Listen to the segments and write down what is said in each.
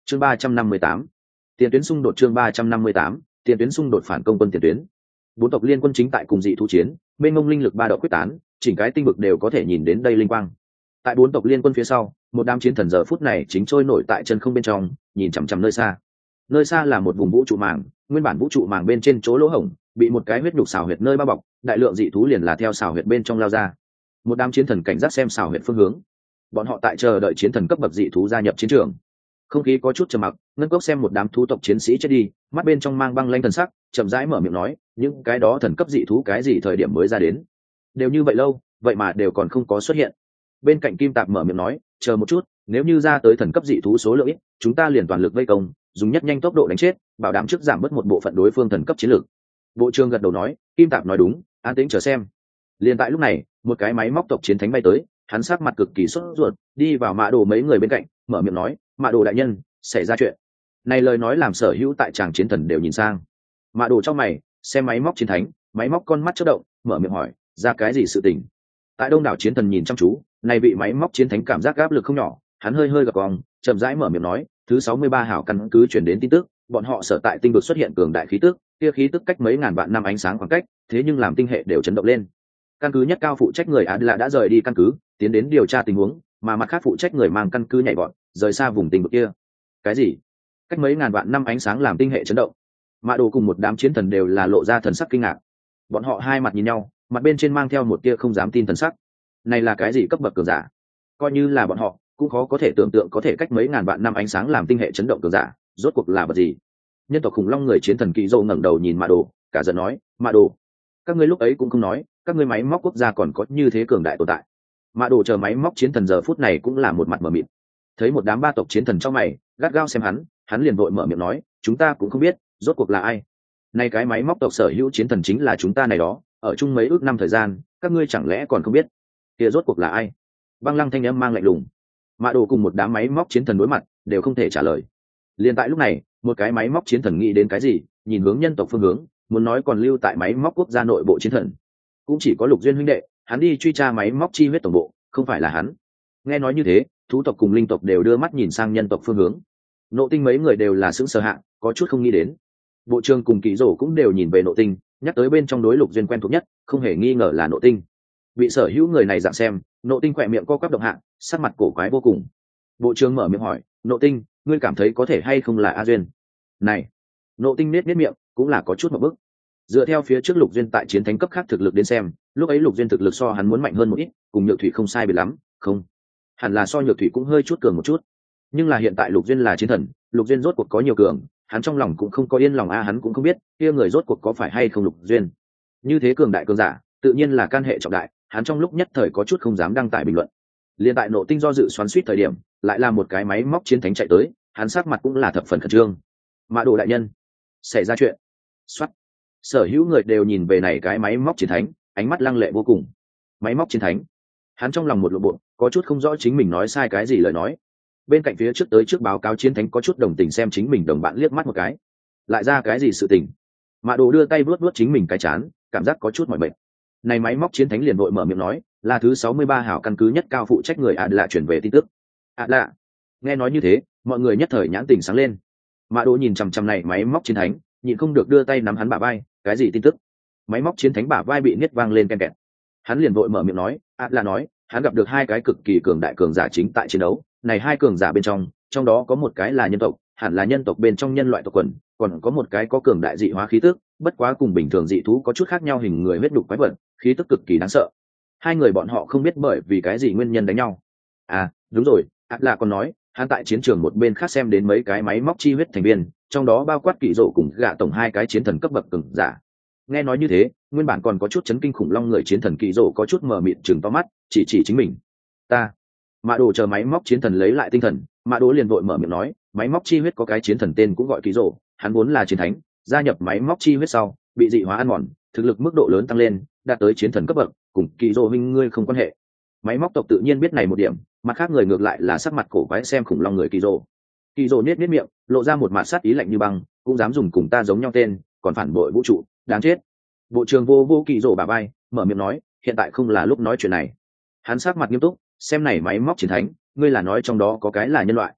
chương 358, tiền tuyến xung đột. chương 358, tiền tuyến xung đột, phản công quân tiền tuyến. Bốn tộc liên quân chính tại cùng dị thú chiến, bên ngông linh lực ba độ quyết tán, chỉnh cái tinh vực đều có thể nhìn đến đây linh quang. Tại bốn tộc liên quân phía sau, một đám chiến thần giờ phút này chính trôi nổi tại chân không bên trong, nhìn chằm chằm nơi xa. Nơi xa là một vùng vũ trụ màng, nguyên bản vũ trụ màng bên trên chỗ lỗ hổng bị một cái huyết nhục xào huyệt nơi bao bọc, đại lượng dị thú liền là theo xào huyệt bên trong lao ra. Một đám chiến thần cảnh giác xem xào huyệt phương hướng, bọn họ tại chờ đợi chiến thần cấp bậc dị thú gia nhập chiến trường. Không khí có chút trầm mặc, Ngân Cốc xem một đám thú tộc chiến sĩ chết đi, mắt bên trong mang băng lanh thần sắc, chậm rãi mở miệng nói, những cái đó thần cấp dị thú cái gì thời điểm mới ra đến? Đều như vậy lâu, vậy mà đều còn không có xuất hiện. Bên cạnh Kim Tạp mở miệng nói, chờ một chút, nếu như ra tới thần cấp dị thú số lượng ít, chúng ta liền toàn lực vây công, dùng nhất nhanh tốc độ đánh chết, bảo đảm trước giảm bớt một bộ phận đối phương thần cấp chiến lược. Bộ trưởng gật đầu nói, Kim Tạp nói đúng, an tĩnh chờ xem. Liền tại lúc này, một cái máy móc tộc chiến thánh bay tới, hắn sắc mặt cực kỳ sốt ruột, đi vào Mã Đồ mấy người bên cạnh, mở miệng nói, Mã Đồ đại nhân, xảy ra chuyện. Này lời nói làm sở hữu tại tràng chiến thần đều nhìn sang. Mã Đồ trong mày, xem máy móc chiến thánh, máy móc con mắt chớp động, mở miệng hỏi, ra cái gì sự tình? Tại đông đảo chiến thần nhìn chăm chú, này vị máy móc chiến thánh cảm giác áp lực không nhỏ, hắn hơi hơi gật gù, chậm rãi mở miệng nói, thứ 63 hảo căn cứ truyền đến tin tức, bọn họ sở tại tinh vực xuất hiện cường đại khí tức, kia khí tức cách mấy ngàn vạn năm ánh sáng khoảng cách, thế nhưng làm tinh hệ đều chấn động lên. Căn cứ nhất cao phụ trách người Adla đã rời đi căn cứ, tiến đến điều tra tình huống, mà mặt khác phụ trách người mang căn cứ nhảy bọn, rời xa vùng tinh vực kia. Cái gì? Cách mấy ngàn vạn năm ánh sáng làm tinh hệ chấn động? Mã Đồ cùng một đám chiến thần đều là lộ ra thần sắc kinh ngạc. Bọn họ hai mặt nhìn nhau, mặt bên trên mang theo một tia không dám tin thần sắc. Này là cái gì cấp bậc cường giả? Coi như là bọn họ, cũng khó có thể tưởng tượng có thể cách mấy ngàn vạn năm ánh sáng làm tinh hệ chấn động cường giả, rốt cuộc là vật gì? Nhân tộc khủng long người chiến thần Kỳ Dâu ngẩng đầu nhìn Mã Đồ, cả giận nói, Mã Đồ, các ngươi lúc ấy cũng không nói, các ngươi máy móc quốc gia còn có như thế cường đại tồn tại. Mã Đồ chờ máy móc chiến thần giờ phút này cũng là một mặt mờ mịt. Thấy một đám ba tộc chiến thần trong mày, gắt gao xem hắn liền vội mở miệng nói, chúng ta cũng không biết, rốt cuộc là ai. Nay cái máy móc tộc sở hữu chiến thần chính là chúng ta này đó, ở chung mấy ước năm thời gian, các ngươi chẳng lẽ còn không biết? Kia rốt cuộc là ai? Băng Lăng thanh âm mang lạnh lùng. Mã Đồ cùng một đám máy móc chiến thần đối mặt, đều không thể trả lời. Liên tại lúc này, một cái máy móc chiến thần nghĩ đến cái gì, nhìn hướng nhân tộc phương hướng, muốn nói còn lưu tại máy móc quốc gia nội bộ chiến thần, cũng chỉ có Lục Duyên huynh đệ, hắn đi truy tra máy móc chi huyết tổng bộ, không phải là hắn. Nghe nói như thế, thú tộc cùng linh tộc đều đưa mắt nhìn sang nhân tộc phương hướng. Nộ Tinh mấy người đều là sững sờ hạ, có chút không nghĩ đến. Bộ trưởng cùng Kỳ Dỗ cũng đều nhìn về Nộ Tinh, nhắc tới bên trong đối Lục Duyên quen thuộc nhất, không hề nghi ngờ là Nộ Tinh. Bị sở hữu người này dạng xem, Nộ Tinh khỏe miệng co quắp động hạ, sắc mặt cổ quái vô cùng. Bộ trưởng mở miệng hỏi, Nộ Tinh, ngươi cảm thấy có thể hay không là A Duyên? Này, Nộ Tinh nết miệng, cũng là có chút một bức. Dựa theo phía trước Lục Duyên tại chiến thánh cấp khác thực lực đến xem, lúc ấy Lục Duyên thực lực so hắn muốn mạnh hơn một ít, cùng Nhược Thủy không sai biệt lắm, không, hẳn là so Nhược Thủy cũng hơi chút cường một chút. Nhưng là hiện tại Lục Duyên là chiến thần, Lục Duyên rốt cuộc có nhiều cường, hắn trong lòng cũng không có yên lòng, hắn cũng không biết kia người rốt cuộc có phải hay không Lục Duyên. Như thế cường đại cường giả, tự nhiên là can hệ trọng đại, hắn trong lúc nhất thời có chút không dám đăng tải bình luận. Liên tại Nộ Tinh do dự xoắn xuýt thời điểm, lại là một cái máy móc chiến thánh chạy tới, hắn sắc mặt cũng là thập phần khẩn trương. Mã Đồ đại nhân, xảy ra chuyện. Soát. Sở hữu người đều nhìn về này cái máy móc chiến thánh, ánh mắt lăng lệ vô cùng. Máy móc chiến thánh, hắn trong lòng một lộ bộ, có chút không rõ chính mình nói sai cái gì lời nói. Bên cạnh phía trước tới trước báo cáo chiến thánh có chút đồng tình xem chính mình đồng bạn liếc mắt một cái, lại ra cái gì sự tình. Mã Đồ đưa tay vuốt vuốt chính mình cái chán, cảm giác có chút mỏi mệt. Này máy móc chiến thánh liền vội mở miệng nói, là thứ 63 hảo căn cứ nhất cao phụ trách người Adla chuyển về tin tức. Adla. Nghe nói như thế, mọi người nhất thời nhãn tình sáng lên. Mã Đồ nhìn chằm chằm này máy móc chiến thánh, nhịn không được đưa tay nắm hắn bả vai, cái gì tin tức? Máy móc chiến thánh bả vai bị niết vang lên ken kẹt. Hắn liền vội mở miệng nói, Adla nói, hắn gặp được hai cái cực kỳ cường đại cường giả chính tại chiến đấu, này hai cường giả bên trong đó có một cái là nhân tộc, hẳn là nhân tộc bên trong nhân loại tộc quần, còn có một cái có cường đại dị hóa khí tức, bất quá cùng bình thường dị thú có chút khác nhau, hình người huyết đục quái vật, khí tức cực kỳ đáng sợ. Hai người bọn họ không biết bởi vì cái gì nguyên nhân đánh nhau. À, đúng rồi, Adla còn nói, hắn tại chiến trường một bên khác xem đến mấy cái máy móc chi huyết thành viên, trong đó bao quát Kỷ Dỗ cùng Gạ tổng hai cái chiến thần cấp bậc cường giả. Nghe nói như thế, nguyên bản còn có chút chấn kinh khủng long người chiến thần Kỷ Dỗ có chút mờ mịt trừng to mắt, chỉ chính mình. Ta. Mã Đồ chờ máy móc chiến thần lấy lại tinh thần, Mã Đồ liền vội mở miệng nói, máy móc chi huyết có cái chiến thần tên cũng gọi Kỷ Dỗ, hắn vốn là chiến thánh, gia nhập máy móc chi huyết sau, bị dị hóa ăn mòn, thực lực mức độ lớn tăng lên, đạt tới chiến thần cấp bậc, cùng Kỷ Dỗ huynh ngươi không quan hệ. Máy móc tộc tự nhiên biết này một điểm, mặt khác người ngược lại là sắc mặt cổ quái xem khủng long người Kỷ Dỗ. Kỷ Dỗ nhếch miệng, lộ ra một mặt sát ý lạnh như băng, cũng dám dùng cùng ta giống nhau tên, còn phản bội vũ trụ, đáng chết. Bộ trưởng vô Kỷ Dỗ bả vai, mở miệng nói, hiện tại không là lúc nói chuyện này. Hắn sắc mặt nghiêm túc, xem này máy móc chiến thánh, ngươi là nói trong đó có cái là nhân loại.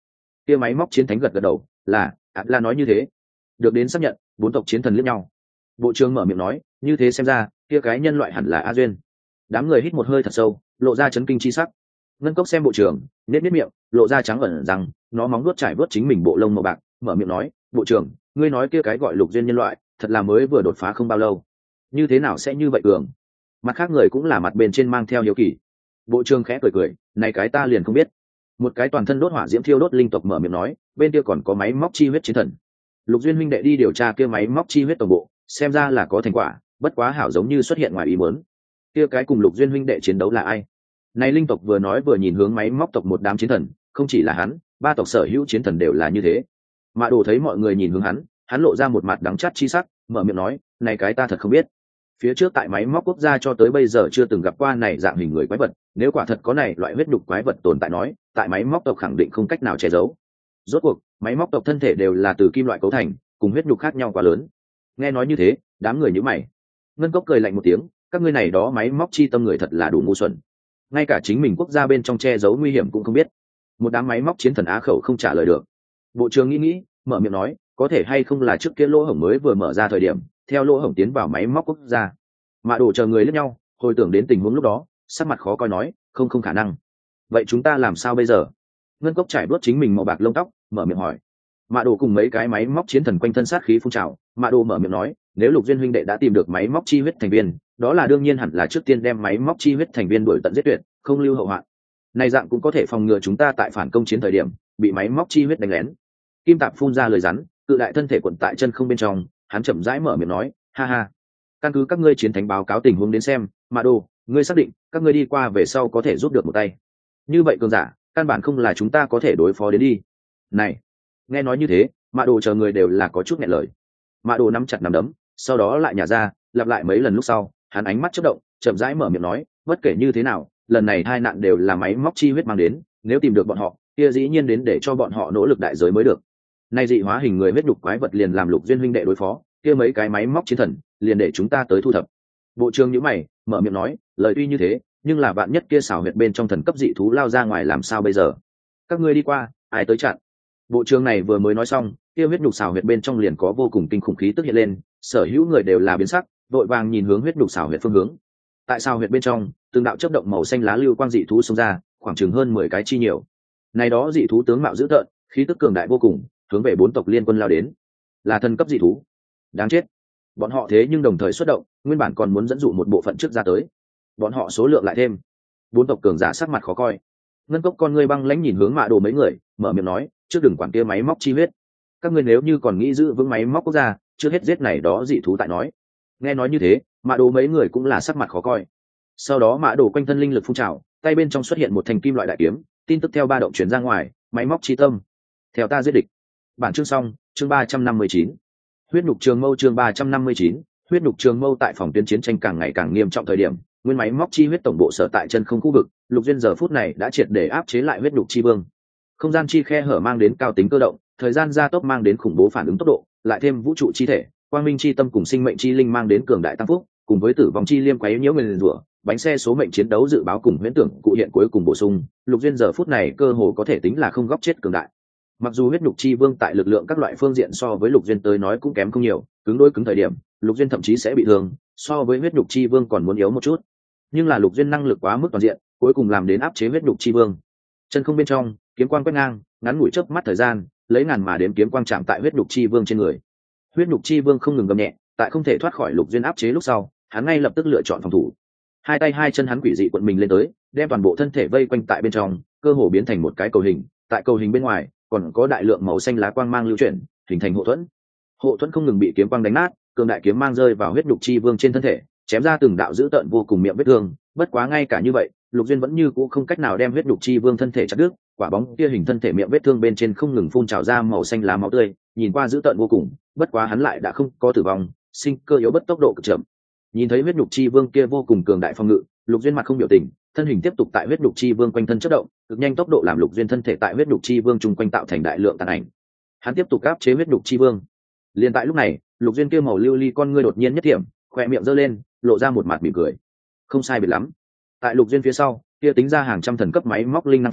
kia máy móc chiến thánh gật gật đầu, là nói như thế. Được đến xác nhận, bốn tộc chiến thần liếc nhau. Bộ trưởng mở miệng nói, như thế xem ra kia cái nhân loại hẳn là A Duyên. Đám người hít một hơi thật sâu, lộ ra chấn kinh chi sắc. Ngân Cốc xem bộ trưởng, nết miệng, lộ ra trắng ẩn rằng nó móng vuốt trải vuốt chính mình bộ lông màu bạc, mở miệng nói, bộ trưởng, ngươi nói kia cái gọi Lục Duyên nhân loại thật là mới vừa đột phá không bao lâu, như thế nào sẽ như vậy cường? Mặt khác người cũng là mặt bên trên mang theo hiếu kỳ. Bộ trưởng khẽ cười, này cái ta liền không biết. Một cái toàn thân đốt hỏa diễm thiêu đốt linh tộc mở miệng nói, bên kia còn có máy móc chi huyết chiến thần. Lục Duyên huynh đệ đi điều tra kia máy móc chi huyết tổng bộ, xem ra là có thành quả, bất quá hảo giống như xuất hiện ngoài ý muốn. Kia cái cùng Lục Duyên huynh đệ chiến đấu là ai? Này linh tộc vừa nói vừa nhìn hướng máy móc tộc một đám chiến thần, không chỉ là hắn, ba tộc sở hữu chiến thần đều là như thế. Mạ Đồ thấy mọi người nhìn hướng hắn lộ ra một mặt đắng chát chi sắc, mở miệng nói, này cái ta thật không biết. Phía trước tại máy móc quốc gia cho tới bây giờ chưa từng gặp qua này dạng hình người quái vật, nếu quả thật có này loại huyết đục quái vật tồn tại nói, tại máy móc tộc khẳng định không cách nào che giấu. Rốt cuộc, máy móc tộc thân thể đều là từ kim loại cấu thành, cùng huyết đục khác nhau quá lớn. Nghe nói như thế, đám người nhíu mày. Ngân Cốc cười lạnh một tiếng, các ngươi này đó máy móc chi tâm người thật là đủ ngu xuẩn. Ngay cả chính mình quốc gia bên trong che giấu nguy hiểm cũng không biết. Một đám máy móc chiến thần á khẩu không trả lời được. Bộ trưởng nghĩ, mở miệng nói, có thể hay không là trước kia lỗ hổng mới vừa mở ra thời điểm, theo lỗ hổng tiến vào máy móc quốc gia. Mạ Đồ chờ người lẫn nhau, hồi tưởng đến tình huống lúc đó, sắc mặt khó coi nói, không khả năng. Vậy chúng ta làm sao bây giờ? Ngân Cốc trải đuốt chính mình màu bạc lông tóc, mở miệng hỏi. Mạ Đồ cùng mấy cái máy móc chiến thần quanh thân sát khí phun trào, Mạ Đồ mở miệng nói, nếu Lục Duyên huynh đệ đã tìm được máy móc chi huyết thành viên, đó là đương nhiên hẳn là trước tiên đem máy móc chi huyết thành viên đuổi tận giết tuyệt, không lưu hậu hoạn. Này dạng cũng có thể phòng ngừa chúng ta tại phản công chiến thời điểm bị máy móc chi huyết đánh lén. Kim Tạp phun ra lời rắn, cự đại thân thể quận tại chân không bên trong, hắn chậm rãi mở miệng nói, ha ha, căn cứ các ngươi chiến thánh báo cáo tình huống đến xem, Mạ Đồ, ngươi xác định các ngươi đi qua về sau có thể giúp được một tay. Như vậy cường giả, căn bản không là chúng ta có thể đối phó đến đi. Này, nghe nói như thế, Mạ Đồ chờ người đều là có chút nghẹn lời. Mạ Đồ nắm chặt nắm đấm, sau đó lại nhả ra, lặp lại mấy lần lúc sau, hắn ánh mắt chớp động, chậm rãi mở miệng nói, bất kể như thế nào, lần này hai nạn đều là máy móc chi huyết mang đến, nếu tìm được bọn họ, kia dĩ nhiên đến để cho bọn họ nỗ lực đại giới mới được. Nay dị hóa hình người huyết đục quái vật liền làm Lục Duyên huynh đệ đối phó, kia mấy cái máy móc chiến thần, liền để chúng ta tới thu thập. Bộ trưởng nhíu mày, mở miệng nói, lời tuy như thế, nhưng là bạn nhất kia xảo huyệt bên trong thần cấp dị thú lao ra ngoài làm sao bây giờ? Các ngươi đi qua, ai tới chặn? Bộ trưởng này vừa mới nói xong, kia huyết nhục xảo huyệt bên trong liền có vô cùng kinh khủng khí tức hiện lên, sở hữu người đều là biến sắc, vội vàng nhìn hướng huyết nhục xảo huyệt phương hướng. Tại xảo huyệt bên trong, từng đạo chớp động màu xanh lá lưu quang dị thú xông ra, khoảng chừng hơn 10 cái chi nhiều. Này đó dị thú tướng mạo dữ tợn, khí tức cường đại vô cùng, hướng về bốn tộc liên quân lao đến. Là thần cấp dị thú. Đáng chết. Bọn họ thế nhưng đồng thời xuất động, nguyên bản còn muốn dẫn dụ một bộ phận trước ra tới. Bọn họ số lượng lại thêm. Bốn tộc cường giả sắc mặt khó coi. Ngân Cốc con ngươi băng lãnh nhìn hướng Mạ Đồ mấy người, mở miệng nói, trước đừng quản kia máy móc chi huyết. Các ngươi nếu như còn nghĩ giữ vững máy móc quốc gia, trước hết giết này đó dị thú tại nói. Nghe nói như thế, Mạ Đồ mấy người cũng là sắc mặt khó coi. Sau đó Mạ Đồ quanh thân linh lực phun trào, tay bên trong xuất hiện một thanh kim loại đại kiếm, tin tức theo ba động truyền ra ngoài, máy móc chi tâm. Theo ta giết địch. Bản chương xong, chương 359. Huyết nhục trường mâu chương 359, huyết nhục trường mâu tại phòng tuyến chiến tranh càng ngày càng nghiêm trọng thời điểm, nguyên máy móc chi huyết tổng bộ sở tại chân không khu vực, Lục Duyên giờ phút này đã triệt để áp chế lại huyết nhục chi vương. Không gian chi khe hở mang đến cao tính cơ động, thời gian gia tốc mang đến khủng bố phản ứng tốc độ, lại thêm vũ trụ chi thể, quang minh chi tâm cùng sinh mệnh chi linh mang đến cường đại tăng phúc, cùng với tử vong chi liêm quấy nhiễu nguyền rủa, bánh xe số mệnh chiến đấu dự báo cùng huyễn tưởng cụ hiện cuối cùng bổ sung, Lục Duyên giờ phút này cơ hồ có thể tính là không góc chết cường đại. Mặc dù huyết nhục chi vương tại lực lượng các loại phương diện so với Lục Duyên tới nói cũng kém không nhiều, cứng đối cứng thời điểm, Lục Duyên thậm chí sẽ bị thương, so với huyết nhục chi vương còn muốn yếu một chút. Nhưng là Lục Duyên năng lực quá mức toàn diện, cuối cùng làm đến áp chế huyết nhục chi vương. Chân không bên trong, kiếm quang quét ngang, ngắn ngủi chớp mắt thời gian, lấy ngàn mà đếm kiếm quang chạm tại huyết nhục chi vương trên người. Huyết nhục chi vương không ngừng gầm nhẹ, tại không thể thoát khỏi Lục Duyên áp chế lúc sau, hắn ngay lập tức lựa chọn phòng thủ. Hai tay hai chân hắn quỷ dị cuộn mình lên tới, đem toàn bộ thân thể vây quanh tại bên trong, cơ hồ biến thành một cái cầu hình, tại cầu hình bên ngoài còn có đại lượng màu xanh lá quang mang lưu chuyển, hình thành hộ thuẫn. Hộ thuẫn không ngừng bị kiếm quang đánh nát, cường đại kiếm mang rơi vào huyết nhục chi vương trên thân thể, chém ra từng đạo dữ tợn vô cùng miệng vết thương. Bất quá ngay cả như vậy, Lục Duyên vẫn như cũ không cách nào đem huyết nhục chi vương thân thể chặt đứt, quả bóng kia hình thân thể miệng vết thương bên trên không ngừng phun trào ra màu xanh lá máu tươi, nhìn qua dữ tợn vô cùng. Bất quá hắn lại đã không có tử vong, sinh cơ yếu bất, tốc độ cực chậm. Nhìn thấy huyết nhục chi vương kia vô cùng cường đại phong ngự, Lục Duyên mặt không biểu tình, thân hình tiếp tục tại huyết nhục chi vương quanh thân chớp động, cực nhanh tốc độ làm Lục Duyên thân thể tại huyết nhục chi vương chung quanh tạo thành đại lượng tàn ảnh. Hắn tiếp tục áp chế huyết nhục chi vương. Liên tại lúc này, Lục Duyên kia màu lưu ly con ngươi đột nhiên nhất thiểm, khóe miệng giơ lên, lộ ra một mặt mỉm cười. Không sai biệt lắm. Tại Lục Duyên phía sau, kia tính ra hàng trăm thần cấp máy móc linh năng pháo,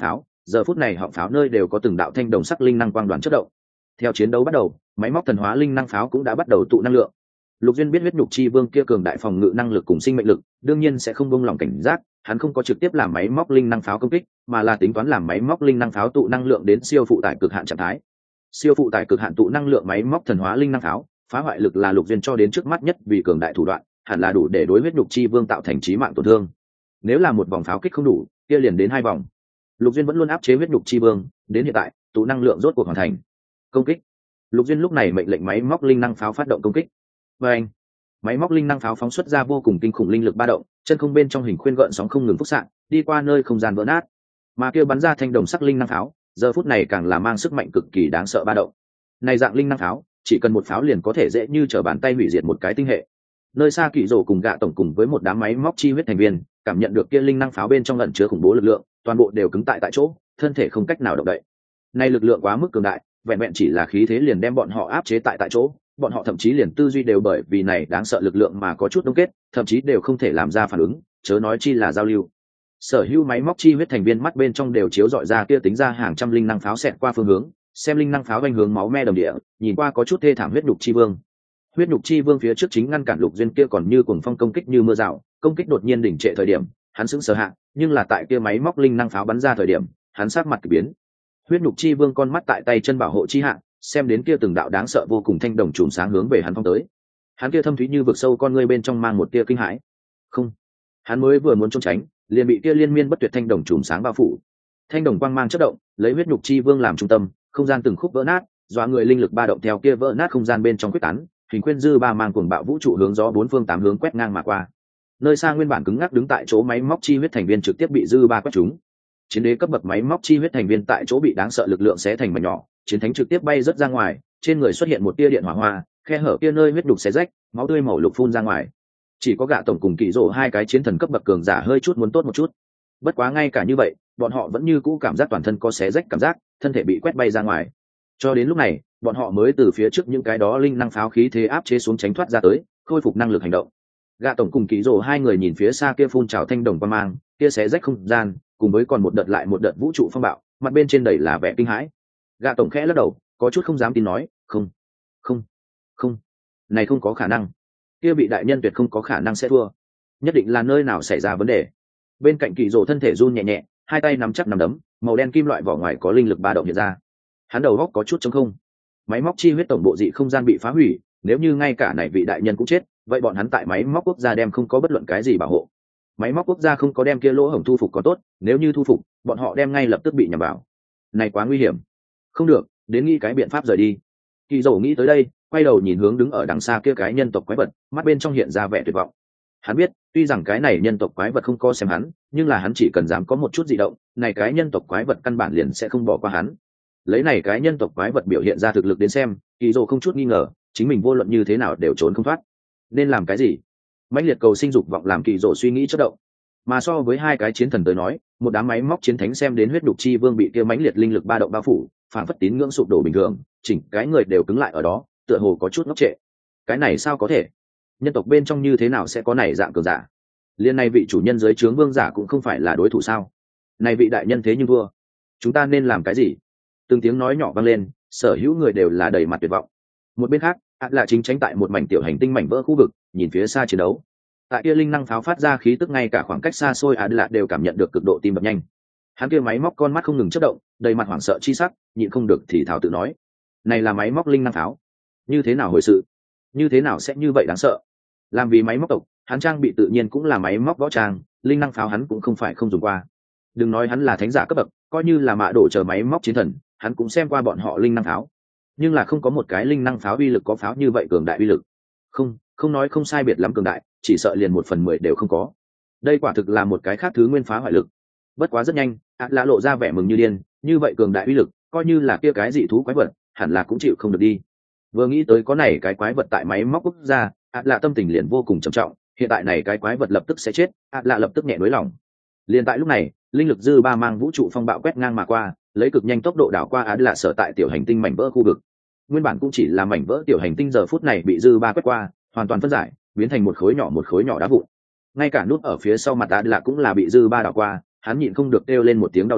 giờ phút này họng pháo nơi đều có từng đạo thanh đồng sắc linh năng quang đoàn chất động. Theo chiến đấu bắt đầu, máy móc thần hóa linh năng pháo cũng đã bắt đầu tụ năng lượng. Lục Duyên biết huyết nhục chi vương kia cường đại phòng ngự năng lực cùng sinh mệnh lực, đương nhiên sẽ không buông lỏng cảnh giác, hắn không có trực tiếp làm máy móc linh năng pháo công kích, mà là tính toán làm máy móc linh năng pháo tụ năng lượng đến siêu phụ tải cực hạn trạng thái. Siêu phụ tải cực hạn tụ năng lượng máy móc thần hóa linh năng pháo, phá hoại lực là Lục Duyên cho đến trước mắt nhất vì cường đại thủ đoạn, hẳn là đủ để đối huyết nhục chi vương tạo thành chí mạng tổn thương. Nếu là một vòng pháo kích không đủ, kia liền đến 2 vòng. Lục Duyên vẫn luôn áp chế huyết nhục chi vương, đến hiện tại, tụ năng lượng rốt cuộc hoàn thành. Công kích. Lục Duyên lúc này mệnh lệnh máy móc linh năng pháo phát động công kích. Và anh, máy móc linh năng pháo phóng xuất ra vô cùng kinh khủng linh lực ba động, chân không bên trong hình khuyên gợn sóng không ngừng phúc xạ, đi qua nơi không gian vỡ nát. Mà kia bắn ra thanh đồng sắc linh năng pháo, giờ phút này càng là mang sức mạnh cực kỳ đáng sợ ba động. Này dạng linh năng pháo, chỉ cần một pháo liền có thể dễ như trở bàn tay hủy diệt một cái tinh hệ. Nơi xa Kỷ Dỗ cùng Gạ tổng cùng với một đám máy móc chi huyết thành viên, cảm nhận được kia linh năng pháo bên trong ẩn chứa khủng bố lực lượng, toàn bộ đều cứng tại chỗ, thân thể không cách nào động đậy. Này lực lượng quá mức cường đại, vẹn vẹn chỉ là khí thế liền đem bọn họ áp chế tại chỗ, bọn họ thậm chí liền tư duy đều bởi vì này đáng sợ lực lượng mà có chút đông kết, thậm chí đều không thể làm ra phản ứng, chớ nói chi là giao lưu. Sở hữu máy móc chi huyết thành viên mắt bên trong đều chiếu dọi ra kia tính ra hàng trăm linh năng pháo xẹt qua phương hướng, xem linh năng pháo vành hướng máu me đầm địa, nhìn qua có chút thê thảm huyết nhục chi vương. Huyết nhục chi vương phía trước chính ngăn cản Lục Duyên kia còn như cuồng phong công kích như mưa rào, công kích đột nhiên đỉnh trệ thời điểm, hắn sững sờ hạ, nhưng là tại kia máy móc linh năng pháo bắn ra thời điểm, hắn sắc mặt kỳ biến. Huyết nhục chi vương con mắt tại tay chân bảo hộ chi hạ, xem đến kia từng đạo đáng sợ vô cùng thanh đồng chùm sáng hướng về hắn phong tới. Hắn kia thâm thúy như vực sâu con ngươi bên trong mang một tia kinh hãi. Không, hắn mới vừa muốn trốn tránh, liền bị kia liên miên bất tuyệt thanh đồng chùm sáng bao phủ. Thanh đồng quang mang chớp động, lấy huyết nhục chi vương làm trung tâm, không gian từng khúc vỡ nát, dọa người linh lực ba động theo kia vỡ nát không gian bên trong quyết tán, hình khuyên dư ba mang cuồng bạo vũ trụ hướng gió bốn phương tám hướng quét ngang mà qua. Nơi xa nguyên bản cứng ngắc đứng tại chỗ máy móc chi huyết thành viên trực tiếp bị dư ba quét trúng. Chiến đế cấp bậc máy móc chi huyết thành viên tại chỗ bị đáng sợ lực lượng xé thành mảnh nhỏ, chiến thánh trực tiếp bay rất ra ngoài, trên người xuất hiện một tia điện hỏa hoa, khe hở kia nơi huyết đục xé rách, máu tươi màu lục phun ra ngoài. Chỉ có Gạ tổng cùng Kỷ Dỗ hai cái chiến thần cấp bậc cường giả hơi chút muốn tốt một chút. Bất quá ngay cả như vậy, bọn họ vẫn như cũ cảm giác toàn thân có xé rách cảm giác, thân thể bị quét bay ra ngoài. Cho đến lúc này, bọn họ mới từ phía trước những cái đó linh năng pháo khí thế áp chế xuống tránh thoát ra tới, khôi phục năng lực hành động. Gạ tổng cùng Kỷ Dỗ hai người nhìn phía xa kia phun trào thanh đồng quang mang, kia xé rách không gian, cùng với còn một đợt lại một đợt vũ trụ phong bạo, mặt bên trên đầy là vẻ kinh hãi. Gạ tổng khẽ lắc đầu, có chút không dám tin nói, không, không, không, này không có khả năng, kia vị đại nhân tuyệt không có khả năng sẽ thua, nhất định là nơi nào xảy ra vấn đề. Bên cạnh Kỷ Dỗ thân thể run nhẹ nhẹ, hai tay nắm chắc nắm đấm, màu đen kim loại vỏ ngoài có linh lực ba động hiện ra. Hắn đầu góc có chút trống không, máy móc chi huyết tổng bộ dị không gian bị phá hủy, nếu như ngay cả này vị đại nhân cũng chết, vậy bọn hắn tại máy móc quốc gia đem không có bất luận cái gì bảo hộ. Máy móc quốc gia không có đem kia lỗ hổng thu phục có tốt, nếu như thu phục, bọn họ đem ngay lập tức bị nhầm vào. Này quá nguy hiểm, không được, đến nghĩ cái biện pháp rời đi. Kỷ Dỗ nghĩ tới đây, quay đầu nhìn hướng đứng ở đằng xa kia cái nhân tộc quái vật, mắt bên trong hiện ra vẻ tuyệt vọng. Hắn biết, tuy rằng cái này nhân tộc quái vật không có xem hắn, nhưng là hắn chỉ cần dám có một chút dị động, này cái nhân tộc quái vật căn bản liền sẽ không bỏ qua hắn. Lấy này cái nhân tộc quái vật biểu hiện ra thực lực đến xem, Kỷ Dỗ không chút nghi ngờ, chính mình vô luận như thế nào đều trốn không thoát. Nên làm cái gì? Mãnh liệt cầu sinh dục vọng làm Kỷ Dỗ suy nghĩ chớp động. Mà so với hai cái chiến thần tới nói, một đám máy móc chiến thánh xem đến huyết đục chi vương bị kia mãnh liệt linh lực ba động bao phủ, phản phất tín ngưỡng sụp đổ bình thường, chỉnh cái người đều cứng lại ở đó, tựa hồ có chút ngốc trệ. Cái này sao có thể? Nhân tộc bên trong như thế nào sẽ có này dạng cường giả? Liên này vị chủ nhân dưới trướng vương giả cũng không phải là đối thủ sao? Này vị đại nhân thế nhưng thua, chúng ta nên làm cái gì? Từng tiếng nói nhỏ vang lên, sở hữu người đều là đầy mặt tuyệt vọng. Một bên khác, là chính tránh tại một mảnh tiểu hành tinh mảnh vỡ khu vực, nhìn phía xa chiến đấu. Tại kia linh năng pháo phát ra khí tức ngay cả khoảng cách xa xôi là đều cảm nhận được cực độ tim đập nhanh. Hắn kia máy móc con mắt không ngừng chớp động, đầy mặt hoảng sợ chi sắc, nhịn không được thì thào tự nói: này là máy móc linh năng pháo, như thế nào hồi sự, như thế nào sẽ như vậy đáng sợ? Làm vì máy móc tộc, hắn trang bị tự nhiên cũng là máy móc võ trang, linh năng pháo hắn cũng không phải không dùng qua. Đừng nói hắn là thánh giả cấp bậc, coi như là mạ đổ chờ máy móc chiến thần, hắn cũng xem qua bọn họ linh năng pháo, nhưng là không có một cái linh năng pháo uy lực có pháo như vậy cường đại uy lực. Không nói không sai biệt lắm cường đại, chỉ sợ liền 1/10 đều không có. Đây quả thực là một cái khác thứ nguyên phá hoại lực. Bất quá rất nhanh, lạ lộ ra vẻ mừng như điên, như vậy cường đại uy lực, coi như là kia cái dị thú quái vật, hẳn là cũng chịu không được đi. Vừa nghĩ tới có này cái quái vật tại máy móc quốc gia, lạ tâm tình liền vô cùng trầm trọng, hiện tại này cái quái vật lập tức sẽ chết, lạ lập tức nhẹ nỗi lòng. Liền tại lúc này, linh lực dư ba mang vũ trụ phong bạo quét ngang mà qua, lấy cực nhanh tốc độ đảo qua lạ sở tại tiểu hành tinh mảnh vỡ khu vực. Nguyên bản cũng chỉ là mảnh vỡ tiểu hành tinh, giờ phút này bị dư ba quét qua, hoàn toàn phân giải, biến thành một khối nhỏ đá vụn. Ngay cả nút ở phía sau mặt lạ cũng là bị dư ba đảo qua, hắn nhịn không được kêu lên một tiếng đau đớn,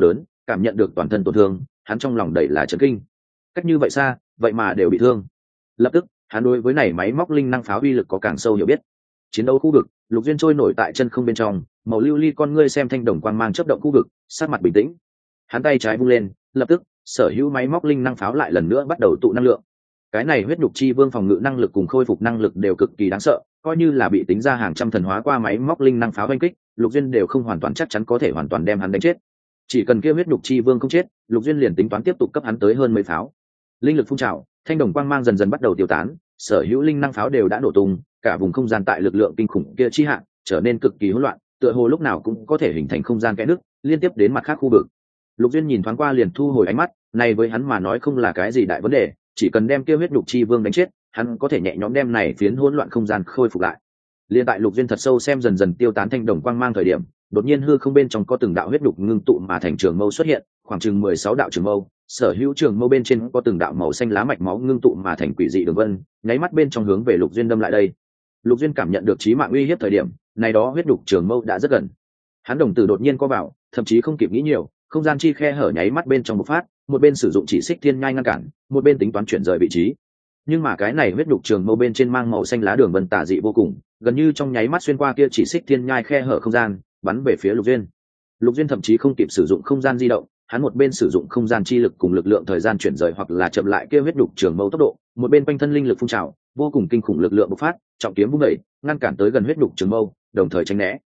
cảm nhận được toàn thân tổn thương, hắn trong lòng đầy là chấn kinh. Cách như vậy xa, vậy mà đều bị thương. Lập tức, hắn đối với này máy móc linh năng pháo uy lực có càng sâu hiểu biết. Chiến đấu khu vực, Lục Duyên trôi nổi tại chân không bên trong, màu lưu ly con ngươi xem thanh đồng quang mang chớp động khu vực, sát mặt bình tĩnh. Hắn tay trái vung lên, lập tức, sở hữu máy móc linh năng pháo lại lần nữa bắt đầu tụ năng lượng. Cái này huyết nhục chi vương phòng ngự năng lực cùng khôi phục năng lực đều cực kỳ đáng sợ, coi như là bị tính ra hàng trăm thần hóa qua máy móc linh năng pháo đánh kích, Lục Duyên đều không hoàn toàn chắc chắn có thể hoàn toàn đem hắn đánh chết. Chỉ cần kia huyết nhục chi vương không chết, Lục Duyên liền tính toán tiếp tục cấp hắn tới hơn mấy pháo. Linh lực phun trào, thanh đồng quang mang dần dần bắt đầu tiêu tán, sở hữu linh năng pháo đều đã nổ tung, cả vùng không gian tại lực lượng kinh khủng kia chi hạn trở nên cực kỳ hỗn loạn, tựa hồ lúc nào cũng có thể hình thành không gian kẽ nứt, liên tiếp đến mặt khác khu vực. Lục Duyên nhìn thoáng qua liền thu hồi ánh mắt, này với hắn mà nói không là cái gì đại vấn đề, chỉ cần đem kia huyết nhục chi vương đánh chết, hắn có thể nhẹ nhõm đem này phiến hỗn loạn không gian khôi phục lại. Liên tại Lục Duyên thật sâu xem dần dần tiêu tán thanh đồng quang mang thời điểm, đột nhiên hư không bên trong có từng đạo huyết nhục ngưng tụ mà thành trường mâu xuất hiện, khoảng chừng 16 đạo trường mâu, sở hữu trường mâu bên trên có từng đạo màu xanh lá mạch máu ngưng tụ mà thành quỷ dị đường vân, nháy mắt bên trong hướng về Lục Duyên đâm lại đây. Lục Duyên cảm nhận được chí mạng uy hiếp thời điểm, này đó huyết nhục trường mâu đã rất gần. Hắn đồng tử đột nhiên co vào, thậm chí không kịp nghĩ nhiều, không gian chi khe hở nháy mắt bên trong bộc phát, một bên sử dụng chỉ xích thiên nhai ngăn cản, một bên tính toán chuyển rời vị trí. Nhưng mà cái này huyết nhục trường mâu bên trên mang màu xanh lá đường vân tà dị vô cùng, gần như trong nháy mắt xuyên qua kia chỉ xích thiên nhai khe hở không gian, bắn về phía Lục Duyên. Lục Duyên thậm chí không kịp sử dụng không gian di động, hắn một bên sử dụng không gian chi lực cùng lực lượng thời gian chuyển rời hoặc là chậm lại kia huyết nhục trường mâu tốc độ, một bên quanh thân linh lực phun trào, vô cùng kinh khủng lực lượng bộc phát, trọng kiếm vung đẩy, ngăn cản tới gần huyết nhục trường mâu, đồng thời tránh né.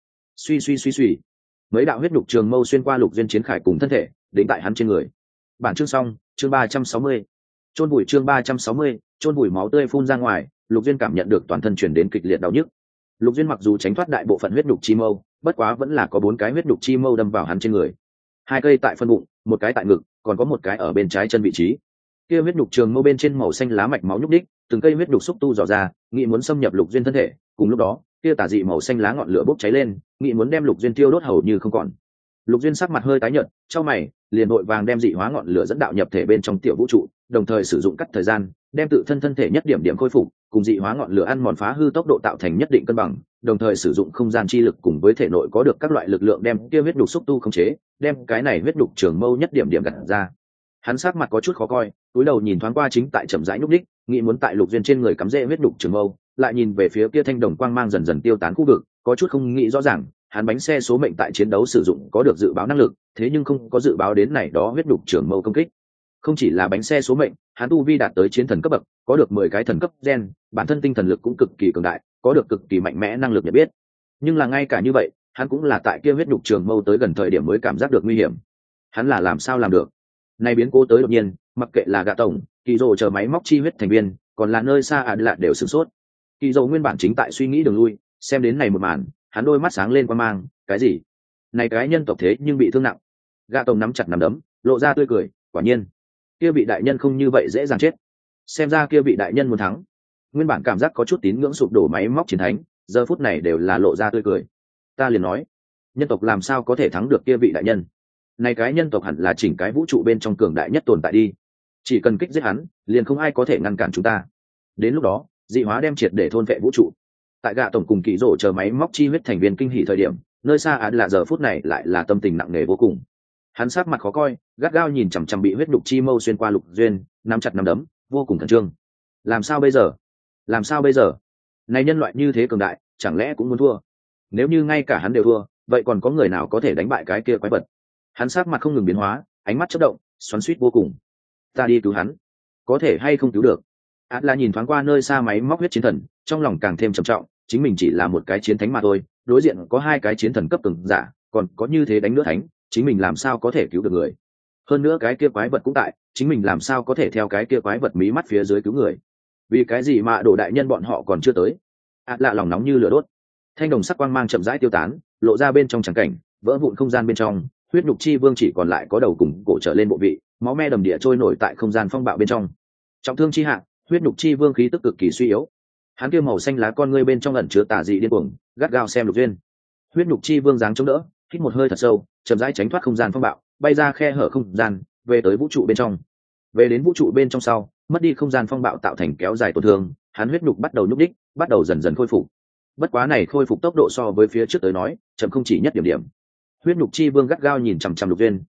Suy, mấy đạo huyết nhục trường mâu xuyên qua Lục Duyên chiến khải cùng thân thể, đến tại hắn trên người. Bản chương xong, chương 360. Chôn vùi chương 360, chôn vùi máu tươi phun ra ngoài, Lục Duyên cảm nhận được toàn thân truyền đến kịch liệt đau nhức. Lục Duyên mặc dù tránh thoát đại bộ phận huyết nhục chi mâu, bất quá vẫn là có 4 cái huyết nhục chi mâu đâm vào hắn trên người. 2 cây tại phân bụng, 1 cái tại ngực, còn có 1 cái ở bên trái chân vị trí. Kia huyết nhục trường mâu bên trên màu xanh lá mạch máu nhúc đích, từng cây huyết nhục xúc tu dò ra, nghĩ muốn xâm nhập Lục Duyên thân thể, cùng lúc đó, kia tà dị màu xanh lá ngọn lửa bốc cháy lên, nghĩ muốn đem Lục Duyên tiêu đốt hầu như không còn. Lục Duyên sắc mặt hơi tái nhợt, chau mày, liền vội vàng đem dị hóa ngọn lửa dẫn đạo nhập thể bên trong tiểu vũ trụ, đồng thời sử dụng cắt thời gian, đem tự thân thân thể nhất điểm điểm khôi phục, cùng dị hóa ngọn lửa ăn mòn phá hư tốc độ tạo thành nhất định cân bằng, đồng thời sử dụng không gian chi lực cùng với thể nội có được các loại lực lượng đem kia huyết nhục xúc tu khống chế, đem cái này huyết nhục trường mâu nhất điểm điểm gặt ra. Hắn sắc mặt có chút khó coi, cúi đầu nhìn thoáng qua chính tại chậm rãi nhúc đích, nghĩ muốn tại Lục Duyên trên người cắm rễ huyết nhục trường mâu, lại nhìn về phía kia thanh đồng quang mang dần dần tiêu tán khu vực, có chút không nghĩ rõ ràng, hắn bánh xe số mệnh tại chiến đấu sử dụng có được dự báo năng lực, thế nhưng không có dự báo đến này đó huyết nhục trường mâu công kích. Không chỉ là bánh xe số mệnh, hắn tu vi đạt tới chiến thần cấp bậc, có được 10 cái thần cấp gen, bản thân tinh thần lực cũng cực kỳ cường đại, có được cực kỳ mạnh mẽ năng lực nhận biết. Nhưng là ngay cả như vậy, hắn cũng là tại kia huyết nhục trường mâu tới gần thời điểm mới cảm giác được nguy hiểm. Hắn là làm sao làm được? Nay biến cố tới đột nhiên, mặc kệ là gã tổng, Kỳ Dụ chờ máy móc chi huyết thành viên, còn là nơi xa lạ đều sửng sốt. Kỳ Dụ nguyên bản chính tại suy nghĩ đường lui, xem đến này một màn, hắn đôi mắt sáng lên qua mang, cái gì? Này cái nhân tộc thế nhưng bị thương nặng. Gã tổng nắm chặt nắm đấm, lộ ra tươi cười, quả nhiên, kia vị đại nhân không như vậy dễ dàng chết. Xem ra kia vị đại nhân muốn thắng. Nguyên bản cảm giác có chút tín ngưỡng sụp đổ máy móc chiến thánh, giờ phút này đều là lộ ra tươi cười. Ta liền nói, nhân tộc làm sao có thể thắng được kia vị đại nhân? Này cái nhân tộc hẳn là chỉnh cái vũ trụ bên trong cường đại nhất tồn tại đi. Chỉ cần kích giết hắn, liền không ai có thể ngăn cản chúng ta. Đến lúc đó, dị hóa đem triệt để thôn vệ vũ trụ. Tại gã tổng cùng Kỳ Dụ chờ máy móc chi huyết thành viên kinh hỉ thời điểm, nơi xa là giờ phút này lại là tâm tình nặng nề vô cùng. Hắn sắc mặt khó coi, gắt gao nhìn chằm chằm bị huyết nhục chi mâu xuyên qua Lục Duyên, nắm chặt nắm đấm, vô cùng khẩn trương. Làm sao bây giờ? Làm sao bây giờ? Này nhân loại như thế cường đại, chẳng lẽ cũng muốn thua? Nếu như ngay cả hắn đều thua, vậy còn có người nào có thể đánh bại cái kia quái vật? Hắn sắc mặt không ngừng biến hóa, ánh mắt chớp động, xoắn xuýt vô cùng. Ta đi cứu hắn, có thể hay không cứu được? Atla nhìn thoáng qua nơi xa máy móc huyết chiến thần, trong lòng càng thêm trầm trọng, chính mình chỉ là một cái chiến thánh mà thôi, đối diện có 2 cái chiến thần cấp cường giả, còn có như thế đánh nữa thánh, chính mình làm sao có thể cứu được người? Hơn nữa cái kia quái vật cũng tại, chính mình làm sao có thể theo cái kia quái vật mí mắt phía dưới cứu người? Vì cái gì mà đổ đại nhân bọn họ còn chưa tới? Atla lòng nóng như lửa đốt. Thanh đồng sắc quang mang chậm rãi tiêu tán, lộ ra bên trong trắng cảnh, vỡ vụn không gian bên trong, huyết nhục chi vương chỉ còn lại có đầu cùng cổ trở lên bộ vị, máu me đầm địa trôi nổi tại không gian phong bạo bên trong. Trọng thương chi hạ, huyết nhục chi vương khí tức cực kỳ suy yếu. Hắn kia màu xanh lá con ngươi bên trong ẩn chứa tà dị điên cuồng, gắt gao xem Lục Duyên. Huyết nhục chi vương dáng chống đỡ, hít một hơi thật sâu, chậm rãi tránh thoát không gian phong bạo, bay ra khe hở không gian, về tới vũ trụ bên trong. Về đến vũ trụ bên trong sau, mất đi không gian phong bạo tạo thành kéo dài tổn thương, hắn huyết nhục bắt đầu nhúc đích, bắt đầu dần dần khôi phục. Bất quá này khôi phục tốc độ so với phía trước tới nói, chậm không chỉ nhất điểm điểm. Huyết nhục chi vương gắt gao nhìn chằm chằm Lục Duyên,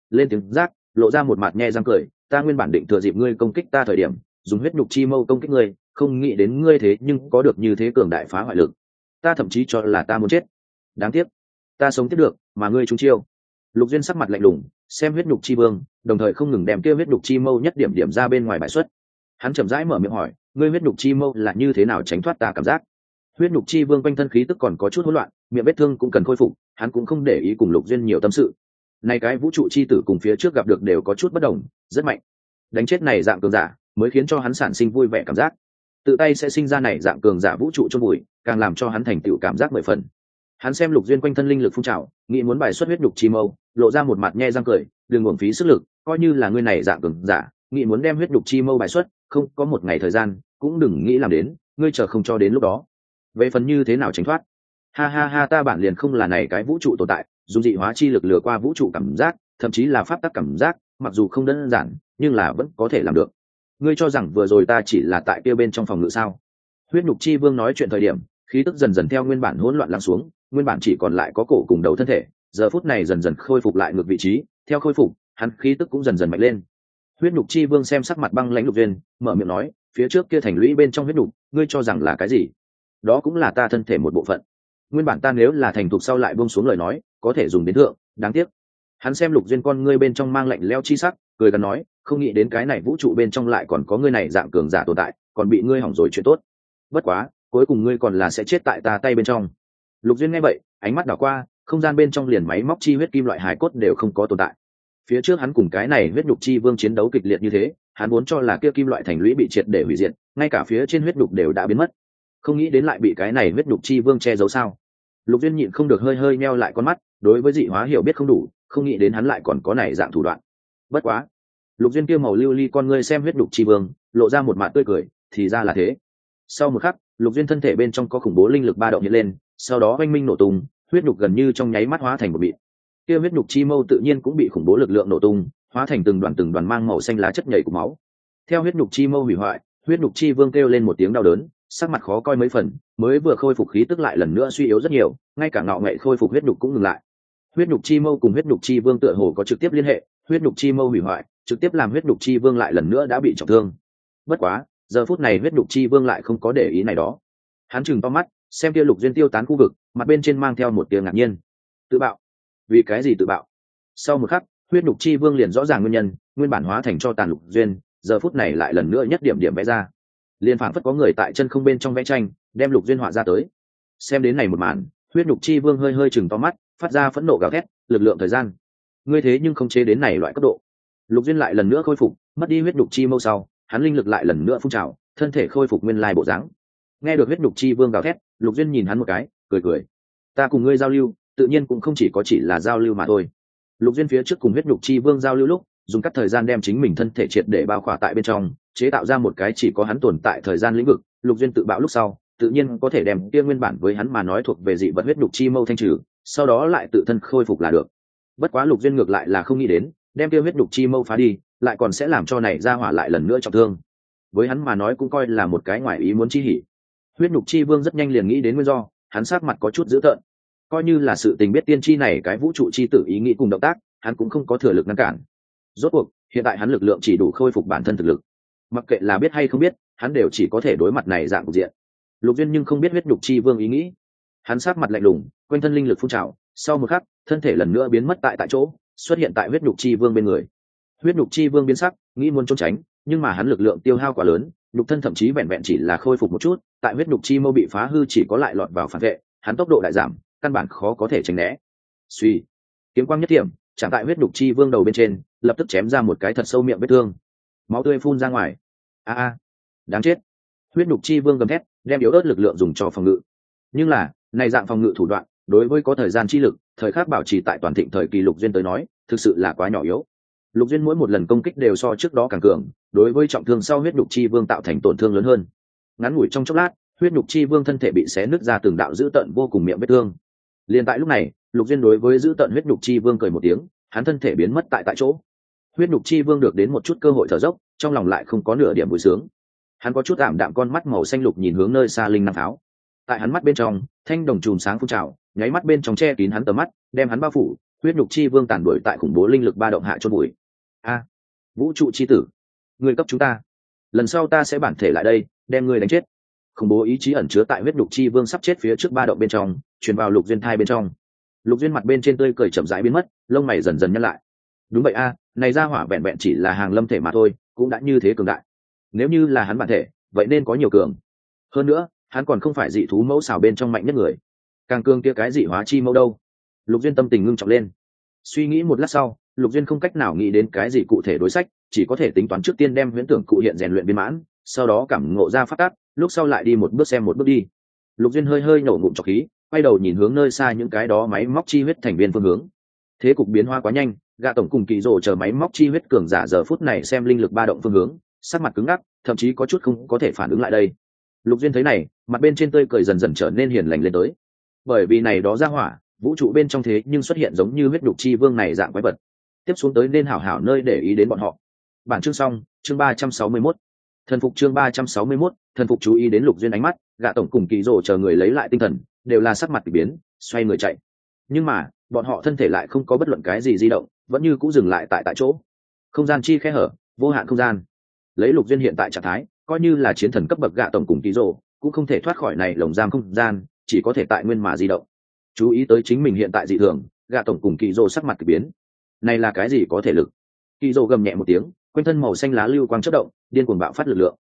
lên tiếng rác, lộ ra một mặt nhe răng cười, ta nguyên bản định thừa dịp ngươi công kích ta thời điểm dùng huyết nhục chi mâu công kích ngươi, không nghĩ đến ngươi thế nhưng có được như thế cường đại phá hoại lực, ta thậm chí cho là ta muốn chết. Đáng tiếc ta sống tiếp được mà ngươi trúng chiêu. Lục Duyên sắc mặt lạnh lùng xem huyết nhục chi vương, đồng thời không ngừng đem kia huyết nhục chi mâu nhất điểm điểm ra bên ngoài bãi xuất. Hắn chậm rãi mở miệng hỏi, ngươi huyết nhục chi mâu là như thế nào tránh thoát ta cảm giác? Huyết nhục chi vương quanh thân khí tức còn có chút hỗn loạn, miệng vết thương cũng cần khôi phục, hắn cũng không để ý cùng Lục Duyên nhiều tâm sự. Này cái vũ trụ chi tử cùng phía trước gặp được đều có chút bất đồng, rất mạnh. Đánh chết này dạng cường giả mới khiến cho hắn sản sinh vui vẻ cảm giác, tự tay sẽ sinh ra này dạng cường giả vũ trụ chôn bụi, càng làm cho hắn thành tựu cảm giác mười phần. Hắn xem Lục Duyên quanh thân linh lực phun trào, nghĩ muốn bài xuất huyết nhục chi mâu, lộ ra một mặt nhe răng cười, đừng uổng phí sức lực, coi như là ngươi này dạng cường giả, nghĩ muốn đem huyết nhục chi mâu bài xuất, không có một ngày thời gian, cũng đừng nghĩ làm đến, ngươi chờ không cho đến lúc đó. Về phần như thế nào tránh thoát, ha ha ha, ta bản liền không là này cái vũ trụ tồn tại, dùng dị hóa chi lực lừa qua vũ trụ cảm giác, thậm chí là pháp tắc cảm giác, mặc dù không đơn giản, nhưng là vẫn có thể làm được. Ngươi cho rằng vừa rồi ta chỉ là tại kia bên trong phòng ngự sao? Huyết nhục chi vương nói chuyện thời điểm, khí tức dần dần theo nguyên bản hỗn loạn lắng xuống, nguyên bản chỉ còn lại có cổ cùng đầu thân thể, giờ phút này dần dần khôi phục lại ngược vị trí, theo khôi phục, hắn khí tức cũng dần dần mạnh lên. Huyết nhục chi vương xem sắc mặt băng lãnh Lục Duyên, mở miệng nói, phía trước kia thành lũy bên trong huyết nhục, ngươi cho rằng là cái gì? Đó cũng là ta thân thể một bộ phận. Nguyên bản ta nếu là thành thục sau lại buông xuống lời nói, có thể dùng đến thượng, đáng tiếc. Hắn xem Lục Duyên con ngươi bên trong mang lạnh lẽo chi sắc, cười gần nói, không nghĩ đến cái này vũ trụ bên trong lại còn có ngươi này dạng cường giả tồn tại, còn bị ngươi hỏng rồi chuyện tốt. Bất quá, cuối cùng ngươi còn là sẽ chết tại ta tay bên trong. Lục Duyên nghe vậy, ánh mắt đảo qua, không gian bên trong liền máy móc chi huyết kim loại hài cốt đều không có tồn tại. Phía trước hắn cùng cái này huyết nhục chi vương chiến đấu kịch liệt như thế, hắn muốn cho là kia kim loại thành lũy bị triệt để hủy diệt, ngay cả phía trên huyết nhục đều đã biến mất. Không nghĩ đến lại bị cái này huyết nhục chi vương che giấu sao? Lục Duyên nhịn không được hơi hơi meo lại con mắt, đối với dị hóa hiểu biết không đủ, không nghĩ đến hắn lại còn có này dạng thủ đoạn. Bất quá, Lục Duyên kia màu lưu ly con ngươi xem huyết nhục chi vương, lộ ra một mặt tươi cười, thì ra là thế. Sau một khắc, Lục Duyên thân thể bên trong có khủng bố linh lực ba động hiện lên, sau đó oanh minh nổ tung, huyết nhục gần như trong nháy mắt hóa thành một bịt. Kia huyết nhục chi mâu tự nhiên cũng bị khủng bố lực lượng nổ tung, hóa thành từng đoàn mang màu xanh lá chất nhầy của máu. Theo huyết nhục chi mâu hủy hoại, huyết nhục chi vương kêu lên một tiếng đau đớn, sắc mặt khó coi mấy phần, mới vừa khôi phục khí tức lại lần nữa suy yếu rất nhiều, ngay cả ngạo nghệ khôi phục huyết nhục cũng ngừng lại. Huyết nhục chi mâu cùng huyết nhục chi vương tựa hồ có trực tiếp liên hệ, huyết nhục chi mâu hủy hoại, trực tiếp làm huyết nhục chi vương lại lần nữa đã bị trọng thương. Bất quá, giờ phút này huyết nhục chi vương lại không có để ý này đó. Hắn chừng to mắt, xem kia Lục Duyên tiêu tán khu vực, mặt bên trên mang theo một tia ngạc nhiên. Tự bạo? Vì cái gì tự bạo? Sau một khắc, huyết nhục chi vương liền rõ ràng nguyên nhân, nguyên bản hóa thành cho tàn Lục Duyên, giờ phút này lại lần nữa nhất điểm điểm vẽ ra. Liên phảng phất có người tại chân không bên trong vẽ tranh, đem Lục Duyên họa ra tới. Xem đến này một màn, huyết nhục chi vương hơi hơi chừng to mắt, phát ra phẫn nộ gào thét, lực lượng thời gian. Ngươi thế nhưng không chế đến này loại cấp độ. Lục Duyên lại lần nữa khôi phục, mất đi huyết nhục chi mâu sau, hắn linh lực lại lần nữa phun trào, thân thể khôi phục nguyên lai bộ dáng. Nghe được huyết nhục chi vương gào thét, Lục Duyên nhìn hắn một cái, cười cười. Ta cùng ngươi giao lưu, tự nhiên cũng không chỉ là giao lưu mà thôi. Lục Duyên phía trước cùng huyết nhục chi vương giao lưu lúc, dùng các thời gian đem chính mình thân thể triệt để bao khỏa tại bên trong, chế tạo ra một cái chỉ có hắn tồn tại thời gian lĩnh vực. Lục Duyên tự bạo lúc sau, tự nhiên có thể đem kia nguyên bản với hắn mà nói thuộc về dị vật huyết nhục chi mâu thanh trừ, sau đó lại tự thân khôi phục là được. Bất quá Lục Duyên ngược lại là không nghĩ đến, đem kia huyết nhục chi mâu phá đi, lại còn sẽ làm cho này ra hỏa lại lần nữa trọng thương. Với hắn mà nói cũng coi là một cái ngoài ý muốn chi hỉ. Huyết nhục chi vương rất nhanh liền nghĩ đến nguyên do, hắn sắc mặt có chút dữ tợn. Coi như là sự tình biết tiên tri này cái vũ trụ chi tử ý nghĩ cùng động tác, hắn cũng không có thừa lực ngăn cản. Rốt cuộc, hiện tại hắn lực lượng chỉ đủ khôi phục bản thân thực lực. Mặc kệ là biết hay không biết, hắn đều chỉ có thể đối mặt này dạng cục diện. Lục Duyên nhưng không biết huyết nhục chi vương ý nghĩ. Hắn sắc mặt lạnh lùng, quanh thân linh lực phun trào, sau một khắc, thân thể lần nữa biến mất tại chỗ, xuất hiện tại huyết nhục chi vương bên người. Huyết nhục chi vương biến sắc, nghĩ muốn trốn tránh, nhưng mà hắn lực lượng tiêu hao quá lớn, nhục thân thậm chí vẹn vẹn chỉ là khôi phục một chút, tại huyết nhục chi mâu bị phá hư chỉ có lại lọt vào phản vệ, hắn tốc độ đại giảm, căn bản khó có thể tránh né. Suy, kiếm quang nhất điểm, chạm tại huyết nhục chi vương đầu bên trên, lập tức chém ra một cái thật sâu miệng vết thương, máu tươi phun ra ngoài. A, đáng chết! Huyết nhục chi vương gầm thét, đem yếu ớt lực lượng dùng cho phòng ngự. Nhưng là, này dạng phòng ngự thủ đoạn, đối với có thời gian chi lực, thời khắc bảo trì tại toàn thịnh thời kỳ Lục Duyên tới nói, thực sự là quá nhỏ yếu. Lục Duyên mỗi một lần công kích đều so trước đó càng cường, đối với trọng thương sau huyết nhục chi vương tạo thành tổn thương lớn hơn. Ngắn ngủi trong chốc lát, huyết nhục chi vương thân thể bị xé nứt ra từng đạo dữ tợn vô cùng miệng vết thương. Liên tại lúc này, Lục Duyên đối với dữ tợn huyết nhục chi vương cười một tiếng, hắn thân thể biến mất tại chỗ. Huyết nhục chi vương được đến một chút cơ hội thở dốc, trong lòng lại không có nửa điểm vui sướng. Hắn có chút ảm đạm con mắt màu xanh lục nhìn hướng nơi xa linh năng pháo. Tại hắn mắt bên trong, thanh đồng chùm sáng phun trào, nháy mắt bên trong che kín hắn tầm mắt, đem hắn bao phủ, huyết nhục chi vương tàn đuổi tại khủng bố linh lực ba động hạ chôn bụi. A, vũ trụ chi tử, ngươi cấp chúng ta, lần sau ta sẽ bản thể lại đây đem ngươi đánh chết. Khủng bố ý chí ẩn chứa tại huyết nhục chi vương sắp chết phía trước ba động bên trong truyền vào Lục Duyên thai bên trong. Lục Duyên mặt bên trên tươi cười chậm rãi biến mất, lông mày dần dần nhăn lại. Đúng vậy a, này ra hỏa vẹn vẹn chỉ là hàng lâm thể mà thôi, cũng đã như thế cường đại. Nếu như là hắn bản thể, vậy nên có nhiều cường. Hơn nữa, hắn còn không phải dị thú mẫu xảo bên trong mạnh nhất người. Càng cường kia cái dị hóa chi mẫu đâu? Lục Duyên tâm tình ngưng trọng lên. Suy nghĩ một lát sau, Lục Duyên không cách nào nghĩ đến cái gì cụ thể đối sách, chỉ có thể tính toán trước tiên đem huyễn tưởng cụ hiện rèn luyện viên mãn, sau đó cảm ngộ ra phát tác, lúc sau lại đi một bước xem một bước đi. Lục Duyên hơi hơi nổ ngụm trọc khí, quay đầu nhìn hướng nơi xa những cái đó máy móc chi huyết thành viên phương hướng. Thế cục biến hóa quá nhanh, gạ tổng cùng kỳ rồ chờ máy móc chi huyết cường giả giờ phút này xem linh lực ba động phương hướng, sắc mặt cứng ngắc, thậm chí có chút không có thể phản ứng lại đây. Lục Duyên thấy này, mặt bên trên tươi cười dần dần trở nên hiền lành lên tới. Bởi vì này đó ra hỏa, vũ trụ bên trong thế nhưng xuất hiện giống như huyết nhục chi vương này dạng quái vật. Tiếp xuống tới nên hảo hảo nơi để ý đến bọn họ. Bản chương xong, chương 361. Thần phục chương 361, thần phục chú ý đến Lục Duyên ánh mắt, gạ tổng cùng kỳ rồ chờ người lấy lại tinh thần, đều là sắc mặt kỳ biến, xoay người chạy. Nhưng mà, bọn họ thân thể lại không có bất luận cái gì di động, vẫn như cũ dừng lại tại chỗ. Không gian chi khe hở, vô hạn không gian. Lấy Lục Duyên hiện tại trạng thái, coi như là chiến thần cấp bậc gạ tổng cùng kỳ rồ, cũng không thể thoát khỏi này lồng giam không gian, chỉ có thể tại nguyên mà di động. Chú ý tới chính mình hiện tại dị thường, gạ tổng cùng kỳ rồ sắc mặt kỳ biến. Này là cái gì có thể lực? Kỳ rồ gầm nhẹ một tiếng, quanh thân màu xanh lá lưu quang chớp động, điên cuồng bạo phát lực lượng.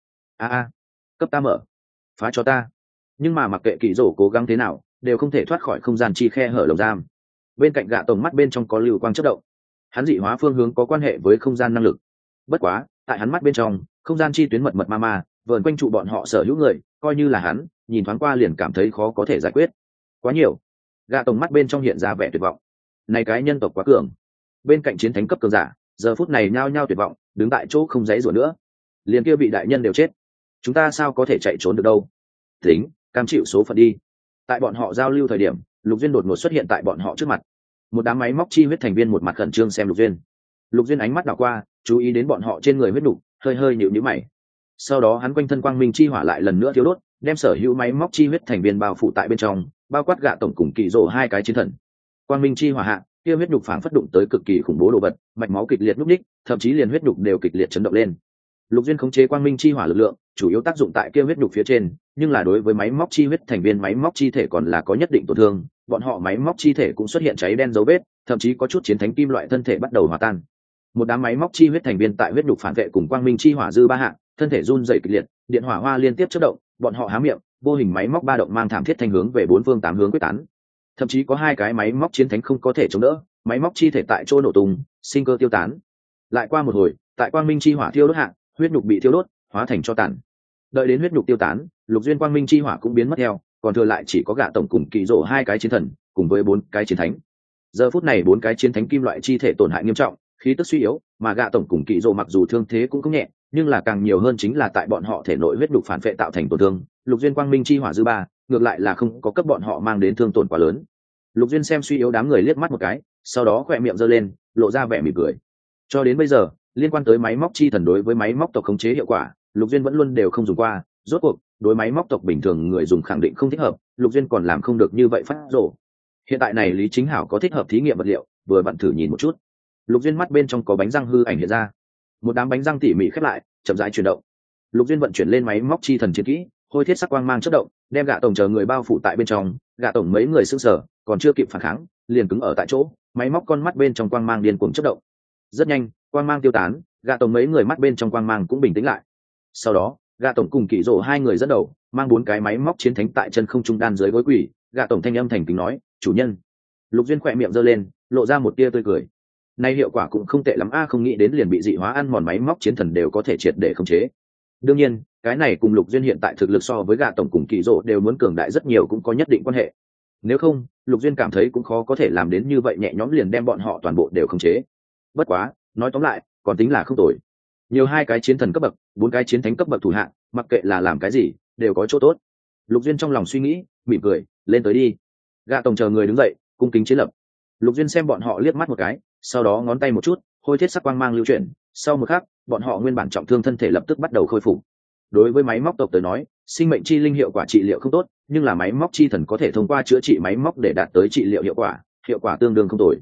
Cấp ta mở, phá cho ta. Nhưng mà mặc kệ kỳ rồ cố gắng thế nào, đều không thể thoát khỏi không gian chi khe hở lồng giam. Bên cạnh gạ tổng mắt bên trong có lưu quang chớp động, hắn dị hóa phương hướng có quan hệ với không gian năng lực. Bất quá, tại hắn mắt bên trong, không gian chi tuyến mật mật ma vờn quanh trụ bọn họ sở hữu người, coi như là hắn, nhìn thoáng qua liền cảm thấy khó có thể giải quyết. Quá nhiều. Gạ tổng mắt bên trong hiện ra vẻ tuyệt vọng. Này cái nhân tộc quá cường. Bên cạnh chiến thánh cấp cường giả, giờ phút này nhao nhao tuyệt vọng, đứng tại chỗ không dãy rủa nữa. Liền kia bị đại nhân đều chết, chúng ta sao có thể chạy trốn được đâu? Tính, cam chịu số phận đi. Tại bọn họ giao lưu thời điểm, Lục Duyên đột ngột xuất hiện tại bọn họ trước mặt. Một đám máy móc chi huyết thành viên một mặt khẩn trương xem Lục Duyên. Lục Duyên ánh mắt đảo qua, chú ý đến bọn họ trên người huyết đục, hơi hơi nhíu nhíu mày. Sau đó hắn quanh thân quang minh chi hỏa lại lần nữa thiêu đốt, đem sở hữu máy móc chi huyết thành viên bao phủ tại bên trong, bao quát gạ tổng cùng kỳ rồ hai cái chiến thần. Quang minh chi hỏa hạ, kia huyết nhục phảng phất đụng tới cực kỳ khủng bố đồ vật, mạch máu kịch liệt núp ních, thậm chí liền huyết nhục đều kịch liệt chấn động lên. Lục Duyên khống chế quang minh chi hỏa lực lượng, chủ yếu tác dụng tại kia huyết nhục phía trên, nhưng là đối với máy móc chi huyết thành viên máy móc chi thể còn là có nhất định tổn thương, bọn họ máy móc chi thể cũng xuất hiện cháy đen dấu vết, thậm chí có chút chiến thánh kim loại thân thể bắt đầu hòa tan. Một đám máy móc chi huyết thành viên tại huyết nhục phản vệ cùng quang minh chi hỏa dư ba hạ, thân thể run rẩy kịch liệt, điện hỏa hoa liên tiếp chớp động, bọn họ há miệng, vô hình máy móc ba động mang thảm thiết thanh hướng về bốn phương tám hướng quyết tán. Thậm chí có hai cái máy móc chiến thánh không có thể chống đỡ, máy móc chi thể tại chỗ nổ tung, sinh cơ tiêu tán. Lại qua một hồi, tại quang minh chi hỏa thiêu đốt hạ, huyết nhục bị thiêu đốt, hóa thành tro tàn. Đợi đến huyết nhục tiêu tán, Lục Duyên quang minh chi hỏa cũng biến mất theo, còn thừa lại chỉ có gạ tổng cùng kỳ rồ hai cái chiến thần, cùng với bốn cái chiến thánh. Giờ phút này bốn cái chiến thánh kim loại chi thể tổn hại nghiêm trọng, khí tức suy yếu, mà gạ tổng cùng kỳ rồ mặc dù thương thế cũng không nhẹ, nhưng là càng nhiều hơn chính là tại bọn họ thể nội huyết nhục phản phệ tạo thành tổn thương. Lục Duyên quang minh chi hỏa dư ba, ngược lại là không có cấp bọn họ mang đến thương tổn quá lớn. Lục Duyên xem suy yếu đám người liếc mắt một cái, sau đó khỏe miệng giơ lên, lộ ra vẻ mỉm cười. Cho đến bây giờ, liên quan tới máy móc chi thần đối với máy móc tộc khống chế hiệu quả, Lục Duyên vẫn luôn đều không dùng qua. Rốt cuộc, đối máy móc tộc bình thường người dùng khẳng định không thích hợp, Lục Duyên còn làm không được như vậy phát rồ. Hiện tại này Lý Chính Hảo có thích hợp thí nghiệm vật liệu, vừa vặn thử nhìn một chút. Lục Duyên mắt bên trong có bánh răng hư ảnh hiện ra, một đám bánh răng tỉ mỉ khép lại, chậm rãi chuyển động. Lục Duyên vận chuyển lên máy móc chi thần chiến kỹ, hôi thiết sắc quang mang chớp động, đem gạ tổng chờ người bao phủ tại bên trong. Gạ tổng mấy người sững sờ, còn chưa kịp phản kháng, liền cứng ở tại chỗ, máy móc con mắt bên trong quang mang điên cuồng chớp động. Rất nhanh, quang mang tiêu tán, gạ tổng mấy người mắt bên trong quang mang cũng bình tĩnh lại. Sau đó, gạ tổng cùng kỳ rồ hai người dẫn đầu, mang bốn cái máy móc chiến thánh tại chân không trung đan dưới gối quỷ. Gạ tổng thanh âm thành kính nói, chủ nhân. Lục Duyên khỏe miệng giơ lên, lộ ra một tia tươi cười. Nay hiệu quả cũng không tệ lắm a, không nghĩ đến liền bị dị hóa ăn mòn máy móc chiến thần đều có thể triệt để khống chế. Đương nhiên, cái này cùng Lục Duyên hiện tại thực lực so với gạ tổng cùng kỳ rồ đều muốn cường đại rất nhiều cũng có nhất định quan hệ. Nếu không, Lục Duyên cảm thấy cũng khó có thể làm đến như vậy nhẹ nhõm liền đem bọn họ toàn bộ đều khống chế. Bất quá, nói tóm lại, còn tính là không tồi. Nhiều hai cái chiến thần cấp bậc, bốn cái chiến thánh cấp bậc thủ hạng, mặc kệ là làm cái gì, đều có chỗ tốt. Lục Duyên trong lòng suy nghĩ, mỉm cười, lên tới đi. Gạ tổng chờ người đứng dậy, cung kính chiến lập. Lục Duyên xem bọn họ liếc mắt một cái, sau đó ngón tay một chút, hôi thiết sắc quang mang lưu chuyển. Sau một khắc, bọn họ nguyên bản trọng thương thân thể lập tức bắt đầu khôi phục. Đối với máy móc tộc tới nói, sinh mệnh chi linh hiệu quả trị liệu không tốt, nhưng là máy móc chi thần có thể thông qua chữa trị máy móc để đạt tới trị liệu hiệu quả tương đương không tồi.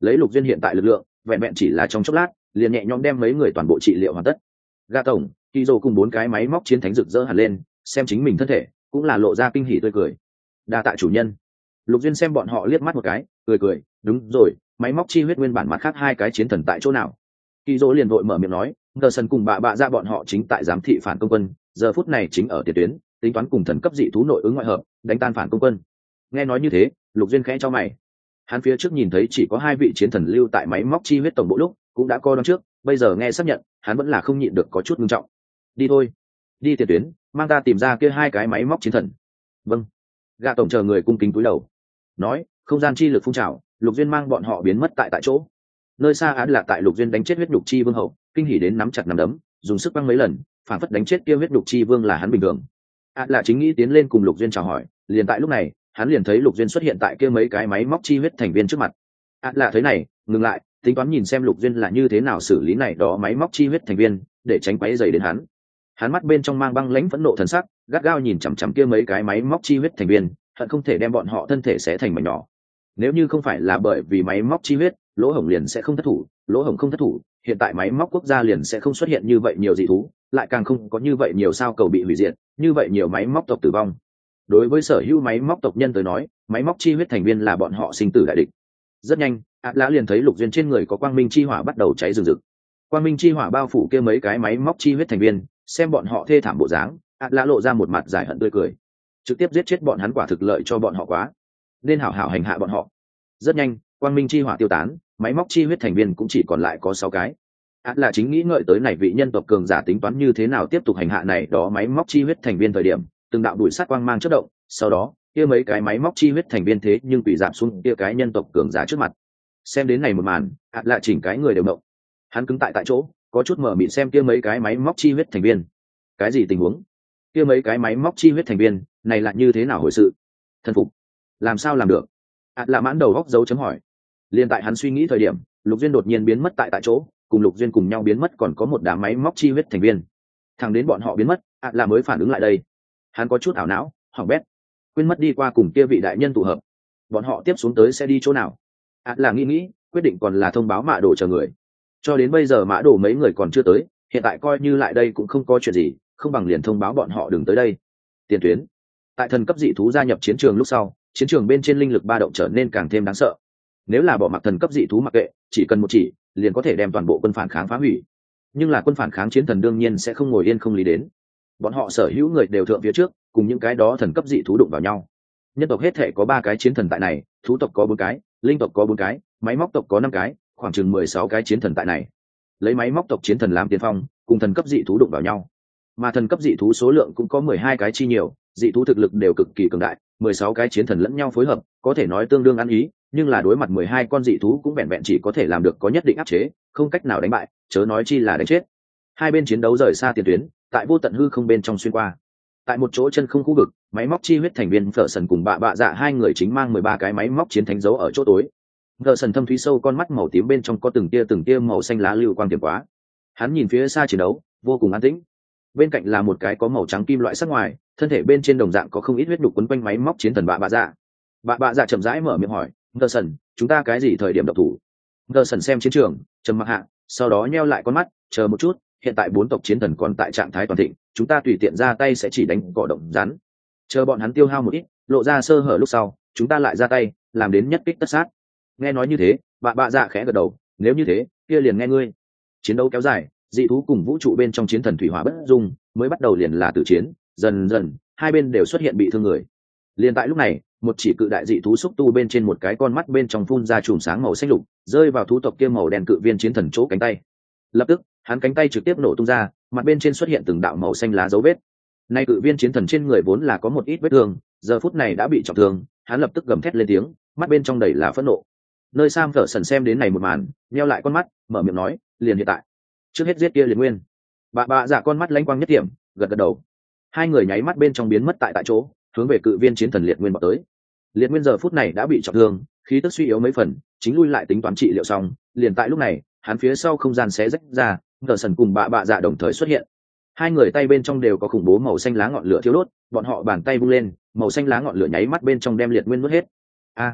lấy Lục Duyên hiện tại lực lượng, vẹn vẹn chỉ là trong chốc lát liền nhẹ nhõm đem mấy người toàn bộ trị liệu hoàn tất. Gã tổng, Kỳ Dụ cùng 4 cái máy móc chiến thánh rực rỡ hẳn lên, xem chính mình thân thể cũng là lộ ra kinh hỉ tươi cười. Đa tạ chủ nhân. Lục Duyên xem bọn họ liếc mắt một cái, cười cười, đúng rồi, máy móc chi huyết nguyên bản mặt khác 2 cái chiến thần tại chỗ nào? Kỳ Dụ liền vội mở miệng nói, Đờ Sần cùng bạ ra bọn họ chính tại giám thị phản công quân, giờ phút này chính ở tiền tuyến, tính toán cùng thần cấp dị thú nội ứng ngoại hợp, đánh tan phản công quân. Nghe nói như thế, Lục Duyên khẽ cho mày. Hắn phía trước nhìn thấy chỉ có 2 vị chiến thần lưu tại máy móc chi huyết tổng bộ lúc, cũng đã coi đoán trước, bây giờ nghe xác nhận, hắn vẫn là không nhịn được có chút nghiêm trọng. Đi thôi, đi tiền tuyến, mang ta tìm ra kia 2 cái máy móc chiến thần. Vâng. Gã tổng chờ người cung kính cúi đầu. Nói, không gian chi lực phun trào, Lục Duyên mang bọn họ biến mất tại chỗ. Nơi xa Án là tại Lục Duyên đánh chết huyết nhục chi vương hậu, kinh hỉ đến nắm chặt nắm đấm, dùng sức quăng mấy lần, phản phất đánh chết kia huyết nhục chi vương là hắn bình thường. Án là chính nghĩ tiến lên cùng Lục Duyên chào hỏi, liền tại lúc này, hắn liền thấy Lục Duyên xuất hiện tại kia mấy cái máy móc chi huyết thành viên trước mặt. Án là thấy này, ngừng lại, tính toán nhìn xem Lục Duyên là như thế nào xử lý này đó máy móc chi huyết thành viên, để tránh quấy rầy đến hắn. Hắn mắt bên trong mang băng lãnh phẫn nộ thần sắc, gắt gao nhìn chằm chằm kia mấy cái máy móc chi huyết thành viên, hận không thể đem bọn họ thân thể xé thành mảnh nhỏ. Nếu như không phải là bởi vì máy móc chi huyết, lỗ hổng liền sẽ không thất thủ, lỗ hổng không thất thủ, hiện tại máy móc quốc gia liền sẽ không xuất hiện như vậy nhiều dị thú, lại càng không có như vậy nhiều sao cầu bị hủy diệt, như vậy nhiều máy móc tộc tử vong. Đối với sở hữu máy móc tộc nhân tới nói, máy móc chi huyết thành viên là bọn họ sinh tử đại địch. Rất nhanh, Lã liền thấy Lục Duyên trên người có quang minh chi hỏa bắt đầu cháy rừng rực. Quang minh chi hỏa bao phủ kia mấy cái máy móc chi huyết thành viên, xem bọn họ thê thảm bộ dáng, Lã lộ ra một mặt giải hận tươi cười. Trực tiếp giết chết bọn hắn quả thực lợi cho bọn họ quá, nên hảo hảo hành hạ bọn họ. Rất nhanh, quang minh chi hỏa tiêu tán, máy móc chi huyết thành viên cũng chỉ còn lại có 6 cái. Là chính nghĩ ngợi tới này vị nhân tộc cường giả tính toán như thế nào tiếp tục hành hạ này đó máy móc chi huyết thành viên thời điểm, từng đạo đuổi sát quang mang chớp động, sau đó, kia mấy cái máy móc chi huyết thành viên thế nhưng bị giảm xuống kia cái nhân tộc cường giả trước mặt. Xem đến này một màn, lại chỉnh cái người đều động. Hắn cứng tại chỗ, có chút mở mịt xem kia mấy cái máy móc chi huyết thành viên. Cái gì tình huống? Kia mấy cái máy móc chi huyết thành viên, này là như thế nào hồi sự? Thân phục, làm sao làm được? Lạ mãn đầu góc dấu chấm hỏi. Liên tại hắn suy nghĩ thời điểm, Lục Duyên đột nhiên biến mất tại chỗ, cùng Lục Duyên cùng nhau biến mất còn có một đám máy móc chi huyết thành viên. Thằng đến bọn họ biến mất, Lạ mới phản ứng lại đây. Hắn có chút ảo não, hỏng bét, quên mất đi qua cùng kia vị đại nhân tụ hợp. Bọn họ tiếp xuống tới sẽ đi chỗ nào? Là nghĩ, quyết định còn là thông báo Mã Đồ chờ người. Cho đến bây giờ Mã Đồ mấy người còn chưa tới, hiện tại coi như lại đây cũng không có chuyện gì, không bằng liền thông báo bọn họ đừng tới đây. Tiền tuyến. Tại thần cấp dị thú gia nhập chiến trường lúc sau, chiến trường bên trên linh lực ba động trở nên càng thêm đáng sợ. Nếu là bỏ mặc thần cấp dị thú mặc kệ, chỉ cần một chỉ liền có thể đem toàn bộ quân phản kháng phá hủy. Nhưng là quân phản kháng chiến thần đương nhiên sẽ không ngồi yên không lý đến. Bọn họ sở hữu người đều thượng phía trước, cùng những cái đó thần cấp dị thú đụng vào nhau. Nhân tộc hết thể có 3 cái chiến thần tại này, thú tộc có 4 cái, linh tộc có 4 cái, máy móc tộc có 5 cái, khoảng chừng 16 cái chiến thần tại này. Lấy máy móc tộc chiến thần làm tiền phong, cùng thần cấp dị thú đụng vào nhau. Mà thần cấp dị thú số lượng cũng có 12 cái chi nhiều, dị thú thực lực đều cực kỳ cường đại, 16 cái chiến thần lẫn nhau phối hợp, có thể nói tương đương ăn ý, nhưng là đối mặt 12 con dị thú cũng vẹn vẹn chỉ có thể làm được có nhất định áp chế, không cách nào đánh bại, chớ nói chi là đánh chết. Hai bên chiến đấu rời xa tiền tuyến, tại vô tận hư không bên trong xuyên qua. Tại một chỗ chân không khu vực, máy móc chi huyết thành viên Phở Sần cùng bạ dạ hai người chính mang 13 cái máy móc chiến thánh giấu ở chỗ tối. Phở Sần thâm thúy sâu con mắt màu tím bên trong có từng tia màu xanh lá lưu quang tiềm quá. Hắn nhìn phía xa chiến đấu, vô cùng an tĩnh. Bên cạnh là một cái có màu trắng kim loại sắc ngoài, thân thể bên trên đồng dạng có không ít huyết đục quấn quanh máy móc chiến thần bạ dạ. Bạ dạ chậm rãi mở miệng hỏi, Phở Sần, chúng ta cái gì thời điểm động thủ? Phở Sần xem chiến trường, trầm mặc hạ, sau đó nheo lại con mắt, chờ một chút, hiện tại 4 tộc chiến thần còn tại trạng thái toàn thịnh, chúng ta tùy tiện ra tay sẽ chỉ đánh cỏ động rắn. Chờ bọn hắn tiêu hao một ít, lộ ra sơ hở lúc sau, chúng ta lại ra tay, làm đến nhất kích tất sát. Nghe nói như thế, bạ dạ khẽ gật đầu, nếu như thế, kia liền nghe ngươi. Chiến đấu kéo dài, dị thú cùng vũ trụ bên trong chiến thần thủy hỏa bất dung, mới bắt đầu liền là tử chiến, dần dần, hai bên đều xuất hiện bị thương người. Liền tại lúc này, một chỉ cự đại dị thú xúc tu bên trên một cái con mắt bên trong phun ra chùm sáng màu xanh lục, rơi vào thú tộc kia màu đen cự viên chiến thần chỗ cánh tay. Lập tức, hắn cánh tay trực tiếp nổ tung ra, mặt bên trên xuất hiện từng đạo màu xanh lá dấu vết. Nay cự viên chiến thần trên người vốn là có một ít vết thương, giờ phút này đã bị trọng thương, hắn lập tức gầm thét lên tiếng, mắt bên trong đầy là phẫn nộ. Nơi Sam Phở Sần xem đến này một màn, nheo lại con mắt, mở miệng nói, liền hiện tại, trước hết giết kia Liệt Nguyên. Bạ dạ con mắt lanh quang nhất điểm, gật gật đầu. Hai người nháy mắt bên trong biến mất tại chỗ, hướng về cự viên chiến thần Liệt Nguyên vọt tới. Liệt Nguyên giờ phút này đã bị trọng thương, khí tức suy yếu mấy phần, chính lui lại tính toán trị liệu xong, liền tại lúc này, hắn phía sau không gian xé rách ra, Phở Sần cùng bạ dạ đồng thời xuất hiện. Hai người tay bên trong đều có khủng bố màu xanh lá ngọn lửa thiêu đốt, bọn họ bàn tay vung lên, màu xanh lá ngọn lửa nháy mắt bên trong đem Liệt Nguyên nuốt hết.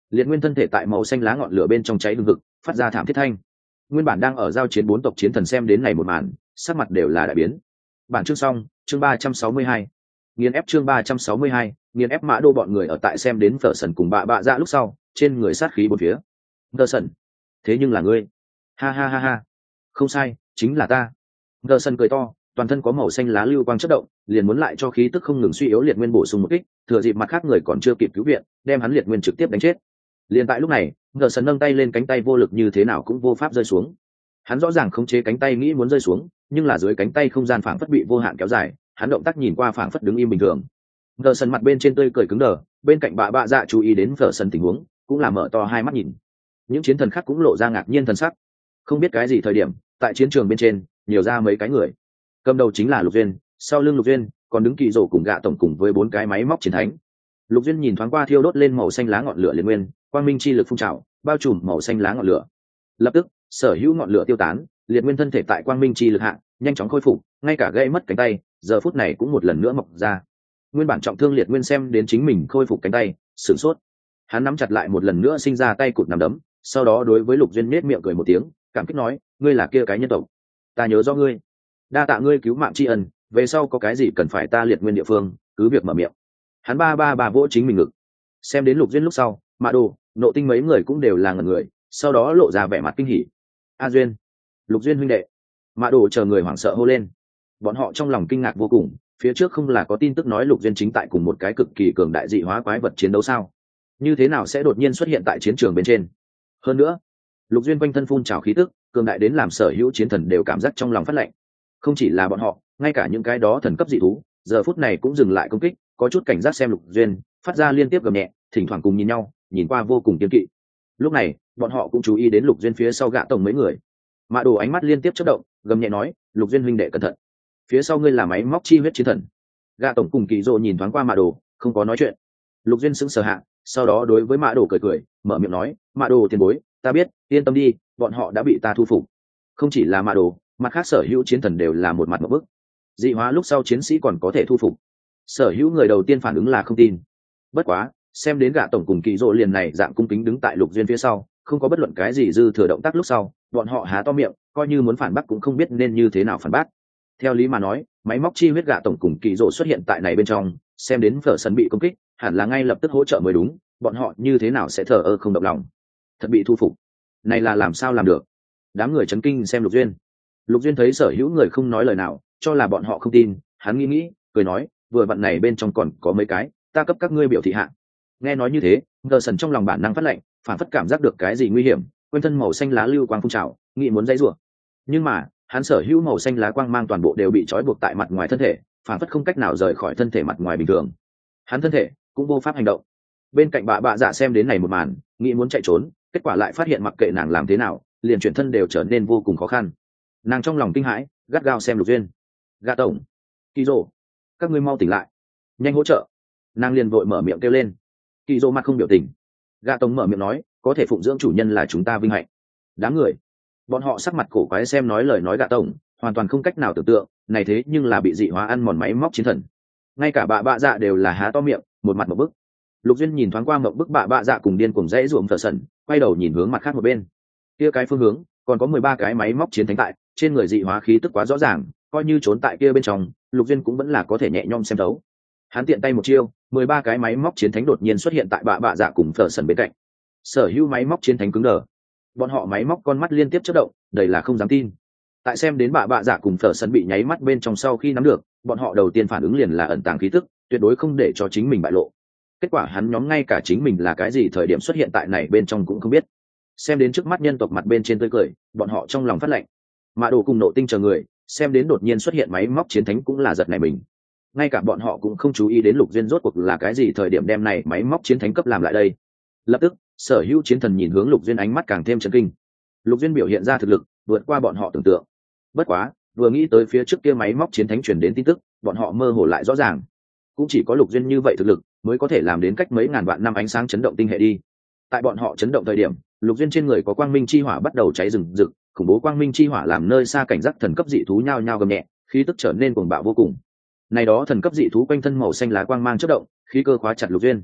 Liệt nguyên thân thể tại màu xanh lá ngọn lửa bên trong cháy hừng hực, phát ra thảm thiết thanh. Nguyên bản đang ở giao chiến 4 tộc chiến thần xem đến này một màn, sắc mặt đều là đại biến. Bản chương xong, chương 362. Nghiền ép chương 362, nghiền ép Mã Đô bọn người ở tại xem đến Phở Sần cùng bạ bạ dạ lúc sau, trên người sát khí bốn phía. Phở Sần, thế nhưng là ngươi. Ha ha ha ha. Không sai, chính là ta. Phở Sần cười to, toàn thân có màu xanh lá lưu quang chớp động, liền muốn lại cho khí tức không ngừng suy yếu liệt nguyên bổ sung một kích, thừa dịp mặt khác người còn chưa kịp cứu viện, đem hắn liệt nguyên trực tiếp đánh chết. Liền tại lúc này, Phở Sần nâng tay lên, cánh tay vô lực như thế nào cũng vô pháp rơi xuống. Hắn rõ ràng khống chế cánh tay nghĩ muốn rơi xuống, nhưng là dưới cánh tay không gian phảng phất bị vô hạn kéo dài, hắn động tác nhìn qua phảng phất đứng im bình thường. Phở Sần mặt bên trên tươi cười cứng đờ, bên cạnh bạ bạ dạ chú ý đến Phở Sần tình huống, cũng là mở to hai mắt nhìn. Những chiến thần khác cũng lộ ra ngạc nhiên thần sắc. Không biết cái gì thời điểm, tại chiến trường bên trên, nhiều ra mấy cái người. Cầm đầu chính là Lục Duyên, sau lưng Lục Duyên, còn đứng kỳ rổ cùng gạ tổng cùng với 4 cái máy móc chiến thánh. Lục Duyên nhìn thoáng qua thiêu đốt lên màu xanh lá ngọn lửa liên nguyên, quang minh chi lực phun trào, bao trùm màu xanh lá ngọn lửa. Lập tức, sở hữu ngọn lửa tiêu tán, liệt nguyên thân thể tại quang minh chi lực hạ, nhanh chóng khôi phục, ngay cả gãy mất cánh tay, giờ phút này cũng một lần nữa mọc ra. Nguyên bản trọng thương liệt nguyên xem đến chính mình khôi phục cánh tay, sửng sốt. Hắn nắm chặt lại một lần nữa sinh ra tay cụt nắm đấm, sau đó đối với Lục Duyên nết miệng cười một tiếng, cảm kích nói, ngươi là kia cái nhân tộc, ta nhớ do ngươi, đa tạ ngươi cứu mạng tri ân, về sau có cái gì cần phải ta liệt nguyên địa phương, cứ việc mở miệng. Hắn ba vỗ chính mình ngực. Xem đến Lục Duyên lúc sau, Mã Đồ, Nộ Tinh mấy người cũng đều là ngẩn người, sau đó lộ ra vẻ mặt kinh hỉ. A Duyên, Lục Duyên huynh đệ. Mã Đồ chờ người hoảng sợ hô lên. Bọn họ trong lòng kinh ngạc vô cùng, phía trước không là có tin tức nói Lục Duyên chính tại cùng một cái cực kỳ cường đại dị hóa quái vật chiến đấu sao? Như thế nào sẽ đột nhiên xuất hiện tại chiến trường bên trên? Hơn nữa, Lục Duyên quanh thân phun trào khí tức, cường đại đến làm sở hữu chiến thần đều cảm giác trong lòng phát lạnh. Không chỉ là bọn họ, ngay cả những cái đó thần cấp dị thú, giờ phút này cũng dừng lại công kích, có chút cảnh giác xem Lục Duyên, phát ra liên tiếp gầm nhẹ, thỉnh thoảng cùng nhìn nhau, nhìn qua vô cùng kiêng kỵ. Lúc này, bọn họ cũng chú ý đến Lục Duyên phía sau gã tổng mấy người. Mã Đồ ánh mắt liên tiếp chớp động, gầm nhẹ nói, Lục Duyên huynh đệ cẩn thận, phía sau ngươi là máy móc chi huyết chiến thần. Gã tổng cùng Kỳ Dỗ nhìn thoáng qua Mã Đồ, không có nói chuyện. Lục Duyên sững sờ hạ, sau đó đối với Mã Đồ cười cười, mở miệng nói, Mã Đồ tiền bối, ta biết, yên tâm đi, bọn họ đã bị ta thu phục. Không chỉ là Mã Đồ, mặt khác sở hữu chiến thần đều là một mặt một bức. Dị hóa lúc sau chiến sĩ còn có thể thu phục. Sở hữu người đầu tiên phản ứng là không tin. Bất quá, xem đến Gã tổng cùng Kỳ Dỗ liền này dạng cung kính đứng tại Lục Duyên phía sau, không có bất luận cái gì dư thừa động tác lúc sau, bọn họ há to miệng, coi như muốn phản bác cũng không biết nên như thế nào phản bác. Theo lý mà nói, máy móc chi huyết Gã tổng cùng Kỳ Dỗ xuất hiện tại này bên trong, xem đến Phở Sần bị công kích, hẳn là ngay lập tức hỗ trợ mới đúng, bọn họ như thế nào sẽ thờ ơ không động lòng? Thật bị thu phục, này là làm sao làm được? Đám người chấn kinh xem Lục Duyên. Lục Duyên thấy sở hữu người không nói lời nào, cho là bọn họ không tin, hắn nghĩ, cười nói, vừa vặn này bên trong còn có mấy cái, ta cấp các ngươi biểu thị hạ. Nghe nói như thế, Phở Sần trong lòng bản năng phát lạnh, phản phất cảm giác được cái gì nguy hiểm, quanh thân màu xanh lá lưu quang phun trào, nghĩ muốn dãy rủa. Nhưng mà, hắn sở hữu màu xanh lá quang mang toàn bộ đều bị trói buộc tại mặt ngoài thân thể, phản phất không cách nào rời khỏi thân thể mặt ngoài bình thường. Hắn thân thể cũng vô pháp hành động. Bên cạnh bạ bạ dạ xem đến này một màn, nghĩ muốn chạy trốn, kết quả lại phát hiện mặc kệ nàng làm thế nào, liền chuyển thân đều trở nên vô cùng khó khăn. Nàng trong lòng kinh hãi, gắt gao xem Lục Duyên. Gã tổng, Kỳ Dỗ, các ngươi mau tỉnh lại, nhanh hỗ trợ. Nàng liền vội mở miệng kêu lên. Kỳ Dỗ mặt không biểu tình. Gã tổng mở miệng nói, có thể phụng dưỡng chủ nhân là chúng ta vinh hạnh. Đám người, bọn họ sắc mặt cổ quái xem nói lời nói Gã tổng, hoàn toàn không cách nào tưởng tượng, này thế nhưng là bị dị hóa ăn mòn máy móc chiến thần. Ngay cả bạ bạ dạ đều là há to miệng, một mặt một bức. Lục Duyên nhìn thoáng qua mộng bức bạ bạ dạ cùng điên cuồng dãy ruộng Phở Sần, quay đầu nhìn hướng mặt khác một bên. Kia cái phương hướng, còn có 13 cái máy móc chiến thánh tại, trên người dị hóa khí tức quá rõ ràng, coi như trốn tại kia bên trong, Lục Duyên cũng vẫn là có thể nhẹ nhõm xem thấu. Hắn tiện tay một chiêu, 13 cái máy móc chiến thánh đột nhiên xuất hiện tại bạ bạ dạ cùng Phở Sần bên cạnh. Sở hữu máy móc chiến thánh cứng đờ. Bọn họ máy móc con mắt liên tiếp chớp động, đầy là không dám tin. Tại xem đến bạ bạ dạ cùng Phở Sần bị nháy mắt bên trong sau khi nắm được, bọn họ đầu tiên phản ứng liền là ẩn tàng khí tức, tuyệt đối không để cho chính mình bại lộ. Kết quả hắn nhóm ngay cả chính mình là cái gì thời điểm xuất hiện tại này bên trong cũng không biết. Xem đến trước mắt nhân tộc mặt bên trên tươi cười, bọn họ trong lòng phát lạnh. Mã Đồ cùng Nộ Tinh chờ người, xem đến đột nhiên xuất hiện máy móc chiến thánh cũng là giật nảy mình. Ngay cả bọn họ cũng không chú ý đến Lục Duyên rốt cuộc là cái gì thời điểm đem này máy móc chiến thánh cấp làm lại đây. Lập tức, sở hữu chiến thần nhìn hướng Lục Duyên ánh mắt càng thêm chấn kinh. Lục Duyên biểu hiện ra thực lực vượt qua bọn họ tưởng tượng. Bất quá, vừa nghĩ tới phía trước kia máy móc chiến thánh truyền đến tin tức, bọn họ mơ hồ lại rõ ràng. Cũng chỉ có Lục Duyên như vậy thực lực mới có thể làm đến cách mấy ngàn vạn năm ánh sáng chấn động tinh hệ đi. Tại bọn họ chấn động thời điểm, Lục Duyên trên người có quang minh chi hỏa bắt đầu cháy rừng rực, khủng bố quang minh chi hỏa làm nơi xa cảnh giác thần cấp dị thú nhao nhao gầm nhẹ, khí tức trở nên cuồng bạo vô cùng. Này đó thần cấp dị thú quanh thân màu xanh lá quang mang chớp động, khí cơ khóa chặt Lục Duyên.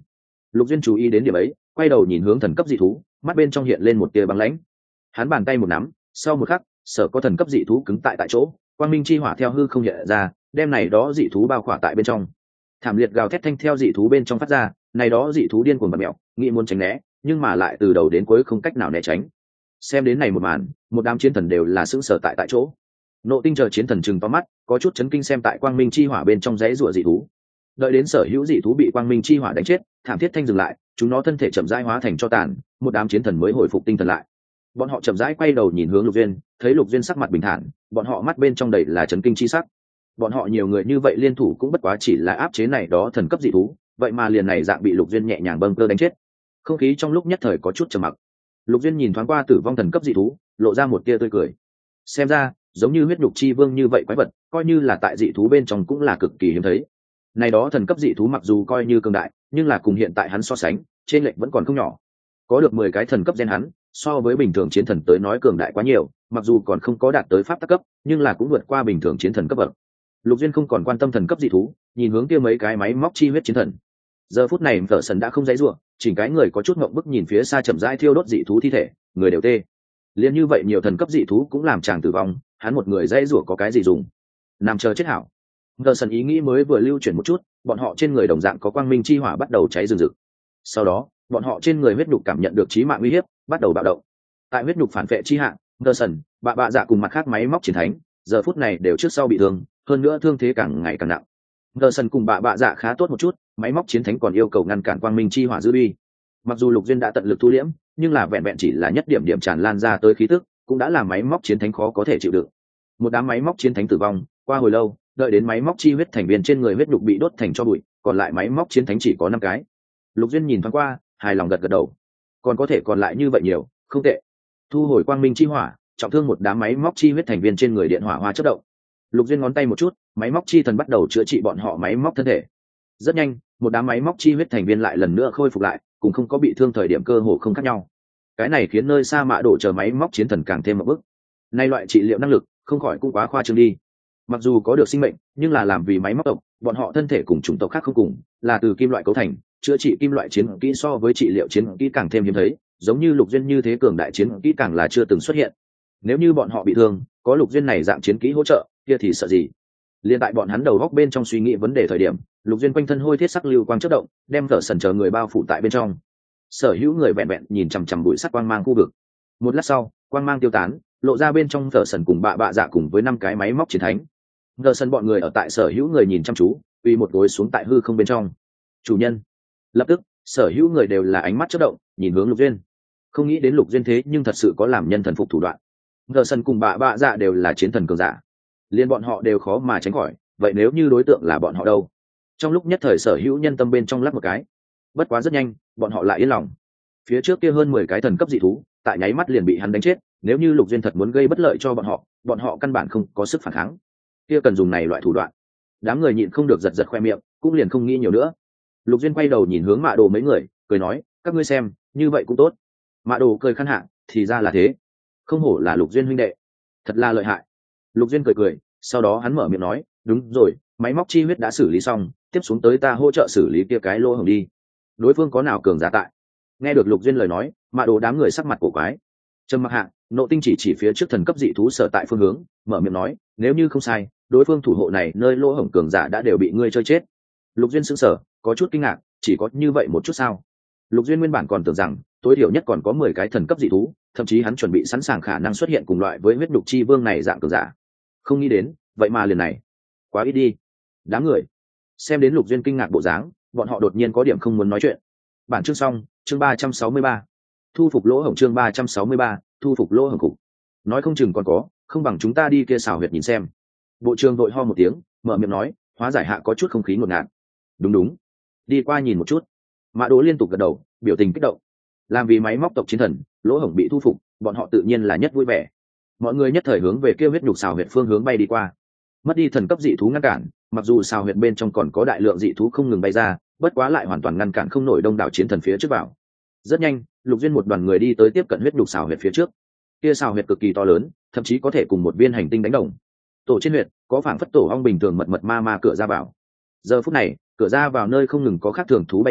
Lục Duyên chú ý đến điểm ấy, quay đầu nhìn hướng thần cấp dị thú, mắt bên trong hiện lên một tia băng lãnh. Hắn bàn tay một nắm, sau một khắc, sở có thần cấp dị thú cứng tại chỗ, quang minh chi hỏa theo hư không hiện ra, đem này đó dị thú bao khỏa tại bên trong. Thảm liệt gào thét thanh theo dị thú bên trong phát ra, này đó dị thú điên cuồng bật mẹo, nghĩ muốn tránh né, nhưng mà lại từ đầu đến cuối không cách nào né tránh. Xem đến này một màn, một đám chiến thần đều là sững sờ tại chỗ. Nộ Tinh chờ chiến thần trừng to mắt, có chút chấn kinh xem tại quang minh chi hỏa bên trong rẽ rùa dị thú. Đợi đến sở hữu dị thú bị quang minh chi hỏa đánh chết, thảm thiết thanh dừng lại, chúng nó thân thể chậm rãi hóa thành cho tàn, một đám chiến thần mới hồi phục tinh thần lại. Bọn họ chậm rãi quay đầu nhìn hướng Lục Duyên, thấy Lục Duyên sắc mặt bình thản, bọn họ mắt bên trong đầy là chấn kinh chi sắc. Bọn họ nhiều người như vậy liên thủ cũng bất quá chỉ là áp chế này đó thần cấp dị thú, vậy mà liền này dạng bị Lục Duyên nhẹ nhàng bâng cơ đánh chết. Không khí trong lúc nhất thời có chút trầm mặc. Lục Duyên nhìn thoáng qua tử vong thần cấp dị thú, lộ ra một tia tươi cười. Xem ra, giống như huyết nhục chi vương như vậy quái vật, coi như là tại dị thú bên trong cũng là cực kỳ hiếm thấy. Này đó thần cấp dị thú mặc dù coi như cường đại, nhưng là cùng hiện tại hắn so sánh, trên lệch vẫn còn không nhỏ. Có được 10 cái thần cấp gen hắn, so với bình thường chiến thần tới nói cường đại quá nhiều, mặc dù còn không có đạt tới pháp tắc cấp, nhưng là cũng vượt qua bình thường chiến thần cấp bậc. Lục Duyên không còn quan tâm thần cấp dị thú, nhìn hướng kia mấy cái máy móc chi huyết chiến thần. Giờ phút này Phở Sần đã không dãy rủa, chỉnh cái người có chút ngậm bức nhìn phía xa chậm rãi thiêu đốt dị thú thi thể, người đều tê. Liên như vậy nhiều thần cấp dị thú cũng làm chàng tử vong, hắn một người dãy rủa có cái gì dùng? Nằm chờ chết hảo. Phở Sần ý nghĩ mới vừa lưu chuyển một chút, bọn họ trên người đồng dạng có quang minh chi hỏa bắt đầu cháy rừng rực. Sau đó, bọn họ trên người huyết nhục cảm nhận được chí mạng uy hiếp, bắt đầu bạo động. Tại huyết nhục phản vệ chi hạng, Phở Sần, bạ dạ cùng mặt khác máy móc chiến thánh, giờ phút này đều trước sau bị thương, hơn nữa thương thế càng ngày càng nặng. Phở Sần cùng bạ dạ khá tốt một chút, máy móc chiến thánh còn yêu cầu ngăn cản quang minh chi hỏa dư uy. Mặc dù Lục Duyên đã tận lực thu liễm, nhưng là vẹn vẹn chỉ là nhất điểm điểm tràn lan ra tới khí tức, cũng đã làm máy móc chiến thánh khó có thể chịu đựng. Một đám máy móc chiến thánh tử vong, qua hồi lâu, đợi đến máy móc chi huyết thành viên trên người huyết nhục bị đốt thành cho bụi, còn lại máy móc chiến thánh chỉ có 5 cái. Lục Duyên nhìn thoáng qua, hài lòng gật gật đầu. Còn có thể còn lại như vậy nhiều, không tệ. Thu hồi quang minh chi hỏa, trọng thương một đám máy móc chi huyết thành viên trên người điện hỏa hoa chớp động. Lục Duyên ngón tay một chút, máy móc chi thần bắt đầu chữa trị bọn họ máy móc thân thể. Rất nhanh, một đám máy móc chi huyết thành viên lại lần nữa khôi phục lại, cùng không có bị thương thời điểm cơ hồ không khác nhau. Cái này khiến nơi xa Mạ Độ chờ máy móc chiến thần càng thêm một bước. Nay loại trị liệu năng lực, không khỏi cũng quá khoa trương đi. Mặc dù có được sinh mệnh, nhưng là làm vì máy móc tộc, bọn họ thân thể cùng chủng tộc khác không cùng, là từ kim loại cấu thành, chữa trị kim loại chiến kỹ so với trị liệu chiến kỹ càng thêm hiếm thấy, giống như Lục Duyên như thế cường đại chiến kỹ càng là chưa từng xuất hiện. Nếu như bọn họ bị thương, có Lục Duyên này dạng chiến kỹ hỗ trợ, kia thì sợ gì? Liên tại bọn hắn đầu góc bên trong suy nghĩ vấn đề thời điểm, Lục Duyên quanh thân hôi thiết sắc lưu quang chớp động, đem Phở Sần chờ người bao phủ tại bên trong. Sở hữu người vẹn vẹn nhìn chằm chằm bụi sắc quang mang khu vực. Một lát sau, quang mang tiêu tán, lộ ra bên trong Phở Sần cùng bạ dạ cùng với 5 cái máy móc chiến thánh. Phở Sần bọn người ở tại sở hữu người nhìn chăm chú, uy một gối xuống tại hư không bên trong. Chủ nhân. Lập tức, sở hữu người đều là ánh mắt chớp động, nhìn hướng Lục Duyên. Không nghĩ đến Lục Duyên thế nhưng thật sự có làm nhân thần phục thủ đoạn. Phở Sần cùng bạ dạ đều là chiến thần cường giả, liên bọn họ đều khó mà tránh khỏi, vậy nếu như đối tượng là bọn họ đâu? Trong lúc nhất thời sở hữu nhân tâm bên trong lắp một cái. Bất quá rất nhanh, bọn họ lại yên lòng. Phía trước kia hơn 10 cái thần cấp dị thú, tại nháy mắt liền bị hắn đánh chết, nếu như Lục Duyên thật muốn gây bất lợi cho bọn họ căn bản không có sức phản kháng. Kia cần dùng này loại thủ đoạn. Đám người nhịn không được giật giật khoe miệng, cũng liền không nghĩ nhiều nữa. Lục Duyên quay đầu nhìn hướng Mạ Đồ mấy người, cười nói, các ngươi xem, như vậy cũng tốt. Mạ Đồ cười khăn hạ, thì ra là thế. Không hổ là Lục Duyên huynh đệ, thật là lợi hại. Lục Duyên cười cười, sau đó hắn mở miệng nói, đúng rồi, máy móc chi huyết đã xử lý xong, tiếp xuống tới ta hỗ trợ xử lý kia cái lỗ hổng đi. Đối phương có nào cường giả tại? Nghe được Lục Duyên lời nói, Mạ Đồ đám người sắc mặt cổ quái. Trầm mặc hạ, Nộ Tinh chỉ phía trước thần cấp dị thú sở tại phương hướng, mở miệng nói, nếu như không sai, đối phương thủ hộ này nơi lỗ hổng cường giả đã đều bị ngươi chơi chết. Lục Duyên sững sờ, có chút kinh ngạc, chỉ có như vậy một chút sao? Lục Duyên nguyên bản còn tưởng rằng tối thiểu nhất còn có 10 cái thần cấp dị thú, thậm chí hắn chuẩn bị sẵn sàng khả năng xuất hiện cùng loại với huyết đục chi vương này dạng cường giả. Không nghĩ đến, vậy mà liền này, quá ít đi. Đám người xem đến Lục Duyên kinh ngạc bộ dáng, bọn họ đột nhiên có điểm không muốn nói chuyện. Bản chương xong, chương 363. Thu phục lỗ hổng, chương 363, thu phục lỗ hổng cục. Nói không chừng còn có, không bằng chúng ta đi kia xào huyệt nhìn xem. Bộ trưởng vội ho một tiếng, mở miệng nói, hóa giải hạ có chút không khí ngột ngạt. Đúng đúng, đi qua nhìn một chút. Mã Đỗ liên tục gật đầu, biểu tình kích động. Làm vì máy móc tộc chiến thần, lỗ hổng bị thu phục, bọn họ tự nhiên là nhất vui vẻ. Mọi người nhất thời hướng về kia huyết nhục xào huyệt phương hướng bay đi qua. Mất đi thần cấp dị thú ngăn cản, mặc dù xào huyệt bên trong còn có đại lượng dị thú không ngừng bay ra, bất quá lại hoàn toàn ngăn cản không nổi đông đảo chiến thần phía trước vào. Rất nhanh, Lục Duyên một đoàn người đi tới tiếp cận huyết nhục xào huyệt phía trước. Kia xào huyệt cực kỳ to lớn, thậm chí có thể cùng một viên hành tinh đánh đồng. Tổ trên huyệt có phảng phất tổ ong bình thường mật mật ma cửa ra vào. Giờ phút này, cửa ra vào nơi không ngừng có khác thường thú bay ra,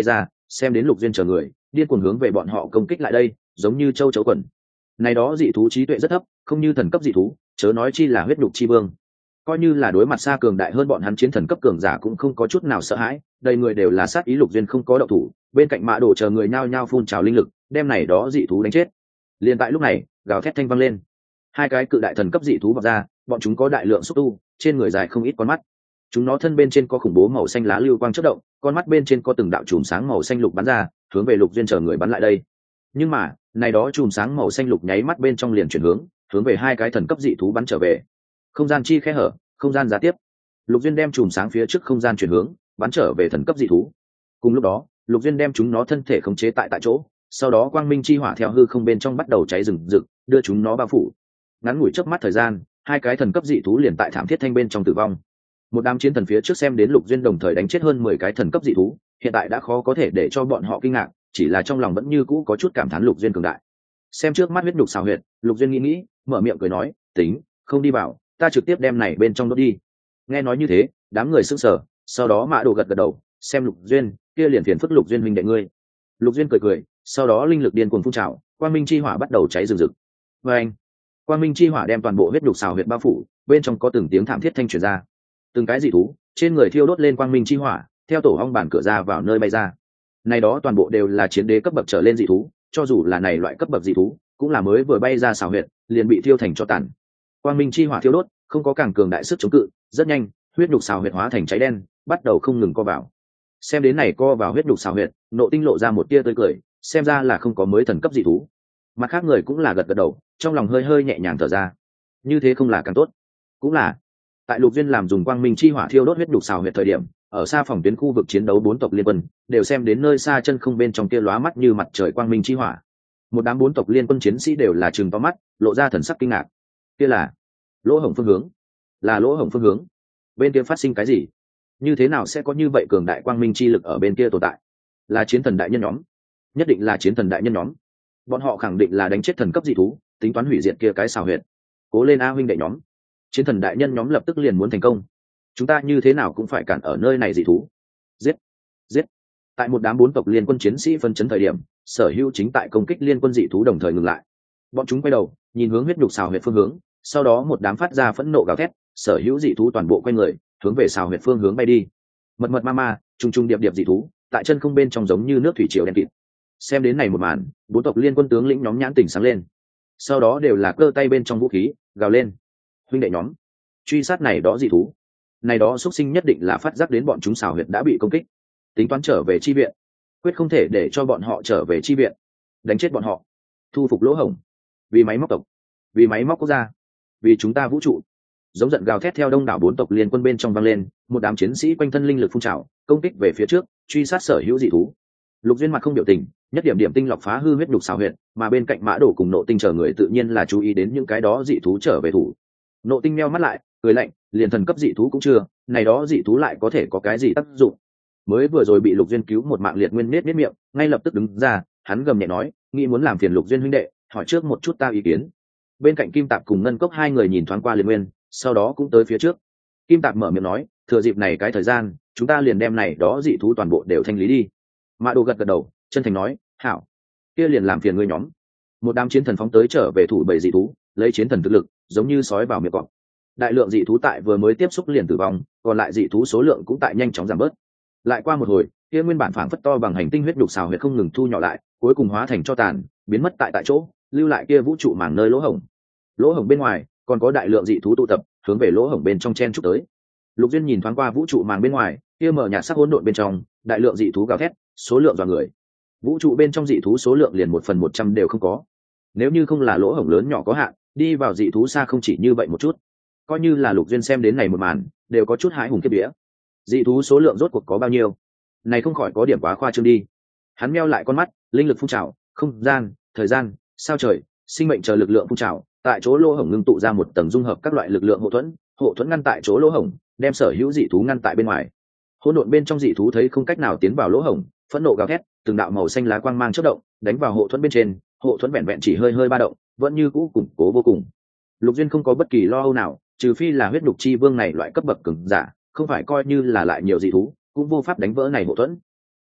xem đến Lục Duyên chờ người điên cuồng hướng về bọn họ công kích lại đây, giống như châu chấu quần. Này đó dị thú trí tuệ rất thấp, không như thần cấp dị thú, chớ nói chi là huyết nhục chi vương. Coi như là đối mặt xa cường đại hơn bọn hắn chiến thần cấp cường giả cũng không có chút nào sợ hãi, đầy người đều là sát ý. Lục Duyên không có động thủ, bên cạnh Mã Đồ chờ người nhao nhao phun trào linh lực, đem này đó dị thú đánh chết. Liên tại lúc này, gào thét thanh vang lên, hai cái cự đại thần cấp dị thú vọt ra, bọn chúng có đại lượng xúc tu, trên người dài không ít con mắt. Chúng nó thân bên trên có khủng bố màu xanh lá lưu quang chớp động, con mắt bên trên có từng đạo chùm sáng màu xanh lục bắn ra, hướng về Lục Duyên chờ người bắn lại đây. Nhưng mà, này đó chùm sáng màu xanh lục nháy mắt bên trong liền chuyển hướng về hai cái thần cấp dị thú bắn trở về. Không gian chi khe hở, không gian giá tiếp. Lục Duyên đem chùm sáng phía trước không gian chuyển hướng, bắn trở về thần cấp dị thú. Cùng lúc đó, Lục Duyên đem chúng nó thân thể khống chế tại chỗ, sau đó quang minh chi hỏa theo hư không bên trong bắt đầu cháy rừng rực, đưa chúng nó bao phủ. Ngắn ngủi chớp mắt thời gian, hai cái thần cấp dị thú liền tại thảm thiết thanh bên trong tử vong. Một đám chiến thần phía trước xem đến Lục Duyên đồng thời đánh chết hơn 10 cái thần cấp dị thú, hiện tại đã khó có thể để cho bọn họ kinh ngạc, chỉ là trong lòng vẫn như cũ có chút cảm thán Lục Duyên cường đại. Xem trước mắt huyết nhục xào huyệt, Lục Duyên nghĩ, mở miệng cười nói, tính, không đi vào, ta trực tiếp đem này bên trong đốt đi. Nghe nói như thế, đám người sững sờ, sau đó Mã Đồ gật gật đầu, xem Lục Duyên, kia liền phiền phức Lục Duyên huynh đệ ngươi. Lục Duyên cười cười, sau đó linh lực điên cuồng phun trào, quang minh chi hỏa bắt đầu cháy rừng rực. Và anh, quang minh chi hỏa đem toàn bộ huyết nhục xào huyệt bao phủ, bên trong có từng tiếng thảm thiết thanh truyền ra. Từng cái dị thú trên người thiêu đốt lên quang minh chi hỏa, theo tổ ong bản cửa ra vào nơi bay ra. Này đó toàn bộ đều là chiến đế cấp bậc trở lên dị thú, cho dù là này loại cấp bậc dị thú, cũng là mới vừa bay ra xào huyệt, liền bị thiêu thành tro tàn. Quang minh chi hỏa thiêu đốt, không có càng cường đại sức chống cự, rất nhanh, huyết nhục xào huyệt hóa thành cháy đen, bắt đầu không ngừng co vào. Xem đến này co vào huyết nhục xào huyệt, Nộ Tinh lộ ra một tia tươi cười, xem ra là không có mới thần cấp dị thú. Mặt khác người cũng là gật gật đầu, trong lòng hơi hơi nhẹ nhàng thở ra. Như thế không là càng tốt. Cũng là, tại Lục Duyên làm dùng quang minh chi hỏa thiêu đốt huyết nhục xào huyệt thời điểm, ở xa phòng tuyến khu vực chiến đấu 4 tộc liên quân đều xem đến nơi xa chân không bên trong kia lóa mắt như mặt trời quang minh chi hỏa. Một đám 4 tộc liên quân chiến sĩ đều là trừng to mắt, lộ ra thần sắc kinh ngạc. Kia là lỗ hổng phương hướng, là lỗ hổng phương hướng. Bên kia phát sinh cái gì? Như thế nào sẽ có như vậy cường đại quang minh chi lực ở bên kia tồn tại? Là chiến thần đại nhân nhóm, nhất định là chiến thần đại nhân nhóm. Bọn họ khẳng định là đánh chết thần cấp dị thú, tính toán hủy diệt kia cái xào huyệt. Cố lên a huynh đệ nhóm, chiến thần đại nhân nhóm lập tức liền muốn thành công, chúng ta như thế nào cũng phải cản ở nơi này dị thú. Giết, giết. Tại một đám 4 tộc liên quân chiến sĩ phân chấn thời điểm, Sở Hữu chính tại công kích liên quân dị thú đồng thời ngừng lại. Bọn chúng quay đầu nhìn hướng huyết nhục xào huyệt phương hướng, sau đó một đám phát ra phẫn nộ gào thét, Sở Hữu dị thú toàn bộ quay người hướng về xào huyệt phương hướng bay đi. Mật mật ma ma, trùng trùng điệp điệp dị thú tại chân không bên trong giống như nước thủy triều đen kịt. Xem đến này một màn, 4 tộc liên quân tướng lĩnh nhóm nhãn tỉnh sáng lên, sau đó đều là cơ tay bên trong vũ khí gào lên, huynh đệ nhóm, truy sát này đó dị thú. Này đó xuất sinh nhất định là phát giác đến bọn chúng xào huyệt đã bị công kích, tính toán trở về chi viện, quyết không thể để cho bọn họ trở về chi viện, đánh chết bọn họ, thu phục lỗ hổng, vì máy móc tộc, vì máy móc quốc gia, vì chúng ta vũ trụ. Giống giận gào thét theo đông đảo 4 tộc liên quân bên trong vang lên, một đám chiến sĩ quanh thân linh lực phun trào, công kích về phía trước, truy sát Sở Hữu dị thú. Lục Duyên mặt không biểu tình, nhất điểm điểm tinh lọc phá hư huyết nhục xào huyệt, mà bên cạnh Mã Đồ cùng Nộ Tinh chờ người tự nhiên là chú ý đến những cái đó dị thú trở về thủ. Nộ Tinh meo mắt lại, cười lạnh, liền thần cấp dị thú cũng chưa, này đó dị thú lại có thể có cái gì tác dụng? Mới vừa rồi bị Lục Duyên cứu một mạng liệt nguyên nết miệng, ngay lập tức đứng ra, hắn gầm nhẹ nói, nghĩ muốn làm phiền Lục Duyên huynh đệ, hỏi trước một chút ta ý kiến. Bên cạnh Kim Tạp cùng Ngân Cốc hai người nhìn thoáng qua Liệt Nguyên, sau đó cũng tới phía trước. Kim Tạp mở miệng nói, thừa dịp này cái thời gian, chúng ta liền đem này đó dị thú toàn bộ đều thanh lý đi. Mã Đồ gật gật đầu, chân thành nói, hảo, kia liền làm phiền ngươi nhóm. Một đám chiến thần phóng tới trở về thủ bầy dị thú, lấy chiến thần thực lực, giống như sói vào miệng cọp. Đại lượng dị thú tại vừa mới tiếp xúc liền tử vong, còn lại dị thú số lượng cũng tại nhanh chóng giảm bớt. Lại qua một hồi, kia nguyên bản phảng phất to bằng hành tinh huyết nhục xào huyệt không ngừng thu nhỏ lại, cuối cùng hóa thành tro tàn, biến mất tại chỗ, lưu lại kia vũ trụ mảng nơi lỗ hổng. Lỗ hổng bên ngoài còn có đại lượng dị thú tụ tập, hướng về lỗ hổng bên trong chen chúc tới. Lục Duyên nhìn thoáng qua vũ trụ màng bên ngoài, kia mở nhạt sắc hỗn độn bên trong, đại lượng dị thú gào thét, số lượng dọa người. Vũ trụ bên trong dị thú số lượng liền 1/100 đều không có. Nếu như không là lỗ hổng lớn nhỏ có hạn, đi vào dị thú xa không chỉ như vậy một chút. Coi như là Lục Duyên xem đến này một màn, đều có chút hãi hùng kiếp vía. Dị thú số lượng rốt cuộc có bao nhiêu? Này không khỏi có điểm quá khoa trương đi. Hắn meo lại con mắt, linh lực phun trào, không gian, thời gian, sao trời, sinh mệnh chờ lực lượng phun trào, tại chỗ lỗ hổng ngưng tụ ra một tầng dung hợp các loại lực lượng hộ thuẫn ngăn tại chỗ lỗ hổng, đem Sở Hữu dị thú ngăn tại bên ngoài. Hỗn độn bên trong dị thú thấy không cách nào tiến vào lỗ hổng, phẫn nộ gào thét, từng đạo màu xanh lá quang mang chớp động, đánh vào hộ thuẫn bên trên, hộ thuẫn vẹn vẹn chỉ hơi hơi ba động, vẫn như cũ củng cố vô cùng. Lục Duyên không có bất kỳ lo âu nào, trừ phi là huyết nhục chi vương này loại cấp bậc cường giả, không phải coi như là lại nhiều dị thú, cũng vô pháp đánh vỡ này hộ thuẫn.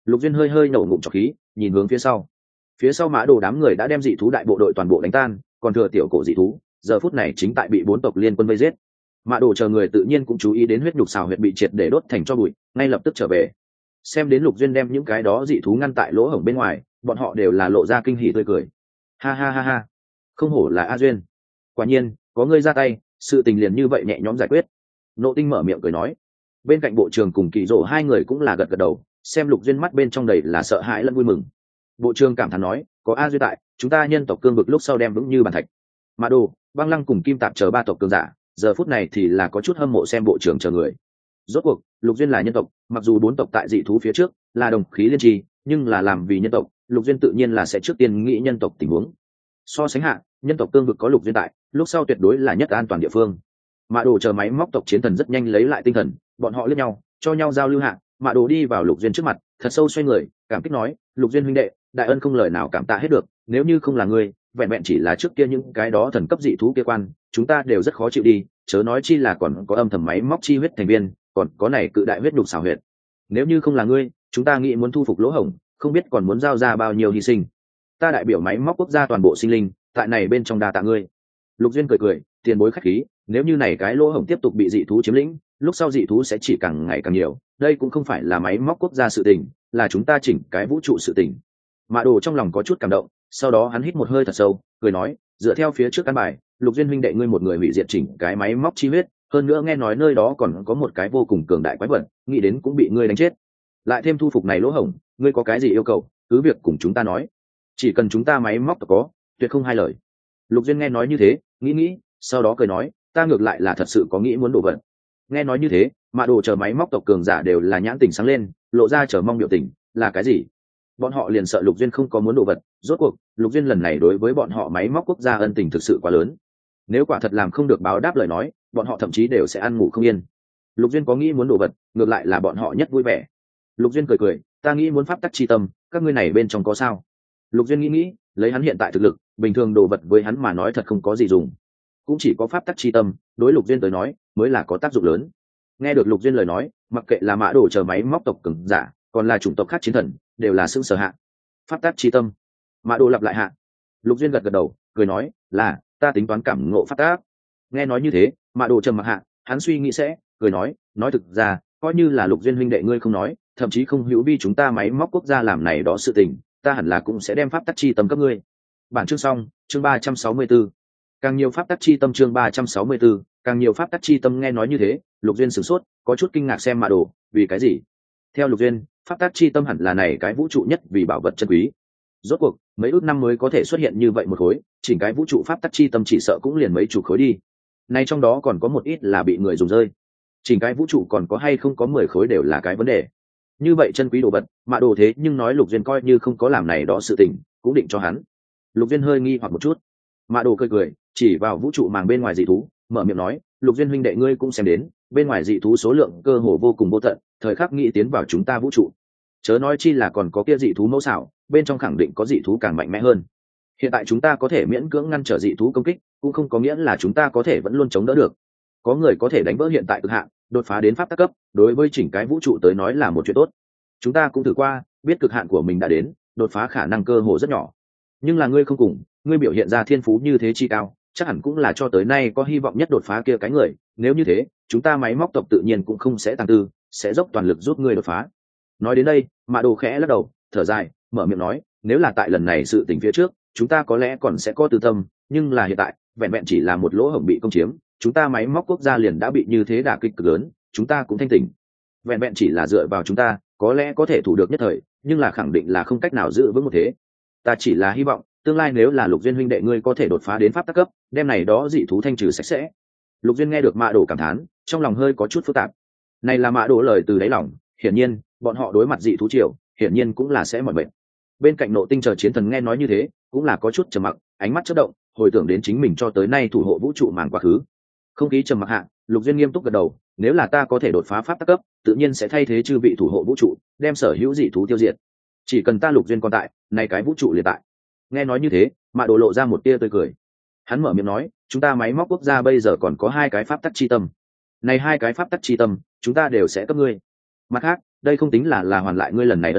Lục Duyên hơi hơi nổ ngụm trọc khí, nhìn hướng phía sau Mã Đồ đám người đã đem dị thú đại bộ đội toàn bộ đánh tan, còn thừa tiểu cổ dị thú giờ phút này chính tại bị 4 tộc liên quân vây giết. Mã Đồ chờ người tự nhiên cũng chú ý đến huyết nhục xào huyệt bị triệt để đốt thành tro bụi, ngay lập tức trở về. Xem đến Lục Duyên đem những cái đó dị thú ngăn tại lỗ hổng bên ngoài, bọn họ đều là lộ ra kinh hỉ tươi cười. Ha ha ha ha, không hổ là A Duyên, quả nhiên có ngươi ra tay, sự tình liền như vậy nhẹ nhõm giải quyết. Nộ Tinh mở miệng cười nói. Bên cạnh bộ trưởng cùng Kỳ Dỗ hai người cũng là gật gật đầu, xem Lục Duyên mắt bên trong đầy là sợ hãi lẫn vui mừng. Bộ trưởng cảm thán nói, có A Duyên tại, chúng ta nhân tộc cương vực lúc sau đem vững như bàn thạch. Mã Đồ, Băng Lăng cùng Kim Tạp chờ 3 tộc cường giả, giờ phút này thì là có chút hâm mộ xem bộ trưởng chờ người. Rốt cuộc Lục Duyên là nhân tộc, mặc dù 4 tộc tại dị thú phía trước là đồng khí liên tri, nhưng là làm vì nhân tộc, Lục Duyên tự nhiên là sẽ trước tiên nghĩ nhân tộc tình huống. So sánh hạ, nhân tộc cương vực có Lục Duyên tại, lúc sau tuyệt đối là nhất an toàn địa phương. Mã Đồ chờ máy móc tộc chiến thần rất nhanh lấy lại tinh thần, bọn họ liếc nhau, cho nhau giao lưu hạ. Mã Đồ đi vào Lục Duyên trước mặt, thật sâu xoay người, cảm kích nói, Lục Duyên huynh đệ, đại ân không lời nào cảm tạ hết được, nếu như không là ngươi, vẹn vẹn chỉ là trước kia những cái đó thần cấp dị thú kia quan, chúng ta đều rất khó chịu đi, chớ nói chi là còn có âm thầm máy móc chi huyết thành viên, còn có này cự đại huyết đục xảo huyệt. Nếu như không là ngươi, chúng ta nghĩ muốn thu phục lỗ hổng, không biết còn muốn giao ra bao nhiêu hy sinh. Ta đại biểu máy móc quốc gia toàn bộ sinh linh, tại này bên trong đa tạ ngươi. Lục Duyên cười cười, tiền bối khách khí, nếu như này cái lỗ hổng tiếp tục bị dị thú chiếm lĩnh, lúc sau dị thú sẽ chỉ càng ngày càng nhiều, đây cũng không phải là máy móc quốc gia sự tình, là chúng ta chỉnh cái vũ trụ sự tình. Mã Đồ trong lòng có chút cảm động, sau đó hắn hít một hơi thật sâu, cười nói, dựa theo phía trước căn bài, Lục Duyên huynh đệ ngươi một người hủy diệt chỉnh cái máy móc chi huyết, hơn nữa nghe nói nơi đó còn có một cái vô cùng cường đại quái vật, nghĩ đến cũng bị ngươi đánh chết. Lại thêm thu phục này lỗ hổng, ngươi có cái gì yêu cầu, cứ việc cùng chúng ta nói, chỉ cần chúng ta máy móc có, tuyệt không hai lời. Lục Duyên nghe nói như thế, nghĩ, sau đó cười nói, ta ngược lại là thật sự có nghĩ muốn đổ vật. Nghe nói như thế, Mã Đồ chờ máy móc tộc cường giả đều là nhãn tình sáng lên, lộ ra chờ mong biểu tình, là cái gì? Bọn họ liền sợ Lục Duyên không có muốn đồ vật, rốt cuộc Lục Duyên lần này đối với bọn họ máy móc quốc gia ân tình thực sự quá lớn, nếu quả thật làm không được báo đáp lời nói, bọn họ thậm chí đều sẽ ăn ngủ không yên. Lục Duyên có nghĩ muốn đồ vật, ngược lại là bọn họ nhất vui vẻ. Lục Duyên cười cười, ta nghĩ muốn pháp tắc chi tâm, các ngươi này bên trong có sao? Lục Duyên nghĩ, lấy hắn hiện tại thực lực, bình thường đồ vật với hắn mà nói thật không có gì dùng, cũng chỉ có pháp tắc chi tâm, đối Lục Duyên tới nói mới là có tác dụng lớn. Nghe được Lục Duyên lời nói, mặc kệ là Mã Đồ chờ máy móc tộc cường giả, còn là chủng tộc khác chiến thần, đều là sững sờ hạ. Pháp tắc chi tâm. Mã Đồ lặp lại hạ. Lục Duyên gật gật đầu, cười nói, là ta tính toán cảm ngộ pháp tắc. Nghe nói như thế, Mã Đồ trầm mặc hạ, hắn suy nghĩ sẽ, cười nói thực ra, coi như là Lục Duyên huynh đệ ngươi không nói, thậm chí không hữu vi chúng ta máy móc quốc gia làm này đó sự tình, ta hẳn là cũng sẽ đem pháp tắc chi tâm cấp ngươi. Bản chương xong, chương 364. Càng nhiều pháp tắc chi tâm, chương 364, càng nhiều pháp tắc chi tâm. Nghe nói như thế, Lục Duyên sửng sốt, có chút kinh ngạc xem Mã Đồ, vì cái gì? Theo Lục Duyên, pháp tắc chi tâm hẳn là này cái vũ trụ nhất vì bảo vật chân quý. Rốt cuộc, mấy ước năm mới có thể xuất hiện như vậy một khối, chỉnh cái vũ trụ pháp tắc chi tâm chỉ sợ cũng liền mấy chục khối đi. Nay trong đó còn có một ít là bị người dùng rơi. Chỉnh cái vũ trụ còn có hay không có 10 khối đều là cái vấn đề. Như vậy chân quý đồ vật, Mã Đồ thế nhưng nói Lục Duyên coi như không có làm này đó sự tình, cũng định cho hắn. Lục Duyên hơi nghi hoặc một chút. Mã Đồ cười, chỉ vào vũ trụ màng bên ngoài dị thú, mở miệng nói, Lục Duyên huynh đệ ngươi cũng xem đến, bên ngoài dị thú số lượng cơ hồ vô cùng vô tận, thời khắc nghĩ tiến vào chúng ta vũ trụ. Chớ nói chi là còn có kia dị thú mẫu xảo, bên trong khẳng định có dị thú càng mạnh mẽ hơn. Hiện tại chúng ta có thể miễn cưỡng ngăn trở dị thú công kích, cũng không có nghĩa là chúng ta có thể vẫn luôn chống đỡ được. Có người có thể đánh vỡ hiện tại cực hạn, đột phá đến pháp tắc cấp, đối với chỉnh cái vũ trụ tới nói là một chuyện tốt. Chúng ta cũng thử qua, biết cực hạn của mình đã đến, đột phá khả năng cơ hồ rất nhỏ. Nhưng là ngươi không cùng, ngươi biểu hiện ra thiên phú như thế chi cao, chắc hẳn cũng là cho tới nay có hy vọng nhất đột phá kia cái người. Nếu như thế, chúng ta máy móc tộc tự nhiên cũng không sẽ tàng tư, sẽ dốc toàn lực giúp ngươi đột phá. Nói đến đây, Mã Đồ khẽ lắc đầu, thở dài, mở miệng nói, nếu là tại lần này sự tình phía trước, chúng ta có lẽ còn sẽ có tư tâm, nhưng là hiện tại, vẹn vẹn chỉ là một lỗ hổng bị công chiếm, chúng ta máy móc quốc gia liền đã bị như thế đả kích cực lớn, chúng ta cũng thanh tỉnh. Vẹn vẹn chỉ là dựa vào chúng ta, có lẽ có thể thủ được nhất thời, nhưng là khẳng định là không cách nào giữ vững một thế. Ta chỉ là hy vọng, tương lai nếu là Lục Duyên huynh đệ ngươi có thể đột phá đến pháp tắc cấp, đem này đó dị thú thanh trừ sạch sẽ. Lục Duyên nghe được Mã Đồ cảm thán, trong lòng hơi có chút phức tạp. Này là Mã Đồ lời từ đáy lòng, hiển nhiên, bọn họ đối mặt dị thú triều, hiển nhiên cũng là sẽ mỏi mệt. Bên cạnh Nộ Tinh chờ chiến thần nghe nói như thế, cũng là có chút trầm mặc, ánh mắt chớp động, hồi tưởng đến chính mình cho tới nay thủ hộ vũ trụ màng quá khứ. Không khí trầm mặc hạ, Lục Duyên nghiêm túc gật đầu, nếu là ta có thể đột phá pháp tắc cấp, tự nhiên sẽ thay thế chư vị thủ hộ vũ trụ, đem sở hữu dị thú tiêu diệt. Chỉ cần ta Lục Duyên còn tại, này cái vũ trụ liền tại. Nghe nói như thế, Mã Đồ lộ ra một tia tươi cười. Hắn mở miệng nói, chúng ta máy móc quốc gia bây giờ còn có 2 cái pháp tắc chi tâm. Này 2 cái pháp tắc chi tâm, chúng ta đều sẽ cấp ngươi. Mặt khác, đây không tính là hoàn lại ngươi lần này ân tình,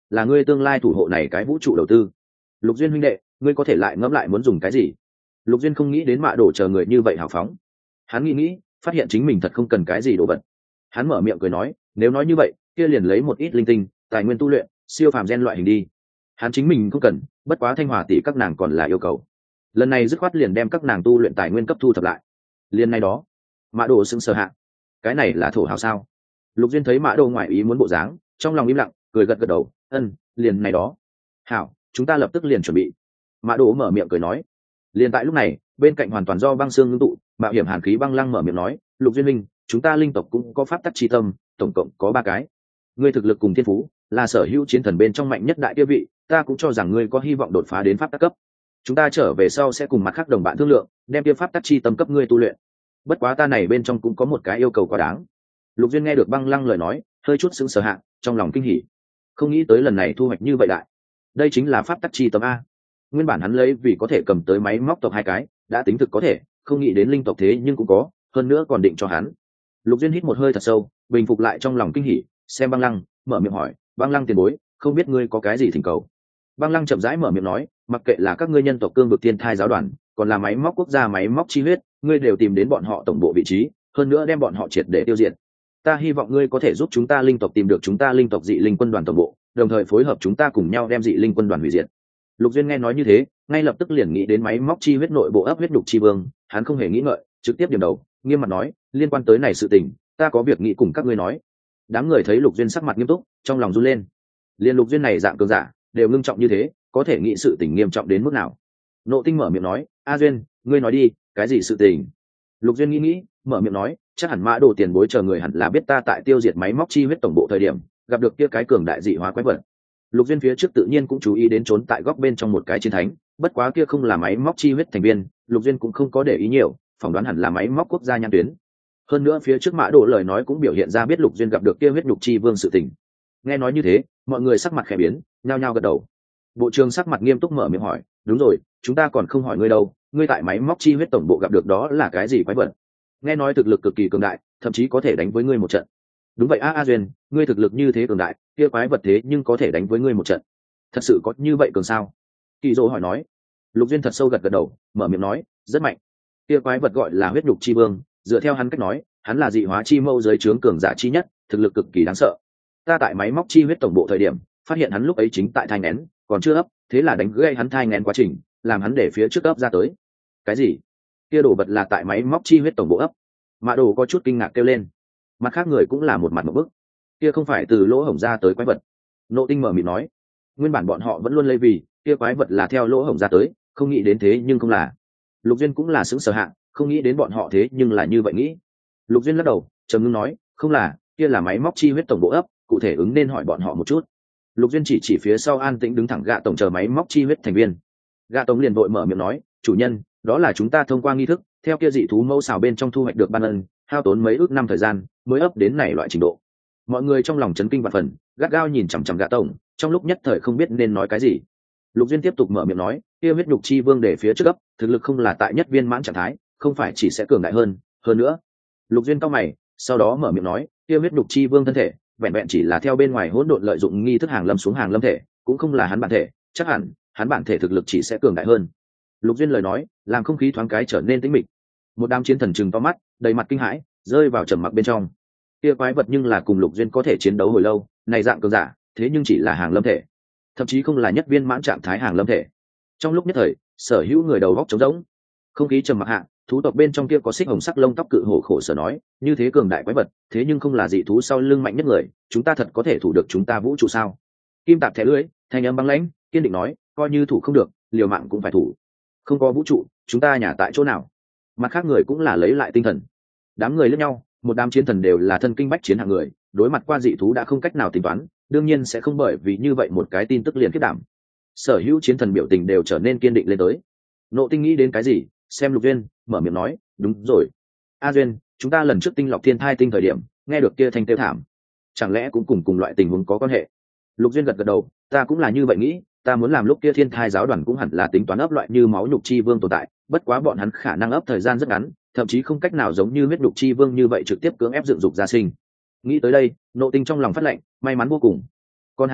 là ngươi tương lai thủ hộ này cái vũ trụ đầu tư. Lục Duyên huynh đệ, ngươi có thể lại ngẫm lại muốn dùng cái gì? Lục Duyên không nghĩ đến Mạ Đồ chờ người như vậy hào phóng. Hắn nghĩ, phát hiện chính mình thật không cần cái gì đồ vật. Hắn mở miệng cười nói, nếu nói như vậy, kia liền lấy một ít linh tinh, tài nguyên tu luyện, siêu phàm gen loại hình đi. Hắn chính mình không cần, bất quá Thanh Hòa tỷ các nàng còn là yêu cầu. Lần này dứt khoát liền đem các nàng tu luyện tài nguyên cấp thu thập lại. Liên này đó, Mạ Đồ sững sờ hạ. Cái này là thổ hào sao? Lục Duyên thấy Mạ Đồ ngoại ý muốn bộ dáng, trong lòng im lặng, cười gật gật đầu, liền này đó. Hảo, chúng ta lập tức liền chuẩn bị. Mạ Đồ mở miệng cười nói. Liền tại lúc này, bên cạnh hoàn toàn do băng xương ngưng tụ, mạo hiểm hàn khí băng lăng mở miệng nói, Lục Duyên minh, chúng ta linh tộc cũng có pháp tắc chi tâm, tổng cộng có 3 cái. Ngươi thực lực cùng thiên phú, là sở hữu chiến thần bên trong mạnh nhất đại địa vị, ta cũng cho rằng ngươi có hy vọng đột phá đến pháp tắc cấp. Chúng ta trở về sau sẽ cùng mặt khác đồng bạn thương lượng, đem kia pháp tắc chi tâm cấp ngươi tu luyện. Bất quá ta này bên trong cũng có một cái yêu cầu quá đáng. Lục Duyên nghe được băng lăng lời nói, hơi chút sững sờ hạ, trong lòng kinh hỉ. Không nghĩ tới lần này thu hoạch như vậy đại. Đây chính là pháp tắc chi tâm a. Nguyên bản hắn lấy vì có thể cầm tới máy móc tộc 2 cái, đã tính thực có thể, không nghĩ đến linh tộc thế nhưng cũng có, hơn nữa còn định cho hắn. Lục Duyên hít một hơi thật sâu, bình phục lại trong lòng kinh hỉ, xem băng lăng, mở miệng hỏi, băng lăng tiền bối, không biết ngươi có cái gì thỉnh cầu? Băng lăng chậm rãi mở miệng nói, mặc kệ là các ngươi nhân tộc cương vực thiên thai giáo đoàn, còn là máy móc quốc gia máy móc chi huyết, ngươi đều tìm đến bọn họ tổng bộ vị trí, hơn nữa đem bọn họ triệt để tiêu diệt. Ta hy vọng ngươi có thể giúp chúng ta linh tộc tìm được chúng ta linh tộc dị linh quân đoàn tổng bộ, đồng thời phối hợp chúng ta cùng nhau đem dị linh quân đoàn hủy diệt. Lục Duyên nghe nói như thế, ngay lập tức liền nghĩ đến máy móc chi huyết nội bộ ấp huyết đục chi vương, hắn không hề nghĩ ngợi, trực tiếp điểm đầu, nghiêm mặt nói, liên quan tới này sự tình, ta có việc nghĩ cùng các ngươi nói. Đám người thấy Lục Duyên sắc mặt nghiêm túc, trong lòng run lên. Liên Lục Duyên này dạng cường giả, đều ngưng trọng như thế, có thể nghĩ sự tình nghiêm trọng đến mức nào? Nộ Tinh mở miệng nói, A Duyên, ngươi nói đi, cái gì sự tình? Lục Duyên nghĩ, mở miệng nói, chắc hẳn Mã Đồ tiền bối chờ người hẳn là biết ta tại tiêu diệt máy móc chi huyết tổng bộ thời điểm, gặp được kia cái cường đại dị hóa quái vật. Lục Duyên phía trước tự nhiên cũng chú ý đến trốn tại góc bên trong một cái chiến thánh, bất quá kia không là máy móc chi huyết thành viên, Lục Duyên cũng không có để ý nhiều, phỏng đoán hẳn là máy móc quốc gia nhãn tuyến. Hơn nữa phía trước Mã Đồ lời nói cũng biểu hiện ra biết Lục Duyên gặp được kia huyết nhục chi vương sự tình. Nghe nói như thế, mọi người sắc mặt khẽ biến, nhao nhao gật đầu. Bộ trưởng sắc mặt nghiêm túc mở miệng hỏi, đúng rồi, chúng ta còn không hỏi ngươi đâu, ngươi tại máy móc chi huyết tổng bộ gặp được đó là cái gì quái vật? Nghe nói thực lực cực kỳ cường đại, thậm chí có thể đánh với ngươi một trận. Đúng vậy A Duyên, ngươi thực lực như thế cường đại, kia quái vật thế nhưng có thể đánh với ngươi một trận. Thật sự có như vậy cường sao? Kỳ Dỗ hỏi nói. Lục Duyên thật sâu gật gật đầu, mở miệng nói, rất mạnh. Kia quái vật gọi là huyết nhục chi vương, dựa theo hắn cách nói, hắn là dị hóa chi mâu dưới trướng cường giả chi nhất, thực lực cực kỳ đáng sợ. Ta tại máy móc chi huyết tổng bộ thời điểm, phát hiện hắn lúc ấy chính tại thai nghén, còn chưa ấp, thế là đánh gãy hắn thai nghén quá trình, làm hắn để phía trước ấp ra tới. Cái gì? Kia đồ vật là tại máy móc chi huyết tổng bộ ấp? Mã Đồ có chút kinh ngạc kêu lên. Mặt khác người cũng là một mặt một bức. Kia không phải từ lỗ hổng ra tới quái vật. Nộ Tinh mở miệng nói, nguyên bản bọn họ vẫn luôn lấy vì kia quái vật là theo lỗ hổng ra tới, không nghĩ đến thế nhưng không là. Lục Duyên cũng là sững sờ hạ, không nghĩ đến bọn họ thế nhưng là như vậy nghĩ. Lục Duyên lắc đầu, trầm ngưng nói, không là, kia là máy móc chi huyết tổng bộ ấp, cụ thể ứng nên hỏi bọn họ một chút. Lục Duyên chỉ phía sau an tĩnh đứng thẳng Gạ tổng chờ máy móc chi huyết thành viên. Gạ tổng liền vội mở miệng nói, chủ nhân, đó là chúng ta thông qua nghi thức, theo kia dị thú mẫu xào bên trong thu hoạch được ban ân, hao tốn mấy ước năm thời gian mới ấp đến này loại trình độ. Mọi người trong lòng chấn kinh vạn phần, gắt gao nhìn chằm chằm Gạ tổng, trong lúc nhất thời không biết nên nói cái gì. Lục Duyên tiếp tục mở miệng nói, kia huyết nhục chi vương để phía trước ấp, thực lực không là tại nhất viên mãn trạng thái, không phải chỉ sẽ cường đại hơn nữa. Lục Duyên cau mày, sau đó mở miệng nói, kia huyết nhục chi vương thân thể, vẹn vẹn chỉ là theo bên ngoài hỗn độn lợi dụng nghi thức hàng lâm xuống hàng lâm thể, cũng không là hắn bản thể, chắc hẳn hắn bản thể thực lực chỉ sẽ cường đại hơn. Lục Duyên lời nói, làm không khí thoáng cái trở nên tĩnh mịch. Một đám chiến thần trừng to mắt, đầy mặt kinh hãi, rơi vào trầm mặc bên trong. Kia quái vật nhưng là cùng Lục Duyên có thể chiến đấu hồi lâu, này dạng cường giả, thế nhưng chỉ là hàng lâm thể, thậm chí không là nhất viên mãn trạng thái hàng lâm thể. Trong lúc nhất thời, sở hữu người đầu góc trống rỗng. Không khí trầm mặc hạ, thú tộc bên trong kia có xích hồng sắc lông tóc cự hổ khổ sở nói, như thế cường đại quái vật, thế nhưng không là dị thú sau lưng mạnh nhất người, chúng ta thật có thể thủ được chúng ta vũ trụ sao? Kim Tạp thẻ lưỡi, thanh âm băng lãnh, kiên định nói, coi như thủ không được, liều mạng cũng phải thủ. Không có vũ trụ, chúng ta nhà tại chỗ nào? Mặt khác người cũng là lấy lại tinh thần. Đám người lẫn nhau, một đám chiến thần đều là thân kinh bách chiến hạng người, đối mặt qua dị thú đã không cách nào tính toán, đương nhiên sẽ không bởi vì như vậy một cái tin tức liền kết đảm. Sở hữu chiến thần biểu tình đều trở nên kiên định lên tới. Nộ Tinh nghĩ đến cái gì, xem Lục Duyên, mở miệng nói, đúng rồi, A Duyên, chúng ta lần trước tinh lọc thiên thai tinh thời điểm, nghe được kia thanh tiêu thảm, chẳng lẽ cũng cùng loại tình huống có quan hệ? Lục Duyên gật gật đầu, ta cũng là như vậy nghĩ, ta muốn làm lúc kia thiên thai giáo đoàn cũng hẳn là tính toán ấp loại như máu nhục chi vương tồn tại, bất quá bọn hắn khả năng ấp thời gian rất ngắn, thậm chí không cách nào giống như huyết nhục chi vương như vậy trực tiếp cưỡng ép dựng dục gia sinh. Nghĩ tới đây, Nộ Tinh trong lòng phát lệnh, may mắn vô cùng. Con hảo,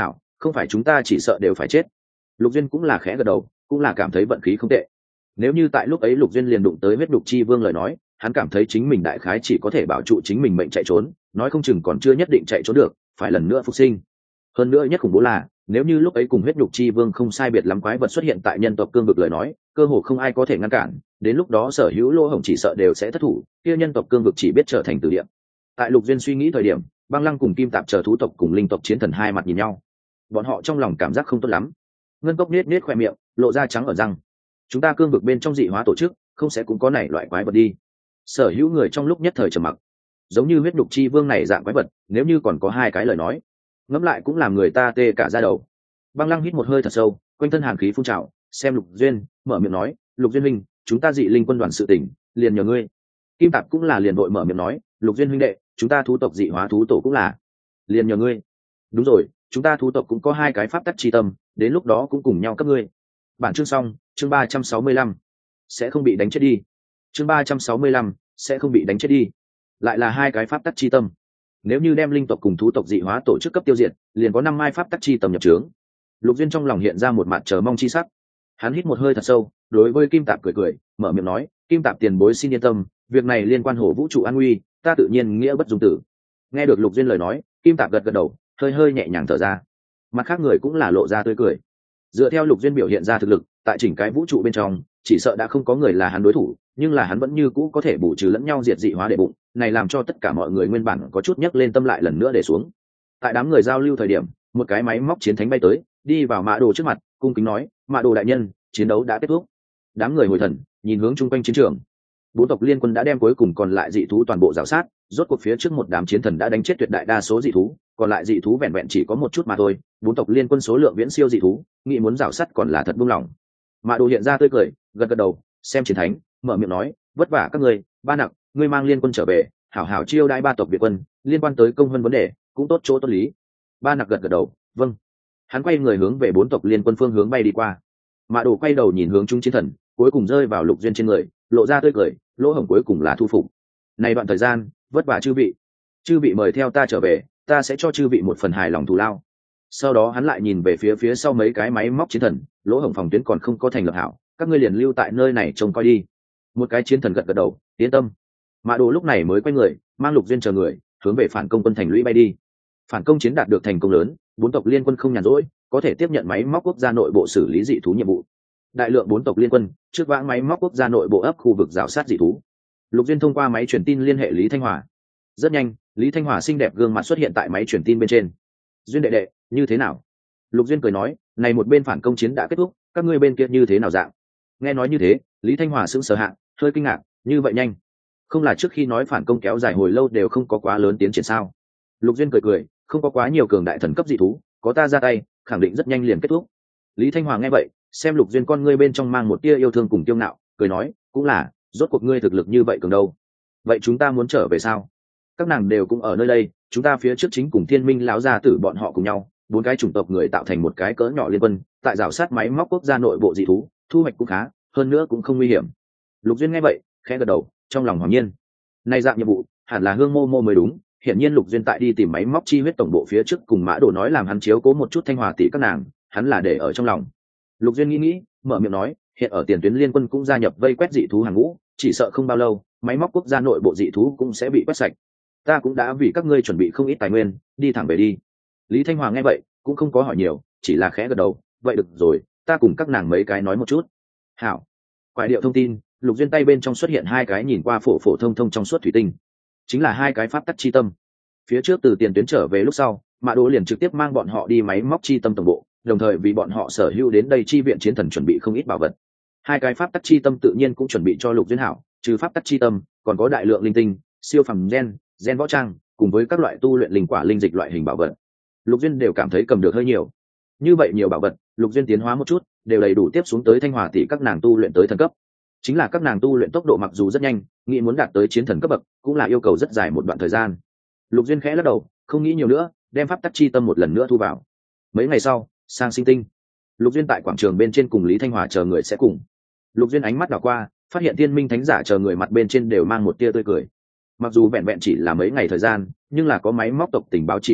không phải chúng ta chỉ sợ đều phải chết. Lục Duyên cũng là khẽ gật đầu, cũng là cảm thấy vận khí không tệ. Nếu như tại lúc ấy Lục Duyên liền đụng tới huyết đục chi vương lời nói, hắn cảm thấy chính mình đại khái chỉ có thể bảo trụ chính mình mệnh chạy trốn, nói không chừng còn chưa nhất định chạy trốn được, phải lần nữa phục sinh. Hơn nữa nhất khủng bố là, nếu như lúc ấy cùng huyết nhục chi vương không sai biệt lắm quái vật xuất hiện tại nhân tộc cương vực lời nói, cơ hồ không ai có thể ngăn cản, đến lúc đó sở hữu lỗ hổng chỉ sợ đều sẽ thất thủ, kia nhân tộc cương vực chỉ biết trở thành tử địa. Tại Lục Duyên suy nghĩ thời điểm, Băng Lăng cùng Kim Tạp chờ thú tộc cùng linh tộc chiến thần hai mặt nhìn nhau, bọn họ trong lòng cảm giác không tốt lắm. Ngân Cốc nết nết khoe miệng, lộ ra trắng ở răng. Chúng ta cương vực bên trong dị hóa tổ chức, không sẽ cũng có này loại quái vật đi. Sở hữu người trong lúc nhất thời trầm mặc. Giống như huyết nhục chi vương này dạng quái vật, nếu như còn có hai cái lời nói, ngẫm lại cũng làm người ta tê cả da đầu. Băng Lăng hít một hơi thật sâu, quanh thân hàn khí phun trào, xem Lục Duyên, mở miệng nói, Lục Duyên huynh, chúng ta dị linh quân đoàn sự tình, liền nhờ ngươi. Kim Tạp cũng là liền vội mở miệng nói, Lục Duyên huynh đệ, chúng ta thú tộc dị hóa thú tổ cũng là, liền nhờ ngươi. Đúng rồi, chúng ta thú tộc cũng có hai cái pháp tắc chi tâm, đến lúc đó cũng cùng nhau cấp ngươi. Bản chương xong, chương 365, sẽ không bị đánh chết đi. Chương 365, sẽ không bị đánh chết đi. Lại là hai cái pháp tắc chi tâm. Nếu như đem linh tộc cùng thú tộc dị hóa tổ chức cấp tiêu diệt, liền có 5 mai pháp tắc chi tâm nhập trướng. Lục Duyên trong lòng hiện ra một mặt chờ mong chi sắc. Hắn hít một hơi thật sâu, đối với Kim Tạp cười cười, mở miệng nói, Kim Tạp tiền bối xin yên tâm, việc này liên quan hổ vũ trụ an nguy, ta tự nhiên nghĩa bất dung tử. Nghe được Lục Duyên lời nói, Kim Tạp gật gật đầu, hơi hơi nhẹ nhàng thở ra. Mặt khác người cũng là lộ ra tươi cười. Dựa theo Lục Duyên biểu hiện ra thực lực, tại chỉnh cái vũ trụ bên trong, chỉ sợ đã không có người là hắn đối thủ, nhưng là hắn vẫn như cũ có thể bù trừ lẫn nhau diệt dị hóa đệ bụng, này làm cho tất cả mọi người nguyên bản có chút nhấc lên tâm lại lần nữa để xuống. Tại đám người giao lưu thời điểm, một cái máy móc chiến thánh bay tới, đi vào Mã Đồ trước mặt, cung kính nói, Mã Đồ đại nhân, chiến đấu đã kết thúc. Đám người hồi thần, nhìn hướng chung quanh chiến trường. 4 tộc liên quân đã đem cuối cùng còn lại dị thú toàn bộ rào sát, rốt cuộc phía trước một đám chiến thần đã đánh chết tuyệt đại đa số dị thú, còn lại dị thú vẹn vẹn chỉ có một chút mà thôi. 4 tộc liên quân số lượng viễn siêu dị thú, nghĩ muốn rào sát còn là thật buông lỏng. Mã Đồ hiện ra tươi cười, gật gật đầu, xem chiến thánh, mở miệng nói, vất vả các ngươi, Ba Nặc, ngươi mang liên quân trở về, hảo hảo chiêu đãi 3 tộc Việt quân, liên quan tới công hơn vấn đề, cũng tốt chỗ tốt lý. Ba Nặc gật gật đầu, vâng. Hắn quay người hướng về 4 tộc liên quân phương hướng bay đi qua. Mã Đồ quay đầu nhìn hướng chúng chiến thần, cuối cùng rơi vào Lục Duyên trên người, lộ ra tươi cười, lỗ hổng cuối cùng là thu phục. Này đoạn thời gian, vất vả chư vị mời theo ta trở về, ta sẽ cho chư vị một phần hài lòng thù lao. Sau đó hắn lại nhìn về phía sau mấy cái máy móc chiến thần, lỗ hổng phòng tuyến còn không có thành lập hảo, các ngươi liền lưu tại nơi này trông coi đi. Một cái chiến thần gật gật đầu, yên tâm. Mã Đồ lúc này mới quay người, mang Lục Duyên chờ người, hướng về phản công quân thành lũy bay đi. Phản công chiến đạt được thành công lớn, 4 tộc liên quân không nhàn rỗi, có thể tiếp nhận máy móc quốc gia nội bộ xử lý dị thú nhiệm vụ. Đại lượng 4 tộc liên quân trước vãng máy móc quốc gia nội bộ ấp khu vực rào sát dị thú. Lục Duyên thông qua máy truyền tin liên hệ Lý Thanh Hòa. Rất nhanh, Lý Thanh Hòa xinh đẹp gương mặt xuất hiện tại máy truyền tin bên trên. Duyên đệ đệ, như thế nào? Lục Duyên cười nói, này một bên phản công chiến đã kết thúc, các ngươi bên kia như thế nào dạng? Nghe nói như thế, Lý Thanh Hòa sững sờ hạ, hơi kinh ngạc, như vậy nhanh? Không là trước khi nói phản công kéo dài hồi lâu đều không có quá lớn tiến triển sao? Lục Duyên cười cười, không có quá nhiều cường đại thần cấp dị thú, có ta ra tay, khẳng định rất nhanh liền kết thúc. Lý Thanh Hòa nghe vậy, xem Lục Duyên con ngươi bên trong mang một tia yêu thương cùng kiêu ngạo, cười nói, cũng là, rốt cuộc ngươi thực lực như vậy cường đâu. Vậy chúng ta muốn trở về sao? Các nàng đều cũng ở nơi đây, chúng ta phía trước chính cùng Thiên Minh lão gia tử bọn họ cùng nhau, 4 cái chủng tộc người tạo thành một cái cỡ nhỏ liên quân, tại rào sát máy móc quốc gia nội bộ dị thú, thu hoạch cũng khá, hơn nữa cũng không nguy hiểm. Lục Duyên nghe vậy, khẽ gật đầu, trong lòng hoàng nhiên. Này dạng nhiệm vụ, hẳn là Hương Mô Mô mới đúng. Hiển nhiên Lục Duyên tại đi tìm máy móc chi huyết tổng bộ phía trước cùng Mã Đồ nói làm hắn chiếu cố một chút Thanh Hòa tỷ các nàng, hắn là để ở trong lòng. Lục Duyên nghĩ, mở miệng nói, hiện ở tiền tuyến liên quân cũng gia nhập vây quét dị thú hàng ngũ, chỉ sợ không bao lâu, máy móc quốc gia nội bộ dị thú cũng sẽ bị quét sạch. Ta cũng đã vì các ngươi chuẩn bị không ít tài nguyên, đi thẳng về đi. Lý Thanh Hòa nghe vậy, cũng không có hỏi nhiều, chỉ là khẽ gật đầu, vậy được rồi, ta cùng các nàng mấy cái nói một chút. Hảo. Quải điệu thông tin, Lục Duyên tay bên trong xuất hiện hai cái nhìn qua phổ phổ thông thông trong suốt thủy tinh, chính là hai cái pháp tắc chi tâm. Phía trước từ tiền tuyến trở về lúc sau, Mã Đỗ liền trực tiếp mang bọn họ đi máy móc chi tâm tổng bộ, đồng thời vì bọn họ sở hữu đến đây chi viện chiến thần chuẩn bị không ít bảo vật. Hai cái pháp tắc chi tâm tự nhiên cũng chuẩn bị cho Lục Duyên hảo, trừ pháp tắc chi tâm, còn có đại lượng linh tinh, siêu phẩm gen võ trang, cùng với các loại tu luyện linh quả linh dịch loại hình bảo vật. Lục Duyên đều cảm thấy cầm được hơi nhiều. Như vậy nhiều bảo vật, Lục Duyên tiến hóa một chút, đều đầy đủ tiếp xuống tới Thanh Hòa tỷ các nàng tu luyện tới thần cấp. Chính là các nàng tu luyện tốc độ mặc dù rất nhanh, nghĩ muốn đạt tới chiến thần cấp bậc, cũng là yêu cầu rất dài một đoạn thời gian. Lục Duyên khẽ lắc đầu, không nghĩ nhiều nữa, đem pháp tắc chi tâm một lần nữa thu vào. Mấy ngày sau, sang Sinh Tinh, Lục Duyên tại quảng trường bên trên cùng Lý Thanh Hòa chờ người sẽ cùng. Lục Duyên ánh mắt đảo qua, phát hiện Tiên Minh Thánh giả chờ người mặt bên trên đều mang một tia tươi cười. Mặc dù vẹn vẹn chỉ là mấy ngày thời gian, nhưng là có máy móc tộc tình báo chỉ đường,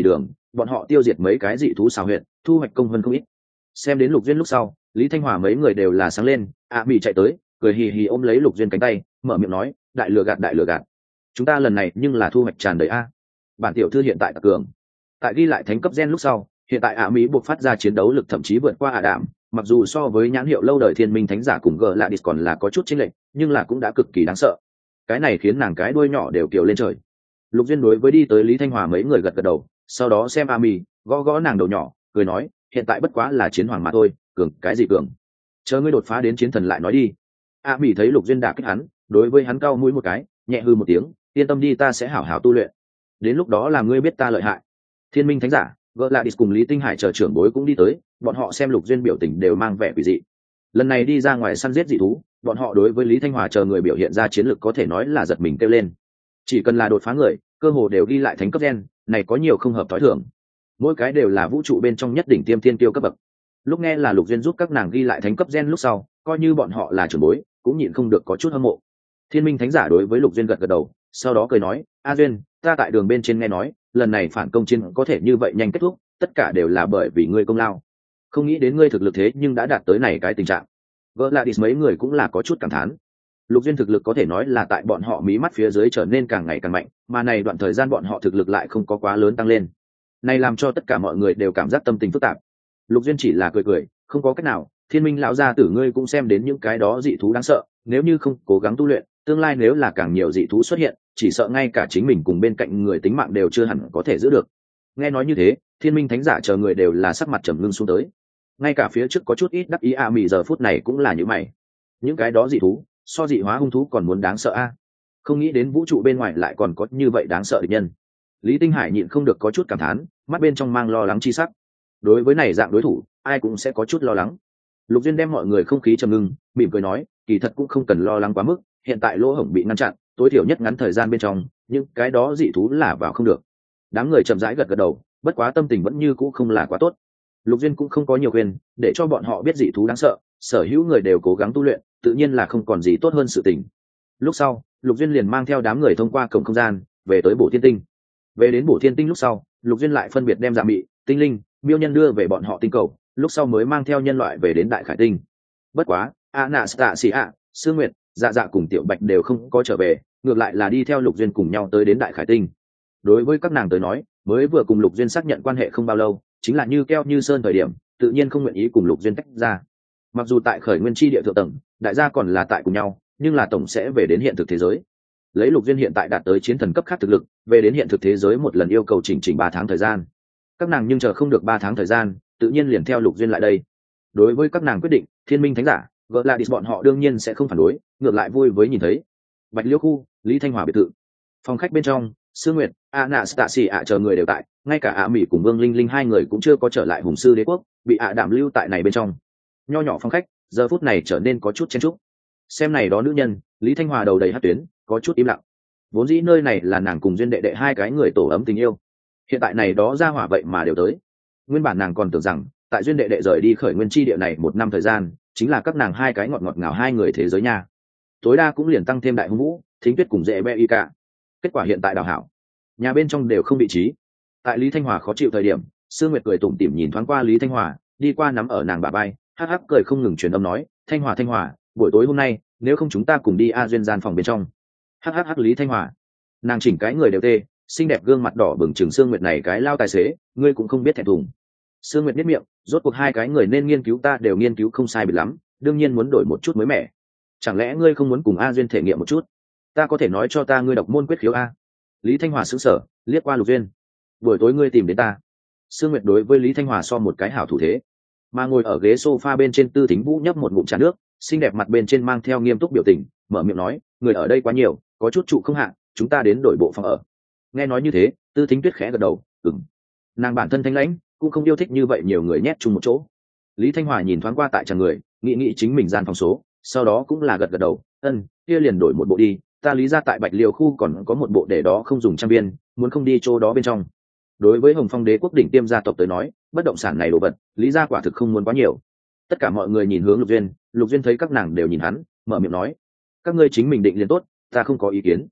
bọn họ tiêu diệt mấy cái dị thú xào huyệt, thu hoạch công hơn không ít. Xem đến Lục Duyên lúc sau, Lý Thanh Hòa mấy người đều là sáng lên. Mỹ chạy tới, cười hì hì ôm lấy Lục Duyên cánh tay, mở miệng nói, đại lừa gạt đại lừa gạt, chúng ta lần này nhưng là thu hoạch tràn đầy a. Bản tiểu thư hiện tại đặc cường, tại ghi lại thánh cấp gen lúc sau, hiện tại Mỹ buộc phát ra chiến đấu lực thậm chí vượt qua Đạm, mặc dù so với nhãn hiệu lâu đời Thiên Minh Thánh Giả cùng Gladys còn là có chút chênh lệch, nhưng là cũng đã cực kỳ đáng sợ. Cái này khiến nàng cái đuôi nhỏ đều kiều lên trời. Lục Duyên đối với đi tới Lý Thanh Hòa mấy người gật gật đầu, sau đó xem Mỹ gõ gõ nàng đầu nhỏ, cười nói, hiện tại bất quá là chiến hoàng mà thôi, cường cái gì cường, chờ ngươi đột phá đến chiến thần lại nói đi. Mỹ thấy Lục Duyên đả kích hắn, đối với hắn cau mũi một cái, nhẹ hư một tiếng, yên tâm đi, ta sẽ hảo hảo tu luyện, đến lúc đó làm ngươi biết ta lợi hại. Thiên Minh Thánh Giả Gladys cùng Lý Tinh Hải chờ trưởng bối cũng đi tới, bọn họ xem Lục Duyên biểu tình đều mang vẻ quỷ dị. Lần này đi ra ngoài săn giết dị thú, bọn họ đối với Lý Thanh Hòa chờ người biểu hiện ra chiến lược có thể nói là giật mình kêu lên. Chỉ cần là đột phá người, cơ hồ đều ghi lại thánh cấp gen, này có nhiều không hợp thói thường. Mỗi cái đều là vũ trụ bên trong nhất đỉnh tiêm thiên tiêu cấp bậc. Lúc nghe là Lục Duyên giúp các nàng ghi lại thánh cấp gen lúc sau, coi như bọn họ là trưởng bối, cũng nhịn không được có chút hâm mộ. Thiên Minh Thánh Giả đối với Lục Duyên gật gật đầu, sau đó cười nói, A Duyên, ta tại đường bên trên nghe nói, lần này phản công chiến có thể như vậy nhanh kết thúc, tất cả đều là bởi vì ngươi công lao. Không nghĩ đến ngươi thực lực thế nhưng đã đạt tới này cái tình trạng. Gladys mấy người cũng là có chút cảm thán. Lục Duyên thực lực có thể nói là tại bọn họ mí mắt phía dưới trở nên càng ngày càng mạnh, mà này đoạn thời gian bọn họ thực lực lại không có quá lớn tăng lên. Này làm cho tất cả mọi người đều cảm giác tâm tình phức tạp. Lục Duyên chỉ là cười cười, không có cách nào, Thiên Minh lão gia tử ngươi cũng xem đến những cái đó dị thú đáng sợ, nếu như không cố gắng tu luyện, tương lai nếu là càng nhiều dị thú xuất hiện, chỉ sợ ngay cả chính mình cùng bên cạnh người tính mạng đều chưa hẳn có thể giữ được. Nghe nói như thế, Thiên Minh Thánh Giả chờ người đều là sắc mặt trầm ngưng xuống tới. Ngay cả phía trước có chút ít đắc ý Mỹ giờ phút này cũng là như mày. Những cái đó dị thú, so dị hóa hung thú còn muốn đáng sợ a. Không nghĩ đến vũ trụ bên ngoài lại còn có như vậy đáng sợ địch nhân. Lý Tinh Hải nhịn không được có chút cảm thán, mắt bên trong mang lo lắng chi sắc. Đối với này dạng đối thủ, ai cũng sẽ có chút lo lắng. Lục Duyên đem mọi người không khí trầm ngưng, mỉm cười nói, kỳ thật cũng không cần lo lắng quá mức, hiện tại lỗ hổng bị ngăn chặn, tối thiểu nhất ngắn thời gian bên trong, những cái đó dị thú là vào không được. Đám người chậm rãi gật gật đầu, bất quá tâm tình vẫn như cũ không là quá tốt. Lục Duyên cũng không có nhiều khuyên, để cho bọn họ biết dị thú đáng sợ, sở hữu người đều cố gắng tu luyện, tự nhiên là không còn gì tốt hơn sự tình. Lúc sau, Lục Duyên liền mang theo đám người thông qua cổng không gian, về tới Bổ Thiên Tinh. Về đến Bổ Thiên Tinh lúc sau, Lục Duyên lại phân biệt đem Dạ Mị, Tinh Linh, Miêu Nhân đưa về bọn họ tinh cầu, lúc sau mới mang theo nhân loại về đến Đại Khải Tinh. Bất quá, Anastasia, Sương Nguyệt, Dạ Dạ cùng Tiểu Bạch đều không có trở về, ngược lại là đi theo Lục Duyên cùng nhau tới đến Đại Khải Tinh. Đối với các nàng tới nói, mới vừa cùng Lục Duyên xác nhận quan hệ không bao lâu, chính là như keo như sơn thời điểm, tự nhiên không nguyện ý cùng Lục Duyên tách ra. Mặc dù tại Khởi Nguyên Chi địa thượng tầng, đại gia còn là tại cùng nhau, nhưng là tổng sẽ về đến hiện thực thế giới. Lấy Lục Duyên hiện tại đạt tới chiến thần cấp khác thực lực, về đến hiện thực thế giới một lần yêu cầu chỉnh 3 tháng thời gian. Các nàng nhưng chờ không được 3 tháng thời gian, tự nhiên liền theo Lục Duyên lại đây. Đối với các nàng quyết định, Thiên Minh Thánh Giả, Gladys bọn họ đương nhiên sẽ không phản đối, ngược lại vui với nhìn thấy. Bạch Liễu khu, Lý Thanh Hòa biệt thự. Phòng khách bên trong, Sương Nguyệt, Anastasia chờ người đều tại, ngay cả Mỹ cùng Vương Linh Linh hai người cũng chưa có trở lại Hùng Sư Đế quốc, bị Đạm lưu tại này bên trong. Nho nhỏ phòng khách, giờ phút này trở nên có chút chen chúc. Xem này đó nữ nhân, Lý Thanh Hòa đầu đầy hất tuyến, có chút im lặng. Vốn dĩ nơi này là nàng cùng Duyên đệ đệ hai cái người tổ ấm tình yêu, hiện tại này đó ra hỏa vậy mà đều tới. Nguyên bản nàng còn tưởng rằng, tại Duyên đệ đệ rời đi Khởi Nguyên Chi địa này 1 năm thời gian, chính là các nàng hai cái ngọt ngọt ngào hai người thế giới nha. Tối đa cũng liền tăng thêm Đại Hung Vũ, Thính Tuyết cùng Dễ Be Y cả. Kết quả hiện tại đào hảo, nhà bên trong đều không vị trí. Tại Lý Thanh Hòa khó chịu thời điểm, Sương Nguyệt cười tủm tỉm nhìn thoáng qua Lý Thanh Hòa, đi qua nắm ở nàng bả vai, hắc hắc cười không ngừng truyền âm nói, Thanh Hòa, buổi tối hôm nay, nếu không chúng ta cùng đi Duyên gian phòng bên trong. Hắc hắc Lý Thanh Hòa, nàng chỉnh cái người đều tê, xinh đẹp gương mặt đỏ bừng chừng Sương Nguyệt này cái lao tài xế, ngươi cũng không biết thẹn thùng. Sương Nguyệt biết miệng, rốt cuộc hai cái người nên nghiên cứu ta đều nghiên cứu không sai biệt lắm, đương nhiên muốn đổi một chút mới mẻ. Chẳng lẽ ngươi không muốn cùng Duyên thể nghiệm một chút? Ta có thể nói cho ta ngươi đọc môn quyết khiếu a. Lý Thanh Hòa sững sờ, liếc qua Lục Duyên. Buổi tối ngươi tìm đến ta. Sương Nguyệt đối với Lý Thanh Hòa so một cái hảo thủ thế, mà ngồi ở ghế sofa bên trên Tư Thính Vũ nhấp một ngụm trà nước, xinh đẹp mặt bên trên mang theo nghiêm túc biểu tình, mở miệng nói, người ở đây quá nhiều, có chút trụ không hạ, chúng ta đến đổi bộ phòng ở. Nghe nói như thế, Tư Thính Tuyết khẽ gật đầu, ừm. Nàng bản thân thanh lãnh, cũng không yêu thích như vậy nhiều người nhét chung một chỗ. Lý Thanh Hòa nhìn thoáng qua tại tràn người, nghĩ chính mình gian phòng số, sau đó cũng là gật gật đầu, kia liền đổi một bộ đi, ta Lý ra tại Bạch Liêu khu còn có một bộ để đó không dùng trang viên, muốn không đi chỗ đó bên trong. Đối với Hồng Phong Đế quốc đỉnh tiêm gia tộc tới nói, bất động sản này đồ vật, Lý gia quả thực không muốn quá nhiều. Tất cả mọi người nhìn hướng Lục Duyên thấy các nàng đều nhìn hắn, mở miệng nói, các ngươi chính mình định liền tốt, ta không có ý kiến.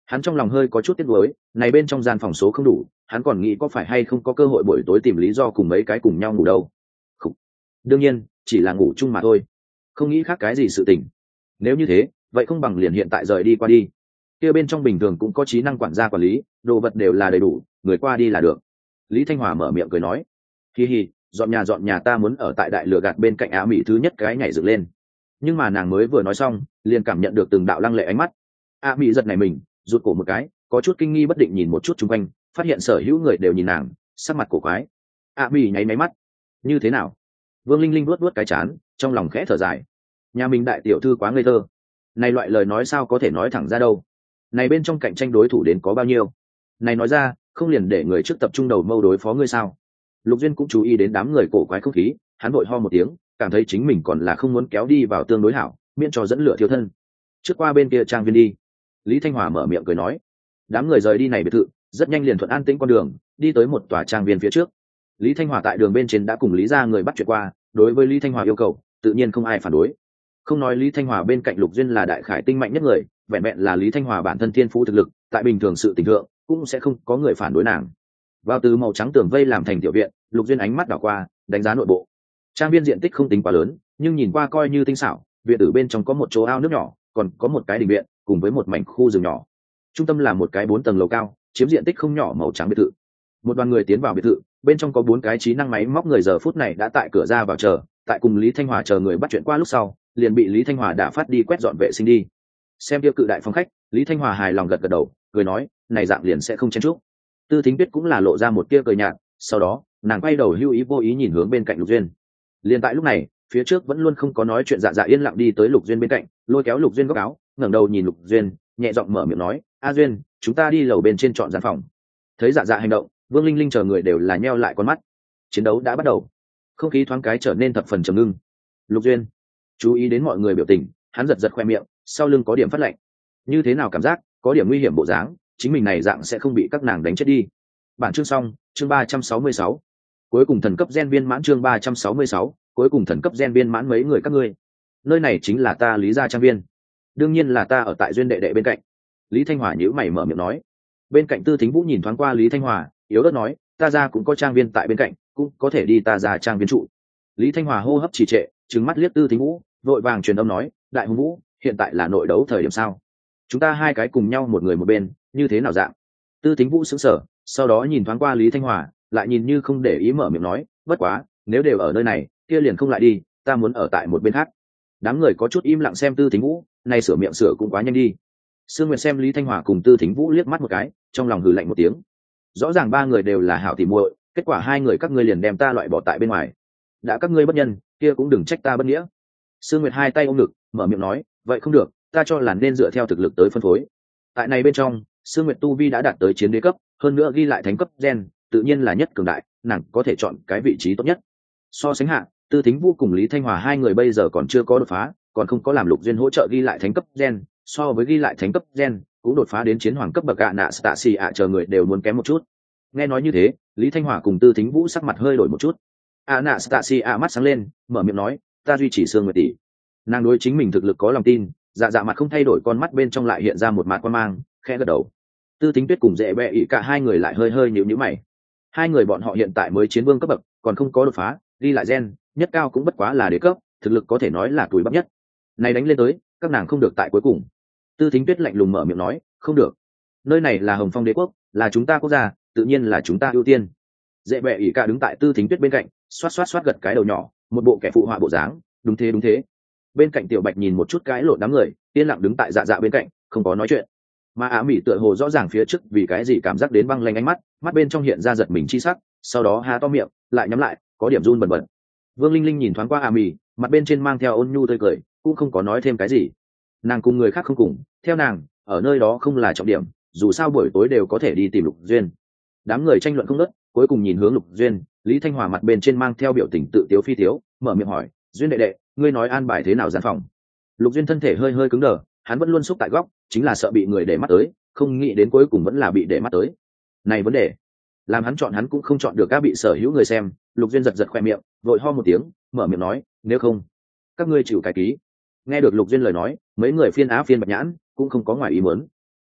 Hắn trong lòng hơi có chút tiếc nuối, này bên trong gian phòng số không đủ, hắn còn nghĩ có phải hay không có cơ hội buổi tối tìm lý do cùng mấy cái cùng nhau ngủ đâu. Không. Đương nhiên chỉ là ngủ chung mà thôi, không nghĩ khác cái gì sự tình. Nếu như thế vậy không bằng liền hiện tại rời đi qua đi, kia bên trong bình thường cũng có trí năng quản gia quản lý, đồ vật đều là đầy đủ, người qua đi là được. Lý Thanh Hòa mở miệng cười nói, hi hi, dọn nhà ta muốn ở tại đại lửa gạt bên cạnh Á Mỹ thứ nhất cái nhảy dựng lên. Nhưng mà nàng mới vừa nói xong liền cảm nhận được từng đạo lăng lệ ánh mắt. Á Mỹ giật này mình, rụt cổ một cái, có chút kinh nghi bất định nhìn một chút chung quanh, phát hiện sở hữu người đều nhìn nàng, sắc mặt cổ quái. Á Mỹ nháy máy mắt, như thế nào? Vương Linh Linh vuốt cái chán, trong lòng khẽ thở dài. Nhà mình đại tiểu thư quá ngây thơ, này loại lời nói sao có thể nói thẳng ra đâu. Này bên trong cạnh tranh đối thủ đến có bao nhiêu, này nói ra không liền để người trước tập trung đầu mâu đối phó ngươi sao? Lục Duyên cũng chú ý đến đám người cổ quái không khí, hắn vội ho một tiếng, cảm thấy chính mình còn là không muốn kéo đi vào tương đối hảo, miễn cho dẫn lửa thiêu thân. Trước qua bên kia trang viên đi. Lý Thanh Hòa mở miệng cười nói. Đám người rời đi này biệt thự, rất nhanh liền thuận an tĩnh con đường, đi tới một tòa trang viên phía trước. Lý Thanh Hòa tại đường bên trên đã cùng Lý gia người bắt chuyện qua, đối với Lý Thanh Hòa yêu cầu, tự nhiên không ai phản đối. Không nói Lý Thanh Hòa bên cạnh Lục Duyên là đại khải tinh mạnh nhất người, vẹn vẹn là Lý Thanh Hòa bản thân thiên phú thực lực, tại bình thường sự tình thượng cũng sẽ không có người phản đối nàng. Vào từ màu trắng tường vây làm thành tiểu viện, Lục Duyên ánh mắt đảo qua, đánh giá nội bộ. Trang viên diện tích không tính quá lớn, nhưng nhìn qua coi như tinh xảo, viện tử bên trong có một chỗ ao nước nhỏ, còn có một cái đình viện, cùng với một mảnh khu rừng nhỏ. Trung tâm là một cái 4 tầng lầu cao, chiếm diện tích không nhỏ màu trắng biệt thự. Một đoàn người tiến vào biệt thự, bên trong có 4 cái trí năng máy móc người giờ phút này đã tại cửa ra vào chờ, tại cùng Lý Thanh Hòa chờ người bắt chuyện qua lúc sau, liền bị Lý Thanh Hòa đã phát đi quét dọn vệ sinh đi. Xem tiêu cự đại phòng khách, Lý Thanh Hòa hài lòng gật gật đầu, cười nói, này dạng liền sẽ không chen chúc. Tư Thính Tuyết cũng là lộ ra một tia cười nhạt, sau đó nàng quay đầu hưu ý vô ý nhìn hướng bên cạnh Lục Duyên. Liền tại lúc này, phía trước vẫn luôn không có nói chuyện Dạ Dạ yên lặng đi tới Lục Duyên bên cạnh, lôi kéo Lục Duyên góc áo, ngẩng đầu nhìn Lục Duyên, nhẹ giọng mở miệng nói, A Duyên, chúng ta đi lầu bên trên chọn gian phòng. Thấy Dạ Dạ hành động, Vương Linh Linh chờ người đều là nheo lại con mắt. Chiến đấu đã bắt đầu, không khí thoáng cái trở nên thập phần trầm ngưng. Lục Duyên chú ý đến mọi người biểu tình, hắn giật khoe miệng, sau lưng có điểm phát lạnh. Như thế nào cảm giác có điểm nguy hiểm bộ dáng, chính mình này dạng sẽ không bị các nàng đánh chết đi. Bản chương xong, chương 366. Cuối cùng thần cấp gen viên mãn, chương 366, cuối cùng thần cấp gen viên mãn. Mấy người các ngươi, nơi này chính là ta Lý gia trang viên. Đương nhiên là ta ở tại Duyên đệ đệ bên cạnh. Lý Thanh Hòa nhíu mày mở miệng nói. Bên cạnh Tư Thính Vũ nhìn thoáng qua Lý Thanh Hòa, yếu ớt nói, ta gia cũng có trang viên tại bên cạnh, cũng có thể đi ta gia trang viên trụ. Lý Thanh Hòa hô hấp trì trệ, trừng mắt liếc Tư Thính Vũ, vội vàng truyền âm nói, đại hùng Vũ, hiện tại là nội đấu thời điểm sao? Chúng ta hai cái cùng nhau một người một bên, như thế nào dạng? Tư Thính Vũ sững sờ, sau đó nhìn thoáng qua Lý Thanh Hòa, lại nhìn như không để ý mở miệng nói, bất quá nếu đều ở nơi này kia liền không lại đi, ta muốn ở tại một bên khác. Đám người có chút im lặng xem Tư Thính Vũ, này sửa miệng sửa cũng quá nhanh đi. Sương Nguyệt xem Lý Thanh Hòa cùng Tư Thính Vũ liếc mắt một cái, trong lòng hừ lạnh một tiếng. Rõ ràng ba người đều là hảo tỉ muội, kết quả hai người các ngươi liền đem ta loại bỏ tại bên ngoài. Đã các ngươi bất nhân, kia cũng đừng trách ta bất nghĩa. Sương Nguyệt hai tay ôm ngực, mở miệng nói, vậy không được, ta cho là nên dựa theo thực lực tới phân phối. Tại này bên trong, Sương Nguyệt tu vi đã đạt tới chiến đế cấp, hơn nữa ghi lại thánh cấp gen, tự nhiên là nhất cường đại, nàng có thể chọn cái vị trí tốt nhất. So sánh hạ, Tư Thính Vũ cùng Lý Thanh Hòa hai người bây giờ còn chưa có đột phá, còn không có làm Lục Duyên hỗ trợ ghi lại thánh cấp gen, so với ghi lại thánh cấp gen, cũng đột phá đến chiến hoàng cấp bậc nạ Stacy chờ người đều muốn kém một chút. Nghe nói như thế, Lý Thanh Hòa cùng Tư Thính Vũ sắc mặt hơi đổi một chút. Nạ Stacy mắt sáng lên, mở miệng nói, ta duy trì Sương Nguyệt tỷ. Nàng đối chính mình thực lực có lòng tin, dạ dạ mặt không thay đổi, con mắt bên trong lại hiện ra một mạt quan mang, khẽ gật đầu. Tư Thính Tuyết cùng Dễ Bẹ ỉ cả hai người lại hơi nhíu mày. Hai người bọn họ hiện tại mới chiến vương cấp bậc, còn không có đột phá, ghi lại gen, nhất cao cũng bất quá là đế cấp, thực lực có thể nói là tuổi bắp nhất. Này đánh lên tới, các nàng không được tại cuối cùng. Tư Thính Tuyết lạnh lùng mở miệng nói, không được. Nơi này là Hồng Phong đế quốc, là chúng ta quốc gia, tự nhiên là chúng ta ưu tiên. Dễ Bẹ ỉ cả đứng tại Tư Thính Tuyết bên cạnh, xoát gật cái đầu nhỏ, một bộ kẻ phụ họa bộ dáng, đúng thế. Bên cạnh Tiểu Bạch nhìn một chút cái lộn đám người, yên lặng đứng tại dạ dạ bên cạnh, không có nói chuyện. Mà Á Mỹ tựa hồ rõ ràng phía trước vì cái gì cảm giác đến băng lanh ánh mắt, mắt bên trong hiện ra giật mình chi sắc, sau đó há to miệng, lại nhắm lại, có điểm run bần bật. Vương Linh Linh nhìn thoáng qua Á Mỹ, mặt bên trên mang theo ôn nhu tươi cười, cũng không có nói thêm cái gì. Nàng cùng người khác không cùng, theo nàng, ở nơi đó không là trọng điểm, dù sao buổi tối đều có thể đi tìm Lục Duyên. Đám người tranh luận không ngớt, cuối cùng nhìn hướng Lục Duyên, Lý Thanh Hòa mặt bên trên mang theo biểu tình tự tiếu phi tiếu, mở miệng hỏi, Duyên đệ đệ, ngươi nói an bài thế nào gian phòng? Lục Duyên thân thể hơi cứng đờ, hắn vẫn luôn xúc tại góc, chính là sợ bị người để mắt tới, không nghĩ đến cuối cùng vẫn là bị để mắt tới. Này vấn đề, làm hắn chọn hắn cũng không chọn được, các bị sở hữu người xem. Lục Duyên giật khoe miệng, vội ho một tiếng, mở miệng nói, nếu không, các ngươi chịu cái ký. Nghe được Lục Duyên lời nói, mấy người phiên á phiên bạch nhãn, cũng không có ngoài ý muốn.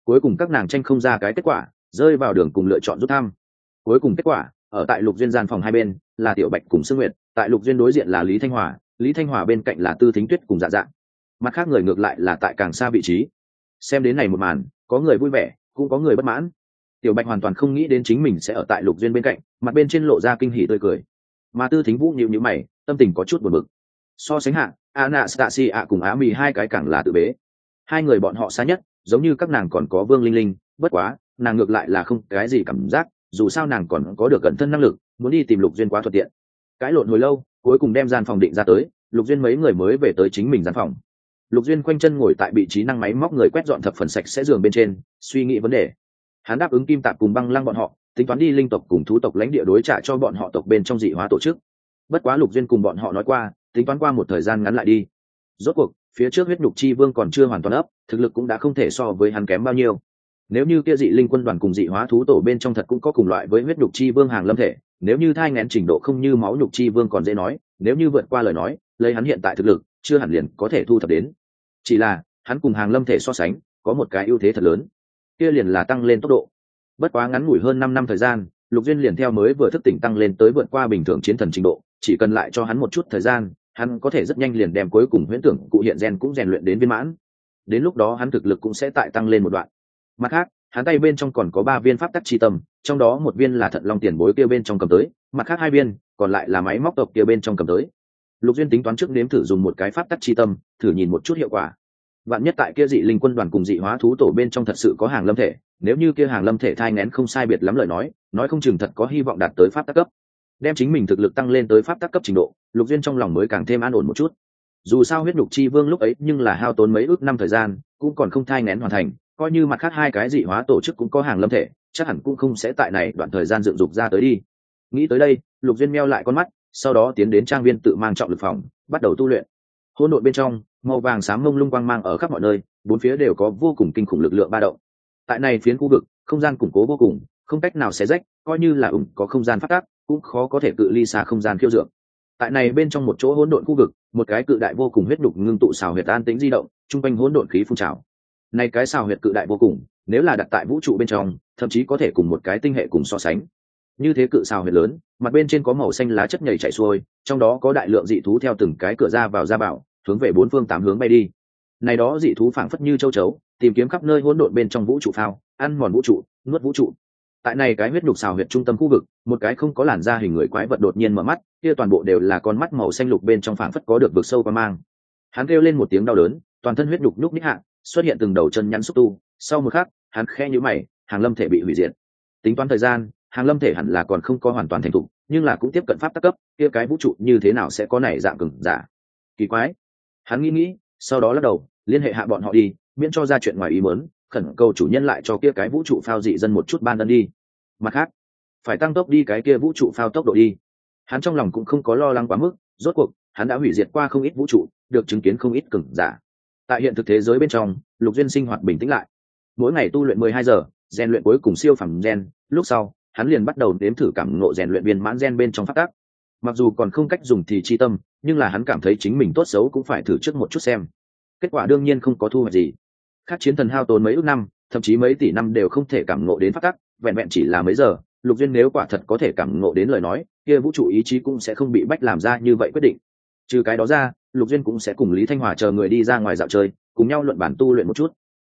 cuối cùng các nàng tranh không ra cái kết quả, rơi vào đường cùng lựa chọn rút thăm. Cuối cùng kết quả, ở tại Lục Duyên gian phòng hai bên là Tiểu Bạch cùng Sương Nguyệt, tại Lục Duyên đối diện là Lý Thanh Hòa bên cạnh là Tư Thính Tuyết cùng Dạ Dạ. Mặt khác người ngược lại là tại càng xa vị trí. Xem đến này một màn, có người vui vẻ, cũng có người bất mãn. Tiểu Bạch hoàn toàn không nghĩ đến chính mình sẽ ở tại Lục Duyên bên cạnh, mặt bên trên lộ ra kinh hỉ tươi cười. Mà Tư Thính Vũ nhíu mày, tâm tình có chút buồn bực. So sánh hạ, Anastasia cùng Á Mì hai cái càng là tự bế. Hai người bọn họ xa nhất, giống như các nàng còn có Vương Linh Linh, bất quá, nàng ngược lại là không cái gì cảm giác, dù sao nàng còn có được cẩn thân năng lực, muốn đi tìm Lục Duyên quá thuận tiện. Cãi lộn hồi lâu, cuối cùng đem gian phòng định ra tới, Lục Duyên mấy người mới về tới chính mình gian phòng. Lục Duyên khoanh chân ngồi tại vị trí năng máy móc người quét dọn thập phần sạch sẽ giường bên trên, suy nghĩ vấn đề. Hắn đáp ứng Kim Tạp cùng Băng Lăng bọn họ, tính toán đi linh tộc cùng thú tộc lãnh địa đối trả cho bọn họ tộc bên trong dị hóa tổ chức. Bất quá Lục Duyên cùng bọn họ nói qua, tính toán qua một thời gian ngắn lại đi. Rốt cuộc, phía trước huyết nhục chi vương còn chưa hoàn toàn ấp, thực lực cũng đã không thể so với hắn kém bao nhiêu. Nếu như kia dị linh quân đoàn cùng dị hóa thú tổ bên trong thật cũng có cùng loại với huyết nhục chi vương hàng lâm thể, nếu như thai nghén trình độ không như máu nhục chi vương còn dễ nói, nếu như vượt qua lời nói, lấy hắn hiện tại thực lực, chưa hẳn liền có thể thu thập đến. Chỉ là, hắn cùng hàng lâm thể so sánh, có một cái ưu thế thật lớn, kia liền là tăng lên tốc độ. Bất quá ngắn ngủi hơn 5 năm thời gian, Lục Duyên liền theo mới vừa thức tỉnh tăng lên tới vượt qua bình thường chiến thần trình độ, chỉ cần lại cho hắn một chút thời gian, hắn có thể rất nhanh liền đem cuối cùng huyễn tưởng cụ hiện gen cũng rèn luyện đến viên mãn. Đến lúc đó hắn thực lực cũng sẽ tại tăng lên một đoạn. Mặt khác, hắn tay bên trong còn có 3 viên pháp tắc chi tâm, trong đó một viên là Thận Long tiền bối kia bên trong cầm tới, mặt khác 2 viên còn lại là máy móc tộc kia bên trong cầm tới. Lục Duyên tính toán trước nếm thử dùng một cái pháp tắc chi tâm, thử nhìn một chút hiệu quả. Vạn nhất tại kia dị linh quân đoàn cùng dị hóa thú tổ bên trong thật sự có hàng lâm thể, nếu như kia hàng lâm thể thai nghén không sai biệt lắm lời nói không chừng thật có hy vọng đạt tới pháp tắc cấp. Đem chính mình thực lực tăng lên tới pháp tắc cấp trình độ, Lục Duyên trong lòng mới càng thêm an ổn một chút. Dù sao huyết nhục chi vương lúc ấy nhưng là hao tốn mấy ước năm thời gian, cũng còn không thai nghén hoàn thành, coi như mặt khác 2 cái dị hóa tổ chức cũng có hàng lâm thể, chắc hẳn cũng không sẽ tại này đoạn thời gian dựng dục ra tới đi. Nghĩ tới đây, Lục Duyên meo lại con mắt, sau đó tiến đến trang viên tự mang trọng lực phòng, bắt đầu tu luyện. Hỗn độn bên trong, màu vàng xám mông lung quang mang ở khắp mọi nơi, bốn phía đều có vô cùng kinh khủng lực lượng ba động. Tại này phiến khu vực, không gian củng cố vô cùng, không cách nào xé rách, coi như là có không gian phát tác, cũng khó có thể cự ly xa không gian khiêu dược. Tại này bên trong một chỗ hỗn độn khu vực, một cái cự đại vô cùng huyết đục ngưng tụ xào huyệt an tĩnh di động, trung quanh hỗn độn khí phun trào. Này cái xào huyệt cự đại vô cùng, nếu là đặt tại vũ trụ bên trong, thậm chí có thể cùng một cái tinh hệ cùng so sánh. Như thế cự xào huyệt lớn, mặt bên trên có màu xanh lá chất nhầy chảy xuôi, trong đó có đại lượng dị thú theo từng cái cửa ra vào, hướng về 4 phương 8 hướng bay đi. Này đó dị thú phảng phất như châu chấu, tìm kiếm khắp nơi hỗn độn bên trong vũ trụ phao, ăn mòn vũ trụ, nuốt vũ trụ. Tại này cái huyết nhục xào huyệt trung tâm khu vực, một cái không có làn da hình người quái vật đột nhiên mở mắt, kia toàn bộ đều là con mắt màu xanh lục bên trong phảng phất có được vực sâu qua mang. Hắn kêu lên một tiếng đau đớn, toàn thân huyết nhục nhúc nhích hạ, xuất hiện từng đầu chân nhắn xúc tu, sau một khắc, hắn khẽ nhíu mày, hàng lâm thể bị hủy diệt. Tính toán thời gian, hàng lâm thể hẳn là còn không có hoàn toàn thành thục, nhưng là cũng tiếp cận pháp tắc cấp, kia cái vũ trụ như thế nào sẽ có này dạng cường giả. Kỳ quái. Hắn nghĩ, sau đó lắc đầu, liên hệ hạ bọn họ đi, miễn cho ra chuyện ngoài ý muốn, khẩn cầu chủ nhân lại cho kia cái vũ trụ phao dị dân một chút ban ân đi. Mặt khác, phải tăng tốc đi cái kia vũ trụ phao tốc độ đi. Hắn trong lòng cũng không có lo lắng quá mức, rốt cuộc, hắn đã hủy diệt qua không ít vũ trụ, được chứng kiến không ít cường giả. Tại hiện thực thế giới bên trong, Lục Duyên sinh hoạt bình tĩnh lại. Mỗi ngày tu luyện 12 giờ, rèn luyện cuối cùng siêu phẩm gen, lúc sau, hắn liền bắt đầu nếm thử cảm ngộ rèn luyện viên mãn gen bên trong pháp tắc. Mặc dù còn không cách dùng thì chi tâm, nhưng là hắn cảm thấy chính mình tốt xấu cũng phải thử trước một chút xem. Kết quả đương nhiên không có thu hoạch gì. Khác chiến thần hao tốn mấy ước năm, thậm chí mấy tỷ năm đều không thể cảm ngộ đến pháp tắc, vẹn vẹn chỉ là mấy giờ. Lục Duyên nếu quả thật có thể cảm ngộ đến lời nói, kia vũ trụ ý chí cũng sẽ không bị bách làm ra như vậy quyết định. Trừ cái đó ra, Lục Duyên cũng sẽ cùng Lý Thanh Hòa chờ người đi ra ngoài dạo chơi, cùng nhau luận bản tu luyện một chút.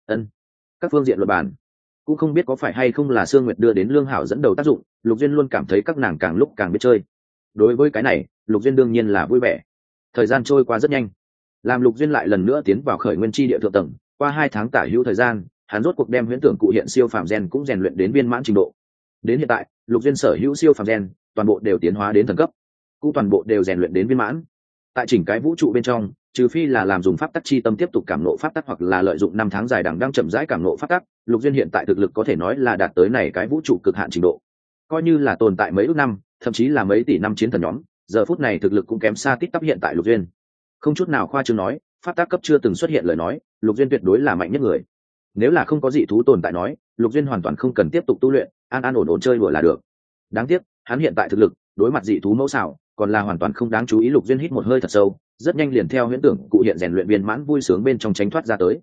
Các phương diện luận bản cũng không biết có phải hay không là Sương Nguyệt đưa đến Lương Hảo dẫn đầu tác dụng, Lục Duyên luôn cảm thấy các nàng càng lúc càng biết chơi. Đối với cái này, Lục Duyên đương nhiên là vui vẻ. Thời gian trôi qua rất nhanh, làm Lục Duyên lại lần nữa tiến vào khởi nguyên chi địa thượng tầng. Qua 2 tháng tả hữu thời gian, hắn rốt cuộc đem huyễn tưởng cụ hiện siêu phàm gen cũng rèn luyện đến viên mãn trình độ. Đến hiện tại, Lục Duyên sở hữu siêu phàm gen toàn bộ đều tiến hóa đến thần cấp, cũng toàn bộ đều rèn luyện đến viên mãn. Tại chỉnh cái vũ trụ bên trong, trừ phi là làm dùng pháp tắc chi tâm tiếp tục cảm nộ pháp tắc, hoặc là lợi dụng 5 tháng dài đằng đang chậm rãi cảm nộ pháp tắc, Lục Duyên hiện tại thực lực có thể nói là đạt tới này cái vũ trụ cực hạn trình độ. Coi như là tồn tại mấy ước năm, thậm chí là mấy tỷ năm chiến thần nhóm, giờ phút này thực lực cũng kém xa tít tắp hiện tại Lục Duyên. Không chút nào khoa trương nói, pháp tắc cấp chưa từng xuất hiện lời nói, Lục Duyên tuyệt đối là mạnh nhất người. Nếu là không có dị thú tồn tại nói, Lục Duyên hoàn toàn không cần tiếp tục tu luyện, an ổn chơi đùa là được. Đáng tiếc, hắn hiện tại thực lực, đối mặt dị thú mẫu xảo, còn là hoàn toàn không đáng chú ý. Lục Duyên hít một hơi thật sâu, rất nhanh liền theo huyễn tưởng cụ hiện rèn luyện viên mãn vui sướng bên trong tránh thoát ra tới.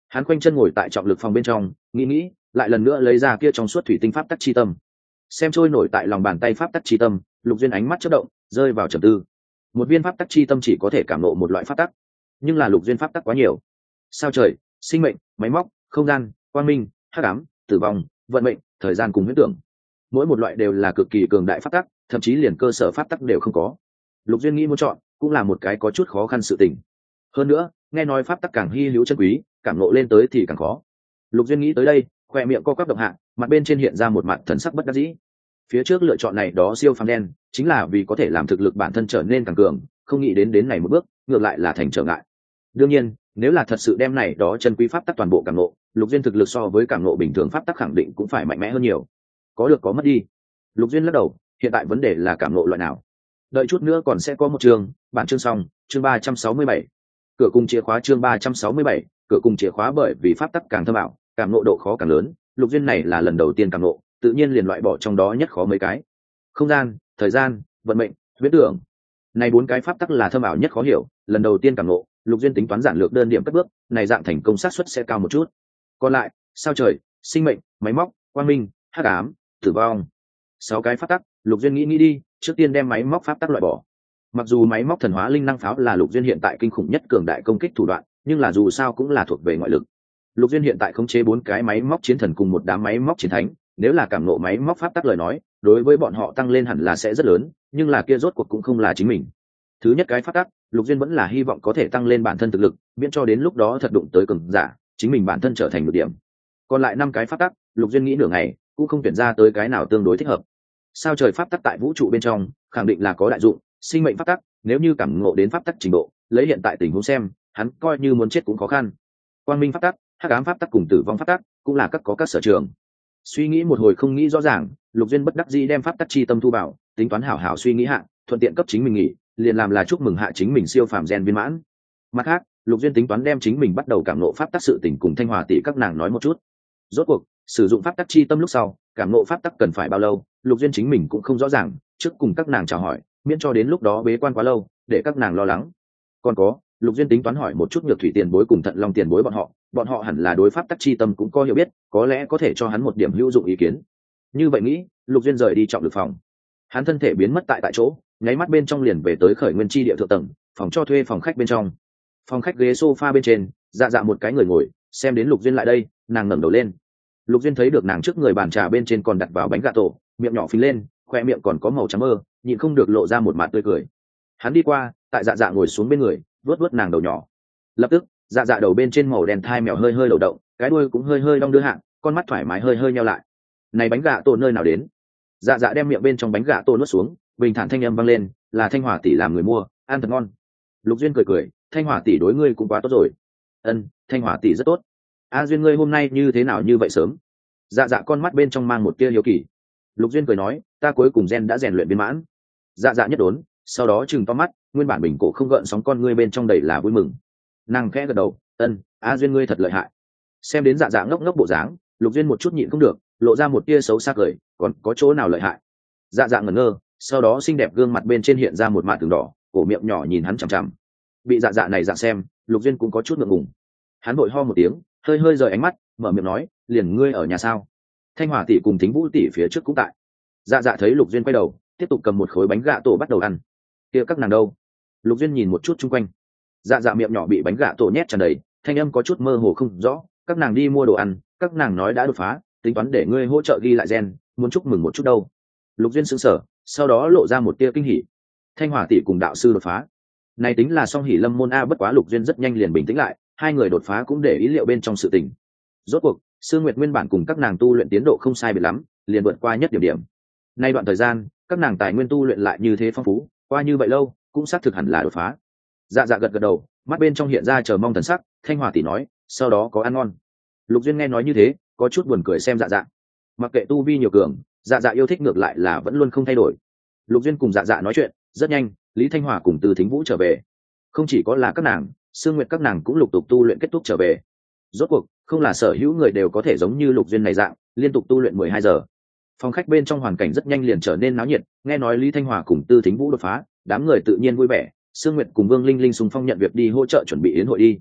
Hắn quanh chân ngồi tại trọng lực phòng bên trong, nghĩ lại lần nữa lấy ra kia trong suốt thủy tinh pháp tắc chi tâm, xem trôi nổi tại lòng bàn tay pháp tắc chi tâm. Lục Duyên ánh mắt chớp động, rơi vào trầm tư. Một viên pháp tắc chi tâm chỉ có thể cảm ngộ một loại pháp tắc, nhưng là Lục Duyên pháp tắc quá nhiều: sao trời, sinh mệnh, máy móc, không gian, quang minh, hắc ám, tử vong, vận mệnh, thời gian cùng huyễn tưởng. Mỗi một loại đều là cực kỳ cường đại pháp tắc, thậm chí liền cơ sở pháp tắc đều không có. Lục Duyên nghĩ muốn chọn cũng là một cái có chút khó khăn sự tình. Hơn nữa, nghe nói pháp tắc càng hy hữu chân quý, cảm ngộ lên tới thì càng khó. Lục Duyên nghĩ tới đây, khoe miệng co quắp động hạ, mặt bên trên hiện ra một mặt thần sắc bất đắc dĩ. Phía trước lựa chọn này đó siêu phàm đen, chính là vì có thể làm thực lực bản thân trở nên càng cường, không nghĩ đến này một bước, ngược lại là thành trở ngại. Đương nhiên, nếu là thật sự đem này đó chân quý pháp tắc toàn bộ cảm ngộ, Lục Duyên thực lực so với cảm ngộ bình thường pháp tắc khẳng định cũng phải mạnh mẽ hơn nhiều. Có được có mất đi. Lục Duyên lắc đầu, hiện tại vấn đề là cảm ngộ loại nào. Đợi chút nữa còn sẽ có một chương, bản chương xong, chương 367. Cửa cung chìa khóa, chương 367, cửa cung chìa khóa. Bởi vì pháp tắc càng thâm ảo, cảm ngộ độ khó càng lớn, Lục Duyên này là lần đầu tiên cảm ngộ, tự nhiên liền loại bỏ trong đó nhất khó mấy cái. Không gian, thời gian, vận mệnh, huyễn tưởng. Này 4 cái pháp tắc là thâm ảo nhất khó hiểu, lần đầu tiên cảm ngộ, Lục Duyên tính toán giản lược đơn điểm cất bước, này dạng thành công xác suất sẽ cao một chút. Còn lại, sao trời, sinh mệnh, máy móc, quang minh, hắc ám, tử vong. 6 cái pháp tắc, Lục Duyên nghĩ đi, trước tiên đem máy móc pháp tắc loại bỏ. Mặc dù máy móc thần hóa linh năng pháo là Lục Duyên hiện tại kinh khủng nhất cường đại công kích thủ đoạn, nhưng là dù sao cũng là thuộc về ngoại lực. Lục Duyên hiện tại khống chế 4 cái máy móc chiến thần cùng một đám máy móc chiến thánh, nếu là cảm ngộ máy móc pháp tắc lời nói, đối với bọn họ tăng lên hẳn là sẽ rất lớn, nhưng là kia rốt cuộc cũng không là chính mình. Thứ nhất cái pháp tắc, Lục Duyên vẫn là hy vọng có thể tăng lên bản thân thực lực, miễn cho đến lúc đó thật đụng tới cường giả, chính mình bản thân trở thành nhược điểm. Còn lại 5 cái pháp tắc, Lục Duyên nghĩ nửa ngày, cũng không tuyển ra tới cái nào tương đối thích hợp. Sao trời pháp tắc tại vũ trụ bên trong, khẳng định là có đại dụng, sinh mệnh pháp tắc, nếu như cảm ngộ đến pháp tắc trình độ, lấy hiện tại tình huống xem, hắn coi như muốn chết cũng khó khăn. Quang minh pháp tắc, hắc ám pháp tắc cùng tử vong pháp tắc, cũng là có các sở trường. Suy nghĩ một hồi không nghĩ rõ ràng, Lục Duyên bất đắc dĩ đem pháp tắc chi tâm thu vào, tính toán hảo hảo suy nghĩ hạ, thuận tiện cấp chính mình nghỉ, liền làm là chúc mừng hạ chính mình siêu phàm gen viên mãn. Mặt khác, Lục Duyên tính toán đem chính mình bắt đầu cảm ngộ pháp tắc sự tình cùng Thanh Hòa tỷ các nàng nói một chút. Rốt cuộc, sử dụng pháp tắc chi tâm lúc sau, cảm ngộ pháp tắc cần phải bao lâu, Lục Duyên chính mình cũng không rõ ràng, trước cùng các nàng chào hỏi, miễn cho đến lúc đó bế quan quá lâu, để các nàng lo lắng. Còn có, Lục Duyên tính toán hỏi một chút Nhược Thủy tiền bối cùng Thận Long tiền bối bọn họ hẳn là đối pháp tắc chi tâm cũng có hiểu biết, có lẽ có thể cho hắn một điểm hữu dụng ý kiến. Như vậy nghĩ, Lục Duyên rời đi trọng lực phòng. Hắn thân thể biến mất tại chỗ, nháy mắt bên trong liền về tới Khởi Nguyên chi địa thượng tầng, phòng cho thuê phòng khách bên trong. Phòng khách ghế sofa bên trên, Dạ một cái người ngồi, xem đến Lục Duyên lại đây, nàng ngẩng đầu lên. Lục Duyên thấy được nàng trước người bàn trà bên trên còn đặt vào bánh gà tổ, miệng nhỏ phình lên, khoe miệng còn có màu trắng mơ, nhịn không được lộ ra một mặt tươi cười. Hắn đi qua, tại Dạ ngồi xuống bên người, vuốt nàng đầu nhỏ. Lập tức, Dạ đầu bên trên màu đen thai mèo hơi hơi đầu động, cái đuôi cũng hơi hơi đong đưa hạng, con mắt thoải mái hơi hơi nheo lại. Này bánh gà tổ nơi nào đến? Dạ đem miệng bên trong bánh gà tổ nuốt xuống, bình thản thanh âm vang lên, là Thanh Hòa tỷ làm người mua, ăn thật ngon. Lục Duyên cười, Thanh Hòa tỷ đối ngươi cũng quá tốt rồi. Ân, Thanh Hòa tỷ rất tốt. A Duyên ngươi hôm nay như thế nào như vậy sớm? Dạ con mắt bên trong mang một tia hiếu kỳ. Lục Duyên cười nói, ta cuối cùng gen đã rèn luyện viên mãn. Dạ nhất đốn, sau đó chừng to mắt, nguyên bản bình cổ không gợn sóng con ngươi bên trong đầy là vui mừng. Nàng khẽ gật đầu, ân, A Duyên ngươi thật lợi hại. Xem đến Dạ ngốc ngốc bộ dáng, Lục Duyên một chút nhịn không được, lộ ra một tia xấu xa cười, còn có chỗ nào lợi hại? Dạ ngẩn ngơ, sau đó xinh đẹp gương mặt bên trên hiện ra một mạt tường đỏ, cổ miệng nhỏ nhìn hắn chằm chằm. Bị Dạ này xem, Lục Duyên cũng có chút ngượng ngùng. Hắn vội ho một tiếng, hơi hơi rời ánh mắt, mở miệng nói, liền ngươi ở nhà sao? Thanh Hòa tỷ cùng Thính Vũ tỷ phía trước cũng tại. Dạ thấy Lục Duyên quay đầu, tiếp tục cầm một khối bánh gà tổ bắt đầu ăn. Kia các nàng đâu? Lục Duyên nhìn một chút chung quanh. Dạ miệng nhỏ bị bánh gà tổ nhét tràn đầy, thanh âm có chút mơ hồ không rõ. Các nàng đi mua đồ ăn, các nàng nói đã đột phá, tính toán để ngươi hỗ trợ ghi lại gen, muốn chúc mừng một chút đâu. Lục Duyên sững sờ, sau đó lộ ra một tia kinh hỉ. Thanh Hòa tỷ cùng đạo sư đột phá, này tính là song hỉ lâm môn a. Bất quá Lục Duyên rất nhanh liền bình tĩnh lại, hai người đột phá cũng để ý liệu bên trong sự tình. Rốt cuộc, Sương Nguyệt nguyên bản cùng các nàng tu luyện tiến độ không sai biệt lắm, liền vượt qua nhất điểm. Nay đoạn thời gian, các nàng tài nguyên tu luyện lại như thế phong phú, qua như vậy lâu, cũng xác thực hẳn là đột phá. Dạ gật đầu, mắt bên trong hiện ra chờ mong thần sắc. Thanh Hòa tỷ nói, sau đó có ăn ngon. Lục Duyên nghe nói như thế, có chút buồn cười xem Dạ. Mặc kệ tu vi nhiều cường, Dạ yêu thích ngược lại là vẫn luôn không thay đổi. Lục Duyên cùng Dạ nói chuyện, rất nhanh, Lý Thanh Hòa cùng Từ Thính Vũ trở về. Không chỉ có là các nàng, Sương Nguyệt các nàng cũng lục tục tu luyện kết thúc trở về. Rốt cuộc, không là sở hữu người đều có thể giống như Lục Duyên này dạng, liên tục tu luyện 12 giờ. Phòng khách bên trong hoàn cảnh rất nhanh liền trở nên náo nhiệt, nghe nói Lý Thanh Hòa cùng Tư Thính Vũ đột phá, đám người tự nhiên vui vẻ. Sương Nguyệt cùng Vương Linh Linh xung phong nhận việc đi hỗ trợ chuẩn bị yến hội đi.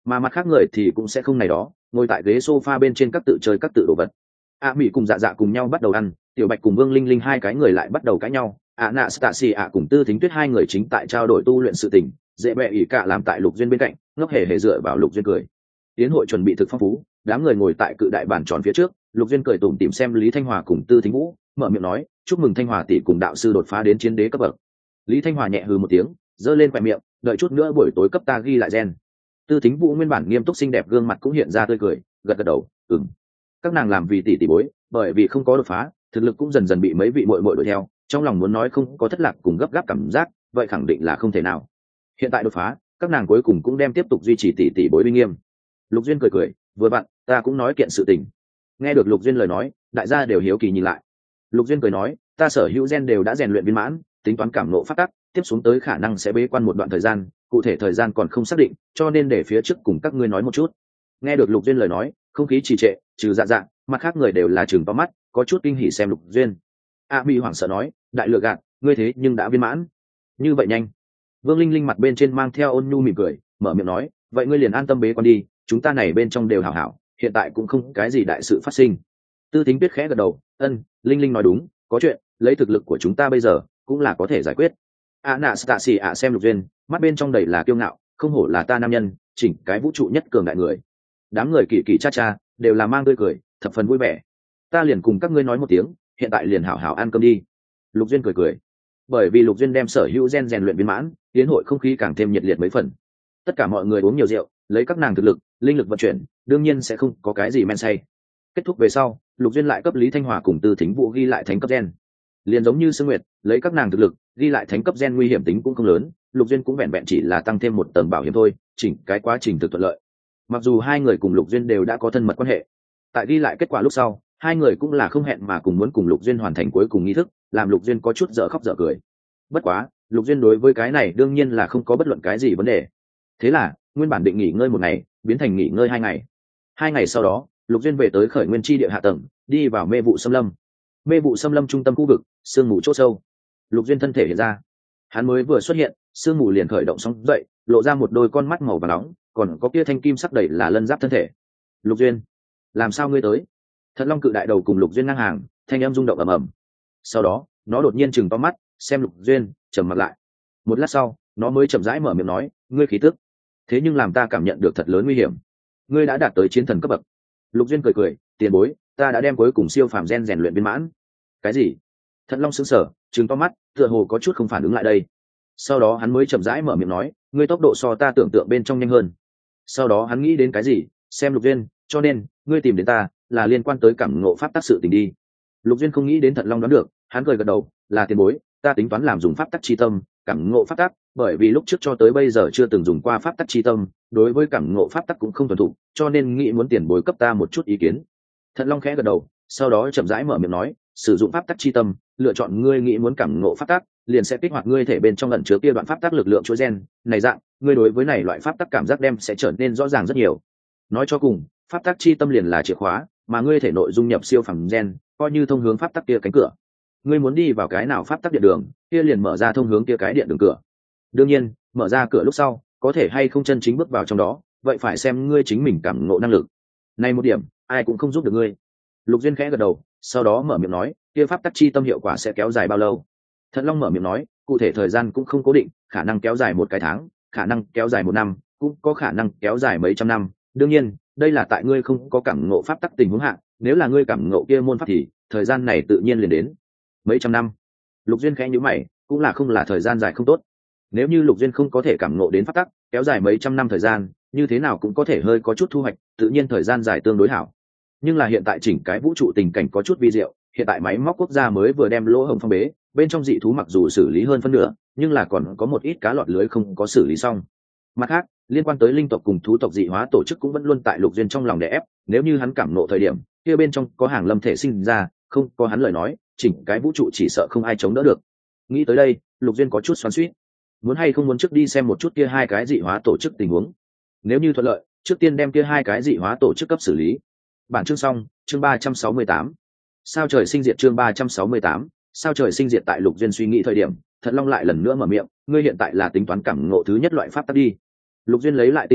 mà mặt khác người thì cũng sẽ không này đó, ngồi tại ghế sofa bên trên các tự chơi các tự đồ vật. Mỹ cùng Dạ Dạ cùng nhau bắt đầu ăn, Tiểu Bạch cùng Vương Linh Linh hai cái người lại bắt đầu cãi nhau. Anastasia cùng Tư Thính Tuyết hai người chính tại trao đổi tu luyện sự tình, dễ bẹ ỉ cả làm tại Lục Duyên bên cạnh, ngốc hề hề dựa vào Lục Duyên cười. Tiến hội chuẩn bị thực phong phú, đám người ngồi tại cự đại bàn tròn phía trước, Lục Duyên cười tủm tỉm xem Lý Thanh Hòa cùng Tư Thính Vũ, mở miệng nói, chúc mừng Thanh Hòa tỷ cùng đạo sư đột phá đến chiến đế cấp bậc. Lý Thanh Hòa nhẹ hừ một tiếng, giơ lên khóe miệng, đợi chút nữa buổi tối cấp ta ghi lại gen. Tư Thính Vũ nguyên bản nghiêm túc xinh đẹp gương mặt cũng hiện ra tươi cười, gật gật đầu, ừm. Các nàng làm vì tỷ bối, bởi vì không có đột phá, thực lực cũng dần dần bị mấy vị muội muội đuổi theo, trong lòng muốn nói không có thất lạc cùng gấp gáp cảm giác, vậy khẳng định là không thể nào. Hiện tại đột phá, các nàng cuối cùng cũng đem tiếp tục duy trì tỷ bối uy nghiêm. Lục Duyên cười cười, vừa vặn, ta cũng nói kiện sự tình. Nghe được Lục Duyên lời nói, đại gia đều hiếu kỳ nhìn lại. Lục Duyên cười nói, ta sở hữu gen đều đã rèn luyện viên mãn, tính toán cảm ngộ phát tắc, tiếp xuống tới khả năng sẽ bế quan một đoạn thời gian, cụ thể thời gian còn không xác định, cho nên để phía trước cùng các ngươi nói một chút. Nghe được Lục Duyên lời nói, không khí trì trệ, trừ Dạ Dạ, mặt khác người đều là trừng to mắt, có chút kinh hỉ xem Lục Duyên. Bị hoảng sợ nói, đại lựa gạt, ngươi thế nhưng đã viên mãn, như vậy nhanh. Vương Linh Linh mặt bên trên mang theo ôn nhu mỉm cười, mở miệng nói, vậy ngươi liền an tâm bế quan đi, chúng ta này bên trong đều hảo hảo, hiện tại cũng không cái gì đại sự phát sinh. Tư Thính Tuyết khẽ gật đầu, Linh Linh nói đúng, có chuyện, lấy thực lực của chúng ta bây giờ cũng là có thể giải quyết. Anastasia xem Lục Duyên, mắt bên trong đầy là kiêu ngạo, không hổ là ta nam nhân, chỉnh cái vũ trụ nhất cường đại người. Đám người kỳ kỳ cha cha đều là mang tươi cười, thập phần vui vẻ. Ta liền cùng các ngươi nói một tiếng, hiện tại liền hảo hảo ăn cơm đi. Lục Duyên cười cười, bởi vì Lục Duyên đem sở hữu gen rèn luyện viên mãn, tiến hội không khí càng thêm nhiệt liệt mấy phần. Tất cả mọi người uống nhiều rượu, lấy các nàng thực lực, linh lực vận chuyển, đương nhiên sẽ không có cái gì men say. Kết thúc về sau, Lục Duyên lại cấp Lý Thanh Hòa cùng Tư Thính Vũ ghi lại thánh cấp gen. Liền giống như Sương Nguyệt, lấy các nàng thực lực, ghi lại thánh cấp gen nguy hiểm tính cũng không lớn, Lục Duyên cũng vẹn vẹn chỉ là tăng thêm một tầng bảo hiểm thôi, chỉnh cái quá trình thực thuận lợi. Mặc dù hai người cùng Lục Duyên đều đã có thân mật quan hệ, tại ghi lại kết quả lúc sau, hai người cũng là không hẹn mà cùng muốn cùng Lục Duyên hoàn thành cuối cùng nghi thức, làm Lục Duyên có chút dở khóc dở cười. Bất quá, Lục Duyên đối với cái này đương nhiên là không có bất luận cái gì vấn đề. Thế là, nguyên bản định nghỉ ngơi một ngày, biến thành nghỉ ngơi 2 ngày. 2 ngày sau đó, Lục Duyên về tới Khởi Nguyên Chi địa hạ tầng, đi vào mê vụ xâm lâm. Mê vụ xâm lâm trung tâm khu vực, sương mù chỗ sâu. Lục Duyên thân thể hiện ra, hắn mới vừa xuất hiện, sương mù liền khởi động sóng dậy, lộ ra một đôi con mắt màu vàng nóng, còn có kia thanh kim sắc đầy là lân giáp thân thể. Lục Duyên, làm sao ngươi tới? Thật Long cự đại đầu cùng Lục Duyên ngang hàng, thanh âm rung động ầm ầm. Sau đó, nó đột nhiên chừng to mắt, xem Lục Duyên, trầm mặt lại. Một lát sau, nó mới chậm rãi mở miệng nói, ngươi khí tức, thế nhưng làm ta cảm nhận được thật lớn nguy hiểm. Ngươi đã đạt tới chiến thần cấp bậc. Lục Duyên cười cười, tiền bối, ta đã đem cuối cùng siêu phàm gen rèn luyện viên mãn. Cái gì? Thật Long sững sờ, trừng to mắt, tựa hồ có chút không phản ứng lại đây. Sau đó hắn mới chậm rãi mở miệng nói, ngươi tốc độ so ta tưởng tượng bên trong nhanh hơn. Sau đó hắn nghĩ đến cái gì, xem Lục Duyên, cho nên ngươi tìm đến ta là liên quan tới cảm ngộ pháp tác sự tình đi. Lục Duyên không nghĩ đến Thật Long đoán được, hắn cười gật đầu, là tiền bối, ta tính toán làm dùng pháp tắc chi tâm, cảm ngộ pháp tắc, bởi vì lúc trước cho tới bây giờ chưa từng dùng qua pháp tắc chi tâm, đối với cảm ngộ pháp tắc cũng không thuần thục, cho nên nghĩ muốn tiền bối cấp ta một chút ý kiến. Thật Long khẽ gật đầu, sau đó chậm rãi mở miệng nói, sử dụng pháp tắc chi tâm, lựa chọn ngươi nghĩ muốn cảm ngộ pháp tắc, liền sẽ kích hoạt ngươi thể bên trong ẩn chứa kia đoạn pháp tắc lực lượng chuỗi gen, này dạng, ngươi đối với này loại pháp tắc cảm giác đem sẽ trở nên rõ ràng rất nhiều. Nói cho cùng, pháp tắc chi tâm liền là chìa khóa, mà ngươi thể nội dung nhập siêu phàm gen, coi như thông hướng pháp tắc kia cánh cửa. Ngươi muốn đi vào cái nào pháp tắc điện đường, kia liền mở ra thông hướng kia cái điện đường cửa. Đương nhiên, mở ra cửa lúc sau, có thể hay không chân chính bước vào trong đó, vậy phải xem ngươi chính mình cảm ngộ năng lực. Này một điểm, ai cũng không giúp được ngươi. Lục Duyên khẽ gật đầu, sau đó mở miệng nói, kia pháp tắc chi tâm hiệu quả sẽ kéo dài bao lâu? Thật Long mở miệng nói, cụ thể thời gian cũng không cố định, khả năng kéo dài một cái tháng, khả năng kéo dài 1 năm, cũng có khả năng kéo dài mấy trăm năm. Đương nhiên, đây là tại ngươi không có cảm ngộ pháp tắc tình huống hạ, nếu là ngươi cảm ngộ kia môn pháp thì thời gian này tự nhiên liền đến mấy trăm năm. Lục Duyên khẽ nhíu mày, cũng là không là thời gian dài không tốt. Nếu như Lục Duyên không có thể cảm ngộ đến pháp tắc, kéo dài mấy trăm năm thời gian, như thế nào cũng có thể hơi có chút thu hoạch, tự nhiên thời gian dài tương đối hảo. Nhưng là hiện tại chỉnh cái vũ trụ tình cảnh có chút vi diệu, hiện tại máy móc quốc gia mới vừa đem lỗ hổng phong bế, bên trong dị thú mặc dù xử lý hơn phân nửa, nhưng là còn có một ít cá lọt lưới không có xử lý xong. Mặt khác, liên quan tới linh tộc cùng thú tộc dị hóa tổ chức cũng vẫn luôn tại Lục Duyên trong lòng đè ép, nếu như hắn cảm ngộ thời điểm, kia bên trong có hàng lâm thể sinh ra, không có hắn lời nói, chỉnh cái vũ trụ chỉ sợ không ai chống đỡ được. Nghĩ tới đây, Lục Duyên có chút xoắn xuýt, muốn hay không muốn trước đi xem một chút kia hai cái dị hóa tổ chức tình huống. Nếu như thuận lợi, trước tiên đem kia hai cái dị hóa tổ chức cấp xử lý. Bản chương xong, chương 368. Sao trời sinh diệt, chương 368. Sao trời sinh diệt. Tại Lục Duyên suy nghĩ thời điểm, Thật Long lại lần nữa mở miệng, ngươi hiện tại là tính toán cảm ngộ thứ nhất loại pháp tắc đi. Lục Duyên lấy lại tinh thần,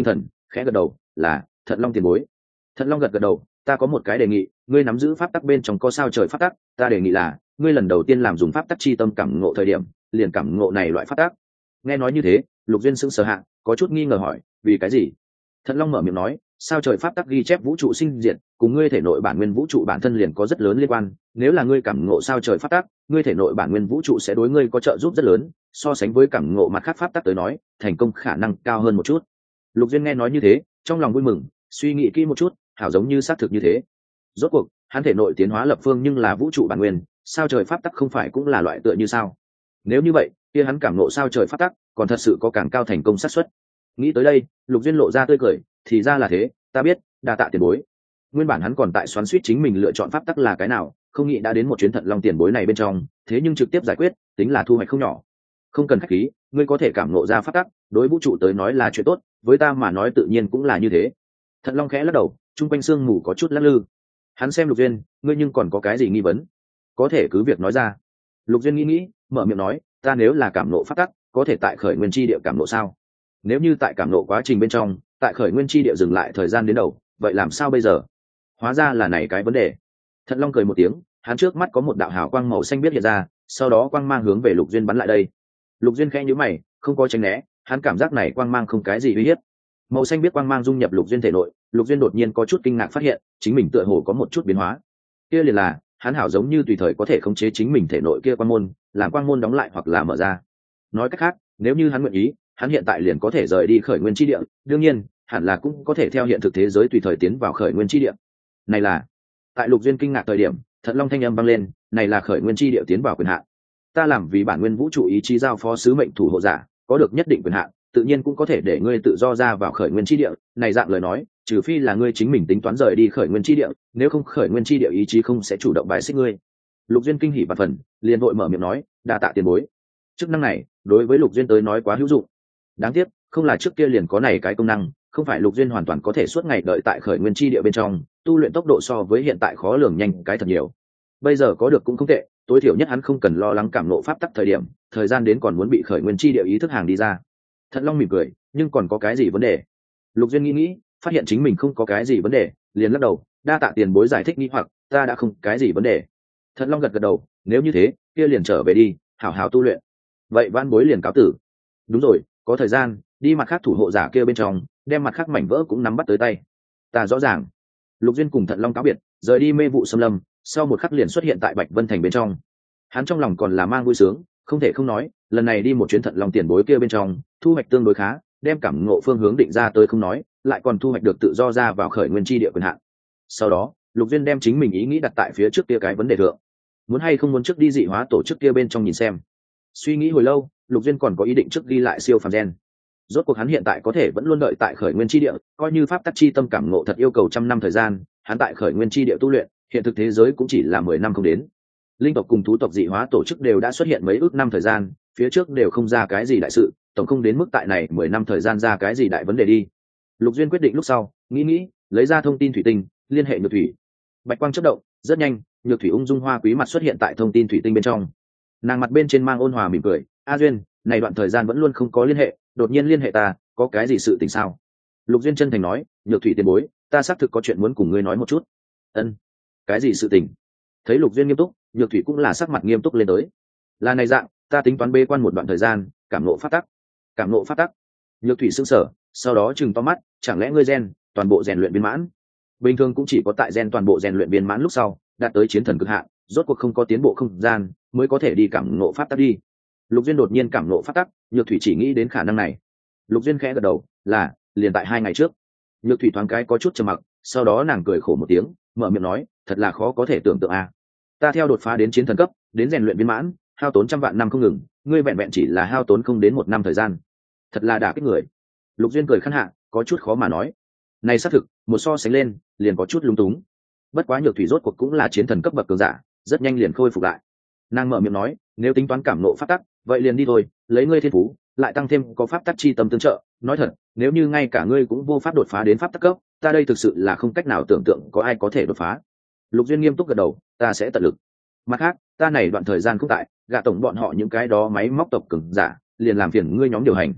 Khẽ gật đầu, là Thận Long tiền bối. Thận Long gật gật đầu, ta có một cái đề nghị, ngươi nắm giữ pháp tắc bên trong có sao trời pháp tắc, ta đề nghị là ngươi lần đầu tiên làm dùng pháp tắc chi tâm cảm ngộ thời điểm, liền cảm ngộ này loại pháp tắc. Nghe nói như thế, Lục Duyên sững sờ hạ, có chút nghi ngờ hỏi, vì cái gì? Thận Long mở miệng nói, sao trời pháp tắc ghi chép vũ trụ sinh diệt, cùng ngươi thể nội bản nguyên vũ trụ bản thân liền có rất lớn liên quan, nếu là ngươi cảm ngộ sao trời pháp tắc, ngươi thể nội bản nguyên vũ trụ sẽ đối ngươi có trợ giúp rất lớn, so sánh với cảm ngộ mặt khác pháp tắc tới nói, thành công khả năng cao hơn một chút. Lục Duyên nghe nói như thế, trong lòng vui mừng, suy nghĩ kỹ một chút, hảo giống như xác thực như thế. Rốt cuộc, hắn thể nội tiến hóa lập phương nhưng là vũ trụ bản nguyên, sao trời pháp tắc không phải cũng là loại tựa như sao? Nếu như vậy, kia hắn cảm ngộ sao trời pháp tắc, còn thật sự có càng cao thành công xác suất. Nghĩ tới đây, Lục Duyên lộ ra tươi cười, thì ra là thế, ta biết, đa tạ tiền bối. Nguyên bản hắn còn tại xoắn xuýt chính mình lựa chọn pháp tắc là cái nào, không nghĩ đã đến một chuyến Thận Long tiền bối này bên trong, thế nhưng trực tiếp giải quyết, tính là thu hoạch không nhỏ. Không cần khách khí, ngươi có thể cảm ngộ ra pháp tắc, đối vũ trụ tới nói là chuyện tốt, với ta mà nói tự nhiên cũng là như thế. Thận Long khẽ lắc đầu, trung quanh sương mù có chút lắc lư. Hắn xem Lục Duyên, ngươi nhưng còn có cái gì nghi vấn? Có thể cứ việc nói ra. Lục Duyên nghĩ, mở miệng nói, ta nếu là cảm ngộ pháp tắc, có thể tại khởi nguyên chi địa cảm ngộ sao? Nếu như tại cảm ngộ quá trình bên trong, tại khởi nguyên chi địa dừng lại thời gian đến đầu, vậy làm sao bây giờ? Hóa ra là này cái vấn đề. Thận Long cười một tiếng, hắn trước mắt có một đạo hào quang màu xanh biết hiện ra, sau đó quang mang hướng về Lục Duyên bắn lại đây. Lục Duyên khẽ nhíu mày, không có tránh né, hắn cảm giác này quang mang không cái gì uy hiếp. Màu xanh biết quang mang dung nhập Lục Duyên thể nội, Lục Duyên đột nhiên có chút kinh ngạc phát hiện, chính mình tựa hồ có một chút biến hóa. Kia liền là, hắn hảo giống như tùy thời có thể khống chế chính mình thể nội kia quang môn, làm quang môn đóng lại hoặc là mở ra. Nói cách khác, nếu như hắn nguyện ý, hắn hiện tại liền có thể rời đi khởi nguyên chi địa, đương nhiên, hẳn là cũng có thể theo hiện thực thế giới tùy thời tiến vào khởi nguyên chi địa. Này là, tại Lục Duyên kinh ngạc thời điểm, Thận Long thanh âm vang lên, này là khởi nguyên chi địa tiến vào quyền hạn. Ta làm vì bản nguyên vũ trụ ý chí giao phó sứ mệnh thủ hộ giả, có được nhất định quyền hạn, tự nhiên cũng có thể để ngươi tự do ra vào khởi nguyên chi địa. Này dạng lời nói, trừ phi là ngươi chính mình tính toán rời đi khởi nguyên chi địa, nếu không khởi nguyên chi địa ý chí không sẽ chủ động bài xích ngươi. Lục Duyên kinh hỉ bạt phần, liền vội mở miệng nói, đa tạ tiền bối. Chức năng này đối với Lục Duyên tới nói quá hữu dụng. Đáng tiếc, không là trước kia liền có này cái công năng, không phải Lục Duyên hoàn toàn có thể suốt ngày đợi tại khởi nguyên chi địa bên trong, tu luyện tốc độ so với hiện tại khó lường nhanh cái thật nhiều. Bây giờ có được cũng không tệ, tối thiểu nhất hắn không cần lo lắng cảm nộ pháp tắc thời điểm, thời gian đến còn muốn bị khởi nguyên chi địa ý thức hàng đi ra. Thận Long mỉm cười, nhưng còn có cái gì vấn đề? Lục Duyên nghĩ, phát hiện chính mình không có cái gì vấn đề, liền lắc đầu, đa tạ tiền bối giải thích nghi hoặc, ta đã không cái gì vấn đề. Thận Long gật gật đầu, nếu như thế, kia liền trở về đi, hảo hảo tu luyện. Vậy van bối liền cáo tử. Đúng rồi, có thời gian, đi mặt khác thủ hộ giả kia bên trong, đem mặt khác mảnh vỡ cũng nắm bắt tới tay. Ta rõ ràng. Lục Duyên cùng Thận Long cáo biệt, rời đi mê vụ xâm lâm, sau một khắc liền xuất hiện tại Bạch Vân Thành bên trong. Hắn trong lòng còn là mang vui sướng, không thể không nói, lần này đi một chuyến Thận Long tiền bối kia bên trong, thu hoạch tương đối khá, đem cảm ngộ phương hướng định ra tới không nói, lại còn thu hoạch được tự do ra vào khởi nguyên chi địa quyền hạn. Sau đó, Lục Duyên đem chính mình ý nghĩ đặt tại phía trước kia cái vấn đề thượng. Muốn hay không muốn trước đi dị hóa tổ chức kia bên trong nhìn xem. Suy nghĩ hồi lâu, Lục Duyên còn có ý định trước ghi lại siêu phàm gen. Rốt cuộc hắn hiện tại có thể vẫn luôn đợi tại khởi nguyên chi địa, coi như pháp tắc chi tâm cảm ngộ thật yêu cầu 100 năm thời gian, hắn tại khởi nguyên chi địa tu luyện, hiện thực thế giới cũng chỉ là 10 năm không đến. Linh tộc cùng thú tộc dị hóa tổ chức đều đã xuất hiện mấy ước năm thời gian, phía trước đều không ra cái gì đại sự, tổng không đến mức tại này 10 năm thời gian ra cái gì đại vấn đề đi. Lục Duyên quyết định lúc sau, nghĩ, lấy ra thông tin thủy tinh, liên hệ Nhược Thủy. Bạch quang chớp động, rất nhanh, Nhược Thủy ung dung hoa quý mặt xuất hiện tại thông tin thủy tinh bên trong. Nàng mặt bên trên mang ôn hòa mỉm cười, "A Duyên, này đoạn thời gian vẫn luôn không có liên hệ, đột nhiên liên hệ ta, có cái gì sự tình sao?" Lục Duyên chân thành nói, "Nhược Thủy tiền bối, ta xác thực có chuyện muốn cùng ngươi nói một chút." "Ân, cái gì sự tình?" Thấy Lục Duyên nghiêm túc, Nhược Thủy cũng là sắc mặt nghiêm túc lên tới. "Là này dạng, ta tính toán bế quan một đoạn thời gian, cảm ngộ pháp tắc." "Cảm ngộ pháp tắc?" Nhược Thủy sững sờ, sau đó trừng to mắt, "Chẳng lẽ ngươi gen toàn bộ rèn luyện viên mãn?" Bình thường cũng chỉ có tại gen toàn bộ rèn luyện viên mãn lúc sau, đạt tới chiến thần cực hạn, rốt cuộc không có tiến bộ không gian, mới có thể đi cảm ngộ pháp tắc đi. Lục Duyên đột nhiên cảm ngộ pháp tắc, Nhược Thủy chỉ nghĩ đến khả năng này. Lục Duyên khẽ gật đầu, là liền tại 2 ngày trước. Nhược Thủy thoáng cái có chút trầm mặc, sau đó nàng cười khổ một tiếng, mở miệng nói, "Thật là khó có thể tưởng tượng a. Ta theo đột phá đến chiến thần cấp, đến rèn luyện viên mãn, hao tốn trăm vạn năm không ngừng, ngươi vẹn vẹn chỉ là hao tốn không đến 1 năm thời gian. Thật là đả kích người." Lục Duyên cười khăn hạ, có chút khó mà nói. Này xác thực, một so sánh lên, liền có chút lung túng. Bất quá Nhược Thủy rốt cuộc cũng là chiến thần cấp bậc cường giả, rất nhanh liền khôi phục lại. Nàng mở miệng nói, "Nếu tính toán cảm ngộ pháp tắc, vậy liền đi thôi, lấy ngươi thiên phú, lại tăng thêm có pháp tắc chi tâm tương trợ, nói thật, nếu như ngay cả ngươi cũng vô pháp đột phá đến pháp tắc cấp, ta đây thực sự là không cách nào tưởng tượng có ai có thể đột phá." Lục Duyên nghiêm túc gật đầu, "Ta sẽ tận lực. Mặt khác, ta này đoạn thời gian cũng tại, gạ tổng bọn họ những cái đó máy móc tộc cường giả, liền làm phiền ngươi nhóm điều hành."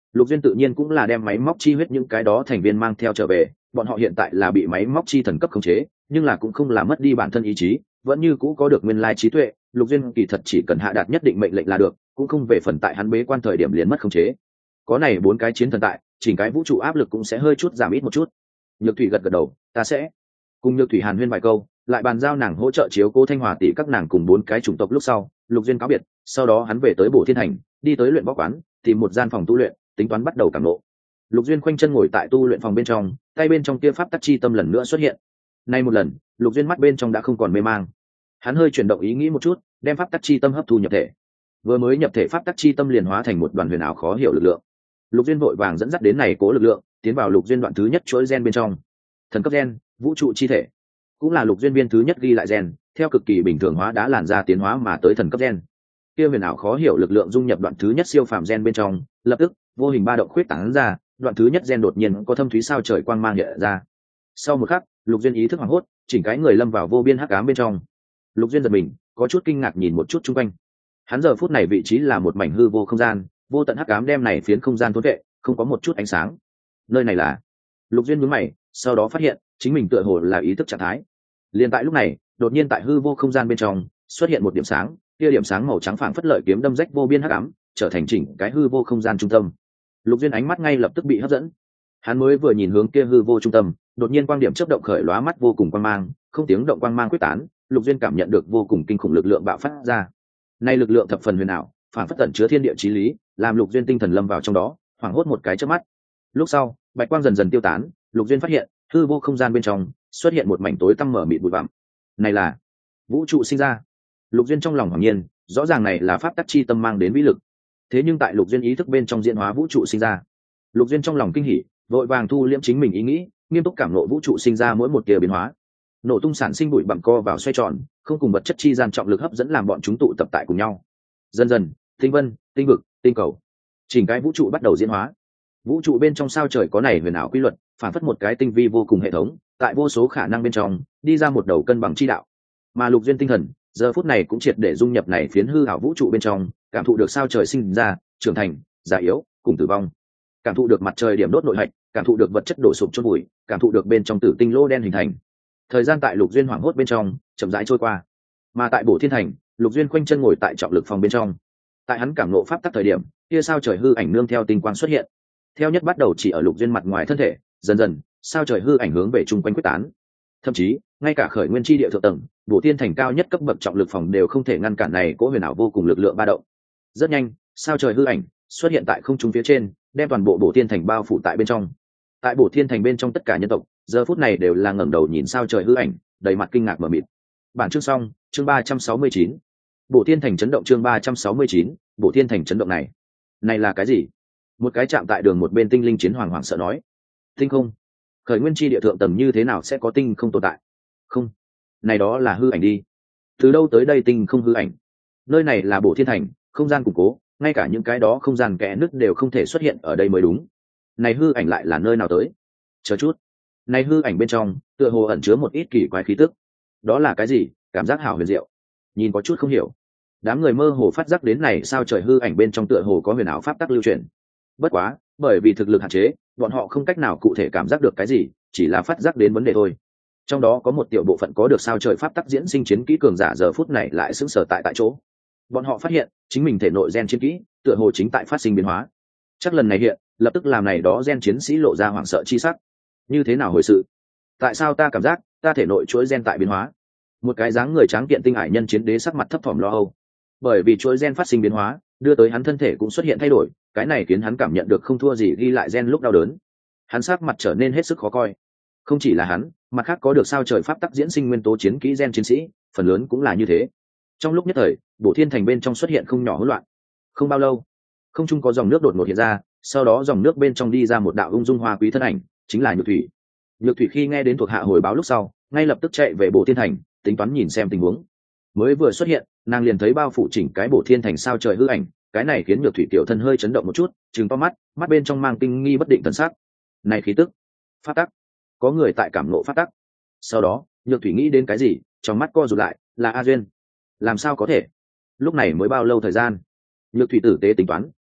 Lục Duyên tự nhiên cũng là đem máy móc chi huyết những cái đó thành viên mang theo trở về, bọn họ hiện tại là bị máy móc chi thần cấp khống chế, nhưng là cũng không là mất đi bản thân ý chí, vẫn như cũ có được nguyên lai trí tuệ. Lục Duyên kỳ thật chỉ cần hạ đạt nhất định mệnh lệnh là được, cũng không về phần tại hắn bế quan thời điểm liền mất khống chế. Có này 4 cái chiến thần tại, chỉnh cái vũ trụ áp lực cũng sẽ hơi chút giảm ít một chút. Nhược Thủy gật gật đầu, ta sẽ cùng Nhược Thủy hàn huyên vài câu, lại bàn giao nàng hỗ trợ chiếu cố Thanh Hòa tỷ các nàng cùng 4 cái chủng tộc. Lúc sau, Lục Duyên cáo biệt, sau đó hắn về tới Bổ Thiên Thành, đi tới luyện võ quán, tìm một gian phòng tu luyện, tính toán bắt đầu cảm ngộ. Lục Duyên khoanh chân ngồi tại tu luyện phòng bên trong, tay bên trong kia pháp tắc chi tâm lần nữa xuất hiện. Nay một lần, Lục Duyên mắt bên trong đã không còn mê mang. Hắn hơi chuyển động ý nghĩ một chút, đem pháp tắc chi tâm hấp thu nhập thể. Vừa mới nhập thể pháp tắc chi tâm liền hóa thành một đoàn huyền ảo khó hiểu lực lượng. Lục Duyên vội vàng dẫn dắt đến này cố lực lượng, tiến vào Lục Duyên đoạn thứ nhất chuỗi gen bên trong. Thần cấp gen, vũ trụ chi thể, cũng là Lục Duyên viên thứ nhất ghi lại gen, theo cực kỳ bình thường hóa đã làn ra tiến hóa mà tới thần cấp gen. Kia huyền ảo khó hiểu lực lượng dung nhập đoạn thứ nhất siêu phàm gen bên trong, lập tức vô hình ba động khuyết tán ra, đoạn thứ nhất gen đột nhiên có thâm thúy sao trời quang mang hiện ra. Sau một khắc, Lục Duyên ý thức hoảng hốt, chỉnh cái người lâm vào vô biên hắc ám bên trong. Lục Duyên giật mình, có chút kinh ngạc nhìn một chút xung quanh. Hắn giờ phút này vị trí là một mảnh hư vô không gian, vô tận hắc ám đem này phiến không gian thôn vệ, không có một chút ánh sáng. Nơi này là? Lục Duyên nhướng mày, sau đó phát hiện chính mình tựa hồ là ý thức trạng thái. Liên tại lúc này, đột nhiên tại hư vô không gian bên trong xuất hiện một điểm sáng, kia điểm sáng màu trắng phảng phất lợi kiếm đâm rách vô biên hắc ám, trở thành chỉnh cái hư vô không gian trung tâm. Lục Duyên ánh mắt ngay lập tức bị hấp dẫn. Hắn mới vừa nhìn hướng kia hư vô trung tâm, đột nhiên quang điểm chớp động khởi lóa mắt vô cùng quang mang, không tiếng động quang mang quyết tán, Lục Duyên cảm nhận được vô cùng kinh khủng lực lượng bạo phát ra. Nay lực lượng thập phần huyền ảo, phảng phất tẩn chứa thiên địa chí lý, làm Lục Duyên tinh thần lâm vào trong đó, hoảng hốt một cái chớp mắt. Lúc sau, bạch quang dần dần tiêu tán, Lục Duyên phát hiện hư vô không gian bên trong xuất hiện một mảnh tối tăm mở mịt bụi bặm. Này là vũ trụ sinh ra. Lục Duyên trong lòng hoàng nhiên, rõ ràng này là pháp tắc chi tâm mang đến vĩ lực. Thế nhưng tại Lục Duyên ý thức bên trong diễn hóa vũ trụ sinh ra. Lục Duyên trong lòng kinh hỉ, vội vàng thu liễm chính mình ý nghĩ, nghiêm túc cảm ngộ vũ trụ sinh ra mỗi một tia biến hóa. Nổ tung sản sinh bụi bặm co vào xoay tròn, không cùng vật chất chi gian trọng lực hấp dẫn làm bọn chúng tụ tập tại cùng nhau. Dần dần, tinh vân, tinh vực, tinh cầu, chỉnh cái vũ trụ bắt đầu diễn hóa. Vũ trụ bên trong sao trời có này huyền ảo quy luật, phản phất một cái tinh vi vô cùng hệ thống, tại vô số khả năng bên trong đi ra một đầu cân bằng chi đạo. Mà Lục Duyên tinh thần giờ phút này cũng triệt để dung nhập này phiến hư ảo vũ trụ bên trong, cảm thụ được sao trời sinh ra, trưởng thành, già yếu, cùng tử vong, cảm thụ được mặt trời điểm đốt nội hạch, cảm thụ được vật chất đổ sụp chôn bụi, cảm thụ được bên trong tử tinh lô đen hình thành. Thời gian tại Lục Duyên hoảng hốt bên trong chậm rãi trôi qua. Mà tại Bổ Thiên Thành, Lục Duyên khoanh chân ngồi tại trọng lực phòng bên trong. Tại hắn cảm ngộ pháp tắc thời điểm, kia sao trời hư ảnh nương theo tinh quang xuất hiện. Theo nhất bắt đầu chỉ ở Lục Duyên mặt ngoài thân thể, dần dần sao trời hư ảnh hướng về chung quanh quyết tán. Thậm chí ngay cả khởi nguyên chi địa thượng tầng, Bổ Thiên Thành cao nhất cấp bậc trọng lực phòng đều không thể ngăn cản này cố huyền ảo vô cùng lực lượng ba động. Rất nhanh, sao trời hư ảnh xuất hiện tại không trung phía trên, đem toàn bộ Bổ Thiên Thành bao phủ tại bên trong. Tại Bổ Thiên Thành bên trong tất cả nhân tộc giờ phút này đều là ngẩng đầu nhìn sao trời hư ảnh, đầy mặt kinh ngạc mở mịt. Bản chương xong, chương 369. Bổ Thiên Thành chấn động, chương 369. Bổ Thiên Thành chấn động này là cái gì? Một cái chạm tại đường một bên tinh linh chiến hoàng hoảng sợ nói. Tinh không? Khởi nguyên chi địa thượng tầng như thế nào sẽ có tinh không tồn tại? Không, này đó là hư ảnh đi. Từ đâu tới đây tinh không hư ảnh? Nơi này là Bổ Thiên Thành, không gian củng cố, ngay cả những cái đó không gian kẽ nứt đều không thể xuất hiện ở đây mới đúng. Này hư ảnh lại là nơi nào tới? Chờ chút, này hư ảnh bên trong tựa hồ ẩn chứa một ít kỳ quái khí tức. Đó là cái gì? Cảm giác hảo huyền diệu, nhìn có chút không hiểu. Đám người mơ hồ phát giác đến này sao trời hư ảnh bên trong tựa hồ có huyền ảo pháp tắc lưu truyền. Bất quá, bởi vì thực lực hạn chế, bọn họ không cách nào cụ thể cảm giác được cái gì, chỉ là phát giác đến vấn đề thôi. Trong đó có một tiểu bộ phận có được sao trời pháp tắc diễn sinh chiến kỹ cường giả giờ phút này lại sững sờ tại chỗ. Bọn họ phát hiện chính mình thể nội gen chiến kỹ tựa hồ chính tại phát sinh biến hóa. Chắc lần này hiện, lập tức làm này đó gen chiến sĩ lộ ra hoảng sợ chi sắc. Như thế nào hồi sự? Tại sao ta cảm giác ta thể nội chuỗi gen tại biến hóa? Một cái dáng người tráng kiện tinh hải nhân chiến đế sắc mặt thấp thỏm lo âu. Bởi vì chuỗi gen phát sinh biến hóa, đưa tới hắn thân thể cũng xuất hiện thay đổi, cái này khiến hắn cảm nhận được không thua gì ghi lại gen lúc đau đớn. Hắn sắc mặt trở nên hết sức khó coi. Không chỉ là hắn, mặt khác có được sao trời pháp tắc diễn sinh nguyên tố chiến kỹ gen chiến sĩ, phần lớn cũng là như thế. Trong lúc nhất thời, Bổ Thiên Thành bên trong xuất hiện không nhỏ hỗn loạn. Không bao lâu, không trung có dòng nước đột ngột hiện ra, sau đó dòng nước bên trong đi ra một đạo ung dung hoa quý thân ảnh, chính là Nhược Thủy. Nhược Thủy khi nghe đến thuộc hạ hồi báo lúc sau, ngay lập tức chạy về Bổ Thiên Thành, tính toán nhìn xem tình huống. Mới vừa xuất hiện, nàng liền thấy bao phủ chỉnh cái Bổ Thiên Thành sao trời hư ảnh, cái này khiến Nhược Thủy tiểu thân hơi chấn động một chút, trừng to mắt, mắt bên trong mang kinh nghi bất định thần sắc. Này khí tức, pháp tắc, có người tại cảm ngộ pháp tắc. Sau đó, Nhược Thủy nghĩ đến cái gì, trong mắt co rụt lại, là A Duyên. Làm sao có thể? Lúc này mới bao lâu thời gian? Nhược Thủy tử tế tính toán,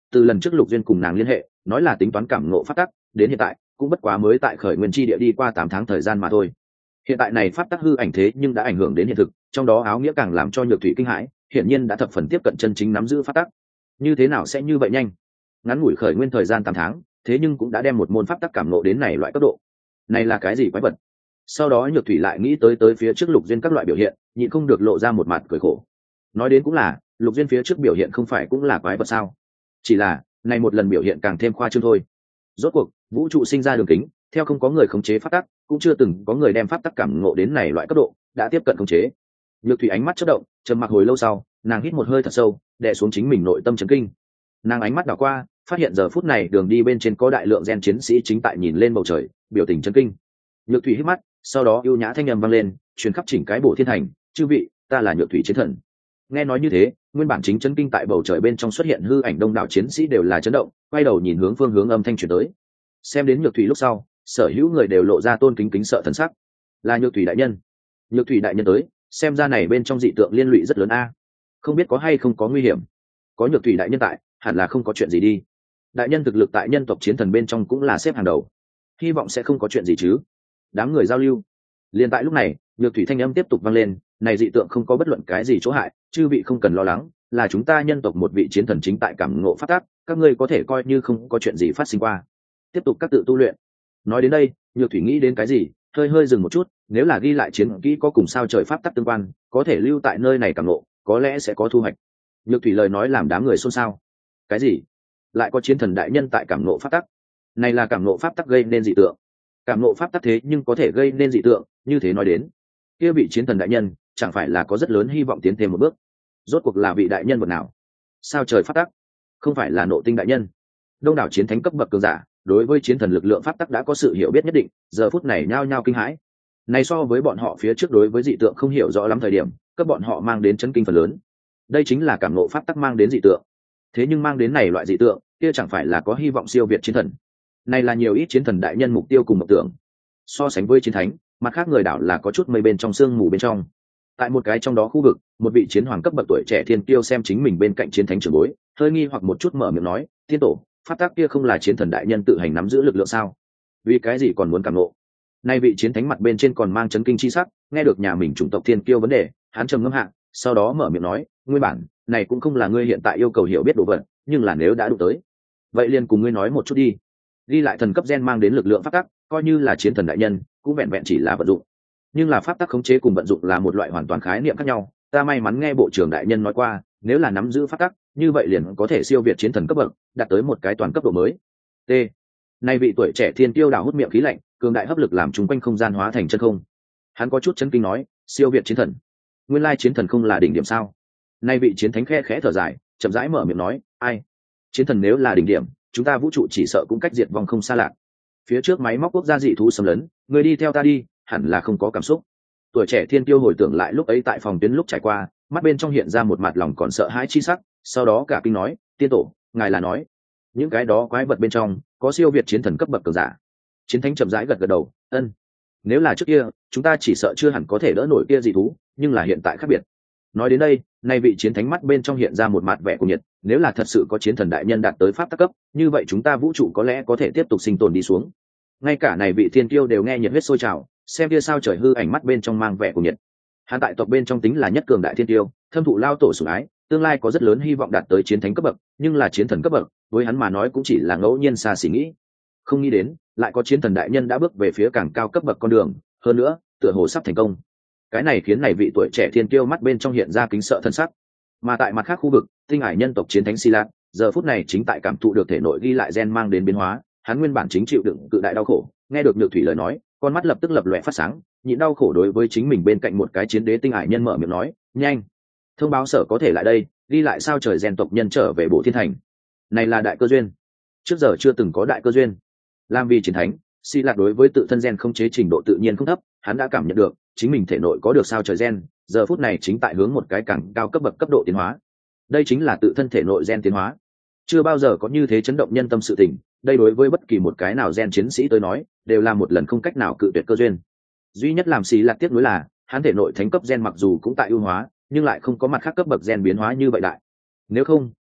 từ lần trước Lục Duyên cùng nàng liên hệ nói là tính toán cảm ngộ pháp tắc, đến hiện tại cũng bất quá mới tại khởi nguyên chi địa đi qua 8 tháng thời gian mà thôi. Hiện tại này pháp tắc hư ảnh thế nhưng đã ảnh hưởng đến hiện thực, trong đó áo nghĩa càng làm cho Nhược Thủy kinh hãi, hiển nhiên đã thập phần tiếp cận chân chính nắm giữ pháp tắc. Như thế nào sẽ như vậy nhanh? Ngắn ngủi khởi nguyên thời gian 8 tháng, thế nhưng cũng đã đem một môn pháp tắc cảm ngộ đến này loại cấp độ. Này là cái gì quái vật? Sau đó Nhược Thủy lại nghĩ tới phía trước Lục Duyên các loại biểu hiện, nhịn không được lộ ra một mặt cười khổ. Nói đến cũng là, Lục Duyên phía trước biểu hiện không phải cũng là quái vật sao? Chỉ là, này một lần biểu hiện càng thêm khoa trương thôi. Rốt cuộc, vũ trụ sinh ra đường kính, theo không có người khống chế pháp tắc, cũng chưa từng có người đem pháp tắc cảm ngộ đến này loại cấp độ, đã tiếp cận khống chế. Nhược Thủy ánh mắt chớp động, trầm mặc hồi lâu sau, nàng hít một hơi thật sâu, đè xuống chính mình nội tâm chấn kinh. Nàng ánh mắt đảo qua, phát hiện giờ phút này đường đi bên trên có đại lượng gen chiến sĩ chính tại nhìn lên bầu trời, biểu tình chấn kinh. Nhược Thủy hít mắt, sau đó ưu nhã thanh âm vang lên, truyền khắp chỉnh cái bộ thiên thành, "Chư vị, ta là Nhược Thủy chiến thần." Nghe nói như thế, nguyên bản chính chấn kinh tại bầu trời bên trong xuất hiện hư ảnh đông đảo chiến sĩ đều là chấn động, quay đầu nhìn hướng phương hướng âm thanh truyền tới. Xem đến Nhược Thủy lúc sau, sở hữu người đều lộ ra tôn kính kính sợ thần sắc. Là Nhược Thủy đại nhân. Nhược Thủy đại nhân tới, xem ra này bên trong dị tượng liên lụy rất lớn a. Không biết có hay không có nguy hiểm. Có Nhược Thủy đại nhân tại, hẳn là không có chuyện gì đi. Đại nhân thực lực tại nhân tộc chiến thần bên trong cũng là xếp hàng đầu, hy vọng sẽ không có chuyện gì chứ. Đám người giao lưu. Liên tại lúc này, Nhược Thủy thanh âm tiếp tục vang lên, này dị tượng không có bất luận cái gì chỗ hại, chư vị không cần lo lắng, là chúng ta nhân tộc một vị chiến thần chính tại cảm ngộ phát tác, các ngươi có thể coi như không có chuyện gì phát sinh qua. Tiếp tục các tự tu luyện. Nói đến đây, Nhược Thủy nghĩ đến cái gì, hơi dừng một chút, nếu là ghi lại chiến kỹ có cùng sao trời pháp tắc tương quan, có thể lưu tại nơi này cảm ngộ, có lẽ sẽ có thu hoạch. Nhược Thủy lời nói làm đám người xôn xao. Cái gì? Lại có chiến thần đại nhân tại cảm ngộ pháp tắc? Này là cảm ngộ pháp tắc gây nên dị tượng. Cảm ngộ pháp tắc thế nhưng có thể gây nên dị tượng, như thế nói đến, kia vị chiến thần đại nhân chẳng phải là có rất lớn hy vọng tiến thêm một bước. Rốt cuộc là vị đại nhân vật nào? Sao trời pháp tắc? Không phải là Nộ Tinh đại nhân? Đông đảo chiến thánh cấp bậc cường giả đối với chiến thần lực lượng pháp tắc đã có sự hiểu biết nhất định, giờ phút này nhao nhao kinh hãi. Này so với bọn họ phía trước đối với dị tượng không hiểu rõ lắm thời điểm, các bọn họ mang đến chấn kinh phần lớn. Đây chính là cảm ngộ pháp tắc mang đến dị tượng. Thế nhưng mang đến này loại dị tượng, kia chẳng phải là có hy vọng siêu việt chiến thần. Này là nhiều ít chiến thần đại nhân mục tiêu cùng mộng tưởng. So sánh với chiến thánh, mặt khác người đảo là có chút mây bên trong sương mù bên trong. Tại một cái trong đó khu vực, một vị chiến hoàng cấp bậc tuổi trẻ thiên kiêu xem chính mình bên cạnh chiến thánh trưởng bối, hơi nghi hoặc một chút mở miệng nói, "Thiên tổ, pháp tắc kia không là chiến thần đại nhân tự hành nắm giữ lực lượng sao? Vì cái gì còn muốn cảm ngộ?" Nay vị chiến thánh mặt bên trên còn mang chấn kinh chi sắc, nghe được nhà mình chủng tộc thiên kiêu vấn đề, hắn trầm ngâm hạ, sau đó mở miệng nói, "Nguyên bản, này cũng không là ngươi hiện tại yêu cầu hiểu biết đồ vật, nhưng là nếu đã đụng tới, vậy liền cùng ngươi nói một chút đi." Ghi lại thần cấp gen mang đến lực lượng pháp tắc, coi như là chiến thần đại nhân, cũng vẹn vẹn chỉ là vận dụng. Nhưng là pháp tắc khống chế cùng vận dụng là một loại hoàn toàn khái niệm khác nhau. Ta may mắn nghe bộ trưởng đại nhân nói qua, nếu là nắm giữ pháp tắc, như vậy liền có thể siêu việt chiến thần cấp bậc, đạt tới một cái toàn cấp độ mới. T. Nay vị tuổi trẻ thiên tiêu đảo hút miệng khí lạnh, cường đại hấp lực làm chúng quanh không gian hóa thành chân không. Hắn có chút chấn kinh nói, siêu việt chiến thần. Nguyên lai chiến thần không là đỉnh điểm sao? Nay vị chiến thánh khẽ thở dài, chậm rãi mở miệng nói, ai? Chiến thần nếu là đỉnh điểm, chúng ta vũ trụ chỉ sợ cũng cách diệt vong không xa lạ. Phía trước máy móc quốc gia dị thú xâm lấn, người đi theo ta đi, hẳn là không có cảm xúc. Tuổi trẻ thiên tiêu hồi tưởng lại lúc ấy tại phòng tuyến lúc trải qua, mắt bên trong hiện ra một mặt lòng còn sợ hãi chi sắc, sau đó cả kinh nói, "Tiên tổ, ngài là nói những cái đó quái vật bên trong có siêu việt chiến thần cấp bậc cường giả?" Chiến thánh chậm rãi gật đầu, "Ân. Nếu là trước kia, chúng ta chỉ sợ chưa hẳn có thể đỡ nổi kia dị thú, nhưng là hiện tại khác biệt." Nói đến đây, nay vị chiến thánh mắt bên trong hiện ra một mặt vẻ cuồng nhiệt, nếu là thật sự có chiến thần đại nhân đạt tới pháp tắc cấp, như vậy chúng ta vũ trụ có lẽ có thể tiếp tục sinh tồn đi xuống. Ngay cả này vị thiên kiêu đều nghe nhiệt huyết sôi trào, xem kia sao trời hư ảnh mắt bên trong mang vẻ cuồng nhiệt. Hắn tại tộc bên trong tính là nhất cường đại thiên kiêu, thâm thụ lao tổ sủng ái, tương lai có rất lớn hy vọng đạt tới chiến thánh cấp bậc, nhưng là chiến thần cấp bậc, với hắn mà nói cũng chỉ là ngẫu nhiên xa xỉ nghĩ. Không nghĩ đến, lại có chiến thần đại nhân đã bước về phía càng cao cấp bậc con đường, hơn nữa, tựa hồ sắp thành công. Cái này khiến này vị tuổi trẻ thiên kiêu mắt bên trong hiện ra kính sợ thân sắc. Mà tại mặt khác khu vực, tinh hải nhân tộc chiến thánh Si Lạc, giờ phút này chính tại cảm thụ được thể nội ghi lại gen mang đến biến hóa, hắn nguyên bản chính chịu đựng cự đại đau khổ, nghe được Nhược Thủy lời nói, con mắt lập tức lập lòe phát sáng, nhịn đau khổ đối với chính mình bên cạnh một cái chiến đế tinh hải nhân mở miệng nói, "Nhanh, thông báo sở có thể lại đây, ghi lại sao trời gen tộc nhân trở về Bộ Thiên Thành. Này là đại cơ duyên, trước giờ chưa từng có đại cơ duyên." Làm vì chiến thánh, Si Lạc đối với tự thân gen không chế trình độ tự nhiên không thấp, hắn đã cảm nhận được chính mình thể nội có được sao trời gen, giờ phút này chính tại hướng một cái càng cao cấp bậc cấp độ tiến hóa. Đây chính là tự thân thể nội gen tiến hóa. Chưa bao giờ có như thế chấn động nhân tâm sự tình, đây đối với bất kỳ một cái nào gen chiến sĩ tới nói, đều là một lần không cách nào cự tuyệt cơ duyên. Duy nhất làm Si Lạc tiếc nuối là, hắn thể nội thánh cấp gen mặc dù cũng tại ưu hóa, nhưng lại không có mặt khác cấp bậc gen biến hóa như vậy đại. Nếu không,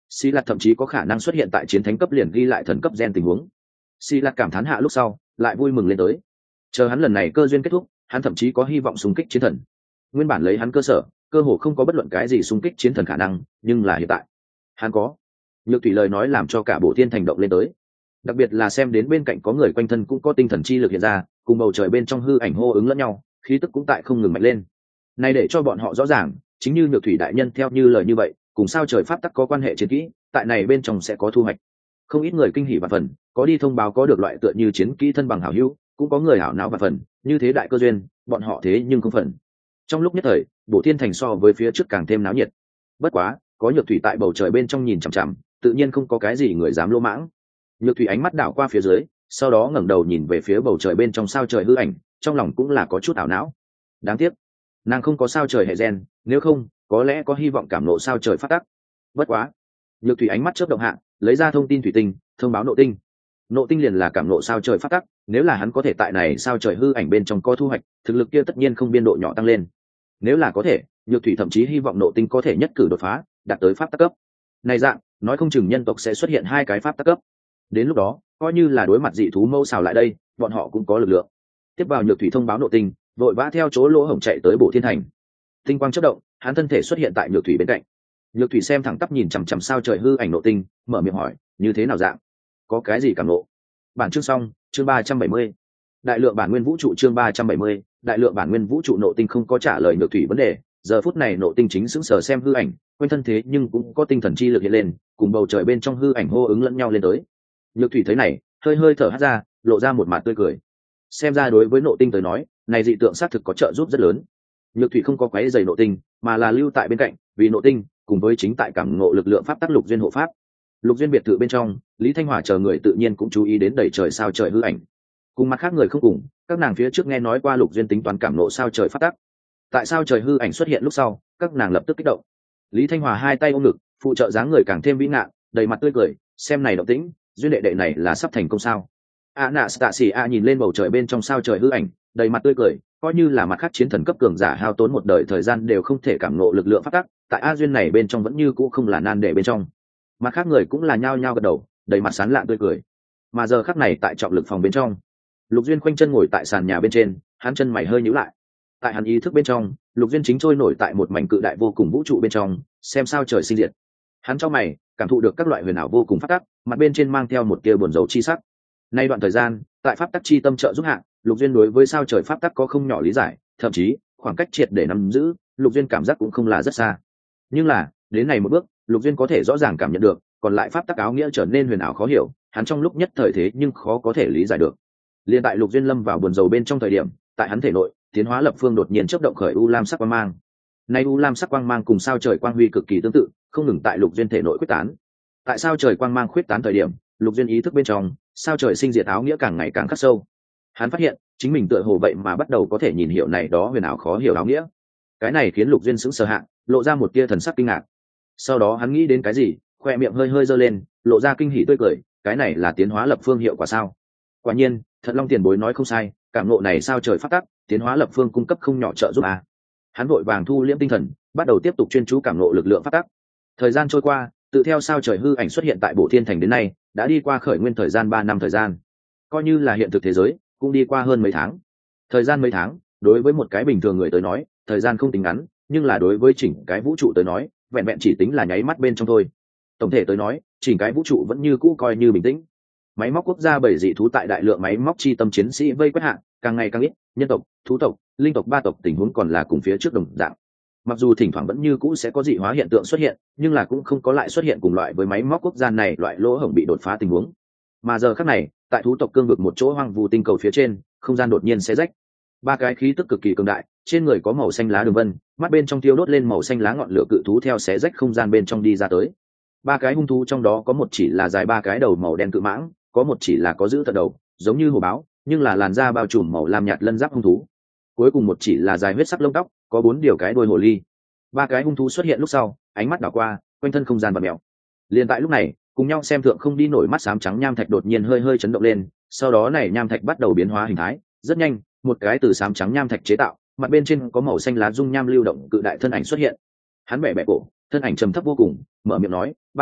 xì lạt thậm chí có khả năng xuất hiện tại chiến thánh cấp liền ghi lại thần cấp gen tình huống. Xì lạt cảm thán hạ lúc sau lại vui mừng lên tới, chờ hắn lần này cơ duyên kết thúc, hắn thậm chí có hy vọng xung kích chiến thần. Nguyên bản lấy hắn cơ sở, cơ hồ không có bất luận cái gì xung kích chiến thần khả năng, nhưng là hiện tại hắn có. Nhược thủy lời nói làm cho cả bộ thiên thành động lên tới, đặc biệt là xem đến bên cạnh có người quanh thân cũng có tinh thần chi lực hiện ra, cùng bầu trời bên trong hư ảnh hô ứng lẫn nhau, khí tức cũng tại không ngừng mạnh lên. Này để cho bọn họ rõ ràng, chính như Nhược thủy đại nhân theo như lời như vậy, cùng sao trời pháp tắc có quan hệ chiến kỹ, tại này bên trong sẽ có thu hoạch. Không ít người kinh hỉ và phần, có đi thông báo có được loại tựa như chiến kỹ thân bằng hảo hữu, cũng có người hảo não và phần, như thế đại cơ duyên, bọn họ thế nhưng không phần. Trong lúc nhất thời, bộ thiên thành so với phía trước càng thêm náo nhiệt. Bất quá, có Nhược thủy tại bầu trời bên trong nhìn chằm chằm, tự nhiên không có cái gì người dám lỗ mãng. Nhược thủy ánh mắt đảo qua phía dưới, sau đó ngẩng đầu nhìn về phía bầu trời bên trong sao trời hư ảnh, trong lòng cũng là có chút ảo não. Đáng tiếc, nàng không có sao trời hệ gen, nếu không có lẽ có hy vọng cảm nộ sao trời phát tắc. Bất quá, Nhược thủy ánh mắt chớp động hạ, lấy ra thông tin thủy tinh, thông báo nộ tinh. Nộ tinh liền là cảm nộ sao trời phát tắc, nếu là hắn có thể tại này sao trời hư ảnh bên trong có thu hoạch, thực lực kia tất nhiên không biên độ nhỏ tăng lên. Nếu là có thể, Nhược thủy thậm chí hy vọng nộ tinh có thể nhất cử đột phá, đạt tới pháp tắc cấp. Này dạng, nói không chừng nhân tộc sẽ xuất hiện 2 cái pháp tắc cấp. Đến lúc đó, coi như là đối mặt dị thú mâu xào lại đây, bọn họ cũng có lực lượng. Tiếp vào Nhược thủy thông báo nộ tinh, vội vã theo chỗ lỗ hổng chạy tới bộ thiên thành. Tinh quang chớp động, hắn thân thể xuất hiện tại Nhược thủy bên cạnh. Nhược thủy xem thẳng tắp nhìn chằm chằm sao trời hư ảnh nộ tinh, mở miệng hỏi, như thế nào dạng? Có cái gì cảm nộ? Bản chương xong, chương 370. Đại lượng bản nguyên vũ trụ chương 370, đại lượng bản nguyên vũ trụ nộ tinh không có trả lời Nhược thủy vấn đề, giờ phút này nộ tinh chính sững sờ xem hư ảnh, quanh thân thế nhưng cũng có tinh thần chi lực hiện lên, cùng bầu trời bên trong hư ảnh hô ứng lẫn nhau lên tới. Nhược thủy thấy này, hơi hơi thở hắt ra, lộ ra một mặt tươi cười. Xem ra đối với nộ tinh tới nói, này dị tượng xác thực có trợ giúp rất lớn. Nhược thủy không có quấy rầy nộ tinh, mà là lưu tại bên cạnh, vì nộ tinh cùng với chính tại cảm ngộ lực lượng pháp tác lục duyên hộ pháp. Lục duyên biệt thự bên trong, Lý Thanh Hòa chờ người tự nhiên cũng chú ý đến đầy trời sao trời hư ảnh. Cùng mặt khác người không cùng, các nàng phía trước nghe nói qua lục duyên tính toán cảm ngộ sao trời pháp tắc. Tại sao trời hư ảnh xuất hiện lúc sau, các nàng lập tức kích động. Lý Thanh Hòa hai tay ôm ngực, phụ trợ dáng người càng thêm vĩ ngạn, đầy mặt tươi cười, xem này động tĩnh, duyên đệ đệ này là sắp thành công sao? Anastasia nhìn lên bầu trời bên trong sao trời hư ảnh, đầy mặt tươi cười, coi như là mặt khác chiến thần cấp cường giả hao tốn một đời thời gian đều không thể cảm ngộ lực lượng pháp tắc, tại a duyên này bên trong vẫn như cũ không là nan đề bên trong. Mặt khác người cũng là nhao nhao gật đầu, đầy mặt sán lạn tươi cười. Mà giờ khắc này tại trọng lực phòng bên trong, Lục Duyên khoanh chân ngồi tại sàn nhà bên trên, hắn chân mày hơi nhíu lại. Tại hắn ý thức bên trong, Lục Duyên chính trôi nổi tại một mảnh cự đại vô cùng vũ trụ bên trong, xem sao trời sinh diệt. Hắn trong mày cảm thụ được các loại huyền ảo vô cùng pháp tắc, mặt bên trên mang theo một tia buồn rầu chi sắc. Nay đoạn thời gian, tại pháp tắc chi tâm trợ giúp hạ, Lục Duyên đối với sao trời pháp tắc có không nhỏ lý giải, thậm chí khoảng cách triệt để nắm giữ, Lục Duyên cảm giác cũng không là rất xa. Nhưng là, đến này một bước, Lục Duyên có thể rõ ràng cảm nhận được, còn lại pháp tắc áo nghĩa trở nên huyền ảo khó hiểu, hắn trong lúc nhất thời thế nhưng khó có thể lý giải được. Liên tại Lục Duyên lâm vào buồn rầu bên trong thời điểm, tại hắn thể nội, tiến hóa lập phương đột nhiên chớp động khởi u lam sắc quang mang. Nay u lam sắc quang mang cùng sao trời quang huy cực kỳ tương tự, không ngừng tại Lục Duyên thể nội quyết tán. Tại sao trời quang mang khuyết tán thời điểm, Lục Duyên ý thức bên trong, sao trời sinh diệt áo nghĩa càng ngày càng khắc sâu. Hắn phát hiện, chính mình tựa hồ vậy mà bắt đầu có thể nhìn hiểu này đó huyền ảo khó hiểu áo nghĩa. Cái này khiến Lục Duyên sững sờ hạ, lộ ra một tia thần sắc kinh ngạc. Sau đó hắn nghĩ đến cái gì, khoe miệng hơi hơi giơ lên, lộ ra kinh hỉ tươi cười, cái này là tiến hóa lập phương hiệu quả sao? Quả nhiên, Thật Long tiền bối nói không sai, cảm ngộ này sao trời phát tắc, tiến hóa lập phương cung cấp không nhỏ trợ giúp à. Hắn vội vàng thu liễm tinh thần, bắt đầu tiếp tục chuyên chú cảm ngộ lực lượng phát tắc. Thời gian trôi qua, tự theo sao trời hư ảnh xuất hiện tại Bộ Thiên Thành đến nay, đã đi qua khởi nguyên thời gian 3 năm thời gian. Coi như là hiện thực thế giới, cũng đi qua hơn mấy tháng. Thời gian mấy tháng, đối với một cái bình thường người tới nói, thời gian không tính ngắn, nhưng là đối với chỉnh cái vũ trụ tới nói, vẹn vẹn chỉ tính là nháy mắt bên trong thôi. Tổng thể tới nói, chỉnh cái vũ trụ vẫn như cũ coi như bình tĩnh. Máy móc quốc gia bảy dị thú tại đại lượng máy móc chi tâm chiến sĩ vây quét hạ, càng ngày càng ít, nhân tộc, thú tộc, linh tộc ba tộc tình huống còn là cùng phía trước đồng dạng. Mặc dù thỉnh thoảng vẫn như cũ sẽ có dị hóa hiện tượng xuất hiện, nhưng là cũng không có lại xuất hiện cùng loại với máy móc quốc gia này loại lỗ hổng bị đột phá tình huống. Mà giờ khắc này, tại thú tộc cương vực một chỗ hoang vu tinh cầu phía trên, không gian đột nhiên xé rách. Ba cái khí tức cực kỳ cường đại, trên người có màu xanh lá đường vân, mắt bên trong tiêu đốt lên màu xanh lá ngọn lửa cự thú theo xé rách không gian bên trong đi ra tới. Ba cái hung thú trong đó có một chỉ là dài ba cái đầu màu đen cự mãng, có một chỉ là có giữ tận đầu, giống như hổ báo, nhưng là làn da bao trùm màu lam nhạt lân giáp hung thú. Cuối cùng một chỉ là dài huyết sắc lông tóc, có 4 điều cái đuôi hồ ly. Ba cái hung thú xuất hiện lúc sau, ánh mắt đảo qua, quanh thân không gian bạt mèo. Liên tại lúc này, cùng nhau xem thượng không đi nổi mắt xám trắng nham thạch đột nhiên hơi hơi chấn động lên, sau đó này nham thạch bắt đầu biến hóa hình thái, rất nhanh, một cái từ xám trắng nham thạch chế tạo, mặt bên trên có màu xanh lá dung nham lưu động cự đại thân ảnh xuất hiện. Hắn bẻ bẻ cổ, thân ảnh trầm thấp vô cùng, mở miệng nói, ba vị,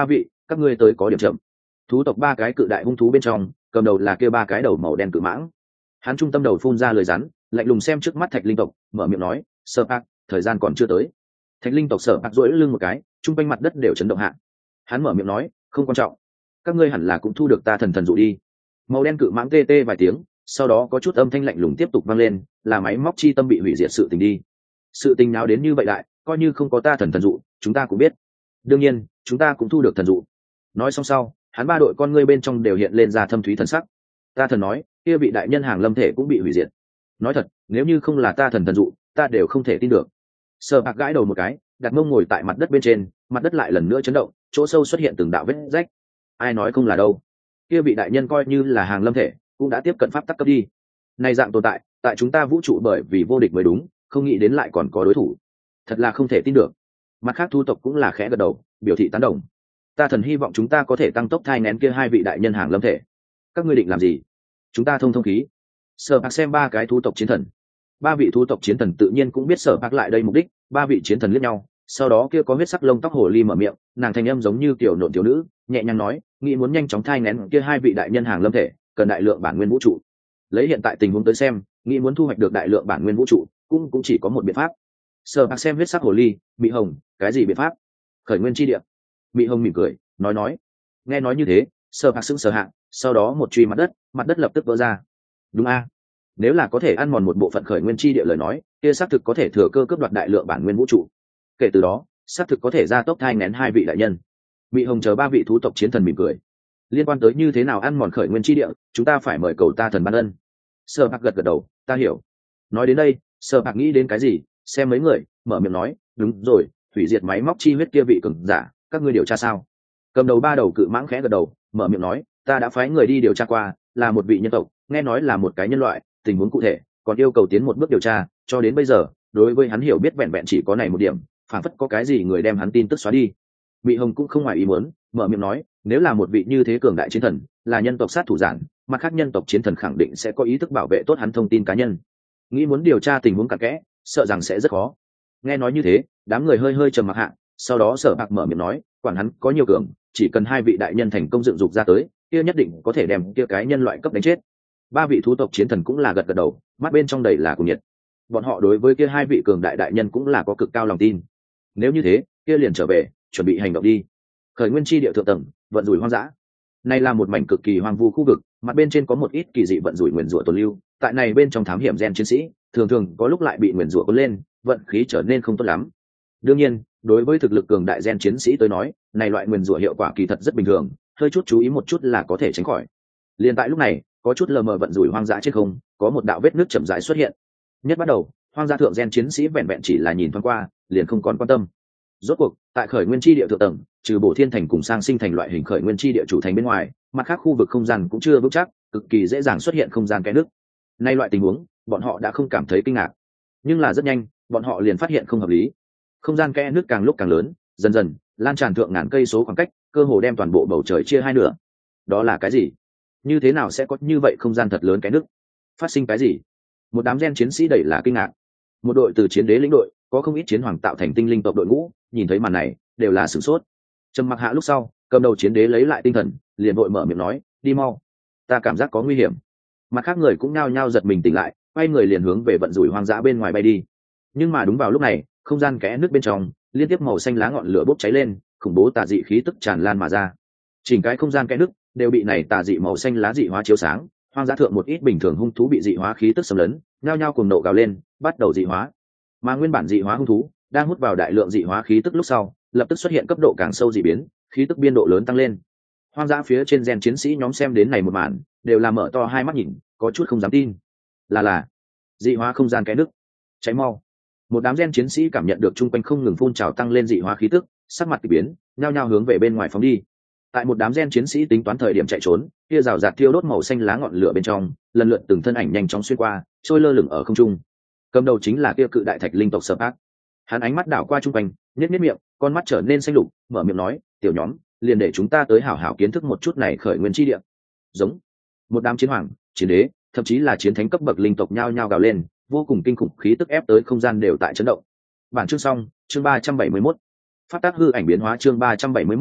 các ngươi tới có điểm chậm. Thú tộc ba cái cự đại hung thú bên trong, cầm đầu là kia ba cái đầu màu đen cự mãng. Hắn trung tâm đầu phun ra lời rắn, lạnh lùng xem trước mắt Thạch Linh tộc, mở miệng nói, "Sở Bạc, thời gian còn chưa tới." Thạch Linh tộc Sở Bạc duỗi lưng một cái, trung quanh mặt đất đều chấn động hạ. Hắn mở miệng nói, "Không quan trọng, các ngươi hẳn là cũng thu được ta thần thần dụ đi." Màu đen cự mãng tê tê vài tiếng, sau đó có chút âm thanh lạnh lùng tiếp tục vang lên, là máy móc chi tâm bị hủy diệt sự tình đi. Sự tình nào đến như vậy đại, coi như không có ta thần thần dụ, chúng ta cũng biết. Đương nhiên, chúng ta cũng thu được thần dụ. Nói xong sau, hắn ba đội con ngươi bên trong đều hiện lên ra thâm thúy thần sắc. Ta thần nói, kia vị đại nhân hàng lâm thể cũng bị hủy diệt. Nói thật, nếu như không là ta thần thần dụ, ta đều không thể tin được. Sở Bạc gãi đầu một cái, đặt mông ngồi tại mặt đất bên trên, mặt đất lại lần nữa chấn động, chỗ sâu xuất hiện từng đạo vết rách. Ai nói không là đâu? Kia vị đại nhân coi như là hàng lâm thể, cũng đã tiếp cận pháp tắc cấp đi. Này dạng tồn tại, tại chúng ta vũ trụ bởi vì vô địch mới đúng, không nghĩ đến lại còn có đối thủ. Thật là không thể tin được. Mặt khác thu tộc cũng là khẽ gật đầu, biểu thị tán đồng. Ta thần hy vọng chúng ta có thể tăng tốc thai nén kia hai vị đại nhân hàng lâm thể. Các ngươi định làm gì? Chúng ta thông khí. Sở Bạc xem ba cái thu tộc chiến thần. Ba vị thu tộc chiến thần tự nhiên cũng biết Sở Bạc lại đây mục đích, ba vị chiến thần liếc nhau, sau đó kia có huyết sắc lông tóc hồ ly mở miệng, nàng thanh âm giống như tiểu nộn tiểu nữ, nhẹ nhàng nói, nghĩ muốn nhanh chóng thai nén kia hai vị đại nhân hàng lâm thể, cần đại lượng bản nguyên vũ trụ. Lấy hiện tại tình huống tới xem, nghĩ muốn thu hoạch được đại lượng bản nguyên vũ trụ, cũng chỉ có một biện pháp. Sở Bạc xem huyết sắc hồ ly, Mị Hồng, cái gì biện pháp? Khởi nguyên chi địa. Mị Hồng mỉm cười, nói. Nghe nói như thế, Sở Bạc sững sờ hạ, sau đó một truy mặt đất lập tức vỡ ra. Đúng a, nếu là có thể ăn mòn một bộ phận khởi nguyên chi địa lời nói, kia xác thực có thể thừa cơ cướp đoạt đại lượng bản nguyên vũ trụ. Kể từ đó, xác thực có thể gia tốc thai nén hai vị đại nhân. Mị Hồng chờ ba vị thú tộc chiến thần mỉm cười. Liên quan tới như thế nào ăn mòn khởi nguyên chi địa, chúng ta phải mời cầu ta thần ban ân. Sở Bạc gật đầu, ta hiểu. Nói đến đây, Sở Bạc nghĩ đến cái gì, xem mấy người, mở miệng nói, đúng rồi, hủy diệt máy móc chi huyết kia vị cường giả, các ngươi điều tra sao? Cầm đầu ba đầu cự mãng khẽ gật đầu, mở miệng nói, ta đã phái người đi điều tra qua, là một vị nhân tộc, nghe nói là một cái nhân loại, tình huống cụ thể, còn yêu cầu tiến một bước điều tra, cho đến bây giờ, đối với hắn hiểu biết vẹn vẹn chỉ có này một điểm, phản phất có cái gì người đem hắn tin tức xóa đi. Mị Hồng cũng không ngoài ý muốn, mở miệng nói, nếu là một vị như thế cường đại chiến thần, là nhân tộc sát thủ giản, mặt khác nhân tộc chiến thần khẳng định sẽ có ý thức bảo vệ tốt hắn thông tin cá nhân. Nghĩ muốn điều tra tình huống cặn kẽ, sợ rằng sẽ rất khó. Nghe nói như thế, đám người hơi trầm mặc hạ, sau đó Sở Bạc mở miệng nói, quản hắn có nhiều cường, chỉ cần hai vị đại nhân thành công dựng dục ra tới, kia nhất định có thể đem kia cái nhân loại cấp đánh chết. Ba vị thú tộc chiến thần cũng là gật đầu, mắt bên trong đầy là cuồng nhiệt. Bọn họ đối với kia hai vị cường đại đại nhân cũng là có cực cao lòng tin. Nếu như thế, kia liền trở về, chuẩn bị hành động đi. Khởi nguyên chi địa thượng tầng, vận rủi hoang dã. Này là một mảnh cực kỳ hoang vu khu vực, mặt bên trên có một ít kỳ dị vận rủi nguyền rủa tồn lưu, tại này bên trong thám hiểm gen chiến sĩ, thường có lúc lại bị nguyền rủa cuốn lên, vận khí trở nên không tốt lắm. Đương nhiên, đối với thực lực cường đại gen chiến sĩ tới nói, này loại nguyền rủa hiệu quả kỳ thật rất bình thường, hơi chút chú ý một chút là có thể tránh khỏi. Liên tại lúc này, có chút lờ mờ vận rủi hoang dã trên không, có một đạo vết nước chậm rãi xuất hiện. Nhất bắt đầu, hoang dã thượng gen chiến sĩ vẹn vẹn chỉ là nhìn thoáng qua, liền không còn quan tâm. Rốt cuộc, tại khởi nguyên chi địa thượng tầng, trừ Bổ Thiên thành cùng Sang Sinh thành loại hình khởi nguyên chi địa chủ thành bên ngoài, mặt khác khu vực không gian cũng chưa vững chắc, cực kỳ dễ dàng xuất hiện không gian kẽ nước. Nay loại tình huống, bọn họ đã không cảm thấy kinh ngạc, nhưng là rất nhanh, bọn họ liền phát hiện không hợp lý. Không gian kẽ nước càng lúc càng lớn, dần dần lan tràn thượng ngàn cây số khoảng cách, cơ hồ đem toàn bộ bầu trời chia hai nửa. Đó là cái gì? Như thế nào sẽ có như vậy không gian thật lớn kẽ nước? Phát sinh cái gì? Một đám gen chiến sĩ đầy là kinh ngạc. Một đội từ chiến đế lĩnh đội, có không ít chiến hoàng tạo thành tinh linh tộc đội ngũ, nhìn thấy màn này, đều là sửng sốt. Trầm mặc hạ lúc sau, cầm đầu chiến đế lấy lại tinh thần, liền vội mở miệng nói, đi mau, ta cảm giác có nguy hiểm. Mặt khác người cũng nhao nhao giật mình tỉnh lại, quay người liền hướng về vận rủi hoang dã bên ngoài bay đi. Nhưng mà đúng vào lúc này, không gian kẽ nước bên trong, liên tiếp màu xanh lá ngọn lửa bốc cháy lên, khủng bố tà dị khí tức tràn lan mà ra. Chỉnh cái không gian kẽ nước đều bị này tà dị màu xanh lá dị hóa chiếu sáng, hoang dã thượng một ít bình thường hung thú bị dị hóa khí tức xâm lấn, nhao nhao cùng nộ gào lên, bắt đầu dị hóa. Mà nguyên bản dị hóa hung thú đang hút vào đại lượng dị hóa khí tức lúc sau, lập tức xuất hiện cấp độ càng sâu dị biến, khí tức biên độ lớn tăng lên. Hoang dã phía trên gen chiến sĩ nhóm xem đến này một màn, đều là mở to hai mắt nhìn, có chút không dám tin. Là dị hóa không gian kẽ nước, cháy mau. Một đám gen chiến sĩ cảm nhận được chung quanh không ngừng phun trào tăng lên dị hóa khí tức, sắc mặt kỳ biến, nhao nhao hướng về bên ngoài phóng đi. Tại một đám gen chiến sĩ tính toán thời điểm chạy trốn, kia rào rạt thiêu đốt màu xanh lá ngọn lửa bên trong, lần lượt từng thân ảnh nhanh chóng xuyên qua, trôi lơ lửng ở không trung. Cầm đầu chính là kia cự đại thạch linh tộc Sở Bạc. Hắn ánh mắt đảo qua chung quanh, nhếch miệng, con mắt trở nên xanh lục, mở miệng nói, tiểu nhóm, liền để chúng ta tới hảo hảo kiến thức một chút này khởi nguyên chi địa. Giống. Một đám chiến hoàng, chiến đế, thậm chí là chiến thánh cấp bậc linh tộc nhao nhao gào lên, vô cùng kinh khủng khí tức ép tới không gian đều tại chấn động. Bản chương xong, chương 371. Pháp tác hư ảnh biến hóa chương 371,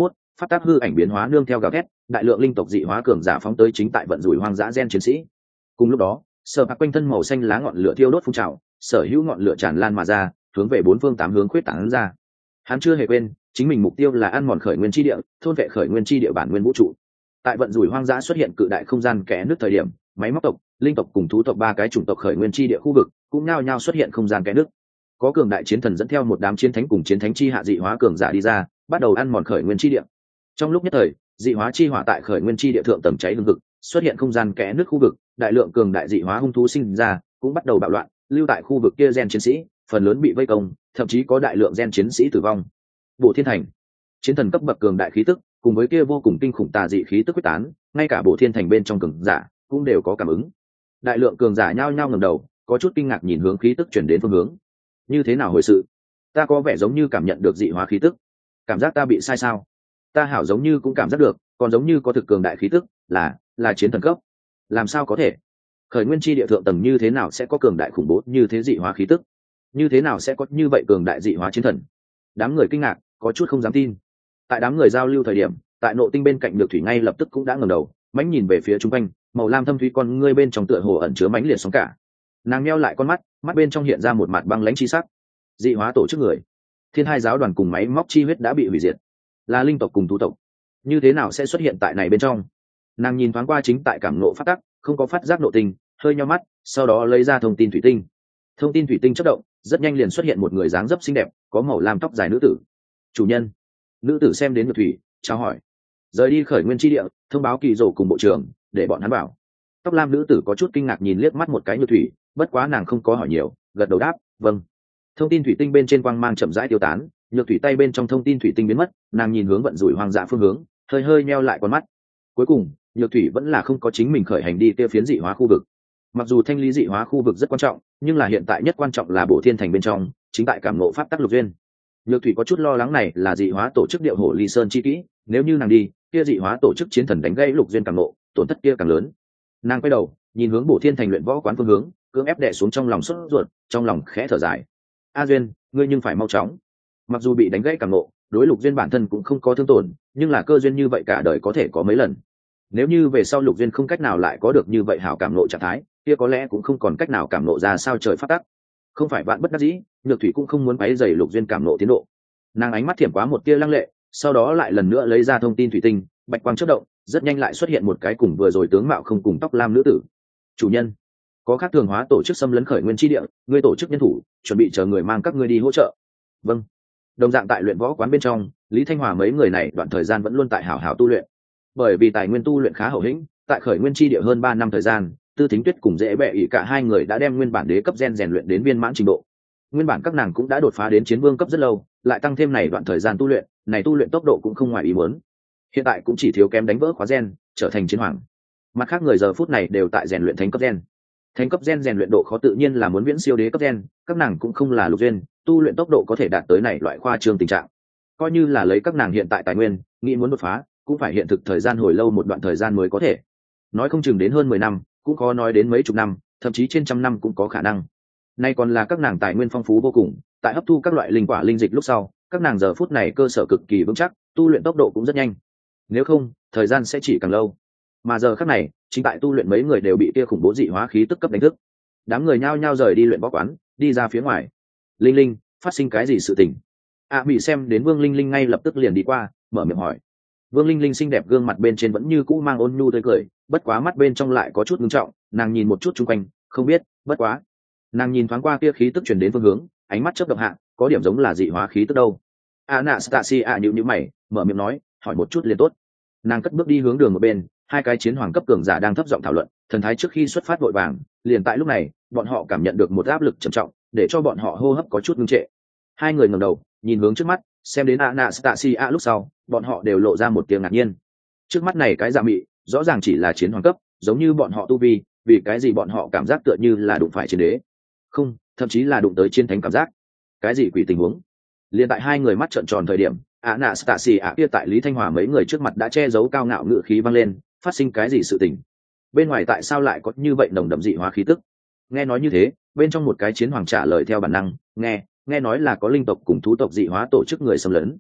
pháp tác hư ảnh biến hóa nương theo gào thét, đại lượng linh tộc dị hóa cường giả phóng tới chính tại vận rủi hoang dã gen chiến sĩ. Cùng lúc đó, sở hạc quanh thân màu xanh lá ngọn lửa thiêu đốt phun trào, sở hữu ngọn lửa tràn lan mà ra, hướng về bốn phương tám hướng khuyết tán ra. Hắn chưa hề quên, chính mình mục tiêu là ăn mòn khởi nguyên chi địa, thôn vệ khởi nguyên chi địa bản nguyên vũ trụ. Tại vận rủi hoang dã xuất hiện cự đại không gian kẽ nứt thời điểm, máy móc tộc, linh tộc cùng thú tộc ba cái chủng tộc khởi nguyên chi địa khu vực cũng nhao nhao xuất hiện không gian kẽ nứt. Có cường đại chiến thần dẫn theo một đám chiến thánh cùng chiến thánh chi hạ dị hóa cường giả đi ra, bắt đầu ăn mòn khởi nguyên chi địa. Trong lúc nhất thời, dị hóa chi hỏa tại khởi nguyên chi địa thượng tầng cháy hừng hực, xuất hiện không gian kẽ nứt khu vực, đại lượng cường đại dị hóa hung thú sinh ra, cũng bắt đầu bạo loạn, lưu tại khu vực kia gen chiến sĩ, phần lớn bị vây công, thậm chí có đại lượng gen chiến sĩ tử vong. Bộ Thiên Thành, chiến thần cấp bậc cường đại khí tức, cùng với kia vô cùng kinh khủng tà dị khí tức quyết tán, ngay cả Bộ Thiên Thành bên trong cường giả cũng đều có cảm ứng. Đại lượng cường giả nhao nhao ngẩng đầu, có chút kinh ngạc nhìn hướng khí tức truyền đến phương hướng. Như thế nào hồi sự? Ta có vẻ giống như cảm nhận được dị hóa khí tức, cảm giác ta bị sai sao? Ta hảo giống như cũng cảm giác được, còn giống như có thực cường đại khí tức, là chiến thần cấp. Làm sao có thể? Khởi nguyên chi địa thượng tầng như thế nào sẽ có cường đại khủng bố như thế dị hóa khí tức? Như thế nào sẽ có như vậy cường đại dị hóa chiến thần? Đám người kinh ngạc, có chút không dám tin. Tại đám người giao lưu thời điểm, tại nộ tinh bên cạnh Nhược Thủy ngay lập tức cũng đã ngẩng đầu, mãnh nhìn về phía trung quanh, màu lam thâm thúy con ngươi bên trong tựa hồ ẩn chứa mãnh liệt sóng cả. Nàng nheo lại con mắt, mắt bên trong hiện ra một mặt băng lãnh chi sắc. Dị hóa tổ chức người, Thiên Hai giáo đoàn cùng máy móc chi huyết đã bị hủy diệt, là linh tộc cùng thú tộc, như thế nào sẽ xuất hiện tại này bên trong? Nàng nhìn thoáng qua chính tại cảm nộ phát tắc, không có phát giác nộ tinh, hơi nheo mắt, sau đó lấy ra thông tin thủy tinh. Thông tin thủy tinh chớp động, rất nhanh liền xuất hiện một người dáng dấp xinh đẹp, có màu lam tóc dài nữ tử. Chủ nhân. Nữ tử xem đến Nhược Thủy, chào hỏi. Rời đi khởi nguyên chi địa, thông báo Kỳ Dỗ cùng bộ trưởng, để bọn hắn bảo. Tóc lam nữ tử có chút kinh ngạc nhìn liếc mắt một cái Nhược Thủy, bất quá nàng không có hỏi nhiều, gật đầu đáp, vâng. Thông tin thủy tinh bên trên quang mang chậm rãi tiêu tán, Nhược Thủy tay bên trong thông tin thủy tinh biến mất, nàng nhìn hướng vận rủi hoang dã phương hướng, hơi hơi nheo lại con mắt. Cuối cùng, Nhược Thủy vẫn là không có chính mình khởi hành đi tiêu phiến dị hóa khu vực. Mặc dù thanh lý dị hóa khu vực rất quan trọng, nhưng là hiện tại nhất quan trọng là Bộ Thiên Thành bên trong, chính tại cảm ngộ pháp tắc lục duyên. Nhược Thủy có chút lo lắng này là dị hóa tổ chức Điệu Hổ Ly Sơn chi kỹ, nếu như nàng đi, kia dị hóa tổ chức chiến thần đánh gãy lục duyên cảm ngộ, tổn thất kia càng lớn. Nàng quay đầu, nhìn hướng Bộ Thiên Thành luyện võ quán phương hướng, cưỡng ép đè xuống trong lòng sốt ruột, trong lòng khẽ thở dài. A Duyên, ngươi nhưng phải mau chóng. Mặc dù bị đánh gãy cảm ngộ, đối lục duyên bản thân cũng không có thương tổn, nhưng là cơ duyên như vậy cả đời có thể có mấy lần. Nếu như về sau lục duyên không cách nào lại có được như vậy hảo cảm ngộ trạng thái, kia có lẽ cũng không còn cách nào cảm ngộ ra sao trời phát tắc. Không phải bạn bất đắc dĩ, Nhược Thủy cũng không muốn quấy rầy lục duyên cảm ngộ tiến độ. Nàng ánh mắt thiểm quá một tia lăng lệ, sau đó lại lần nữa lấy ra thông tin thủy tinh, bạch quang chớp động, rất nhanh lại xuất hiện một cái cùng vừa rồi tướng mạo không cùng tóc lam nữ tử. Chủ nhân, có khác thường hóa tổ chức xâm lấn khởi nguyên chi địa, ngươi tổ chức nhân thủ, chuẩn bị chờ người mang các ngươi đi hỗ trợ. Vâng. Đồng dạng tại luyện võ quán bên trong, Lý Thanh Hòa mấy người này đoạn thời gian vẫn luôn tại hảo hảo tu luyện. Bởi vì tài nguyên tu luyện khá hậu hĩnh, tại khởi nguyên chi địa hơn 3 năm thời gian, Tư Thính Tuyết cùng Dễ Bệ ỷ cả hai người đã đem nguyên bản đế cấp gen rèn luyện đến viên mãn trình độ. Nguyên bản các nàng cũng đã đột phá đến chiến vương cấp rất lâu, lại tăng thêm này đoạn thời gian tu luyện, này tu luyện tốc độ cũng không ngoài ý muốn. Hiện tại cũng chỉ thiếu kém đánh vỡ khóa gen, trở thành chiến hoàng. Mặt khác người giờ phút này đều tại rèn luyện thánh cấp gen. Thánh cấp gen rèn luyện độ khó tự nhiên là muốn viễn siêu đế cấp gen, các nàng cũng không là lục duyên, tu luyện tốc độ có thể đạt tới này loại khoa trương tình trạng. Coi như là lấy các nàng hiện tại tài nguyên, nghĩ muốn đột phá, cũng phải hiện thực thời gian hồi lâu một đoạn thời gian mới có thể. Nói không chừng đến hơn 10 năm, cũng khó nói đến mấy chục năm, thậm chí trên trăm năm cũng có khả năng. Nay còn là các nàng tài nguyên phong phú vô cùng, tại hấp thu các loại linh quả linh dịch lúc sau, các nàng giờ phút này cơ sở cực kỳ vững chắc, tu luyện tốc độ cũng rất nhanh. Nếu không, thời gian sẽ chỉ càng lâu. Mà giờ khắc này, chính tại tu luyện mấy người đều bị kia khủng bố dị hóa khí tức cấp đánh thức. Đám người nhao nhao rời đi luyện võ quán, đi ra phía ngoài. Linh Linh, phát sinh cái gì sự tình? Bị xem đến Vương Linh Linh ngay lập tức liền đi qua, mở miệng hỏi. Vương Linh Linh xinh đẹp gương mặt bên trên vẫn như cũ mang ôn nhu tươi cười, bất quá mắt bên trong lại có chút ngưng trọng, nàng nhìn một chút xung quanh, không biết, bất quá. Nàng nhìn thoáng qua kia khí tức truyền đến phương hướng, ánh mắt chớp động hạ, có điểm giống là dị hóa khí tức đâu. Anastasia nhíu mày, mở miệng nói, hỏi một chút liền tốt. Nàng cất bước đi hướng đường một bên, hai cái chiến hoàng cấp cường giả đang thấp giọng thảo luận, thần thái trước khi xuất phát vội vàng, liền tại lúc này, bọn họ cảm nhận được một áp lực trầm trọng, để cho bọn họ hô hấp có chút ngưng trệ. Hai người ngẩng đầu, nhìn hướng trước mắt, xem đến Anastasia lúc sau, bọn họ đều lộ ra một tiếng ngạc nhiên. Trước mắt này cái dạ mị, rõ ràng chỉ là chiến hoàng cấp, giống như bọn họ tu vi, vì cái gì bọn họ cảm giác tựa như là đụng phải chiến đế, không, thậm chí là đụng tới chiến thánh cảm giác. Cái gì quỷ tình huống? Liên tại hai người mắt trợn tròn thời điểm, Anastasia kia tại Lý Thanh Hòa mấy người trước mặt đã che giấu cao ngạo ngữ khí vang lên, phát sinh cái gì sự tình? Bên ngoài tại sao lại có như vậy nồng đậm dị hóa khí tức? Nghe nói như thế, bên trong một cái chiến hoàng trả lời theo bản năng, nghe nói là có linh tộc cùng thú tộc dị hóa tổ chức người xâm lấn.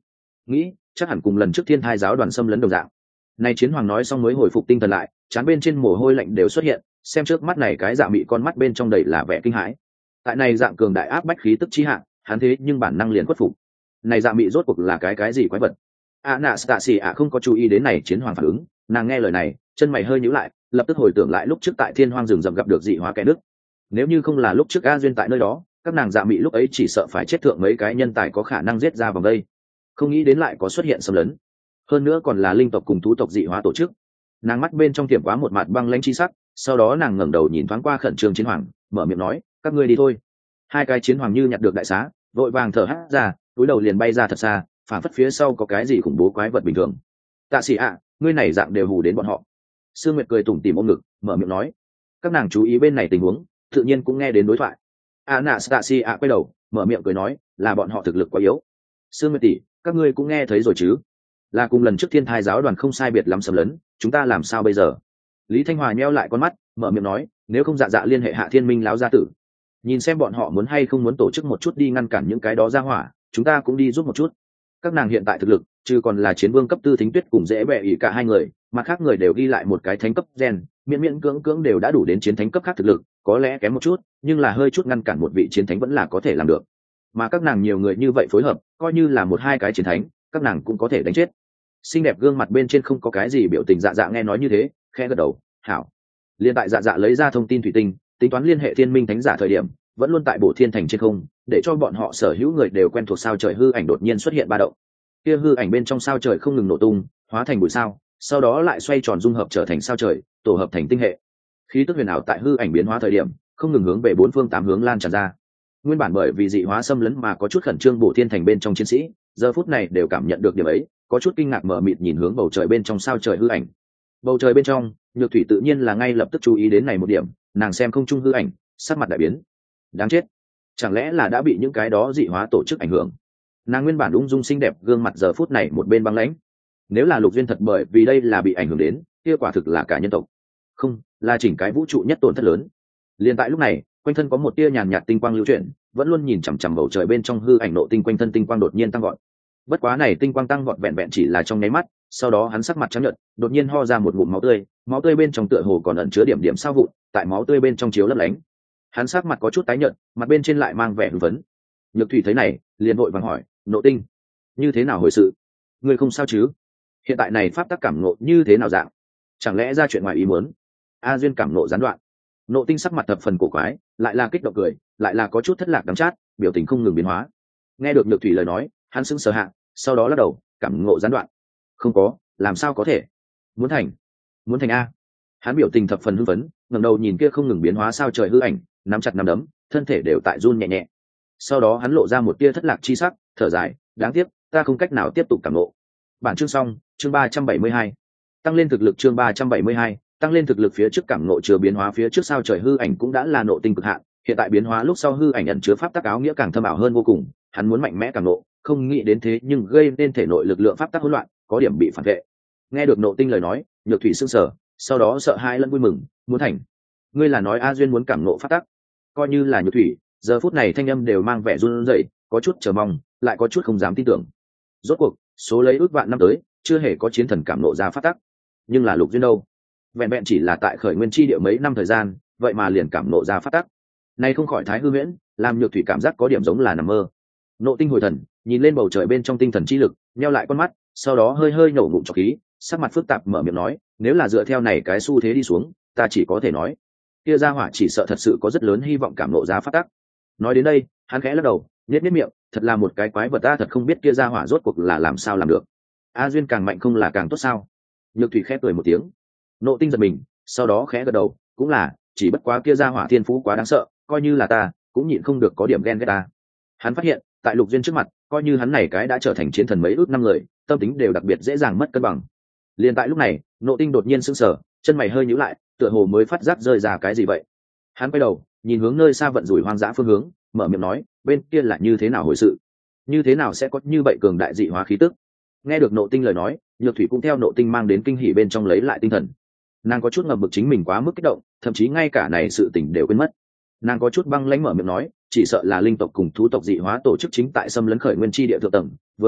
nghĩ chắc hẳn cùng lần trước thiên thai giáo đoàn xâm lấn đồng dạng. Này chiến hoàng nói xong mới hồi phục tinh thần lại, trán bên trên mồ hôi lạnh đều xuất hiện, xem trước mắt này cái dạ mị con mắt bên trong đầy là vẻ kinh hãi. Tại này dạng cường đại áp bách khí tức chi hạ, hắn thế nhưng bản năng liền khuất phục. Này dạ mị rốt cuộc là cái gì quái vật? Anastasia không có chú ý đến này chiến hoàng phản ứng, nàng nghe lời này, chân mày hơi nhíu lại, lập tức hồi tưởng lại lúc trước tại Thiên Hoang rừng rậm gặp được dị hóa kẻ đức. Nếu như không là lúc trước A Duyên tại nơi đó, các nàng dạ mị lúc ấy chỉ sợ phải chết thượng mấy cái nhân tài có khả năng giết ra vòng đây. Không nghĩ đến lại có xuất hiện xâm lấn, hơn nữa còn là linh tộc cùng thú tộc dị hóa tổ chức. Nàng mắt bên trong tiệm quá một mặt băng lãnh chi sắc, sau đó nàng ngẩng đầu nhìn thoáng qua khẩn trương chiến hoàng, mở miệng nói, các ngươi đi thôi. Hai cái chiến hoàng như nhặt được đại xá, vội vàng thở hắt ra, túi đầu liền bay ra thật xa, phản phất phía sau có cái gì khủng bố quái vật bình thường. Tạ sĩ ạ, ngươi này dạng đều hù đến bọn họ. Sương Nguyệt cười tủm tỉm ôm ngực, mở miệng nói, các nàng chú ý bên này tình huống, tự nhiên cũng nghe đến đối thoại. Anastasia quay đầu, mở miệng cười nói, là bọn họ thực lực quá yếu. Sương Nguyệt tỷ, các ngươi cũng nghe thấy rồi chứ? Là cùng lần trước thiên thai giáo đoàn không sai biệt lắm xâm lấn, chúng ta làm sao bây giờ? Lý Thanh Hòa nheo lại con mắt, mở miệng nói, nếu không dạ dạ liên hệ Hạ Thiên Minh láo gia tử, nhìn xem bọn họ muốn hay không muốn tổ chức một chút đi ngăn cản những cái đó ra hỏa, chúng ta cũng đi giúp một chút. Các nàng hiện tại thực lực, chứ còn là chiến vương cấp tư Thính Tuyết cùng dễ bẹ ỉ cả hai người, mà khác người đều ghi lại một cái thánh cấp gen, miễn miễn cưỡng đều đã đủ đến chiến thánh cấp khác thực lực, có lẽ kém một chút, nhưng là hơi chút ngăn cản một vị chiến thánh vẫn là có thể làm được. Mà các nàng nhiều người như vậy phối hợp, coi như là một hai cái chiến thánh, các nàng cũng có thể đánh chết. Xinh đẹp gương mặt bên trên không có cái gì biểu tình, dạ dạ nghe nói như thế, khẽ gật đầu, hảo. Liên tại dạ dạ lấy ra thông tin thủy tinh, tính toán liên hệ thiên minh thánh giả thời điểm, vẫn luôn tại Bộ Thiên Thành trên không, để cho bọn họ sở hữu người đều quen thuộc sao trời hư ảnh đột nhiên xuất hiện ba động. Kia hư ảnh bên trong sao trời không ngừng nổ tung, hóa thành bụi sao, sau đó lại xoay tròn dung hợp trở thành sao trời, tổ hợp thành tinh hệ. Khí tức huyền ảo tại hư ảnh biến hóa thời điểm, không ngừng hướng về bốn phương tám hướng lan tràn ra. Nguyên bản bởi vì dị hóa xâm lấn mà có chút khẩn trương Bộ Thiên Thành bên trong chiến sĩ, giờ phút này đều cảm nhận được điểm ấy, có chút kinh ngạc mở mịt nhìn hướng bầu trời bên trong sao trời hư ảnh. Bầu trời bên trong, Nhược Thủy tự nhiên là ngay lập tức chú ý đến này một điểm, nàng xem không trung hư ảnh, sắc mặt đại biến. Đáng chết, chẳng lẽ là đã bị những cái đó dị hóa tổ chức ảnh hưởng? Nàng nguyên bản ung dung xinh đẹp gương mặt giờ phút này một bên băng lãnh. Nếu là Lục Duyên thật bởi vì đây là bị ảnh hưởng đến, kia quả thực là cả nhân tộc, không, là chỉnh cái vũ trụ nhất tổn thất lớn. Liên tại lúc này, quanh thân có một tia nhàn nhạt tinh quang lưu chuyển, vẫn luôn nhìn chằm chằm bầu trời bên trong hư ảnh nộ tinh, quanh thân tinh quang đột nhiên tăng vọt. Bất quá này tinh quang tăng vọt vẹn vẹn chỉ là trong nháy mắt, sau đó hắn sắc mặt trắng nhợt, đột nhiên ho ra một ngụm máu tươi bên trong tựa hồ còn ẩn chứa điểm điểm sao vụn, tại máu tươi bên trong chiếu lấp lánh. Hắn sắc mặt có chút tái nhợt, mặt bên trên lại mang vẻ hưng phấn. Nhược Thủy thấy này, liền vội vàng hỏi, Nộ Tinh, như thế nào hồi sự? Ngươi không sao chứ? Hiện tại này pháp tắc cảm ngộ như thế nào dạng? Chẳng lẽ ra chuyện ngoài ý muốn? A Duyên cảm ngộ gián đoạn. Nộ Tinh sắc mặt thập phần cổ quái, lại là kích động cười, lại là có chút thất lạc đắng chát, biểu tình không ngừng biến hóa. Nghe được Nhược Thủy lời nói, hắn sững sờ hạ, sau đó lắc đầu, cảm ngộ gián đoạn. Không có, làm sao có thể? Muốn thành a. Hắn biểu tình thập phần hưng phấn, ngẩng đầu nhìn kia không ngừng biến hóa sao trời hư ảnh, nắm chặt nắm đấm, thân thể đều tại run nhẹ nhẹ. Sau đó hắn lộ ra một tia thất lạc chi sắc, thở dài, đáng tiếc, ta không cách nào tiếp tục cảm ngộ. Bản chương xong, chương 372. Tăng lên thực lực chương 372, tăng lên thực lực phía trước cảm ngộ chứa biến hóa phía trước sao trời hư ảnh cũng đã là nộ tinh cực hạn, hiện tại biến hóa lúc sau hư ảnh ẩn chứa pháp tắc áo nghĩa càng thâm ảo hơn vô cùng, hắn muốn mạnh mẽ cảm ngộ, không nghĩ đến thế nhưng gây nên thể nội lực lượng pháp tắc hỗn loạn, có điểm bị phản vệ. Nghe được Nộ Tinh lời nói, Nhược Thủy sững sờ, sau đó sợ hãi lẫn vui mừng, muốn thành. Ngươi là nói A Duyên muốn cảm ngộ pháp tắc? Coi như là Nhược Thủy, giờ phút này thanh âm đều mang vẻ run rẩy, có chút chờ mong, lại có chút không dám tin tưởng. Rốt cuộc, số lấy ước vạn năm tới, chưa hề có chiến thần cảm ngộ ra pháp tắc. Nhưng là Lục Duyên đâu? Vẹn vẹn chỉ là tại khởi nguyên chi địa mấy năm thời gian, vậy mà liền cảm ngộ ra pháp tắc. Nay không khỏi thái hư huyễn, làm Nhược Thủy cảm giác có điểm giống là nằm mơ. Nộ Tinh hồi thần, nhìn lên bầu trời bên trong tinh thần chi lực, nheo lại con mắt, sau đó hơi hơi nổ ngụm trọc khí, sắc mặt phức tạp mở miệng nói, nếu là dựa theo này cái xu thế đi xuống, ta chỉ có thể nói, kia gia hỏa chỉ sợ thật sự có rất lớn hy vọng cảm ngộ ra pháp tắc. Nói đến đây, hắn khẽ lắc đầu, nhếch miệng, thật là một cái quái vật, ta thật không biết kia gia hỏa rốt cuộc là làm sao làm được. A Duyên càng mạnh không là càng tốt sao? Nhược Thủy khẽ cười một tiếng. Nộ Tinh giật mình, sau đó khẽ gật đầu, cũng là, chỉ bất quá kia gia hỏa thiên phú quá đáng sợ, coi như là ta, cũng nhịn không được có điểm ghen ghét ta. Hắn phát hiện, tại Lục Duyên trước mặt, coi như hắn này cái đã trở thành chiến thần mấy ước năm người, tâm tính đều đặc biệt dễ dàng mất cân bằng. Liên tại lúc này, Nộ Tinh đột nhiên sững sờ, chân mày hơi nhíu lại, tựa hồ mới phát giác rơi ra cái gì vậy. Hắn quay đầu, nhìn hướng nơi xa vận rủi hoang dã phương hướng, mở miệng nói, bên kia là như thế nào hồi sự? Như thế nào sẽ có như vậy cường đại dị hóa khí tức? Nghe được Nộ Tinh lời nói, Nhược Thủy cũng theo Nộ Tinh mang đến kinh hỉ bên trong lấy lại tinh thần. Nàng có chút ngập bực chính mình quá mức kích động, thậm chí ngay cả này sự tình đều quên mất. Nàng có chút băng lãnh mở miệng nói, chỉ sợ là linh tộc cùng thú tộc dị hóa tổ chức chính tại xâm lấn khởi nguyên chi địa thượng tầng, vừa vặn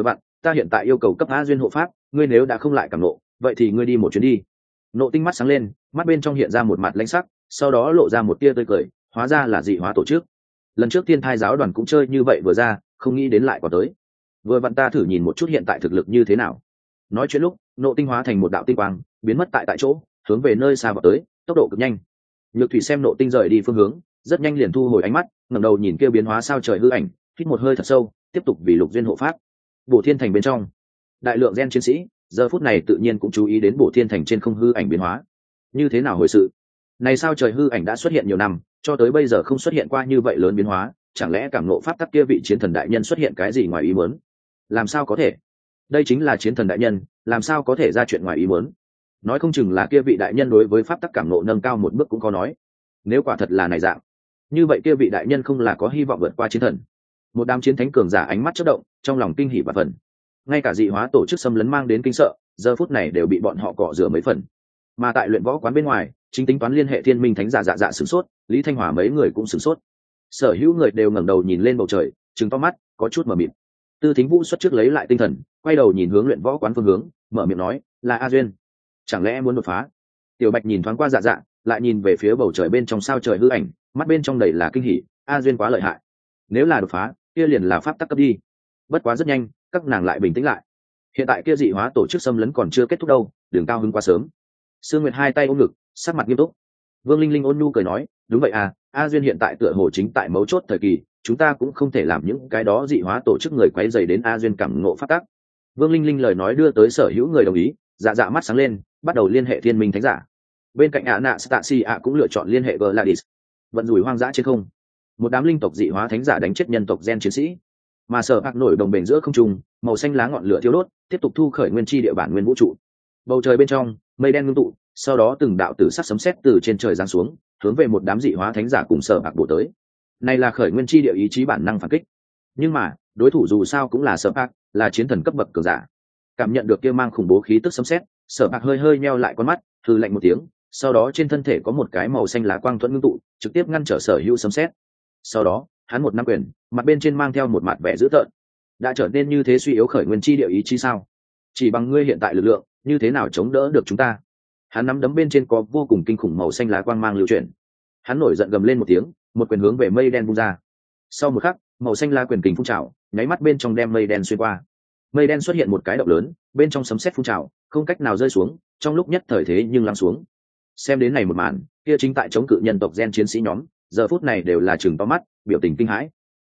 ta hiện tại yêu cầu cấp A duyên hộ pháp, ngươi nếu đã không lại cảm nộ, vậy thì ngươi đi một chuyến đi. Nộ tinh mắt sáng lên, mắt bên trong hiện ra một mặt lãnh sắc, sau đó lộ ra một tia tươi cười, hóa ra là dị hóa tổ chức. Lần trước Thiên Thai giáo đoàn cũng chơi như vậy vừa ra, không nghĩ đến lại còn tới. Vừa vặn ta thử nhìn một chút hiện tại thực lực như thế nào. Nói chuyện lúc, nộ tinh hóa thành một đạo tinh quang, biến mất tại chỗ, hướng về nơi xa vào tới, tốc độ cực nhanh. Nhược Thủy xem nộ tinh rời đi phương hướng, rất nhanh liền thu hồi ánh mắt, ngẩng đầu nhìn kêu biến hóa sao trời hư ảnh, hít một hơi thật sâu, tiếp tục vì Lục duyên hộ pháp. Bổ Thiên Thành bên trong, đại lượng gen chiến sĩ giờ phút này tự nhiên cũng chú ý đến Bổ Thiên Thành trên không hư ảnh biến hóa. Như thế nào hồi sự? Này sao trời hư ảnh đã xuất hiện nhiều năm, cho tới bây giờ không xuất hiện qua như vậy lớn biến hóa, chẳng lẽ cảm ngộ pháp tắc kia vị chiến thần đại nhân xuất hiện cái gì ngoài ý muốn? Làm sao có thể? Đây chính là chiến thần đại nhân, làm sao có thể ra chuyện ngoài ý muốn? Nói không chừng là kia vị đại nhân đối với pháp tắc cảm ngộ nâng cao một bước cũng có nói. Nếu quả thật là này dạng, như vậy kia vị đại nhân không là có hy vọng vượt qua chiến thần. Một đám chiến thánh cường giả ánh mắt chớp động, trong lòng kinh hỉ và phần. Ngay cả dị hóa tổ chức xâm lấn mang đến kinh sợ, giờ phút này đều bị bọn họ cọ rửa mấy phần. Mà tại luyện võ quán bên ngoài, chính tính toán liên hệ thiên minh thánh giả dạ sửng sốt, Lý Thanh Hòa mấy người cũng sửng sốt. Sở hữu người đều ngẩng đầu nhìn lên bầu trời, trừng to mắt, có chút mờ mịt. Tư Thính Vũ xuất trước lấy lại tinh thần, quay đầu nhìn hướng luyện võ quán phương hướng, mở miệng nói, là A duyên. Chẳng lẽ muốn đột phá? Tiểu Bạch nhìn thoáng qua dạ, lại nhìn về phía bầu trời bên trong sao trời hư ảnh, mắt bên trong đầy là kinh hỉ. A duyên quá lợi hại, nếu là đột phá, kia liền là pháp tắc cấp đi. Bất quá rất nhanh, các nàng lại bình tĩnh lại. Hiện tại kia dị hóa tổ chức xâm lấn còn chưa kết thúc đâu, đường cao hứng quá sớm. Sương Nguyệt hai tay ôm ngực, sắc mặt nghiêm túc. Vương Linh Linh ôn nhu cười nói, đúng vậy à, A duyên hiện tại tựa hồ chính tại mấu chốt thời kỳ, chúng ta cũng không thể làm những cái đó dị hóa tổ chức người quấy rầy đến A duyên cảm ngộ pháp tắc. Vương Linh Linh lời nói đưa tới sở hữu người đồng ý, dạ mắt sáng lên, bắt đầu liên hệ thiên minh thánh giả. Bên cạnh Anastasia cũng lựa chọn liên hệ Gladys. Vận rủi hoang dã trên không, một đám linh tộc dị hóa thánh giả đánh chết nhân tộc gen chiến sĩ, mà sở hạc nổi đồng bền giữa không trung, màu xanh lá ngọn lửa thiêu đốt, tiếp tục thu khởi nguyên chi địa bản nguyên vũ trụ. Bầu trời bên trong, mây đen ngưng tụ, sau đó từng đạo tử sắc sấm sét từ trên trời giáng xuống, hướng về một đám dị hóa thánh giả cùng sở hạc bổ tới. Này là khởi nguyên chi địa ý chí bản năng phản kích. Nhưng mà, đối thủ dù sao cũng là sở hạc, là chiến thần cấp bậc cường giả. Cảm nhận được kia mang khủng bố khí tức sấm sét, sở hạc hơi nheo lại con mắt, hừ lạnh một tiếng, sau đó trên thân thể có một cái màu xanh lá quang thuẫn ngưng tụ, trực tiếp ngăn trở sở hữu sấm sét. Sau đó, hắn một nắm quyền, mặt bên trên mang theo một mặt vẻ dữ tợn. Đã trở nên như thế suy yếu khởi nguyên chi địa ý chí sao? Chỉ bằng ngươi hiện tại lực lượng, như thế nào chống đỡ được chúng ta? Hắn nắm đấm bên trên có vô cùng kinh khủng màu xanh lá quang mang lưu chuyển. Hắn nổi giận gầm lên một tiếng, một quyền hướng về mây đen vung ra. Sau một khắc, màu xanh lá quyền kình phun trào, nháy mắt bên trong đem mây đen xuyên qua. Mây đen xuất hiện một cái động lớn, bên trong sấm sét phun trào, không cách nào rơi xuống, trong lúc nhất thời thế nhưng lắng xuống. Xem đến này một màn, kia chính tại chống cự nhân tộc gen chiến sĩ nhóm, giờ phút này đều là chừng to mắt, biểu tình kinh hãi.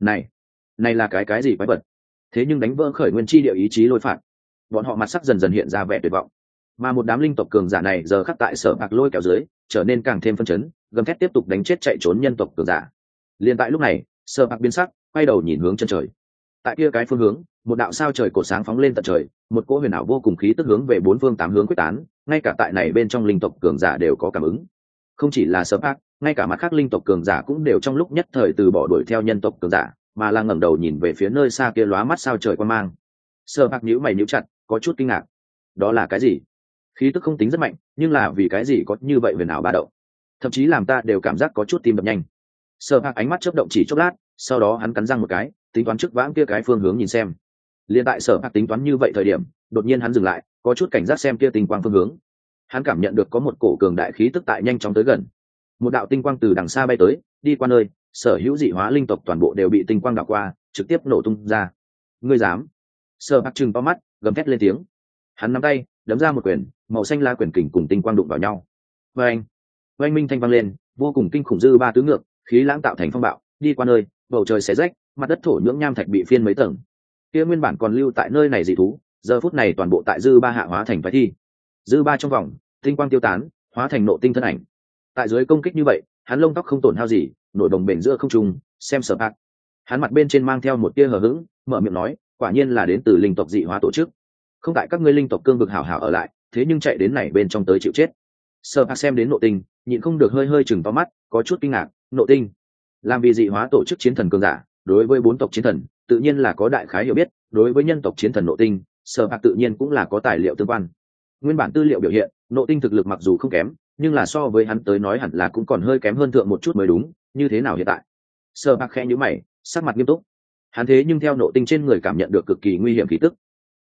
Này là cái gì quái vật? Thế nhưng đánh vỡ khởi nguyên chi địa ý chí lôi phạt, bọn họ mặt sắc dần dần hiện ra vẻ tuyệt vọng. Mà một đám linh tộc cường giả này giờ khắc tại sở bạc lôi kéo dưới, trở nên càng thêm phân chấn, gầm thét tiếp tục đánh chết chạy trốn nhân tộc cường giả. Liên tại lúc này, sở bạc biến sắc, quay đầu nhìn hướng chân trời. Tại kia cái phương hướng, một đạo sao trời cột sáng phóng lên tận trời, một cỗ huyền ảo vô cùng khí tức hướng về bốn phương tám hướng quyết tán, ngay cả tại này bên trong linh tộc cường giả đều có cảm ứng. Không chỉ là sở bạc, ngay cả mặt khác linh tộc cường giả cũng đều trong lúc nhất thời từ bỏ đuổi theo nhân tộc cường giả, mà là ngẩng đầu nhìn về phía nơi xa kia lóa mắt sao trời quan mang. Sở bạc nhíu mày nhíu chặt, có chút kinh ngạc. Đó là cái gì? Khí tức không tính rất mạnh, nhưng là vì cái gì có như vậy huyền ảo ba động, thậm chí làm ta đều cảm giác có chút tim đập nhanh. Sở bạc ánh mắt chớp động chỉ chốc lát, sau đó hắn cắn răng một cái, tính toán trước vãng kia cái phương hướng nhìn xem. Liên tại sở bạc tính toán như vậy thời điểm, đột nhiên hắn dừng lại, có chút cảnh giác xem kia tinh quang phương hướng. Hắn cảm nhận được có một cổ cường đại khí tức tại nhanh chóng tới gần. Một đạo tinh quang từ đằng xa bay tới, đi qua nơi, sở hữu dị hóa linh tộc toàn bộ đều bị tinh quang đảo qua, trực tiếp nổ tung ra. Ngươi dám? Sở bạc trừng to mắt, gầm thét lên tiếng. Hắn nắm tay, đấm ra một quyền, màu xanh lá quyền kình cùng tinh quang đụng vào nhau. Oanh minh thanh vang lên, vô cùng kinh khủng dư ba tứ ngược, khí lãng tạo thành phong bạo, đi qua nơi, bầu trời xé rách, mặt đất thổ nhưỡng nham thạch bị phiên mấy tầng. Kia nguyên bản còn lưu tại nơi này dị thú, giờ phút này toàn bộ tại dư ba hạ hóa thành phái thi. Dư ba trong vòng, tinh quang tiêu tán, hóa thành nộ tinh thân ảnh. Tại dưới công kích như vậy, hắn lông tóc không tổn hao gì, nổi đồng bền giữa không trung, xem sở bạc. Hắn mặt bên trên mang theo một tia hờ hững, mở miệng nói, quả nhiên là đến từ linh tộc dị hóa tổ chức. Không tại các ngươi linh tộc cương vực hảo hảo ở lại, thế nhưng chạy đến này bên trong tới chịu chết. Sở bạc xem đến nộ tinh, nhịn không được hơi chừng to mắt, có chút kinh ngạc. Nộ tinh làm vì dị hóa tổ chức chiến thần cường giả, đối với bốn tộc chiến thần tự nhiên là có đại khái hiểu biết, đối với nhân tộc chiến thần nộ tinh, sở bạc tự nhiên cũng là có tài liệu tương quan. Nguyên bản tư liệu biểu hiện, nộ tinh thực lực mặc dù không kém, nhưng là so với hắn tới nói hẳn là cũng còn hơi kém hơn thượng một chút mới đúng. Như thế nào hiện tại? Sở bạc khẽ nhíu mày, sắc mặt nghiêm túc. Hắn thế nhưng theo nộ tinh trên người cảm nhận được cực kỳ nguy hiểm khí tức.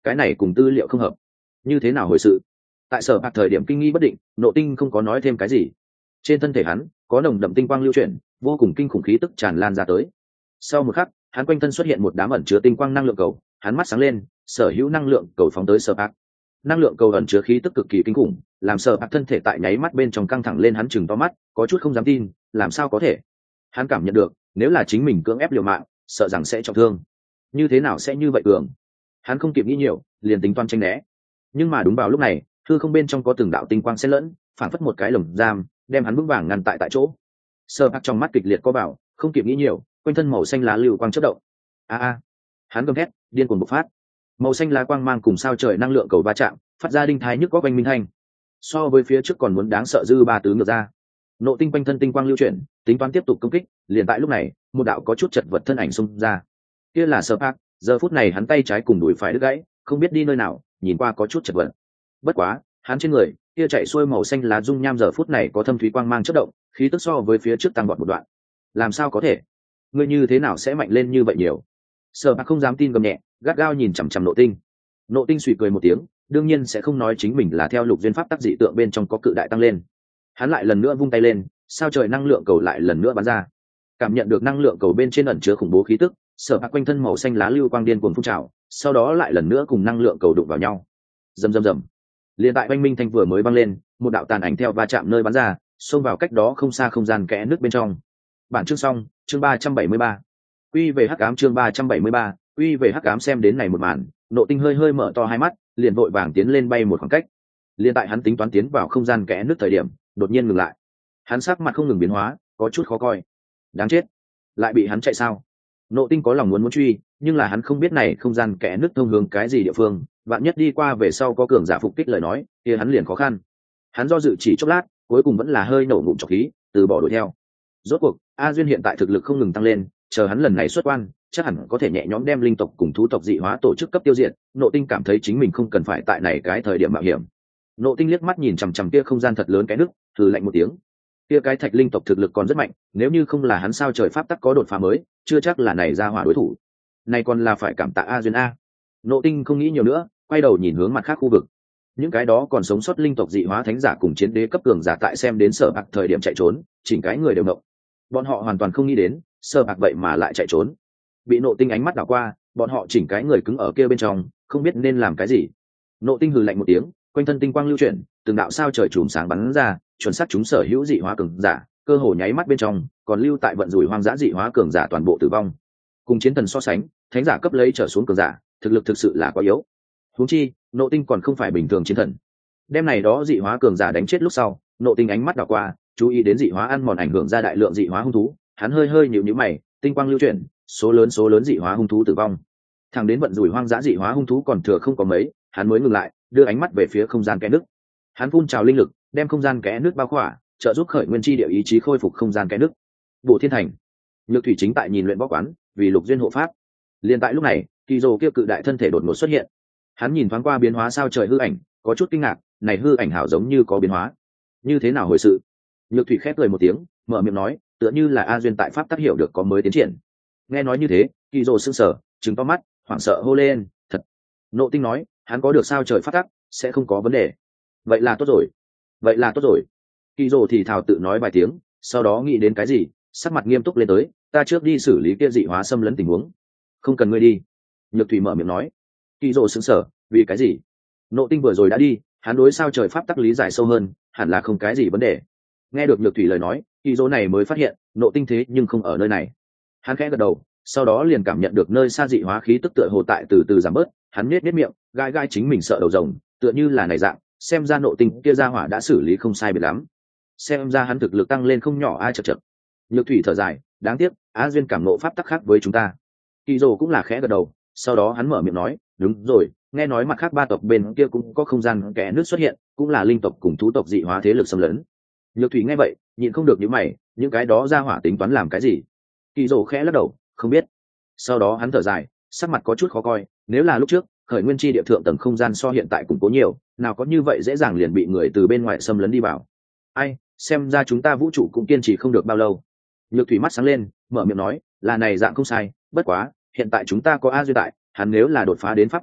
cái này cùng tư liệu không hợp, như thế nào hồi sự? Tại sở bạc thời điểm kinh nghi bất định, Nộ Tinh không có nói thêm cái gì. Trên thân thể hắn có nồng đậm tinh quang lưu chuyển, vô cùng kinh khủng khí tức tràn lan ra tới. Sau một khắc, hắn quanh thân xuất hiện một đám ẩn chứa tinh quang năng lượng cầu, hắn mắt sáng lên, sở hữu năng lượng cầu phóng tới sở bạc. Năng lượng cầu ẩn chứa khí tức cực kỳ kinh khủng, làm sở bạc thân thể tại nháy mắt bên trong căng thẳng lên, hắn chừng to mắt, có chút không dám tin, làm sao có thể? Hắn cảm nhận được, nếu là chính mình cưỡng ép liều mạng, sợ rằng sẽ trọng thương. Như thế nào sẽ như vậy cường? Hắn không kịp nghĩ nhiều, liền tính toán tranh né. Nhưng mà đúng vào lúc này, hư không bên trong có từng đạo tinh quang xen lẫn, phản phất một cái lồng giam, đem hắn vững vàng ngăn tại chỗ. Sở bạc trong mắt kịch liệt co vào, không kịp nghĩ nhiều, quanh thân màu xanh lá lưu quang chớp động. A! Hắn gầm thét, điên cuồng bộc phát. Màu xanh lá quang mang cùng sao trời năng lượng cầu va chạm, phát ra đinh thái nhức góc oanh minh thanh. So với phía trước còn muốn đáng sợ dư ba tứ ngược ra. Nộ Tinh quanh thân tinh quang lưu chuyển, tính toán tiếp tục công kích, liền tại lúc này, một đạo có chút chật vật thân ảnh xung ra. Kia là Sở Bạc, giờ phút này hắn tay trái cùng đùi phải đứt gãy, không biết đi nơi nào, nhìn qua có chút chật vật. Bất quá, hắn trên người, kia chạy xuôi màu xanh lá dung nham giờ phút này có thâm thúy quang mang chớp động, khí tức so với phía trước tăng vọt một đoạn. Làm sao có thể? Ngươi như thế nào sẽ mạnh lên như vậy nhiều? Sở Bạc không dám tin, gầm nhẹ, gắt gao nhìn chằm chằm Nộ Tinh. Nộ Tinh suy cười một tiếng, đương nhiên sẽ không nói chính mình là theo lục duyên pháp tác dị tượng bên trong có cự đại tăng lên. Hắn lại lần nữa vung tay lên, sao trời năng lượng cầu lại lần nữa bắn ra. Cảm nhận được năng lượng cầu bên trên ẩn chứa khủng bố khí tức, Sở Bạc quanh thân màu xanh lá lưu quang điên cuồng phun trào, sau đó lại lần nữa cùng năng lượng cầu đụng vào nhau. Rầm rầm rầm. Liên tại oanh minh thanh vừa mới băng lên, một đạo tàn ảnh theo va chạm nơi bắn ra, xông vào cách đó không xa không gian kẽ nước bên trong. Bản chương xong, chương 373. Quy về hắc ám, chương 373, quy về hắc ám. Xem đến này một màn, Nộ Tinh hơi hơi mở to hai mắt, liền vội vàng tiến lên bay một khoảng cách. Liên tại hắn tính toán tiến vào không gian kẽ nước thời điểm, đột nhiên ngừng lại. Hắn sắc mặt không ngừng biến hóa, có chút khó coi. Đáng chết, lại bị hắn chạy sao? Nộ Tinh có lòng muốn truy, nhưng là hắn không biết này không gian kẽ nước thông hướng cái gì địa phương, vạn nhất đi qua về sau có cường giả phục kích lời nói, kia hắn liền khó khăn. Hắn do dự chỉ chốc lát, cuối cùng vẫn là hơi nổ ngụm trọc khí, từ bỏ đuổi theo. Rốt cuộc, A Duyên hiện tại thực lực không ngừng tăng lên, chờ hắn lần này xuất quan, chắc hẳn có thể nhẹ nhõm đem linh tộc cùng thú tộc dị hóa tổ chức cấp tiêu diệt. Nộ Tinh cảm thấy chính mình không cần phải tại này cái thời điểm mạo hiểm. Nộ Tinh liếc mắt nhìn chằm chằm kia không gian thật lớn cái nước, thử lạnh một tiếng. Kia cái thạch linh tộc thực lực còn rất mạnh, nếu như không là hắn sao trời pháp tắc có đột phá mới, chưa chắc là này ra hỏa đối thủ. Này còn là phải cảm tạ A Duyên a. Nộ Tinh không nghĩ nhiều nữa, quay đầu nhìn hướng mặt khác khu vực. Những cái đó còn sống sót linh tộc dị hóa thánh giả cùng chiến đế cấp cường giả tại xem đến Sở Bạc thời điểm chạy trốn, chỉnh cái người đều ngộng. Bọn họ hoàn toàn không nghĩ đến, Sở Bạc vậy mà lại chạy trốn. Bị Nộ Tinh ánh mắt đảo qua, bọn họ chỉnh cái người cứng ở kia bên trong, không biết nên làm cái gì. Nộ Tinh hừ lạnh một tiếng, quanh thân tinh quang lưu chuyển, từng đạo sao trời chùm sáng bắn ra, chuẩn xác chúng sở hữu dị hóa cường giả, cơ hồ nháy mắt bên trong, còn lưu tại vận rủi hoang dã dị hóa cường giả toàn bộ tử vong. Cùng chiến thần so sánh, thánh giả cấp lấy trở xuống cường giả, thực lực thực sự là quá yếu. Huống chi, Nộ Tinh còn không phải bình thường chiến thần. Đêm này đó dị hóa cường giả đánh chết lúc sau, Nộ Tinh ánh mắt đảo qua, chú ý đến dị hóa ăn mòn ảnh hưởng ra đại lượng dị hóa hung thú, hắn hơi hơi nhíu nhíu mày, tinh quang lưu chuyển, số lớn dị hóa hung thú tử vong. Thẳng đến vận rủi hoang dã dị hóa hung thú còn thừa không có mấy, hắn mới ngừng lại, đưa ánh mắt về phía không gian kẽ nước. Hắn phun trào linh lực, đem không gian kẽ nước bao khỏa, trợ giúp khởi nguyên chi địa ý chí khôi phục không gian kẽ nước. Bộ Thiên Thành, Nhược Thủy chính tại nhìn luyện võ quán, vì Lục Duyên hộ pháp. Liên tại lúc này, Kỳ Dồ kia cự đại thân thể đột ngột xuất hiện. Hắn nhìn thoáng qua biến hóa sao trời hư ảnh, có chút kinh ngạc, này hư ảnh hảo giống như có biến hóa. Như thế nào hồi sự? Nhược Thủy khép cười một tiếng, mở miệng nói, tựa như là A Duyên tại pháp tác hiểu được có mới tiến triển. Nghe nói như thế, Kỳ Dồ sững sờ, trừng to mắt, hoảng sợ hô lên, thật. Nộ Tinh nói, hắn có được sao trời pháp tác, sẽ không có vấn đề. Vậy là tốt rồi, vậy là tốt rồi. Kỳ Dồ thì thào tự nói vài tiếng, sau đó nghĩ đến cái gì, sắc mặt nghiêm túc lên tới, ta trước đi xử lý kia dị hóa xâm lấn tình huống. Không cần ngươi đi. Nhược Thủy mở miệng nói. Kỳ Dồ sững sờ, vì cái gì? Nộ Tinh vừa rồi đã đi, hắn đối sao trời pháp tắc lý giải sâu hơn, hẳn là không cái gì vấn đề. Nghe được Nhược Thủy lời nói, Kỳ Dồ này mới phát hiện, Nộ Tinh thế nhưng không ở nơi này. Hắn khẽ gật đầu, sau đó liền cảm nhận được nơi xa dị hóa khí tức tựa hồ tại từ từ giảm bớt, hắn nhếch miệng, gai gai chính mình sợ đầu rồng, tựa như là này dạng, xem ra Nộ Tinh kia ra hỏa đã xử lý không sai biệt lắm. Xem ra hắn thực lực tăng lên không nhỏ ai chậc chậc. Nhược Thủy thở dài, đáng tiếc, Á Duyên cảm ngộ pháp tắc khác với chúng ta. Kỳ Dồ cũng là khẽ gật đầu, sau đó hắn mở miệng nói, đúng rồi, nghe nói mặt khác ba tộc bên kia cũng có không gian kẽ nước xuất hiện, cũng là linh tộc cùng thú tộc dị hóa thế lực xâm lấn. Nhược Thủy nghe vậy, nhịn không được nhíu mày, những cái đó ra hỏa tính toán làm cái gì? Kỳ Dồ khẽ lắc đầu, không biết. Sau đó hắn thở dài, sắc mặt có chút khó coi, nếu là lúc trước, khởi nguyên chi địa thượng tầng không gian so hiện tại cũng cố nhiều, nào có như vậy dễ dàng liền bị người từ bên ngoài xâm lấn đi vào. Ai, xem ra chúng ta vũ trụ cũng kiên trì không được bao lâu. Nhược Thủy mắt sáng lên, mở miệng nói, là này dạng không sai, bất quá, hiện tại chúng ta có A Duyên tại, hắn nếu là đột phá đến pháp tắc cấp,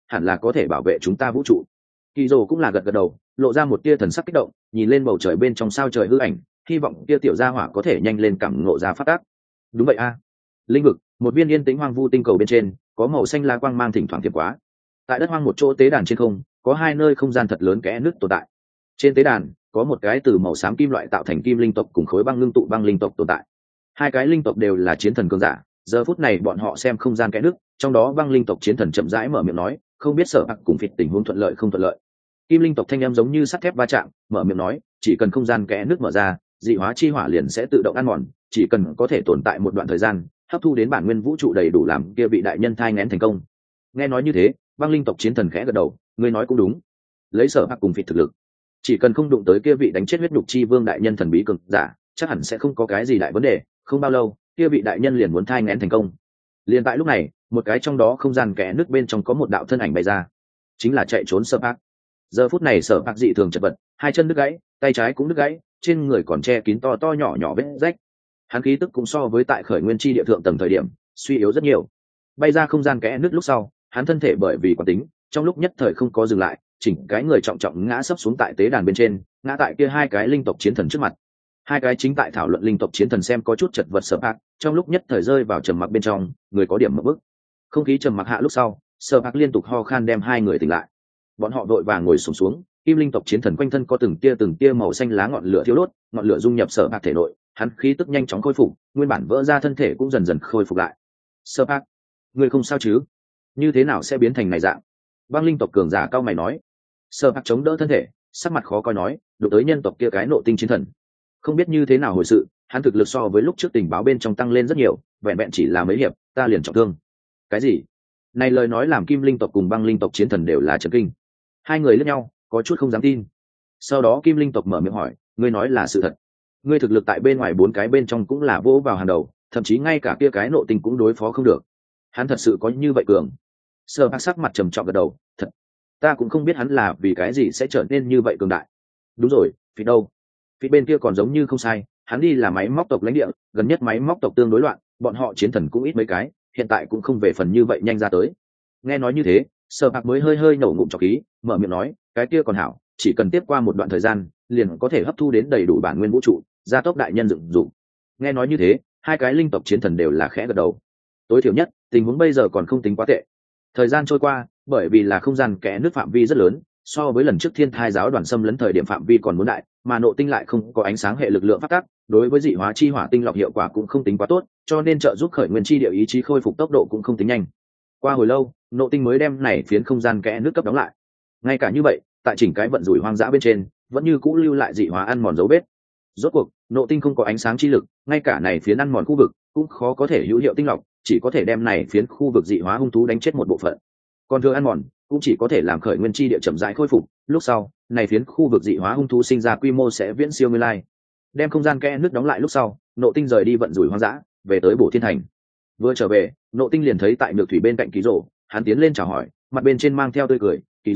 hẳn là có thể bảo vệ chúng ta vũ trụ. Kỳ Dồ cũng là gật gật đầu, lộ ra một tia thần sắc kích động, nhìn lên bầu trời bên trong sao trời hư ảnh, hy vọng tia tiểu gia hỏa có thể nhanh lên cảm ngộ ra phát tác. Đúng vậy a. Linh vực, một viên yên tĩnh hoang vu tinh cầu bên trên, có màu xanh lá quang mang thỉnh thoảng tiệm quá. Tại đất hoang một chỗ tế đàn trên không, có hai nơi không gian thật lớn kẽ nước tồn tại. Trên tế đàn có một cái từ màu xám kim loại tạo thành kim linh tộc cùng khối băng ngưng tụ băng linh tộc tồn tại. Hai cái linh tộc đều là chiến thần cường giả, giờ phút này bọn họ xem không gian kẽ nước, trong đó băng linh tộc chiến thần chậm rãi mở miệng nói, không biết Sở Hạc cùng Phịt tình huống thuận lợi không thuận lợi. Kim linh tộc thanh âm giống như sắt thép va chạm, mở miệng nói, chỉ cần không gian kẽ nước mở ra, dị hóa chi hỏa liền sẽ tự động ăn mòn, chỉ cần có thể tồn tại một đoạn thời gian, hấp thu đến bản nguyên vũ trụ đầy đủ làm kia vị đại nhân thai nghén thành công. Nghe nói như thế, băng linh tộc chiến thần khẽ gật đầu, ngươi nói cũng đúng. Lấy Sở Hạc cùng Phịt thực lực, chỉ cần không đụng tới kia vị đánh chết huyết nhục chi vương đại nhân thần bí cường giả, chắc hẳn sẽ không có cái gì đại vấn đề. Không bao lâu, kia vị đại nhân liền muốn thai nghén thành công. Liền tại lúc này, một cái trong đó không gian kẽ nước bên trong có một đạo thân ảnh bay ra, chính là chạy trốn Sở Hạc. Giờ phút này Sở Hạc dị thường chật vật, hai chân đứt gãy, tay trái cũng đứt gãy, trên người còn che kín to to nhỏ nhỏ vết rách. Hắn khí tức cũng so với tại khởi nguyên chi địa thượng tầng thời điểm suy yếu rất nhiều. Bay ra không gian kẽ nước lúc sau, hắn thân thể bởi vì quán tính, trong lúc nhất thời không có dừng lại, chỉnh cái người trọng trọng ngã sấp xuống tại tế đàn bên trên, ngã tại kia hai cái linh tộc chiến thần trước mặt. Hai cái chính tại thảo luận linh tộc chiến thần xem có chút chật vật Sở Hạc, trong lúc nhất thời rơi vào trầm mặc bên trong, người có điểm mở bức. Không khí trầm mặc hạ lúc sau, Sở Hạc liên tục ho khan đem hai người tỉnh lại. Bọn họ vội vàng ngồi xổm xuống, kim linh tộc chiến thần quanh thân có từng tia màu xanh lá ngọn lửa thiêu đốt, ngọn lửa dung nhập Sở Hạc thể nội, hắn khí tức nhanh chóng khôi phục, nguyên bản vỡ ra thân thể cũng dần dần khôi phục lại. Sở Hạc, ngươi không sao chứ? Như thế nào sẽ biến thành này dạng? Băng linh tộc cường giả cao mày nói. Sở Hạc chống đỡ thân thể, sắc mặt khó coi nói, đụng tới nhân tộc kia cái nộ tinh chiến thần, không biết như thế nào hồi sự, hắn thực lực so với lúc trước tình báo bên trong tăng lên rất nhiều, vẹn vẹn chỉ là mấy hiệp, ta liền trọng thương. Cái gì? Này lời nói làm kim linh tộc cùng băng linh tộc chiến thần đều là chấn kinh. Hai người liếc nhau, có chút không dám tin. Sau đó kim linh tộc mở miệng hỏi, ngươi nói là sự thật? Ngươi thực lực tại bên ngoài bốn cái bên trong cũng là vỗ vào hàng đầu, thậm chí ngay cả kia cái nộ tinh cũng đối phó không được. Hắn thật sự có như vậy cường? Sở Hạc sắc mặt trầm trọng gật đầu, thật. Ta cũng không biết hắn là vì cái gì sẽ trở nên như vậy cường đại. Đúng rồi, vì đâu? Vì bên kia còn giống như không sai, hắn đi là máy móc tộc lãnh địa, gần nhất máy móc tộc tương đối loạn, bọn họ chiến thần cũng ít mấy cái, hiện tại cũng không về phần như vậy nhanh ra tới. Nghe nói như thế, Sở Hạc mới hơi nổ ngụm trọc khí, mở miệng nói, cái kia còn hảo, chỉ cần tiếp qua một đoạn thời gian, liền có thể hấp thu đến đầy đủ bản nguyên vũ trụ, gia tốc đại nhân dựng dụng. Nghe nói như thế, hai cái linh tộc chiến thần đều là khẽ gật đầu. Tối thiểu nhất, tình huống bây giờ còn không tính quá tệ. Thời gian trôi qua, bởi vì là không gian kẽ nước phạm vi rất lớn, so với lần trước thiên thai giáo đoàn xâm lấn thời điểm phạm vi còn muốn đại, mà nộ tinh lại không có ánh sáng hệ lực lượng phát tác, đối với dị hóa chi hỏa tinh lọc hiệu quả cũng không tính quá tốt, cho nên trợ giúp khởi nguyên chi địa ý chí khôi phục tốc độ cũng không tính nhanh. Qua hồi lâu, nộ tinh mới đem này phiến không gian kẽ nước cấp đóng lại. Ngay cả như vậy, tại chỉnh cái vận rủi hoang dã bên trên, vẫn như cũ lưu lại dị hóa ăn mòn dấu vết. Rốt cuộc, nộ tinh không có ánh sáng chi lực, ngay cả này phiến ăn mòn khu vực cũng khó có thể hữu hiệu tinh lọc, chỉ có thể đem này phiến khu vực dị hóa hung thú đánh chết một bộ phận. Còn thừa ăn mòn cũng chỉ có thể làm khởi nguyên chi địa chậm rãi khôi phục, lúc sau, này phiến khu vực dị hóa hung thú sinh ra quy mô sẽ viễn siêu nguyên lai. Đem không gian kẽ nước đóng lại lúc sau, nộ tinh rời đi vận rủi hoang dã, về tới Bổ Thiên Thành. Vừa trở về, nộ tinh liền thấy tại nhược thủy bên cạnh Kỳ Dỗ, hắn tiến lên chào hỏi, mặt bên trên mang theo tươi cười, Kỳ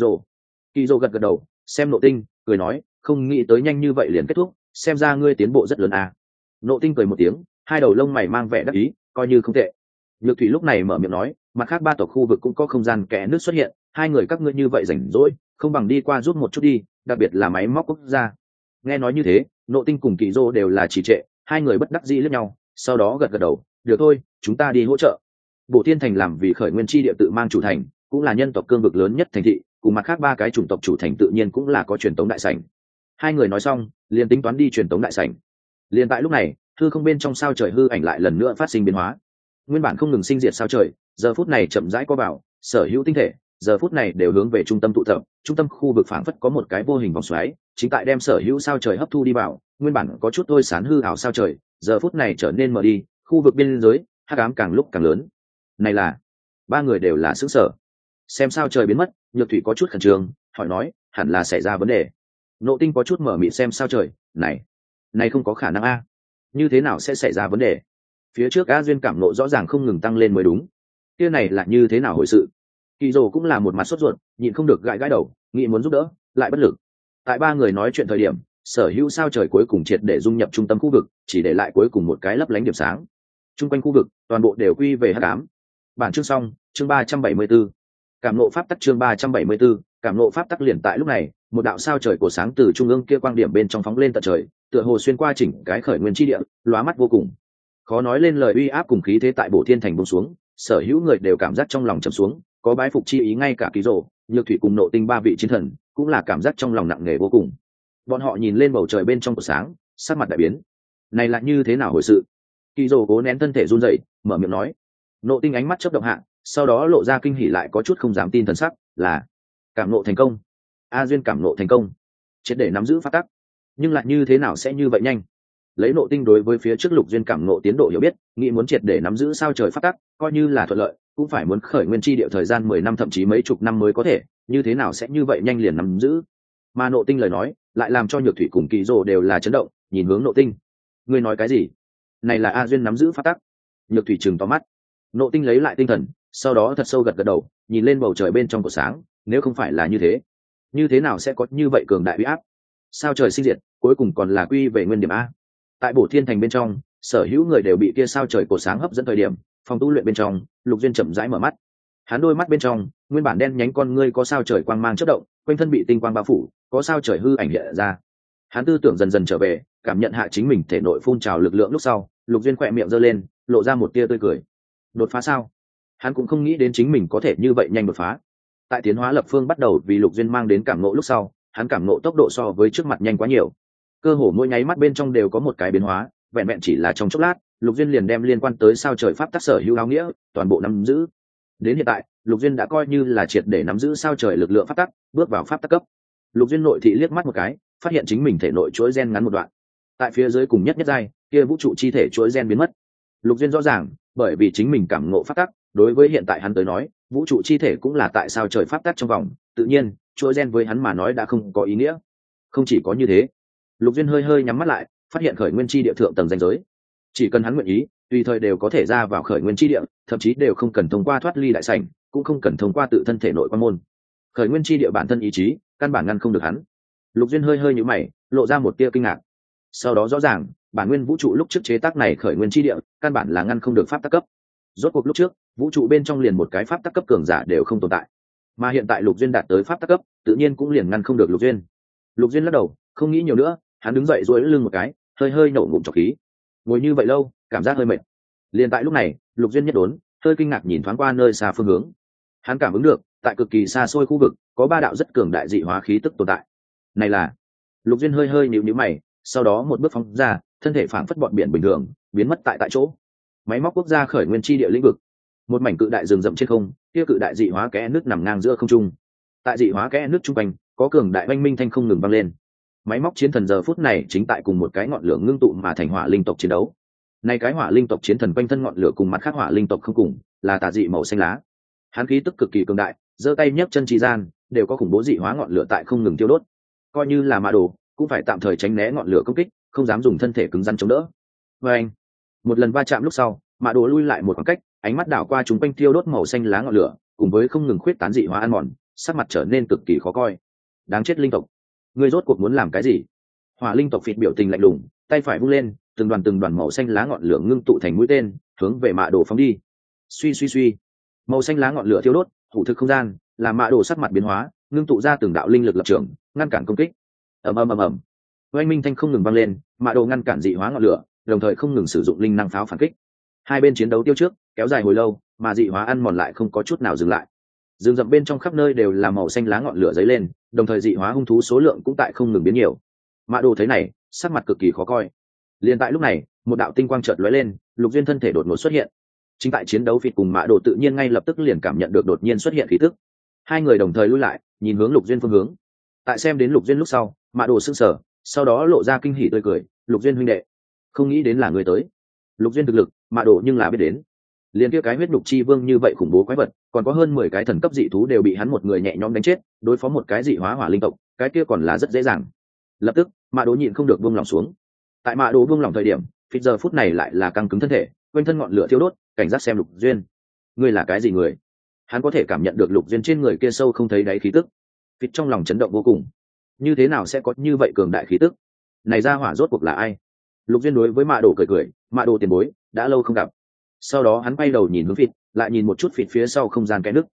Dỗ gật gật đầu, xem nộ tinh, cười nói, không nghĩ tới nhanh như vậy liền kết thúc, xem ra ngươi tiến bộ rất lớn à. Nộ tinh cười một tiếng, hai đầu lông mày mang vẻ đắc ý, coi như không tệ. Nhược thủy lúc này mở miệng nói, mặt khác ba tộc khu vực cũng có không gian kẽ nước xuất hiện, hai người các ngươi như vậy rảnh rỗi, không bằng đi qua giúp một chút đi, đặc biệt là máy móc quốc gia. Nghe nói như thế, nộ tinh cùng Kỳ Dỗ đều là trì trệ, hai người bất đắc dĩ liếc nhau, sau đó gật gật đầu, được thôi, chúng ta đi hỗ trợ. Bổ Thiên Thành làm vì khởi nguyên chi địa tự mang chủ thành, cũng là nhân tộc cương vực lớn nhất thành thị, cùng mặt khác ba cái chủng tộc chủ thành tự nhiên cũng là có truyền tống đại sảnh. Hai người nói xong, liền tính toán đi truyền tống đại sảnh. Liền tại lúc này, hư không bên trong sao trời hư ảnh lại lần nữa phát sinh biến hóa. Nguyên bản không ngừng sinh diệt sao trời, giờ phút này chậm rãi co vào, sở hữu tinh thể, giờ phút này đều hướng về trung tâm tụ tập, trung tâm khu vực phảng phất có một cái vô hình vòng xoáy, chính tại đem sở hữu sao trời hấp thu đi vào, nguyên bản có chút thôi sán hư ảo sao trời, giờ phút này trở nên mờ đi, khu vực biên giới, hắc ám càng lúc càng lớn. Này là, ba người đều là sửng sở. Xem sao trời biến mất, Nhược Thủy có chút khẩn trương, hỏi nói, hẳn là xảy ra vấn đề. Nộ Tinh có chút mở mịt xem sao trời, này không có khả năng a, như thế nào sẽ xảy ra vấn đề? Phía trước A Duyên cảm nộ rõ ràng không ngừng tăng lên mới đúng, kia này là như thế nào hồi sự? Kỳ Dỗ cũng là một mặt sốt ruột, nhịn không được gãi gãi đầu, nghĩ muốn giúp đỡ, lại bất lực. Tại ba người nói chuyện thời điểm, sở hữu sao trời cuối cùng triệt để dung nhập trung tâm khu vực, chỉ để lại cuối cùng một cái lấp lánh điểm sáng. Trung quanh khu vực, toàn bộ đều quy về hắc ám. Bản chương xong, chương 374. Cảm ngộ pháp tắc chương 374, cảm ngộ pháp tắc liền tại lúc này, một đạo sao trời của sáng từ trung ương kia quang điểm bên trong phóng lên tận trời, tựa hồ xuyên qua chỉnh cái khởi nguyên chi địa, lóa mắt vô cùng. Khó nói lên lời uy áp cùng khí thế tại Bổ Thiên Thành buông xuống, sở hữu người đều cảm giác trong lòng trầm xuống, có bái phục chi ý, ngay cả Ký Rồ, Nhược Thủy cùng Nộ Tinh ba vị chiến thần, cũng là cảm giác trong lòng nặng nề vô cùng. Bọn họ nhìn lên bầu trời bên trong của sáng, sắc mặt đại biến. Này là như thế nào hồi sự? Ký Rồ cố nén thân thể run rẩy, mở miệng nói. Nộ Tinh ánh mắt chớp động hạ, sau đó lộ ra kinh hỉ lại có chút không dám tin thần sắc, là cảm ngộ thành công. A Duyên cảm ngộ thành công, triệt để nắm giữ pháp tắc. Nhưng lại như thế nào sẽ như vậy nhanh? Lấy Nộ Tinh đối với phía trước Lục Duyên cảm ngộ tiến độ hiểu biết, nghĩ muốn triệt để nắm giữ sao trời pháp tắc, coi như là thuận lợi, cũng phải muốn khởi nguyên chi địa thời gian 10 năm thậm chí mấy chục năm mới có thể, như thế nào sẽ như vậy nhanh liền nắm giữ? Mà Nộ Tinh lời nói, lại làm cho Nhược Thủy cùng Kỳ Dồ đều là chấn động, nhìn hướng Nộ Tinh. Ngươi nói cái gì? Này là A Duyên nắm giữ pháp tắc? Nhược Thủy trừng to mắt. Nộ Tinh lấy lại tinh thần, sau đó thật sâu gật gật đầu, nhìn lên bầu trời bên trong của sáng, nếu không phải là như thế nào sẽ có như vậy cường đại uy áp? Sao trời sinh diệt, cuối cùng còn là quy về nguyên điểm a. Tại Bổ Thiên Thành bên trong, sở hữu người đều bị kia sao trời cổ sáng hấp dẫn thời điểm, phòng tu luyện bên trong, Lục Duyên chậm rãi mở mắt. Hắn đôi mắt bên trong, nguyên bản đen nhánh con ngươi có sao trời quang mang chớp động, quanh thân bị tinh quang bao phủ, có sao trời hư ảnh hiện ra. Hắn tư tưởng dần dần trở về, cảm nhận hạ chính mình thể nội phun trào lực lượng lúc sau, Lục Duyên khỏe miệng giơ lên, lộ ra một tia tươi cười. Đột phá sao? Hắn cũng không nghĩ đến chính mình có thể như vậy nhanh đột phá. Tại tiến hóa lập phương bắt đầu vì Lục Duyên mang đến cảm ngộ lúc sau, hắn cảm ngộ tốc độ so với trước mặt nhanh quá nhiều. Cơ hồ mỗi nháy mắt bên trong đều có một cái biến hóa, vẹn vẹn chỉ là trong chốc lát, Lục Duyên liền đem liên quan tới sao trời pháp tắc sở hữu áo nghĩa, toàn bộ nắm giữ. Đến hiện tại, Lục Duyên đã coi như là triệt để nắm giữ sao trời lực lượng pháp tắc, bước vào pháp tắc cấp. Lục Duyên nội thị liếc mắt một cái, phát hiện chính mình thể nội chuỗi gen ngắn một đoạn. Tại phía dưới cùng nhất giai, kia vũ trụ chi thể chuỗi gen biến mất. Lục Duyên rõ ràng, bởi vì chính mình cảm ngộ pháp tắc, đối với hiện tại hắn tới nói, vũ trụ chi thể cũng là tại sao trời pháp tắc trong vòng, tự nhiên, chuỗi gen với hắn mà nói đã không có ý nghĩa. Không chỉ có như thế, Lục Duyên hơi hơi nhắm mắt lại, phát hiện khởi nguyên chi địa thượng tầng ranh giới. Chỉ cần hắn nguyện ý, tùy thời đều có thể ra vào khởi nguyên chi địa, thậm chí đều không cần thông qua thoát ly đại sảnh, cũng không cần thông qua tự thân thể nội quan môn. Khởi nguyên chi địa bản thân ý chí, căn bản ngăn không được hắn. Lục Duyên hơi hơi nhíu mày, lộ ra một tia kinh ngạc. Sau đó rõ ràng, bản nguyên vũ trụ lúc trước chế tác này khởi nguyên chi địa, căn bản là ngăn không được pháp tắc cấp. Rốt cuộc lúc trước, vũ trụ bên trong liền một cái pháp tắc cấp cường giả đều không tồn tại. Mà hiện tại Lục Duyên đạt tới pháp tắc cấp, tự nhiên cũng liền ngăn không được Lục Duyên. Lục Duyên lắc đầu, không nghĩ nhiều nữa, hắn đứng dậy duỗi lưng một cái, hơi hơi nổ ngụm trọc khí. Ngồi như vậy lâu, cảm giác hơi mệt. Liền tại lúc này, Lục Duyên nhất đốn, hơi kinh ngạc nhìn thoáng qua nơi xa phương hướng. Hắn cảm ứng được, tại cực kỳ xa xôi khu vực, có ba đạo rất cường đại dị hóa khí tức tồn tại. Này là... Lục Duyên hơi hơi nhíu nhíu mày, sau đó một bước phóng ra, thân thể phảng phất bọn biển bình thường, biến mất tại chỗ. Máy móc quốc gia khởi nguyên chi địa lĩnh vực, một mảnh cự đại rừng rậm trên không, kia cự đại dị hóa kẽ nước nằm ngang giữa không trung. Tại dị hóa kẽ nước trung quanh, có cường đại oanh minh thanh không ngừng vang lên. Máy móc chiến thần giờ phút này chính tại cùng một cái ngọn lửa ngưng tụ mà thành hỏa linh tộc chiến đấu. Này cái hỏa linh tộc chiến thần quanh thân ngọn lửa cùng mặt khác hỏa linh tộc không cùng, là tà dị màu xanh lá. Hắn khí tức cực kỳ cường đại, giơ tay nhấc chân chi gian, đều có khủng bố dị hóa ngọn lửa tại không ngừng tiêu đốt. Coi như là ma đồ, cũng phải tạm thời tránh né ngọn lửa công kích, không dám dùng thân thể cứng rắn chống đỡ. Và anh, một lần va chạm lúc sau, ma đồ lui lại một khoảng cách, ánh mắt đảo qua chúng quanh tiêu đốt màu xanh lá ngọn lửa, cùng với không ngừng khuyết tán dị hóa ăn mòn, sắc mặt trở nên cực kỳ khó coi. Đáng chết linh tộc, ngươi rốt cuộc muốn làm cái gì? Hỏa linh tộc phịt biểu tình lạnh lùng, tay phải vung lên, từng đoàn màu xanh lá ngọn lửa ngưng tụ thành mũi tên, hướng về mạ đồ phóng đi. Suy suy suy, màu xanh lá ngọn lửa thiêu đốt, hủ thực không gian, làm mạ đồ sắc mặt biến hóa, ngưng tụ ra từng đạo linh lực lập trường, ngăn cản công kích. ầm ầm ầm ầm, oanh minh thanh không ngừng vang lên, mạ đồ ngăn cản dị hóa ngọn lửa, đồng thời không ngừng sử dụng linh năng pháo phản kích. Hai bên chiến đấu tiêu trước, kéo dài hồi lâu, mà dị hóa ăn mòn lại không có chút nào dừng lại. Rừng rậm bên trong khắp nơi đều là màu xanh lá ngọn lửa dấy lên, đồng thời dị hóa hung thú số lượng cũng tại không ngừng biến nhiều. Mạ đồ thấy này, sắc mặt cực kỳ khó coi. Liên tại lúc này, một đạo tinh quang chợt lóe lên, Lục Duyên thân thể đột ngột xuất hiện. Chính tại chiến đấu phịt cùng Mạ đồ tự nhiên ngay lập tức liền cảm nhận được đột nhiên xuất hiện khí tức. Hai người đồng thời lui lại, nhìn hướng Lục Duyên phương hướng. Tại xem đến Lục Duyên lúc sau, Mạ đồ sững sờ, sau đó lộ ra kinh hỉ tươi cười, "Lục Duyên huynh đệ, không nghĩ đến là người tới." Lục Duyên thực lực, Mạ đồ nhưng là biết đến. Liên kia cái huyết nhục chi vương như vậy khủng bố quái vật, còn có hơn 10 cái thần cấp dị thú đều bị hắn một người nhẹ nhõm đánh chết, đối phó một cái dị hóa hỏa linh tộc, cái kia còn là rất dễ dàng. Lập tức, Mạ đồ nhịn không được buông lòng xuống. Tại Mạ đồ buông lòng thời điểm, phít giờ phút này lại là căng cứng thân thể, quanh thân ngọn lửa thiêu đốt, cảnh giác xem Lục Duyên. Ngươi là cái gì người? Hắn có thể cảm nhận được Lục Duyên trên người kia sâu không thấy đáy khí tức. Phít trong lòng chấn động vô cùng. Như thế nào sẽ có như vậy cường đại khí tức? Này ra hỏa rốt cuộc là ai? Lục Duyên đối với Mạ đồ cười cười, "Mạ đồ tiền bối, đã lâu không gặp." Sau đó hắn quay đầu nhìn hướng phịt, lại nhìn một chút phịt phía sau không gian cái nước.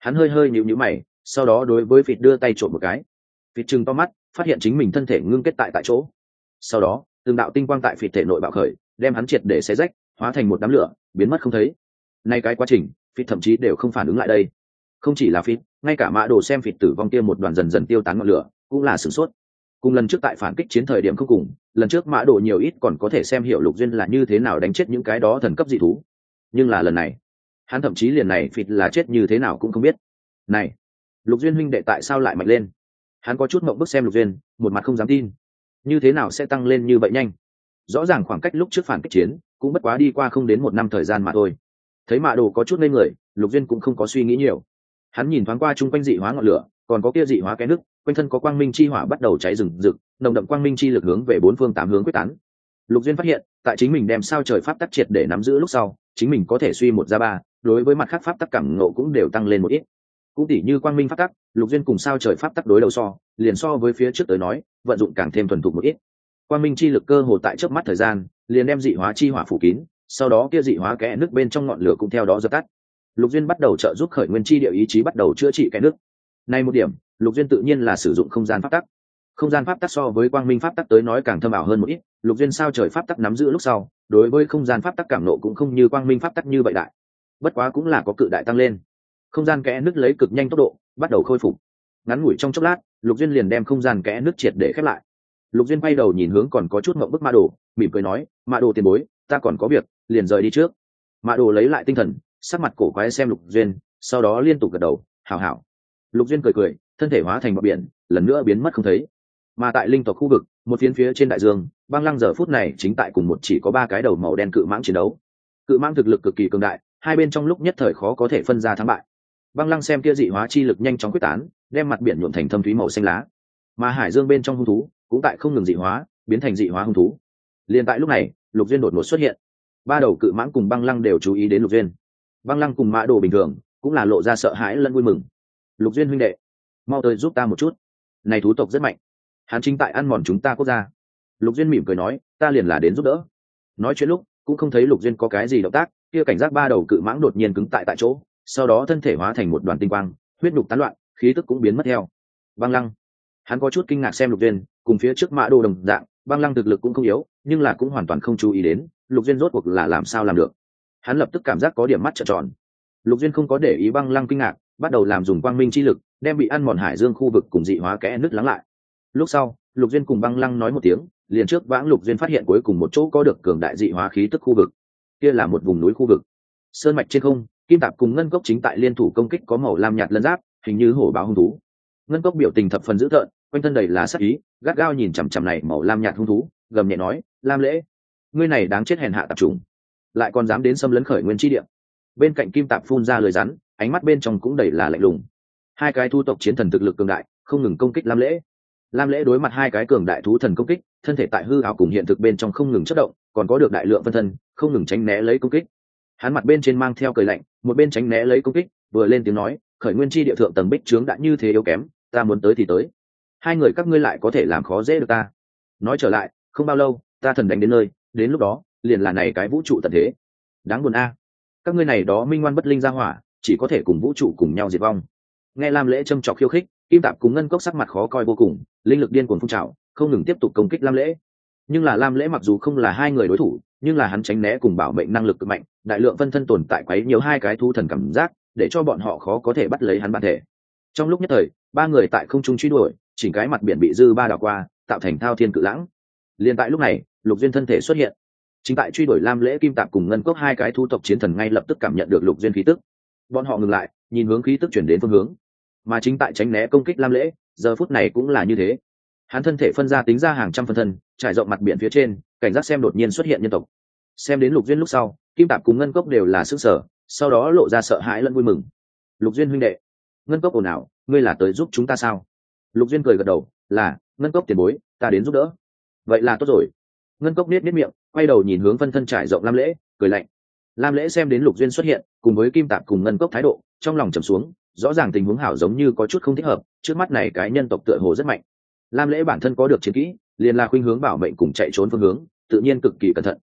Hắn hơi hơi nhíu nhíu mày, sau đó đối với Phịt đưa tay trộm một cái. Phịt trừng to mắt, phát hiện chính mình thân thể ngưng kết tại chỗ. Sau đó từng đạo tinh quang tại Phịt thể nội bạo khởi, đem hắn triệt để xé rách, hóa thành một đám lửa, biến mất không thấy. Nay cái quá trình, Phịt thậm chí đều không phản ứng lại đây. Không chỉ là Phịt, ngay cả Mã Đồ xem Phịt tử vong kia một đoàn dần dần tiêu tán ngọn lửa, cũng là sửng sốt. Cùng lần trước tại phản kích chiến thời điểm không cùng, lần trước Mã Đồ nhiều ít còn có thể xem hiểu Lục Duyên là như thế nào đánh chết những cái đó thần cấp dị thú, nhưng là lần này, hắn thậm chí liền này Phịt là chết như thế nào cũng không biết. Này, Lục Duyên huynh đệ tại sao lại mạnh lên? Hắn có chút mộng bức xem Lục Duyên, một mặt không dám tin. Như thế nào sẽ tăng lên như vậy nhanh? Rõ ràng khoảng cách lúc trước phản kích chiến cũng bất quá đi qua không đến một năm thời gian mà thôi. Thấy Mã Đồ có chút ngây người, Lục Duyên cũng không có suy nghĩ nhiều. Hắn nhìn thoáng qua chung quanh dị hóa ngọn lửa, còn có kia dị hóa cái nước, quanh thân có quang minh chi hỏa bắt đầu cháy rừng rực, nồng đậm quang minh chi lực hướng về bốn phương tám hướng quyết tán. Lục Duyên phát hiện, tại chính mình đem sao trời pháp tắc triệt để nắm giữ lúc sau, chính mình có thể suy một ra ba, đối với mặt khác pháp tắc cảm ngộ cũng đều tăng lên một ít. Cũng tỉ như quang minh pháp tắc, Lục Duyên cùng sao trời pháp tắc đối đầu liền so với phía trước tới nói, vận dụng càng thêm thuần thục một ít. Quang minh chi lực cơ hồ tại chớp mắt thời gian, liền đem dị hóa chi hỏa phủ kín, sau đó kia dị hóa kẽ nước bên trong ngọn lửa cũng theo đó dập tắt. Lục Duyên bắt đầu trợ giúp khởi nguyên chi địa ý chí bắt đầu chữa trị kẽ nước. Nay một điểm, Lục Duyên tự nhiên là sử dụng không gian pháp tắc. Không gian pháp tắc so với quang minh pháp tắc tới nói càng thâm ảo hơn một ít, Lục Duyên sao trời pháp tắc nắm giữ lúc sau, đối với không gian pháp tắc cảm nộ cũng không như quang minh pháp tắc như vậy đại. Bất quá cũng là có cự đại tăng lên. Không gian kẽ nước lấy cực nhanh tốc độ, bắt đầu khôi phục. Ngắn ngủi trong chốc lát, Lục Duyên liền đem không gian kẽ nước triệt để khép lại. Lục Duyên quay đầu nhìn hướng còn có chút ngậm bức Mã Đồ, mỉm cười nói, Mã Đồ tiền bối, ta còn có việc, liền rời đi trước. Mã Đồ lấy lại tinh thần, sắc mặt cổ quái xem Lục Duyên, sau đó liên tục gật đầu, hảo hảo. Lục Duyên cười cười, thân thể hóa thành bọt biển, lần nữa biến mất không thấy. Mà tại linh tộc khu vực, một phiến phía trên đại dương, Băng Lăng giờ phút này chính tại cùng một chỉ có ba cái đầu màu đen cự mãng chiến đấu. Cự mãng thực lực cực kỳ cường đại, hai bên trong lúc nhất thời khó có thể phân ra thắng bại. Băng Lăng xem kia dị hóa chi lực nhanh chóng quyết tán, đem mặt biển nhuộm thành thâm thúy màu xanh lá. Mà hải dương bên trong hung thú cũng tại không ngừng dị hóa, biến thành dị hóa hung thú. Liên tại lúc này, Lục Duyên đột ngột xuất hiện. Ba đầu cự mãng cùng Băng Lăng đều chú ý đến Lục Duyên. Băng Lăng cùng Mã Đồ bình thường, cũng là lộ ra sợ hãi lẫn vui mừng. Lục Duyên huynh đệ, mau tới giúp ta một chút. Này thú tộc rất mạnh, hắn chính tại ăn mòn chúng ta quốc gia. Lục Duyên mỉm cười nói, ta liền là đến giúp đỡ. Nói chuyện lúc cũng không thấy Lục Duyên có cái gì động tác, kia cảnh giác ba đầu cự mãng đột nhiên cứng tại chỗ, sau đó thân thể hóa thành một đoàn tinh quang, huyết nhục tán loạn, khí tức cũng biến mất theo. Băng Lăng, hắn có chút kinh ngạc xem Lục Duyên, cùng phía trước Mã Đồ đồng dạng, Băng Lăng thực lực cũng không yếu, nhưng là cũng hoàn toàn không chú ý đến Lục Duyên rốt cuộc là làm sao làm được. Hắn lập tức cảm giác có điểm mắt trợn tròn. Lục Duyên không có để ý Băng Lăng kinh ngạc, bắt đầu làm dùng quang minh chi lực, đem bị ăn mòn hải dương khu vực cùng dị hóa kẽ nứt lắng lại. Lúc sau, Lục Duyên cùng Băng Lăng nói một tiếng, liền trước vãng Lục Duyên phát hiện cuối cùng một chỗ có được cường đại dị hóa khí tức khu vực. Kia là một vùng núi khu vực. Sơn mạch trên không, Kim Tạp cùng Ngân Cốc chính tại liên thủ công kích có màu lam nhạt lân giáp, hình như hổ báo hung thú. Ngân Cốc biểu tình thập phần dữ tợn, quanh thân đầy là sát ý, gắt gao nhìn chằm chằm này màu lam nhạt hung thú, gầm nhẹ nói, "Lam Lễ, ngươi này đáng chết hèn hạ tạp chủng, lại còn dám đến xâm lấn khởi nguyên chi địa." Bên cạnh Kim Tạp phun ra lời rắn, ánh mắt bên trong cũng đầy là lạnh lùng. Hai cái thu tộc chiến thần thực lực cường đại, không ngừng công kích Lam Lễ. Lam Lễ đối mặt hai cái cường đại thú thần công kích, thân thể tại hư ảo cùng hiện thực bên trong không ngừng chớp động, còn có được đại lượng phân thân, không ngừng tránh né lấy công kích. Hắn mặt bên trên mang theo cười lạnh, một bên tránh né lấy công kích, vừa lên tiếng nói, khởi nguyên chi địa thượng tầng bích trướng đã như thế yếu kém, ta muốn tới thì tới. Hai người các ngươi lại có thể làm khó dễ được ta. Nói trở lại, không bao lâu, ta thần đánh đến nơi, đến lúc đó, liền là này cái vũ trụ tận thế. Đáng buồn a. Các ngươi này đó minh ngoan bất linh ra hỏa, chỉ có thể cùng vũ trụ cùng nhau diệt vong. Nghe Lam Lễ châm chọc khiêu khích, Kim Tạp cùng Ngân Cốc sắc mặt khó coi vô cùng, linh lực điên cuồng phun trào, không ngừng tiếp tục công kích Lam Lễ. Nhưng là Lam Lễ mặc dù không là hai người đối thủ, nhưng là hắn tránh né cùng bảo mệnh năng lực cực mạnh, đại lượng phân thân tồn tại quấy nhiều hai cái thú thần cảm giác, để cho bọn họ khó có thể bắt lấy hắn bản thể. Trong lúc nhất thời, ba người tại không trung truy đuổi, chỉnh cái mặt biển bị dư ba đảo qua, tạo thành thao thiên cự lãng. Liên tại lúc này, Lục Duyên thân thể xuất hiện. Chính tại truy đuổi Lam Lễ, Kim Tạp cùng Ngân Cốc hai cái thú tộc chiến thần ngay lập tức cảm nhận được Lục Duyên khí tức. Bọn họ ngừng lại, nhìn hướng khí tức chuyển đến phương hướng. Mà chính tại tránh né công kích Lam Lễ, giờ phút này cũng là như thế. Hắn thân thể phân ra tính ra hàng trăm phân thân, trải rộng mặt biển phía trên, cảnh giác xem đột nhiên xuất hiện nhân tộc. Xem đến Lục Duyên lúc sau, Kim Tạp cùng Ngân Cốc đều là sửng sở, sau đó lộ ra sợ hãi lẫn vui mừng. Lục Duyên huynh đệ. Ngân Cốc ồn ào, ngươi là tới giúp chúng ta sao? Lục Duyên cười gật đầu, là, Ngân Cốc tiền bối, ta đến giúp đỡ. Vậy là tốt rồi. Ngân Cốc niết miệng, quay đầu nhìn hướng phân thân trải rộng Lam Lễ, cười lạnh. Lam Lễ xem đến Lục Duyên xuất hiện, cùng với Kim Tạp cùng Ngân Cốc thái độ, trong lòng trầm xuống, rõ ràng tình huống hảo giống như có chút không thích hợp, trước mắt này cái nhân tộc tựa hồ rất mạnh. Lam Lễ bản thân có được chiến kỹ, liền là khuynh hướng bảo mệnh cùng chạy trốn phương hướng, tự nhiên cực kỳ cẩn thận,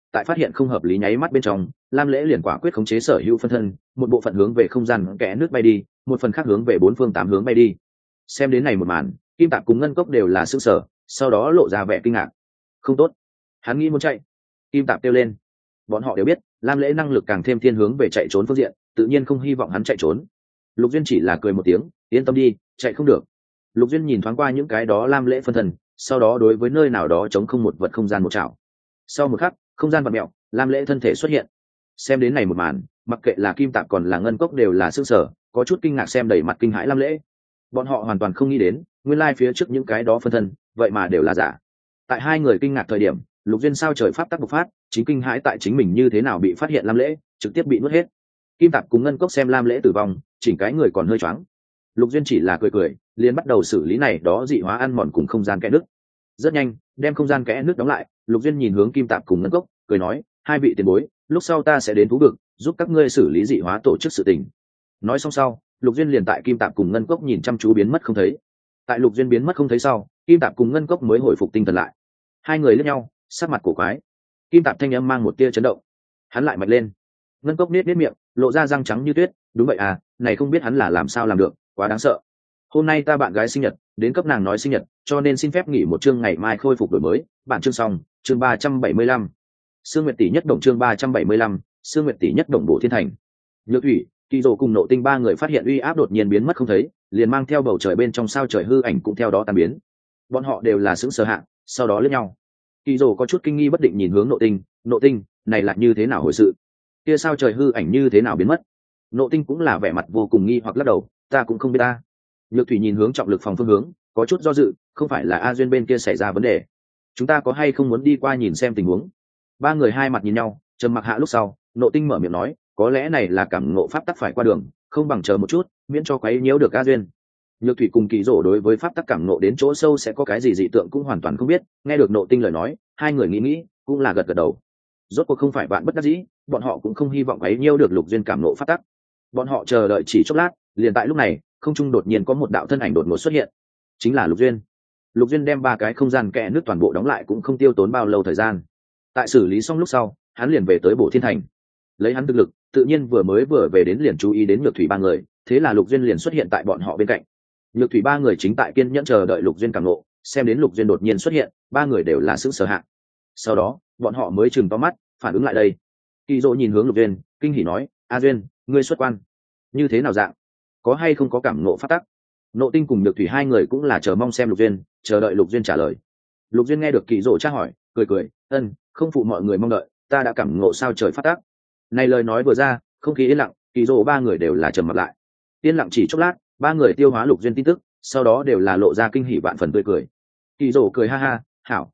tại phát hiện không hợp lý nháy mắt bên trong, lam lễ liền quả quyết khống chế sở hữu phân thân, một bộ phận hướng về không gian kẽ nước bay đi, một phần khác hướng về bốn phương tám hướng bay đi. Xem đến này một màn, Kim Tạp cùng Ngân Cốc đều là sững sờ, sau đó lộ ra vẻ kinh ngạc. Không tốt, hắn nghĩ muốn chạy. Kim Tạp kêu lên. Bọn họ đều biết lam lễ năng lực càng thêm thiên hướng về chạy trốn phương diện, tự nhiên không hy vọng hắn chạy trốn. Lục Duyên chỉ là cười một tiếng, yên tâm đi, chạy không được. Lục Duyên nhìn thoáng qua những cái đó lam lễ phân thân, sau đó đối với nơi nào đó chống không một vật không gian một chảo. Sau một khắc, không gian vặn mèo, lam lễ thân thể xuất hiện. Xem đến này một màn, mặc kệ là Kim Tạp còn là Ngân Cốc đều là sững sờ, có chút kinh ngạc xem đầy mặt kinh hãi lam lễ. Bọn họ hoàn toàn không nghĩ đến, nguyên lai phía trước những cái đó phân thân, vậy mà đều là giả. Tại hai người kinh ngạc thời điểm, Lục Duyên sao trời pháp tắc bộc phát, chính kinh hãi tại chính mình như thế nào bị phát hiện lam lễ, trực tiếp bị nuốt hết. Kim Tạp cùng Ngân Cốc xem lam lễ tử vong, chỉnh cái người còn hơi choáng. Lục Duyên chỉ là cười cười, liền bắt đầu xử lý này đó dị hóa ăn mòn cùng không gian kẽ nước. Rất nhanh, đem không gian kẽ nước đóng lại, Lục Duyên nhìn hướng Kim Tạp cùng Ngân Cốc, cười nói, hai vị tiền bối, lúc sau ta sẽ đến thú vực, giúp các ngươi xử lý dị hóa tổ chức sự tình. Nói xong sau, Lục Duyên liền tại Kim Tạp cùng Ngân Cốc nhìn chăm chú biến mất không thấy. Tại Lục Duyên biến mất không thấy sau, Kim Tạp cùng Ngân Cốc mới hồi phục tinh thần lại. Hai người liếc nhau, sắc mặt cổ quái. Kim Tạp thanh âm mang một tia chấn động. Hắn lại mạnh lên. Ngân Cốc nết miệng, lộ ra răng trắng như tuyết, đúng vậy à, này không biết hắn là làm sao làm được, quá đáng sợ. Hôm nay ta bạn gái sinh nhật, đến cấp nàng nói sinh nhật, cho nên xin phép nghỉ một chương, ngày mai khôi phục đổi mới. Bản chương xong, chương 375. Sương Nguyệt tỷ nhất động chương 375, Sương Nguyệt tỷ nhất động Bộ Thiên Thành. Nhược Thủy, Kỳ Dụ cùng Nộ Tinh ba người phát hiện uy áp đột nhiên biến mất không thấy, liền mang theo bầu trời bên trong sao trời hư ảnh cũng theo đó tan biến. Bọn họ đều là sững sờ hạ, sau đó liếc nhau. Kỳ Dụ có chút kinh nghi bất định nhìn hướng Nộ Tinh, này là như thế nào hồi sự? Kia sao trời hư ảnh như thế nào biến mất? Nộ Tinh cũng là vẻ mặt vô cùng nghi hoặc lắc đầu, ta cũng không biết ta. Nhược Thủy nhìn hướng trọng lực phòng phương hướng, có chút do dự, không phải là A Duyên bên kia xảy ra vấn đề, chúng ta có hay không muốn đi qua nhìn xem tình huống? Ba người hai mặt nhìn nhau, trầm mặc hạ lúc sau, Nộ Tinh mở miệng nói, có lẽ này là cảm ngộ pháp tắc phải qua đường, không bằng chờ một chút, miễn cho quấy nhiễu được A Duyên. Nhược Thủy cùng Kỳ Dụ đối với pháp tắc cảm ngộ đến chỗ sâu sẽ có cái gì dị tượng cũng hoàn toàn không biết, nghe được Nộ Tinh lời nói, hai người nghĩ cũng là gật gật đầu. Rốt cuộc không phải bạn bất đắc dĩ, bọn họ cũng không hy vọng quấy nhiễu được Lục Duyên cảm ngộ pháp tắc. Bọn họ chờ đợi chỉ chốc lát, liền tại lúc này, không trung đột nhiên có một đạo thân ảnh đột ngột xuất hiện, chính là Lục Duyên. Lục Duyên đem ba cái không gian kẽ nước toàn bộ đóng lại cũng không tiêu tốn bao lâu thời gian. Tại xử lý xong lúc sau, hắn liền về tới Bộ Thiên Thành. Lấy hắn thực lực, tự nhiên vừa về đến liền chú ý đến Nhược Thủy ba người, thế là Lục Duyên liền xuất hiện tại bọn họ bên cạnh. Nhược Thủy ba người chính tại kiên nhẫn chờ đợi Lục Duyên cảm ngộ, xem đến Lục Duyên đột nhiên xuất hiện, ba người đều là sững sờ hạ. Sau đó, bọn họ mới chừng to mắt, phản ứng lại đây. Kỳ Dụ nhìn hướng Lục Duyên, kinh hỉ nói, "A Duyên, ngươi xuất quan, như thế nào dạng? Có hay không có cảm ngộ pháp tắc?" Nộ Tinh cùng Nhược Thủy hai người cũng là chờ mong xem Lục Duyên, chờ đợi Lục Duyên trả lời. Lục Duyên nghe được Kỳ Dụ tra hỏi, cười, "Ân, không phụ mọi người mong đợi, ta đã cảm ngộ sao trời pháp tắc." Này lời nói vừa ra, không khí yên lặng, Kỳ Dụ ba người đều là trầm mặt lại. Yên lặng chỉ chốc lát, ba người tiêu hóa Lục Duyên tin tức, sau đó đều là lộ ra kinh hỉ vạn phần tươi cười. Kỳ Dụ cười ha ha, "Hảo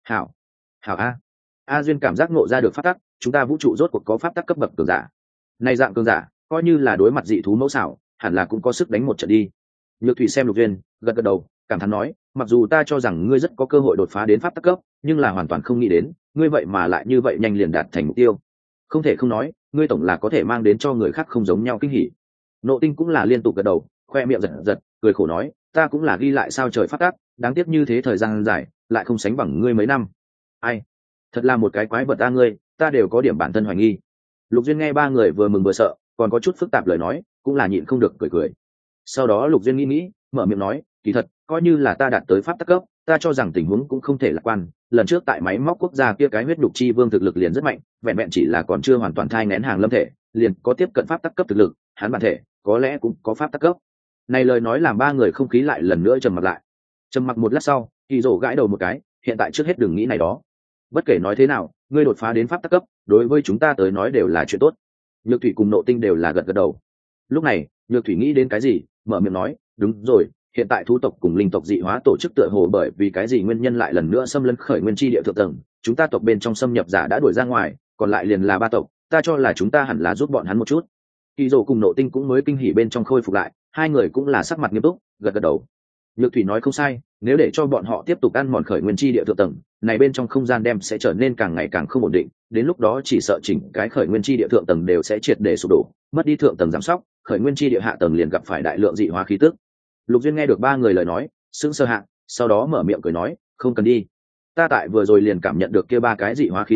a. A Duyên cảm giác ngộ ra được pháp tắc, chúng ta vũ trụ rốt cuộc có pháp tắc cấp bậc cường giả. Này dạng cường giả, coi như là đối mặt dị thú mẫu xảo, hẳn là cũng có sức đánh một trận đi." Nhược Thủy xem Lục Duyên, gật đầu, cảm thán nói, "Mặc dù ta cho rằng ngươi rất có cơ hội đột phá đến pháp tắc cấp, nhưng là hoàn toàn không nghĩ đến, ngươi vậy mà lại như vậy nhanh liền đạt thành mục tiêu. Không thể không nói, ngươi tổng là có thể mang đến cho người khác không giống nhau kinh hỉ." Nộ Tinh cũng là liên tục gật đầu, khoe miệng giật, cười khổ nói, "Ta cũng là ghi lại sao trời pháp tắc, đáng tiếc như thế thời gian dài, lại không sánh bằng ngươi mấy năm. Ai, thật là một cái quái vật ta ngươi, ta đều có điểm bản thân hoài nghi." Lục Duyên nghe ba người vừa mừng vừa sợ, còn có chút phức tạp lời nói, cũng là nhịn không được cười. Sau đó Lục Duyên nghĩ, mở miệng nói, "Kỳ thật, coi như là ta đạt tới pháp tắc cấp, ta cho rằng tình huống cũng không thể lạc quan. Lần trước tại máy móc quốc gia kia cái huyết nhục chi vương thực lực liền rất mạnh, vẹn vẹn chỉ là còn chưa hoàn toàn thai nghén hàng lâm thể, liền có tiếp cận pháp tắc cấp thực lực, hắn bản thể có lẽ cũng có pháp tắc cấp." Này lời nói làm ba người không khí lại lần nữa trầm mặc lại. Trầm mặc một lát sau, Kỳ Dụ gãi đầu một cái, "Hiện tại trước hết đừng nghĩ này đó. Bất kể nói thế nào, ngươi đột phá đến pháp tắc cấp, đối với chúng ta tới nói đều là chuyện tốt." Nhược Thủy cùng Nộ Tinh đều là gật đầu. Lúc này, Nhược Thủy nghĩ đến cái gì, mở miệng nói, "Đúng rồi, hiện tại thú tộc cùng linh tộc dị hóa tổ chức tựa hồ bởi vì cái gì nguyên nhân lại lần nữa xâm lấn khởi nguyên chi địa thượng tầng, chúng ta tộc bên trong xâm nhập giả đã đuổi ra ngoài, còn lại liền là ba tộc, ta cho là chúng ta hẳn là giúp bọn hắn một chút." Kỳ Dụ cùng Nộ Tinh cũng mới kinh hỉ bên trong khôi phục lại, hai người cũng là sắc mặt nghiêm túc, gật đầu. Nhược Thủy nói không sai, nếu để cho bọn họ tiếp tục ăn mòn khởi nguyên chi địa thượng tầng, này bên trong không gian đem sẽ trở nên càng ngày càng không ổn định, đến lúc đó chỉ sợ chỉnh cái khởi nguyên chi địa thượng tầng đều sẽ triệt để sụp đổ, mất đi thượng tầng giám sóc, khởi nguyên chi địa hạ tầng liền gặp phải đại lượng dị hóa khí tức. Lục Duyên nghe được ba người lời nói, sững sờ hạ, sau đó mở miệng cười nói, "Không cần đi. Ta tại vừa rồi liền cảm nhận được kia ba cái dị hóa khí tức,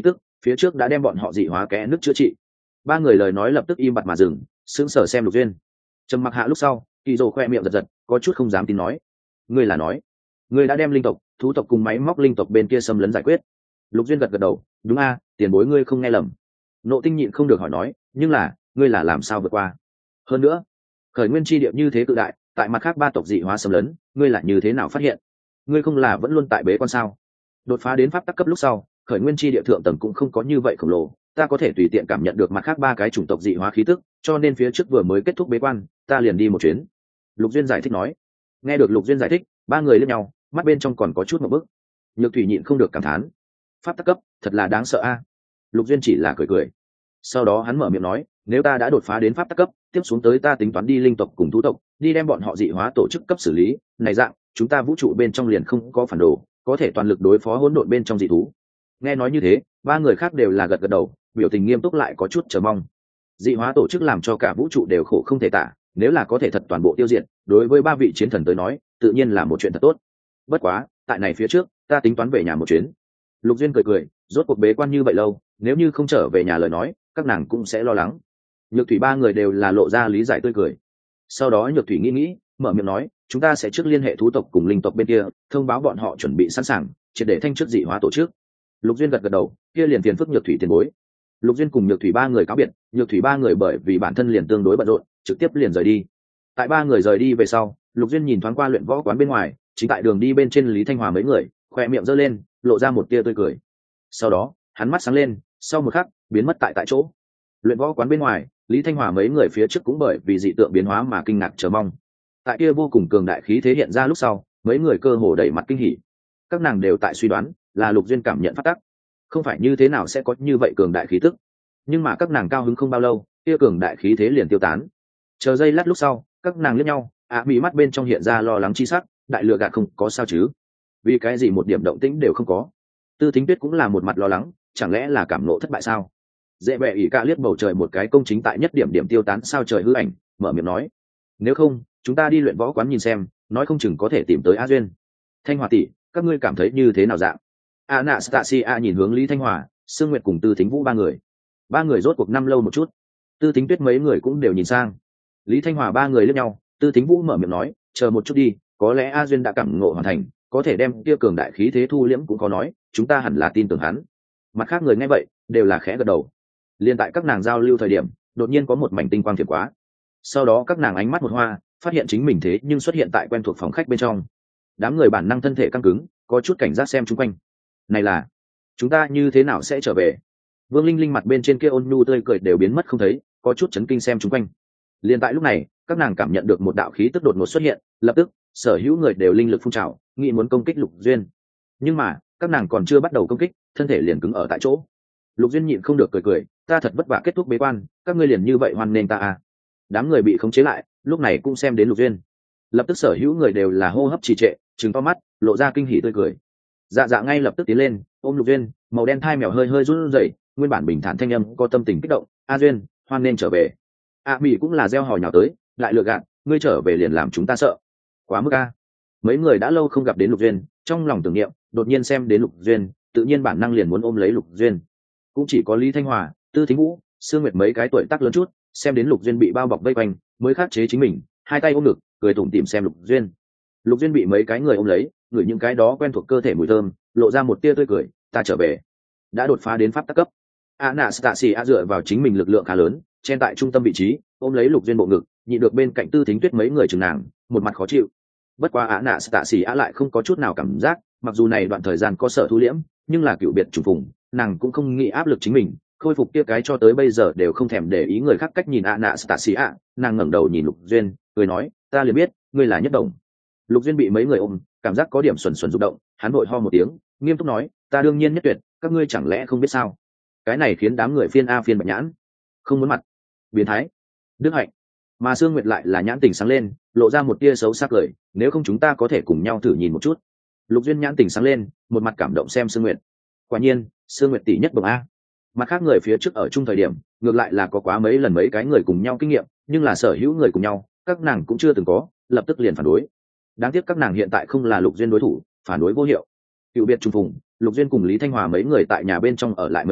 phía trước đã đem bọn họ dị hóa kẽ nước chữa trị. Ba người lời nói lập tức im bặt mà dừng, sững sờ xem Lục Duyên. Trầm mặc hạ lúc sau, Kỳ Dụ khoe miệng giật giật, có chút không dám tin nói: ngươi là nói ngươi đã đem linh tộc, thú tộc cùng máy móc linh tộc bên kia xâm lấn giải quyết? Lục Duyên gật gật đầu: đúng a, tiền bối ngươi không nghe lầm. Nộ Tinh nhịn không được hỏi nói: nhưng là ngươi là làm sao vượt qua? Hơn nữa, khởi nguyên chi địa như thế cự đại, tại mặt khác ba tộc dị hóa xâm lấn, ngươi là như thế nào phát hiện? Ngươi không là vẫn luôn tại bế quan sao? Đột phá đến pháp tắc cấp lúc sau, khởi nguyên chi địa thượng tầng cũng không có như vậy khổng lồ, ta có thể tùy tiện cảm nhận được mặt khác ba cái chủng tộc dị hóa khí tức, cho nên phía trước vừa mới kết thúc bế quan, ta liền đi một chuyến. Lục Duyên giải thích nói. Nghe được Lục Duyên giải thích, ba người liếc nhau, mắt bên trong còn có chút một bức. Nhược Thủy nhịn không được cảm thán: pháp tắc cấp thật là đáng sợ a. Lục Duyên chỉ là cười cười. Sau đó hắn mở miệng nói: nếu ta đã đột phá đến pháp tắc cấp, tiếp xuống tới ta tính toán đi linh tộc cùng thú tộc, đi đem bọn họ dị hóa tổ chức cấp xử lý, này dạng chúng ta vũ trụ bên trong liền không có phản đồ, có thể toàn lực đối phó hỗn độn bên trong dị thú. Nghe nói như thế, ba người khác đều là gật gật đầu, biểu tình nghiêm túc lại có chút chờ mong. Dị hóa tổ chức làm cho cả vũ trụ đều khổ không thể tả, nếu là có thể thật toàn bộ tiêu diệt, đối với ba vị chiến thần tới nói tự nhiên là một chuyện thật tốt. Bất quá tại này phía trước ta tính toán về nhà một chuyến. Lục Duyên cười cười, rốt cuộc bế quan như vậy lâu, nếu như không trở về nhà lời nói, các nàng cũng sẽ lo lắng. Nhược Thủy ba người đều là lộ ra lý giải tươi cười. Sau đó Nhược Thủy nghĩ, mở miệng nói: chúng ta sẽ trước liên hệ thú tộc cùng linh tộc bên kia, thông báo bọn họ chuẩn bị sẵn sàng, triệt để thanh trước dị hóa tổ chức. Lục Duyên gật gật đầu, kia liền phiền phức Nhược Thủy tiền bối. Lục Duyên cùng Nhược Thủy ba người cáo biệt, Nhược Thủy ba người bởi vì bản thân liền tương đối bận rộn, trực tiếp liền rời đi. Tại ba người rời đi về sau, Lục Duyên nhìn thoáng qua luyện võ quán bên ngoài, chính tại đường đi bên trên Lý Thanh Hòa mấy người, khoe miệng giơ lên, lộ ra một tia tươi cười. Sau đó hắn mắt sáng lên, sau một khắc biến mất tại chỗ. Luyện võ quán bên ngoài, Lý Thanh Hòa mấy người phía trước cũng bởi vì dị tượng biến hóa mà kinh ngạc chờ mong. Tại kia vô cùng cường đại khí thế hiện ra lúc sau, mấy người cơ hồ đẩy mặt kinh hỉ. Các nàng đều tại suy đoán là Lục Duyên cảm nhận phát tắc, không phải như thế nào sẽ có như vậy cường đại khí tức. Nhưng mà các nàng cao hứng không bao lâu, kia cường đại khí thế liền tiêu tán. Chờ giây lát lúc sau, các nàng liếc nhau, mỹ mắt bên trong hiện ra lo lắng chi sắc, đại lừa gạt không có sao chứ? Vì cái gì một điểm động tĩnh đều không có? Tư Thính Tuyết cũng là một mặt lo lắng, chẳng lẽ là cảm nộ thất bại sao? Dễ bẹ ỉ cả liếc bầu trời một cái công chính tại nhất điểm điểm tiêu tán sao trời hư ảnh, mở miệng nói: nếu không chúng ta đi luyện võ quán nhìn xem, nói không chừng có thể tìm tới A Duyên. Thanh Hòa tỷ, các ngươi cảm thấy như thế nào dạng? Anastasia nhìn hướng Lý Thanh Hòa, Sương Nguyệt cùng Tư Thính Vũ ba người rốt cuộc năm lâu một chút. Tư Thính Tuyết mấy người cũng đều nhìn sang. Lý Thanh Hòa ba người liếc nhau, Tư Thính Vũ mở miệng nói: chờ một chút đi, có lẽ A Duyên đã cảm ngộ hoàn thành, có thể đem kia cường đại khí thế thu liễm cũng có nói, chúng ta hẳn là tin tưởng hắn. Mặt khác người nghe vậy đều là khẽ gật đầu. Liên tại các nàng giao lưu thời điểm, đột nhiên có một mảnh tinh quang thiểm quá. Sau đó các nàng ánh mắt một hoa, phát hiện chính mình thế nhưng xuất hiện tại quen thuộc phòng khách bên trong. Đám người bản năng thân thể căng cứng, có chút cảnh giác xem chung quanh. Này là, chúng ta như thế nào sẽ trở về? Vương Linh Linh mặt bên trên kia ôn nhu tươi cười đều biến mất không thấy, có chút chấn kinh xem chung quanh. Liên tại lúc này, các nàng cảm nhận được một đạo khí tức đột ngột xuất hiện, lập tức sở hữu người đều linh lực phun trào, nghĩ muốn công kích Lục Duyên. Nhưng mà các nàng còn chưa bắt đầu công kích, thân thể liền cứng ở tại chỗ. Lục Duyên nhịn không được cười, ta thật vất vả kết thúc bế quan, các ngươi liền như vậy hoan nghênh ta à? Đám người bị khống chế lại, lúc này cũng xem đến Lục Duyên. Lập tức sở hữu người đều là hô hấp trì trệ, trừng to mắt, lộ ra kinh hỉ tươi cười. Dạ dạ ngay lập tức tiến lên, ôm Lục Duyên, màu đen thai mèo hơi run rẩy, nguyên bản bình thản thanh âm có tâm tình kích động: A Duyên, hoan nên trở về. Mỹ cũng là gieo hò nhào tới, lại lừa gạt, ngươi trở về liền làm chúng ta sợ. Quá mức a. Mấy người đã lâu không gặp đến Lục Duyên, trong lòng tưởng niệm, đột nhiên xem đến Lục Duyên, tự nhiên bản năng liền muốn ôm lấy Lục Duyên. Cũng chỉ có Lý Thanh Hòa, Tư Thính Vũ, Sương Nguyệt mấy cái tuổi tác lớn chút, xem đến Lục Duyên bị bao bọc vây quanh, mới khắc chế chính mình, hai tay ôm ngực, cười tủm tỉm xem Lục Duyên. Lục Duyên bị mấy cái người ôm lấy, ngửi những cái đó quen thuộc cơ thể mùi thơm, lộ ra một tia tươi cười, ta trở về, đã đột phá đến pháp tắc cấp. Anastasia dựa vào chính mình lực lượng khá lớn, chen tại trung tâm vị trí, ôm lấy Lục Duyên bộ ngực, nhịn được bên cạnh Tư Thính Tuyết mấy người chừng nàng, một mặt khó chịu. Bất quá Anastasia lại không có chút nào cảm giác, mặc dù này đoạn thời gian có sợ thu liễm, nhưng là cựu biệt trùng phùng, nàng cũng không nghĩ áp lực chính mình, khôi phục kia cái cho tới bây giờ đều không thèm để ý người khác cách nhìn Anastasia, nàng ngẩng đầu nhìn Lục Duyên, cười nói, ta liền biết, ngươi là nhất đồng. Lục Duyên bị mấy người ôm, cảm giác có điểm xuẩn rụng động, hắn vội ho một tiếng, nghiêm túc nói, ta đương nhiên nhất tuyệt, các ngươi chẳng lẽ không biết sao? Cái này khiến đám người phiên bạch nhãn, không muốn mặt, biến thái, đức hạnh. Mà Sương Nguyệt lại là nhãn tình sáng lên, lộ ra một tia xấu sắc cười, nếu không chúng ta có thể cùng nhau thử nhìn một chút. Lục Duyên nhãn tình sáng lên, một mặt cảm động xem Sương Nguyệt. Quả nhiên, Sương Nguyệt tỷ nhất bậc a. Mặt khác người phía trước ở chung thời điểm, ngược lại là có quá mấy lần mấy cái người cùng nhau kinh nghiệm, nhưng là sở hữu người cùng nhau, các nàng cũng chưa từng có, lập tức liền phản đối. Đáng tiếc các nàng hiện tại không là Lục Duyên đối thủ, phản đối vô hiệu. Cựu biệt trùng phùng, Lục Duyên cùng Lý Thanh Hòa mấy người tại nhà bên trong ở lại mấy ngày,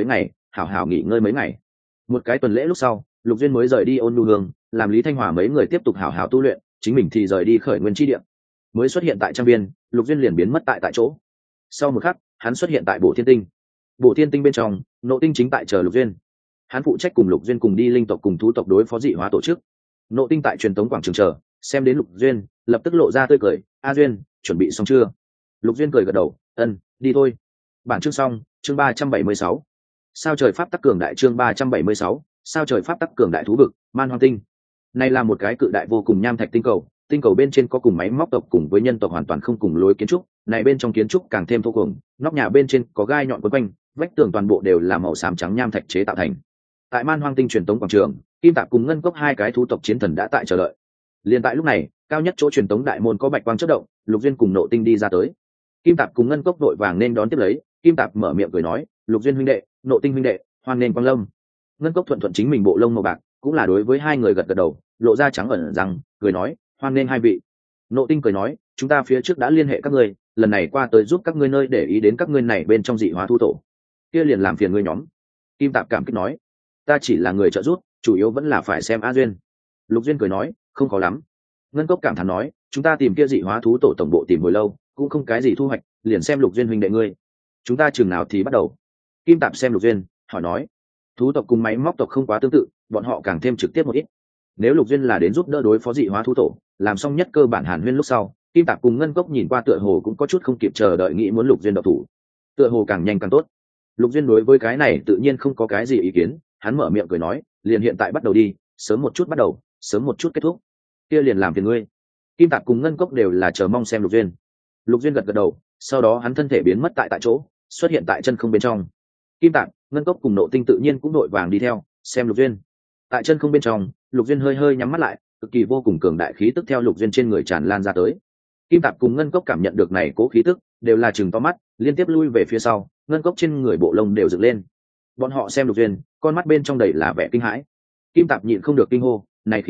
hảo hảo nghỉ ngơi mấy ngày. Một cái tuần lễ lúc sau, Lục Duyên mới rời đi Ôn Nhu Hương, làm Lý Thanh Hòa mấy người tiếp tục hảo hảo tu luyện, chính mình thì rời đi Khởi Nguyên chi địa. Mới xuất hiện tại trang viên, Lục Duyên liền biến mất tại chỗ. Sau một khắc, hắn xuất hiện tại Bổ Thiên Tinh. Bổ Thiên Tinh bên trong, Nộ Tinh chính tại chờ Lục Duyên. Hắn phụ trách cùng Lục Duyên cùng đi linh tộc cùng thú tộc đối phó dị hóa tổ chức. Nộ Tinh tại truyền tống quảng trường chờ, xem đến Lục Duyên, lập tức lộ ra tươi cười, "A Duyên, chuẩn bị xong chưa?" Lục Duyên cười gật đầu, "Ân, đi thôi." Bản chương xong, chương 376. Sao trời pháp tắc cường đại, chương 376. Sao trời pháp tắc cường đại thú vực, Man Hoang Tinh. Này là một cái cự đại vô cùng nham thạch tinh cầu, tinh cầu bên trên có cùng máy móc tộc cùng với nhân tộc hoàn toàn không cùng lối kiến trúc, này bên trong kiến trúc càng thêm thô cuồng, nóc nhà bên trên có gai nhọn quấn quanh, vách tường toàn bộ đều là màu xám trắng nham thạch chế tạo thành. Tại Man Hoang Tinh truyền tống quảng trường, Kim Tạp cùng Ngân Cốc hai cái thú tộc chiến thần đã tại chờ đợi. Liên tại lúc này, cao nhất chỗ truyền tống đại môn có bạch quang chớp động, Lục Duyên cùng Nộ Tinh đi ra tới. Kim Tạp cùng Ngân Cốc đội vàng nên đón tiếp lấy, Kim Tạp mở miệng cười nói, "Lục Duyên huynh đệ, Nộ Tinh huynh đệ, hoan nghênh quang lâm." Ngân Cốc thuận thuận chính mình bộ lông màu bạc, cũng là đối với hai người gật gật đầu, lộ ra trắng ẩn rằng, cười nói, "Hoan nghênh hai vị." Nộ Tinh cười nói, "Chúng ta phía trước đã liên hệ các ngươi, lần này qua tới giúp các ngươi nơi để ý đến các ngươi này bên trong dị hóa thu tổ, kia liền làm phiền ngươi nhóm." Kim Tạp cảm kích nói, "Ta chỉ là người trợ giúp, chủ yếu vẫn là phải xem A Duyên." Lục Duyên cười nói, "Không khó lắm." Ngân Cốc cảm thán nói, "Chúng ta tìm kia dị hóa thú tổ tổng bộ tìm hồi lâu, cũng không cái gì thu hoạch, liền xem Lục Duyên huynh đệ ngươi. Chúng ta chừng nào thì bắt đầu?" Kim Tạp xem Lục Duyên, hỏi nói, "Thú tộc cùng máy móc tộc không quá tương tự, bọn họ càng thêm trực tiếp một ít. Nếu Lục Duyên là đến giúp đỡ đối phó dị hóa thú tổ, làm xong nhất cơ bản hàn huyên lúc sau." Kim Tạp cùng Ngân Cốc nhìn qua tựa hồ cũng có chút không kịp chờ đợi, nghĩ muốn Lục Duyên độc thủ, tựa hồ càng nhanh càng tốt. Lục Duyên đối với cái này tự nhiên không có cái gì ý kiến, hắn mở miệng cười nói, "Liền hiện tại bắt đầu đi, sớm một chút bắt đầu, sớm một chút kết thúc." Kia liền làm phiền ngươi. Kim Tạp cùng Ngân Cốc đều là chờ mong xem Lục Duyên. Lục Duyên gật gật đầu, sau đó hắn thân thể biến mất tại chỗ, xuất hiện tại chân không bên trong. Kim Tạp, Ngân Cốc cùng Nộ Tinh tự nhiên cũng đội vàng đi theo, xem Lục Duyên. Tại chân không bên trong, Lục Duyên hơi hơi nhắm mắt lại, cực kỳ vô cùng cường đại khí tức theo Lục Duyên trên người tràn lan ra tới. Kim Tạp cùng Ngân Cốc cảm nhận được này cố khí tức, đều là chừng to mắt, liên tiếp lui về phía sau, Ngân Cốc trên người bộ lông đều dựng lên. Bọn họ xem Lục Duyên, con mắt bên trong đầy là vẻ kinh hãi. Kim Tạp nhịn không được kinh hô, này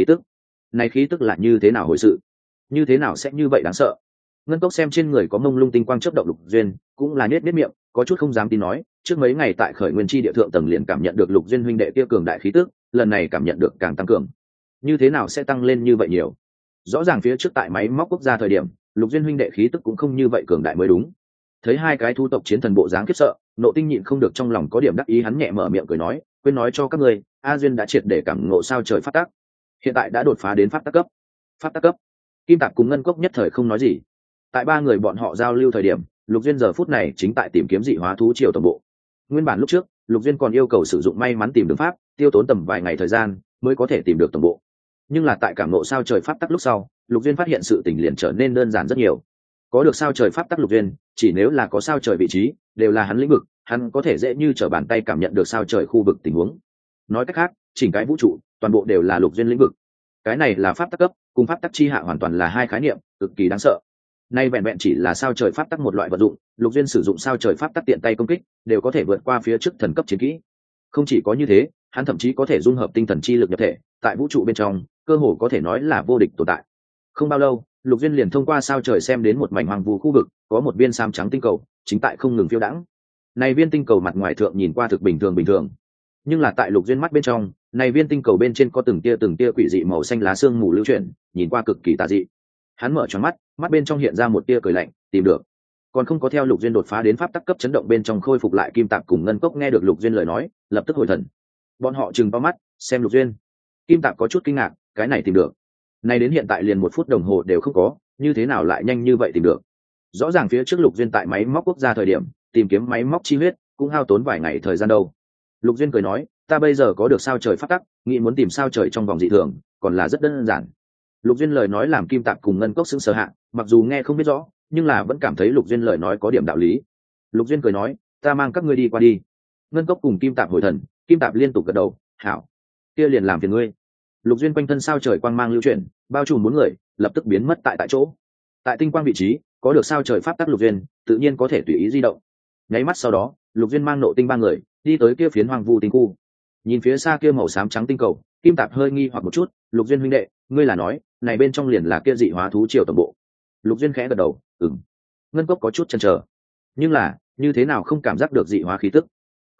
khí tức là như thế nào hồi sự? Như thế nào sẽ như vậy đáng sợ? Ngân Cốc xem trên người có mông lung tinh quang chớp động Lục Duyên, cũng là nhếch miệng, có chút không dám tin nói, trước mấy ngày tại Khởi Nguyên chi địa thượng tầng liền cảm nhận được Lục Duyên huynh đệ kia cường đại khí tức, lần này cảm nhận được càng tăng cường. Như thế nào sẽ tăng lên như vậy nhiều? Rõ ràng phía trước tại máy móc quốc gia thời điểm, Lục Duyên huynh đệ khí tức cũng không như vậy cường đại mới đúng. Thấy hai cái thu tộc chiến thần bộ dáng khiếp sợ, Nộ Tinh nhịn không được trong lòng có điểm đắc ý, hắn nhẹ mở miệng cười nói, "Quên nói cho các ngươi, A Duyên đã triệt để cảm ngộ sao trời pháp tắc, hiện tại đã đột phá đến pháp tắc cấp." Pháp tắc cấp. Kim Tạp cùng Ngân Cốc nhất thời không nói gì. Tại ba người bọn họ giao lưu thời điểm, Lục Duyên giờ phút này chính tại tìm kiếm dị hóa thú triều tổng bộ. Nguyên bản lúc trước, Lục Duyên còn yêu cầu sử dụng may mắn tìm đường pháp, tiêu tốn tầm vài ngày thời gian mới có thể tìm được tổng bộ. Nhưng là tại cảm ngộ sao trời pháp tắc lúc sau, Lục Duyên phát hiện sự tình liền trở nên đơn giản rất nhiều. Có được sao trời pháp tắc Lục Duyên, chỉ nếu là có sao trời vị trí, đều là hắn lĩnh vực, hắn có thể dễ như trở bàn tay cảm nhận được sao trời khu vực tình huống. Nói cách khác, chỉnh cái vũ trụ, toàn bộ đều là Lục Duyên lĩnh vực. Cái này là pháp tắc cấp, cùng pháp tắc chi hạ hoàn toàn là hai khái niệm, cực kỳ đáng sợ. Nay vẹn vẹn chỉ là sao trời pháp tắc một loại vật dụng, Lục Duyên sử dụng sao trời pháp tắc tiện tay công kích, đều có thể vượt qua phía trước thần cấp chiến kỹ. Không chỉ có như thế, hắn thậm chí có thể dung hợp tinh thần chi lực nhập thể, tại vũ trụ bên trong, cơ hồ có thể nói là vô địch tồn tại. Không bao lâu, Lục Duyên liền thông qua sao trời xem đến một mảnh hoang vu khu vực, có một viên sam trắng tinh cầu, chính tại không ngừng phiêu đãng. Này viên tinh cầu mặt ngoài thượng nhìn qua thực bình thường, nhưng là tại Lục Duyên mắt bên trong, này viên tinh cầu bên trên có từng tia quỷ dị màu xanh lá sương mù lưu chuyển, nhìn qua cực kỳ tà dị. Hắn mở tròn mắt, mắt bên trong hiện ra một tia cười lạnh, tìm được. Còn không có theo Lục Duyên đột phá đến pháp tắc cấp, chấn động bên trong khôi phục lại Kim Tạp cùng Ngân Cốc nghe được Lục Duyên lời nói, lập tức hồi thần. Bọn họ trừng to mắt, xem Lục Duyên. Kim Tạp có chút kinh ngạc, cái này tìm được? Này đến hiện tại liền 1 phút đồng hồ đều không có, như thế nào lại nhanh như vậy tìm được? Rõ ràng phía trước Lục Duyên tại máy móc quốc gia thời điểm, tìm kiếm máy móc chi huyết, cũng hao tốn vài ngày thời gian đâu. Lục Duyên cười nói, ta bây giờ có được sao trời pháp tắc, nghĩ muốn tìm sao trời trong vòng dị thường, còn là rất đơn giản. Lục Duyên lời nói làm Kim Tạp cùng Ngân Cốc sững sờ hạ, mặc dù nghe không biết rõ, nhưng là vẫn cảm thấy Lục Duyên lời nói có điểm đạo lý. Lục Duyên cười nói, ta mang các ngươi đi qua đi. Ngân Cốc cùng Kim Tạp hồi thần, Kim Tạp liên tục gật đầu, hảo, kia liền làm phiền ngươi. Lục Duyên quanh thân sao trời quang mang lưu chuyển, bao trùm 4 người, lập tức biến mất tại chỗ. Tại tinh quang vị trí, có được sao trời pháp tắc Lục Duyên, tự nhiên có thể tùy ý di động. Nháy mắt sau đó, Lục Duyên mang Nộ Tinh 3 người, đi tới kia phiến hoang vu tinh khu. Nhìn phía xa kia màu xám trắng tinh cầu, Kim Tạp hơi nghi hoặc một chút, Lục Duyên huynh đệ, ngươi là nói, này bên trong liền là kia dị hóa thú triều tổng bộ? Lục Duyên khẽ gật đầu, ừm. Ngân Cốc có chút chần chờ, nhưng là, như thế nào không cảm giác được dị hóa khí tức?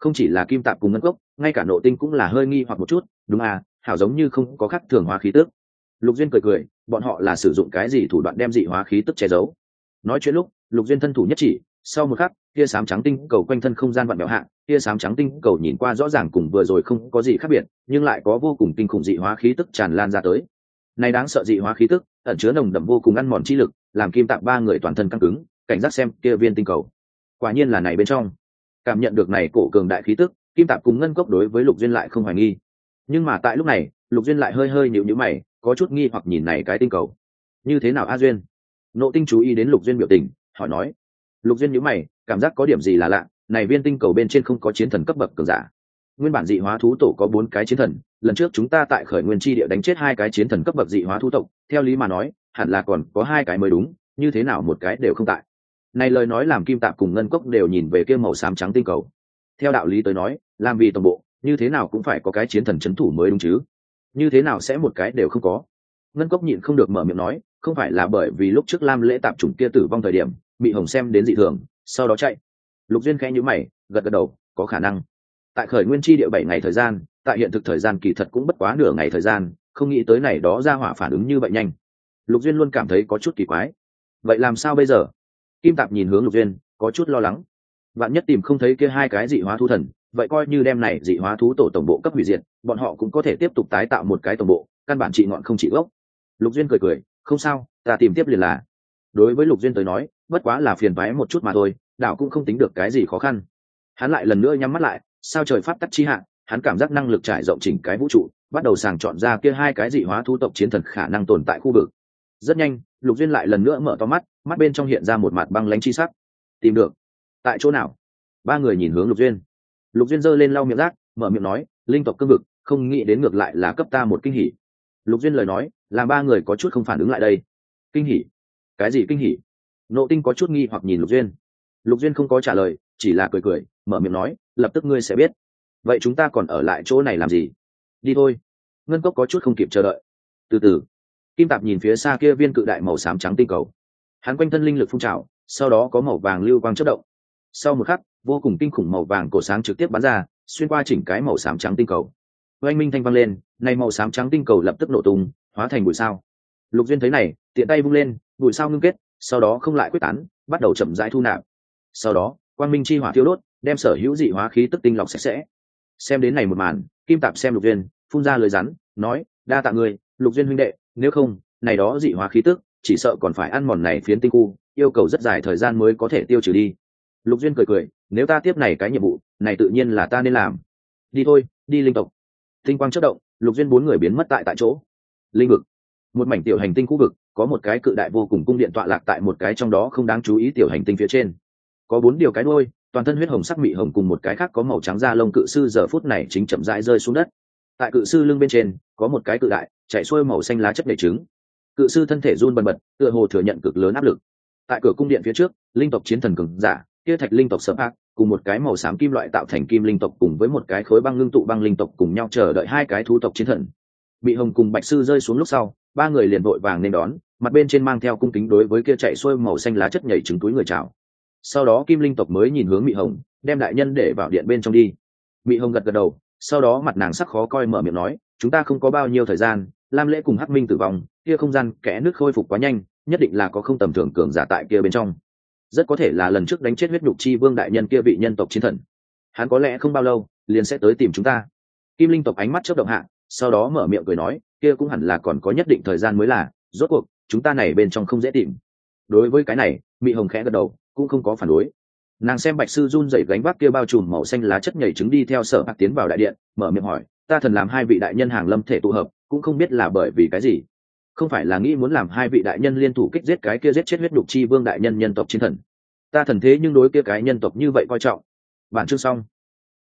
Không chỉ là kim tạp cùng ngân cốc, ngay cả nộ tinh cũng là hơi nghi hoặc một chút. Đúng à, hảo giống như không có khác thường hóa khí tức. Lục Duyên cười cười, bọn họ là sử dụng cái gì thủ đoạn đem dị hóa khí tức che giấu. Nói chuyện lúc, Lục Duyên thân thủ nhất chỉ, sau một khắc, tia xám trắng tinh cầu quanh thân không gian vặn vẹo hạ, tia xám trắng tinh cầu nhìn qua rõ ràng cùng vừa rồi không có gì khác biệt, nhưng lại có vô cùng kinh khủng dị hóa khí tức tràn lan ra tới. Này đáng sợ dị hóa khí tức, ẩn chứa nồng đậm vô cùng ăn mòn chi lực, làm kim tạp ba người toàn thân căng cứng, cảnh giác xem kia viên tinh cầu. Quả nhiên là này bên trong. Cảm nhận được này cổ cường đại khí tức, kim tạp cùng ngân cốc đối với Lục Duyên lại không hoài nghi. Nhưng mà tại lúc này, Lục Duyên lại hơi hơi nhíu nhíu mày, có chút nghi hoặc nhìn này cái tinh cầu. Như thế nào a Duyên? Nộ tinh chú ý đến Lục Duyên biểu tình, hỏi nói. Lục Duyên nhíu mày, cảm giác có điểm gì là lạ, này viên tinh cầu bên trên không có chiến thần cấp bậc cường giả. Nguyên bản dị hóa thú tổ có 4 cái chiến thần, lần trước chúng ta tại khởi nguyên chi địa đánh chết 2 cái chiến thần cấp bậc dị hóa thú tộc, theo lý mà nói, hẳn là còn có 2 cái mới đúng, như thế nào một cái đều không tại. Này lời nói làm kim tạp cùng ngân cốc đều nhìn về kia màu xám trắng tinh cầu. Theo đạo lý tới nói, làm vì toàn bộ, như thế nào cũng phải có cái chiến thần chấn thủ mới đúng chứ. Như thế nào sẽ một cái đều không có? Ngân cốc nhịn không được mở miệng nói, không phải là bởi vì lúc trước Lam Lễ tạp chủng kia tử vong thời điểm, bị Hồng xem đến dị thường, sau đó chạy. Lục Duyên khẽ nhíu mày, gật gật đầu, có khả năng. Tại khởi nguyên chi địa 7 ngày thời gian, tại hiện thực thời gian kỳ thật cũng bất quá nửa ngày thời gian, không nghĩ tới này đó ra hỏa phản ứng như vậy nhanh. Lục Duyên luôn cảm thấy có chút kỳ quái. Vậy làm sao bây giờ? Kim Tạp nhìn hướng Lục Duyên, có chút lo lắng. Vạn nhất tìm không thấy kia 2 cái dị hóa thú thần, vậy coi như đem này dị hóa thú tổ tổng bộ cấp hủy diệt, bọn họ cũng có thể tiếp tục tái tạo một cái tổng bộ, căn bản trị ngọn không trị gốc. Lục Duyên cười cười, không sao, ta tìm tiếp liền là. Đối với Lục Duyên tới nói, bất quá là phiền toái một chút mà thôi, đảo cũng không tính được cái gì khó khăn. Hắn lại lần nữa nhắm mắt lại, sao trời pháp tắc chi hạn, hắn cảm giác năng lực trải rộng chỉnh cái vũ trụ, bắt đầu sàng chọn ra kia 2 cái dị hóa thú tộc chiến thần khả năng tồn tại khu vực. Rất nhanh, Lục Duyên lại lần nữa mở to mắt, mắt bên trong hiện ra một mặt băng lãnh chi sắc. Tìm được? Tại chỗ nào? Ba người nhìn hướng Lục Duyên. Lục Duyên giơ lên lau miệng rác, mở miệng nói, linh tộc cương vực, không nghĩ đến ngược lại là cấp ta một kinh hỉ. Lục Duyên lời nói, làm ba người có chút không phản ứng lại đây. Kinh hỉ? Cái gì kinh hỉ? Nộ Tinh có chút nghi hoặc nhìn Lục Duyên. Lục Duyên không có trả lời, chỉ là cười cười, mở miệng nói, lập tức ngươi sẽ biết. Vậy chúng ta còn ở lại chỗ này làm gì? Đi thôi. Ngân Cốc có chút không kịp chờ đợi. Từ từ. Kim Tạp nhìn phía xa kia viên cự đại màu xám trắng tinh cầu. Hắn quanh thân linh lực phun trào, sau đó có màu vàng lưu quang chớp động. Sau một khắc, vô cùng kinh khủng màu vàng cổ sáng trực tiếp bắn ra, xuyên qua chỉnh cái màu xám trắng tinh cầu. Oanh minh thanh vang lên, này màu xám trắng tinh cầu lập tức nổ tung, hóa thành bụi sao. Lục Duyên thấy này, tiện tay vung lên, bụi sao ngưng kết, sau đó không lại quyết tán, bắt đầu chậm rãi thu nạp. Sau đó, quang minh chi hỏa thiêu đốt, đem sở hữu dị hóa khí tức tinh lọc sạch sẽ. Xem đến này một màn, Kim Tạp xem Lục Duyên, phun ra lời rắn, nói, đa tạ người, Lục Duyên huynh đệ, nếu không, này đó dị hóa khí tức, chỉ sợ còn phải ăn mòn này phiến tinh khu, yêu cầu rất dài thời gian mới có thể tiêu trừ đi. Lục Duyên cười cười, nếu ta tiếp này cái nhiệm vụ, này tự nhiên là ta nên làm. Đi thôi, đi linh tộc. Tinh quang chớp động, Lục Duyên 4 người biến mất tại chỗ. Linh vực, một mảnh tiểu hành tinh khu vực, có một cái cự đại vô cùng cung điện tọa lạc tại một cái trong đó không đáng chú ý tiểu hành tinh phía trên. Có 4 điều cái đuôi, toàn thân huyết hồng sắc mị hồng cùng một cái khác có màu trắng da lông cự sư giờ phút này chính chậm rãi rơi xuống đất. Tại cự sư lưng bên trên, có một cái cự đại, chạy xuôi màu xanh lá chất đầy trứng. Cự sư thân thể run bần bật, tựa hồ thừa nhận cực lớn áp lực. Tại cửa cung điện phía trước, linh tộc chiến thần cường giả, kia thạch linh tộc Sở Ác, cùng một cái màu xám kim loại tạo thành kim linh tộc cùng với một cái khối băng ngưng tụ băng linh tộc cùng nhau chờ đợi 2 cái thú tộc chiến thần. Bị hồng cùng bạch sư rơi xuống lúc sau, 3 người liền vội vàng nên đón, mặt bên trên mang theo cung kính đối với kia chạy xuôi màu xanh lá chất nhảy trứng túi người chào. Sau đó kim linh tộc mới nhìn hướng Mị Hồng, đem đại nhân để vào điện bên trong đi. Mị Hồng gật gật đầu, sau đó mặt nàng sắc khó coi mở miệng nói, chúng ta không có bao nhiêu thời gian, Lam Lễ cùng Hắc Minh tử vong, kia không gian kẽ nước khôi phục quá nhanh, nhất định là có không tầm thường cường giả tại kia bên trong. Rất có thể là lần trước đánh chết huyết nhục chi vương đại nhân kia vị nhân tộc chiến thần. Hắn có lẽ không bao lâu liền sẽ tới tìm chúng ta. Kim linh tộc ánh mắt chớp động hạ, sau đó mở miệng cười nói, kia cũng hẳn là còn có nhất định thời gian mới là, rốt cuộc chúng ta này bên trong không dễ tìm. Đối với cái này, Mị Hồng khẽ gật đầu, cũng không có phản đối. Nàng xem bạch sư run rẩy gánh vác kia bao trùm màu xanh lá chất nhảy trứng đi theo Sở Hạc tiến vào đại điện, mở miệng hỏi, ta thần làm 2 vị đại nhân hàng lâm thể tụ hợp, cũng không biết là bởi vì cái gì. Không phải là nghĩ muốn làm 2 vị đại nhân liên thủ kích giết cái kia giết chết huyết nhục chi vương đại nhân nhân tộc chiến thần. Ta thần thế nhưng đối kia cái nhân tộc như vậy coi trọng. Bản chương xong.